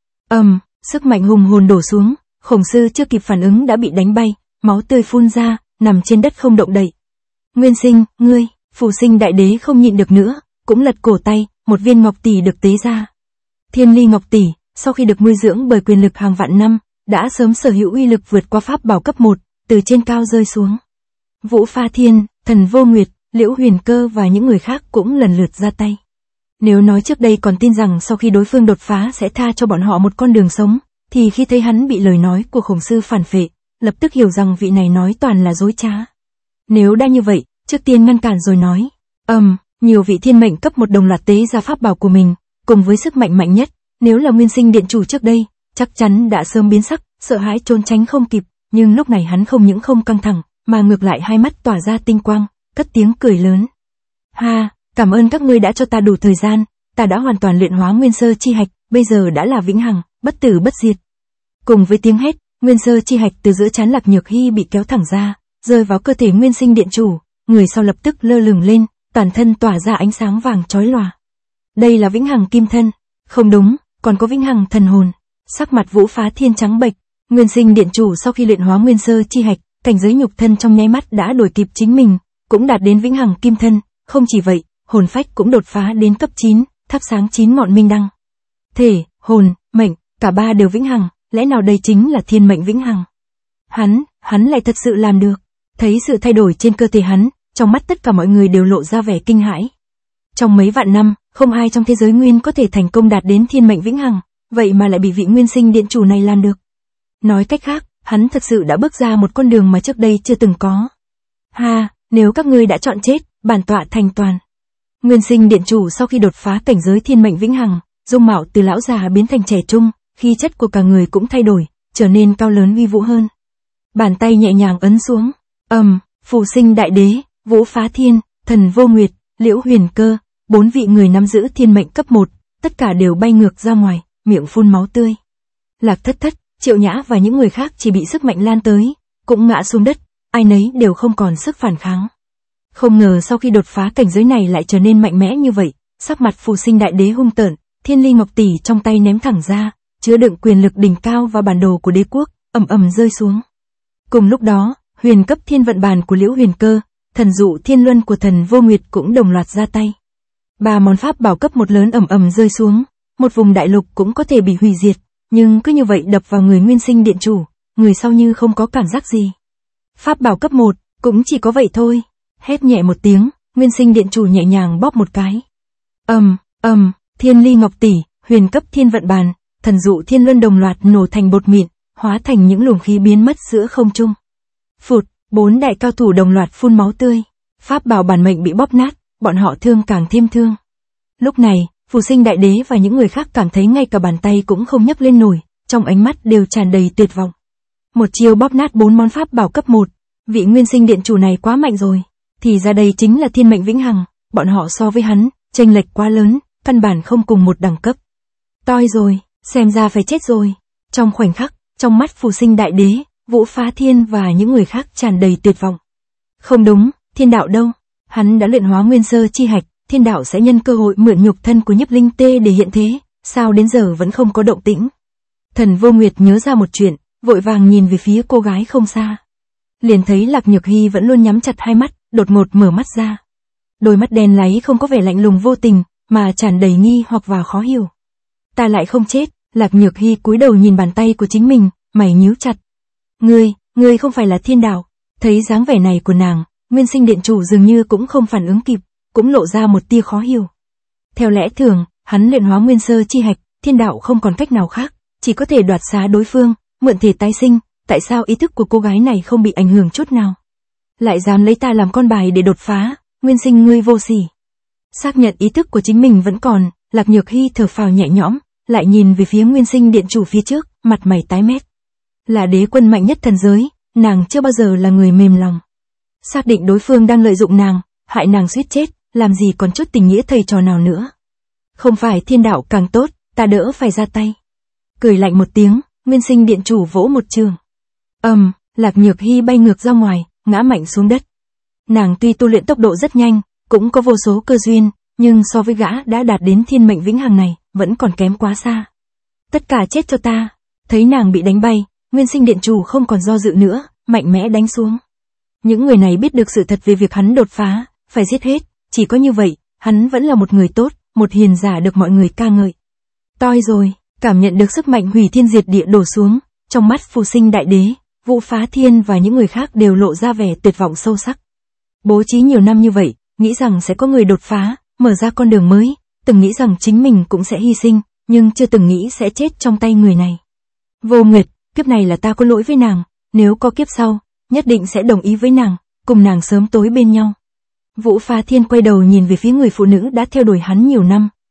Sức mạnh hùng hồn đổ xuống, Khổng Sư chưa kịp phản ứng đã bị đánh bay, máu tươi phun ra, nằm trên đất không động đậy. Nguyên Sinh, ngươi, Phù Sinh Đại Đế không nhịn được nữa, cũng lật cổ tay, một viên ngọc tỷ được tế ra. Thiên Ly Ngọc Tỷ, sau khi được nuôi dưỡng bởi quyền lực hàng vạn năm, đã sớm sở hữu uy lực vượt qua pháp bảo cấp 1, từ trên cao rơi xuống. Vũ Phá Thiên, Thần Vô Nguyệt, Liễu Huyền Cơ và những người khác cũng lần lượt ra tay. Nếu nói trước đây còn tin rằng sau khi đối phương đột phá sẽ tha cho bọn họ một con đường sống, thì khi thấy hắn bị lời nói của Khổng Sư phản phệ, lập tức hiểu rằng vị này nói toàn là dối trá. Nếu đã như vậy, trước tiên ngăn cản rồi nói. Nhiều vị thiên mệnh cấp 1 đồng loạt tế ra pháp bảo của mình, cùng với sức mạnh mạnh nhất, nếu là Nguyên Sinh Điện Chủ trước đây, chắc chắn đã sớm biến sắc, sợ hãi trốn tránh không kịp, nhưng lúc này hắn không những không căng thẳng, mà ngược lại hai mắt tỏa ra tinh quang, cất tiếng cười lớn. Ha, cảm ơn các ngươi đã cho ta đủ thời gian, ta đã hoàn toàn luyện hóa nguyên sơ chi hạch, bây giờ đã là vĩnh hằng, bất tử bất diệt. Cùng với tiếng hét, nguyên sơ chi hạch từ giữa trán Lạc Nhược Hy bị kéo thẳng ra, rơi vào cơ thể Nguyên Sinh Điện Chủ, người sau lập tức lơ lửng lên, toàn thân tỏa ra ánh sáng vàng chói lòa. Đây là vĩnh hằng kim thân, không đúng, còn có vĩnh hằng thần hồn. Sắc mặt Vũ Phá Thiên trắng bệch, Nguyên Sinh Điện Chủ sau khi luyện hóa nguyên sơ chi hạch, cảnh giới nhục thân trong nháy mắt đã đuổi kịp chính mình, cũng đạt đến vĩnh hằng kim thân, không chỉ vậy, hồn phách cũng đột phá đến cấp 9, thắp sáng 9 ngọn minh đăng. Thể, hồn, mệnh, cả ba đều vĩnh hằng, lẽ nào đây chính là thiên mệnh vĩnh hằng? Hắn lại thật sự làm được. Thấy sự thay đổi trên cơ thể hắn, trong mắt tất cả mọi người đều lộ ra vẻ kinh hãi. Trong mấy vạn năm, không ai trong thế giới nguyên có thể thành công đạt đến thiên mệnh vĩnh hằng, vậy mà lại bị vị Nguyên Sinh Điện Chủ này làm được. Nói cách khác, hắn thật sự đã bước ra một con đường mà trước đây chưa từng có. Ha, nếu các ngươi đã chọn chết, bản tọa thành toàn. Nguyên Sinh Điện Chủ sau khi đột phá cảnh giới thiên mệnh vĩnh hằng, dung mạo từ lão già biến thành trẻ trung, khí chất của cả người cũng thay đổi, trở nên cao lớn uy vũ hơn. Bàn tay nhẹ nhàng ấn xuống, Phù Sinh Đại Đế, Vũ Phá Thiên, Thần Vô Nguyệt, Liễu Huyền Cơ, 4 vị người nắm giữ thiên mệnh cấp 1, tất cả đều bay ngược ra ngoài, miệng phun máu tươi. Lạc Thất Thất, Triệu Nhã và những người khác chỉ bị sức mạnh lan tới, cũng ngã xuống đất, ai nấy đều không còn sức phản kháng. Không ngờ sau khi đột phá cảnh giới này lại trở nên mạnh mẽ như vậy, sắc mặt Phù Sinh Đại Đế hung tợn, Thiên Ly Ngọc Tỷ trong tay ném thẳng ra, chứa đựng quyền lực đỉnh cao và bản đồ của đế quốc, ầm ầm rơi xuống. Cùng lúc đó, huyền cấp thiên vận bàn của Liễu Huyền Cơ, thần dụ thiên luân của Thần Vô Nguyệt cũng đồng loạt ra tay. 3 món pháp bảo cấp 1 lớn ầm ầm rơi xuống, một vùng đại lục cũng có thể bị hủy diệt, nhưng cứ như vậy đập vào người Nguyên Sinh Điện Chủ, người sau như không có cảm giác gì. Pháp bảo cấp 1, cũng chỉ có vậy thôi. Hét nhẹ một tiếng, Nguyên Sinh Điện Chủ nhẹ nhàng bóp một cái. Thiên Ly Ngọc Tỷ, huyền cấp thiên vận bàn, thần dụ thiên luân đồng loạt nổ thành bột mịn, hóa thành những luồng khí biến mất giữa không trung. Phụt, 4 đại cao thủ đồng loạt phun máu tươi, pháp bảo bản mệnh bị bóp nát, bọn họ thương càng thêm thương. Lúc này, Phù Sinh Đại Đế và những người khác cảm thấy ngay cả bàn tay cũng không nhấc lên nổi, trong ánh mắt đều tràn đầy tuyệt vọng. Một chiêu bóp nát 4 món pháp bảo cấp 1, vị Nguyên Sinh Điện Chủ này quá mạnh rồi, thì ra đây chính là thiên mệnh vĩnh hằng, bọn họ so với hắn, chênh lệch quá lớn, căn bản không cùng một đẳng cấp. Toi rồi, xem ra phải chết rồi. Trong khoảnh khắc, trong mắt Phù Sinh Đại Đế, Vũ Phá Thiên và những người khác tràn đầy tuyệt vọng. Không đúng, thiên đạo đâu? Hắn đã luyện hóa nguyên sơ chi hạch, thiên đạo sẽ nhân cơ hội mượn nhục thân của Nhiếp Linh Tê để hiện thế, sao đến giờ vẫn không có động tĩnh? Thần Vô Nguyệt nhớ ra một chuyện, vội vàng nhìn về phía cô gái không xa. Liền thấy Lạc Nhược Hy vẫn luôn nhắm chặt hai mắt, đột ngột mở mắt ra. Đôi mắt đen láy không có vẻ lạnh lùng vô tình, mà tràn đầy nghi hoặc và khó hiểu. Ta lại không chết. Lạc Nhược Hy cúi đầu nhìn bàn tay của chính mình, mày nhíu chặt. Ngươi không phải là thiên đạo. Thấy dáng vẻ này của nàng, Nguyên Sinh Điện Chủ dường như cũng không phản ứng kịp, cũng lộ ra một tia khó hiểu. Theo lẽ thường, hắn luyện hóa nguyên sơ chi hạch, thiên đạo không còn cách nào khác, chỉ có thể đoạt xá đối phương, mượn thể tái sinh, tại sao ý thức của cô gái này không bị ảnh hưởng chút nào? Lại dám lấy ta làm con bài để đột phá, Nguyên Sinh ngươi vô sỉ. Xác nhận ý thức của chính mình vẫn còn, Lạc Nhược Hy thở phào nhẹ nhõm, lại nhìn về phía Nguyên Sinh Điện Chủ phía trước, mặt mày tái mét. Là đế quân mạnh nhất thần giới, nàng chưa bao giờ là người mềm lòng. Xác định đối phương đang lợi dụng nàng, hại nàng suýt chết, làm gì còn chút tình nghĩa thầy trò nào nữa. Không phải thiên đạo càng tốt, ta đỡ phải ra tay. Cười lạnh một tiếng, Nguyên Sinh Điện Chủ vỗ một trường. Lạc Nhược Hy bay ngược ra ngoài, ngã mạnh xuống đất. Nàng tuy tu luyện tốc độ rất nhanh, cũng có vô số cơ duyên, nhưng so với gã đã đạt đến thiên mệnh vĩnh hằng này, vẫn còn kém quá xa. Tất cả chết cho ta. Thấy nàng bị đánh bay, Nguyên Sinh Điện Chủ không còn do dự nữa, mạnh mẽ đánh xuống. Những người này biết được sự thật về việc hắn đột phá, phải giết hết, chỉ có như vậy, hắn vẫn là một người tốt, một hiền giả được mọi người ca ngợi. Toi rồi, cảm nhận được sức mạnh hủy thiên diệt địa đổ xuống, trong mắt Phù Sinh Đại Đế, Vũ Phá Thiên và những người khác đều lộ ra vẻ tuyệt vọng sâu sắc. Bố trí nhiều năm như vậy, nghĩ rằng sẽ có người đột phá, mở ra con đường mới, từng nghĩ rằng chính mình cũng sẽ hy sinh, nhưng chưa từng nghĩ sẽ chết trong tay người này. Vô Nguyệt, kiếp này là ta có lỗi với nàng, nếu có kiếp sau, nhất định sẽ đồng ý với nàng, cùng nàng sớm tối bên nhau. Vũ Phá Thiên quay đầu nhìn về phía người phụ nữ đã theo đuổi hắn nhiều năm,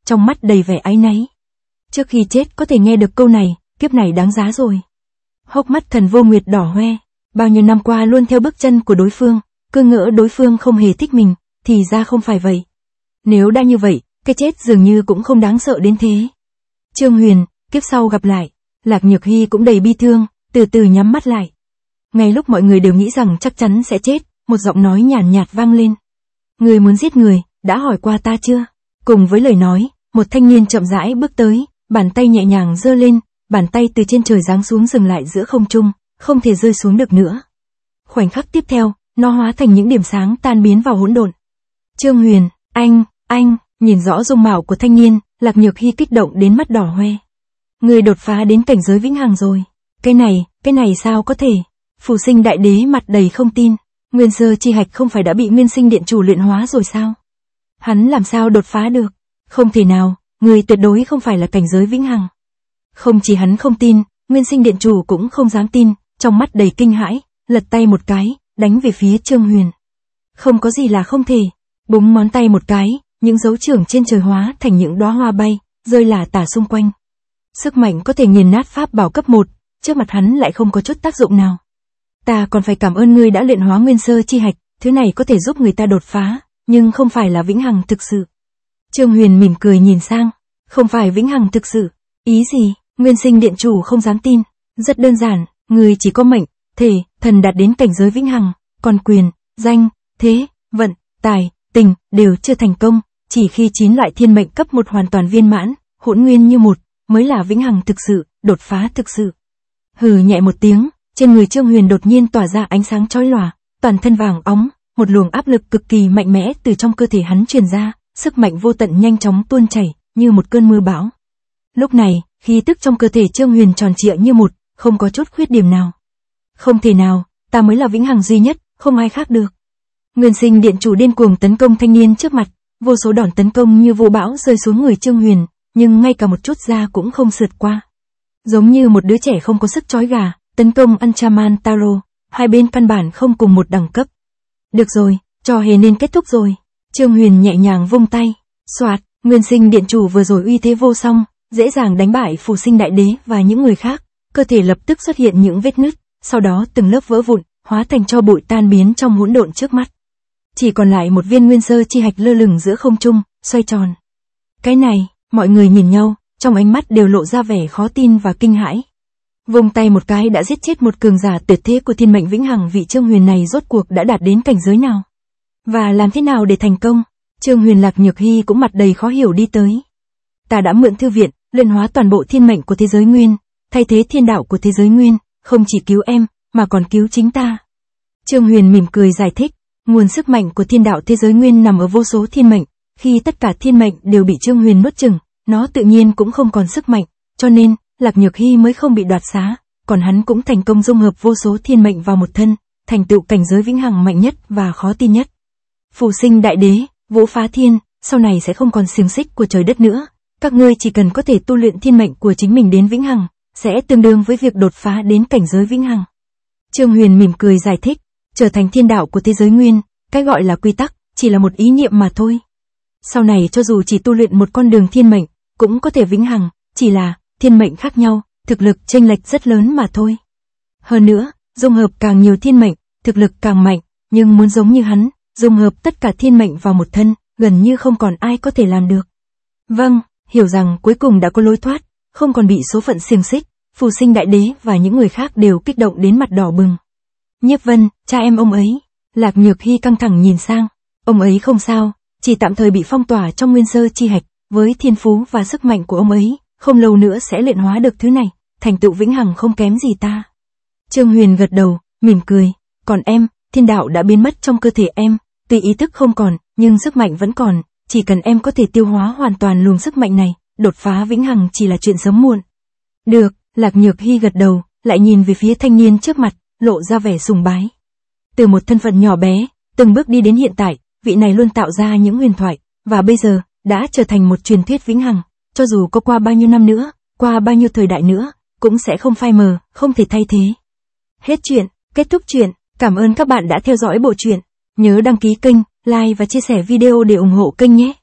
trong mắt đầy vẻ áy náy. Trước khi chết có thể nghe được câu này, kiếp này đáng giá rồi. Hốc mắt Thần Vô Nguyệt đỏ hoe, bao nhiêu năm qua luôn theo bước chân của đối phương, cứ ngỡ đối phương không hề thích mình, thì ra không phải vậy. Nếu đã như vậy, cái chết dường như cũng không đáng sợ đến thế. Trương Huyền, kiếp sau gặp lại. Lạc Nhược Hy cũng đầy bi thương, từ từ nhắm mắt lại. Ngay lúc mọi người đều nghĩ rằng chắc chắn sẽ chết, một giọng nói nhàn nhạt vang lên. Người muốn giết người, đã hỏi qua ta chưa? Cùng với lời nói, một thanh niên chậm rãi bước tới, bàn tay nhẹ nhàng giơ lên, bàn tay từ trên trời giáng xuống dừng lại giữa không trung, không thể rơi xuống được nữa. Khoảnh khắc tiếp theo, nó hóa thành những điểm sáng tan biến vào hỗn độn. Trương Huyền, anh, nhìn rõ dung mạo của thanh niên, Lạc Nhược Hy kích động đến mắt đỏ hoe. Người đột phá đến cảnh giới vĩnh hằng rồi. Cái này sao có thể? Phù Sinh Đại Đế mặt đầy không tin. Nguyên sơ chi hạch không phải đã bị Nguyên Sinh Điện Chủ luyện hóa rồi sao? Hắn làm sao đột phá được? Không thể nào, người tuyệt đối không phải là cảnh giới vĩnh hằng. Không chỉ hắn không tin, Nguyên Sinh Điện Chủ cũng không dám tin, trong mắt đầy kinh hãi, lật tay một cái, đánh về phía Trương Huyền. Không có gì là không thể. Búng ngón tay một cái, những dấu trưởng trên trời hóa thành những đóa hoa bay, rơi lả tả xung quanh. Sức mạnh có thể nghiền nát pháp bảo cấp 1, trước mặt hắn lại không có chút tác dụng nào. Ta còn phải cảm ơn ngươi đã luyện hóa nguyên sơ chi hạch, thứ này có thể giúp người ta đột phá, nhưng không phải là vĩnh hằng thực sự. Trương Huyền mỉm cười nhìn sang, không phải vĩnh hằng thực sự, ý gì? Nguyên Sinh Điện Chủ không dám tin. Rất đơn giản, người chỉ có mệnh, thể, thần đạt đến cảnh giới vĩnh hằng, còn quyền, danh, thế, vận, tài, tình đều chưa thành công, chỉ khi 9 loại thiên mệnh cấp 1 hoàn toàn viên mãn, hỗn nguyên như một, mới là vĩnh hằng thực sự, đột phá thực sự. Hừ nhẹ một tiếng, trên người Trương Huyền đột nhiên tỏa ra ánh sáng chói lòa, toàn thân vàng óng, một luồng áp lực cực kỳ mạnh mẽ từ trong cơ thể hắn truyền ra, sức mạnh vô tận nhanh chóng tuôn chảy, như một cơn mưa bão. Lúc này, khí tức trong cơ thể Trương Huyền tròn trịa như một, không có chút khuyết điểm nào. Không thể nào, ta mới là vĩnh hằng duy nhất, không ai khác được. Nguyên Sinh Điện Chủ điên cuồng tấn công thanh niên trước mặt, vô số đòn tấn công như vũ bão rơi xuống người Trương Huyền, nhưng ngay cả một chút da cũng không sượt qua. Giống như một đứa trẻ không có sức trói gà, tấn công Anchaman Taro, hai bên căn bản không cùng một đẳng cấp. Được rồi, trò hề nên kết thúc rồi. Trương Huyền nhẹ nhàng vung tay, xoạt, Nguyên Sinh Điện Chủ vừa rồi uy thế vô song, dễ dàng đánh bại Phù Sinh Đại Đế và những người khác, cơ thể lập tức xuất hiện những vết nứt, sau đó từng lớp vỡ vụn, hóa thành tro bụi tan biến trong hỗn độn trước mắt. Chỉ còn lại một viên nguyên sơ chi hạch lơ lửng giữa không trung, xoay tròn. Cái này, mọi người nhìn nhau, trong ánh mắt đều lộ ra vẻ khó tin và kinh hãi. Vung tay một cái đã giết chết một cường giả tuyệt thế của thiên mệnh vĩnh hằng, vị Trương Huyền này rốt cuộc đã đạt đến cảnh giới nào? Và làm thế nào để thành công? Trương Huyền Lạc Nhược Hy cũng mặt đầy khó hiểu đi tới. Ta đã mượn thư viện, luyện hóa toàn bộ thiên mệnh của thế giới nguyên, thay thế thiên đạo của thế giới nguyên, không chỉ cứu em, mà còn cứu chính ta. Trương Huyền mỉm cười giải thích, nguồn sức mạnh của thiên đạo thế giới nguyên nằm ở vô số thiên mệnh, khi tất cả thiên mệnh đều bị Trương Huyền nuốt chửng, nó tự nhiên cũng không còn sức mạnh, cho nên, Lạc Nhược Hy mới không bị đoạt xá, còn hắn cũng thành công dung hợp vô số thiên mệnh vào một thân, thành tựu cảnh giới vĩnh hằng mạnh nhất và khó tin nhất. Phù Sinh Đại Đế, Vũ Phá Thiên, sau này sẽ không còn xiềng xích của trời đất nữa, các ngươi chỉ cần có thể tu luyện thiên mệnh của chính mình đến vĩnh hằng, sẽ tương đương với việc đột phá đến cảnh giới vĩnh hằng. Trương Huyền mỉm cười giải thích, trở thành thiên đạo của thế giới nguyên, cái gọi là quy tắc, chỉ là một ý niệm mà thôi. Sau này cho dù chỉ tu luyện một con đường thiên mệnh, cũng có thể vĩnh hằng, chỉ là, thiên mệnh khác nhau, thực lực chênh lệch rất lớn mà thôi. Hơn nữa, dung hợp càng nhiều thiên mệnh, thực lực càng mạnh, nhưng muốn giống như hắn, dung hợp tất cả thiên mệnh vào một thân, gần như không còn ai có thể làm được. Vâng, hiểu rằng cuối cùng đã có lối thoát, không còn bị số phận xiềng xích, Phù Sinh Đại Đế và những người khác đều kích động đến mặt đỏ bừng. Nhiếp Vân, cha em ông ấy. Lạc Nhược Hy căng thẳng nhìn sang, ông ấy không sao, chỉ tạm thời bị phong tỏa trong nguyên sơ chi hạch, với thiên phú và sức mạnh của ông ấy, không lâu nữa sẽ luyện hóa được thứ này, thành tựu vĩnh hằng không kém gì ta. Trương Huyền gật đầu, mỉm cười, còn em, thiên đạo đã biến mất trong cơ thể em, tuy ý thức không còn, nhưng sức mạnh vẫn còn, chỉ cần em có thể tiêu hóa hoàn toàn luồng sức mạnh này, đột phá vĩnh hằng chỉ là chuyện sớm muộn. Được, Lạc Nhược Hy gật đầu, lại nhìn về phía thanh niên trước mặt, lộ ra vẻ sùng bái. Từ một thân phận nhỏ bé, từng bước đi đến hiện tại, vị này luôn tạo ra những huyền thoại, và bây giờ, đã trở thành một truyền thuyết vĩnh hằng, cho dù có qua bao nhiêu năm nữa, qua bao nhiêu thời đại nữa, cũng sẽ không phai mờ, không thể thay thế. Hết chuyện, kết thúc chuyện, cảm ơn các bạn đã theo dõi bộ truyện. Nhớ đăng ký kênh, like và chia sẻ video để ủng hộ kênh nhé.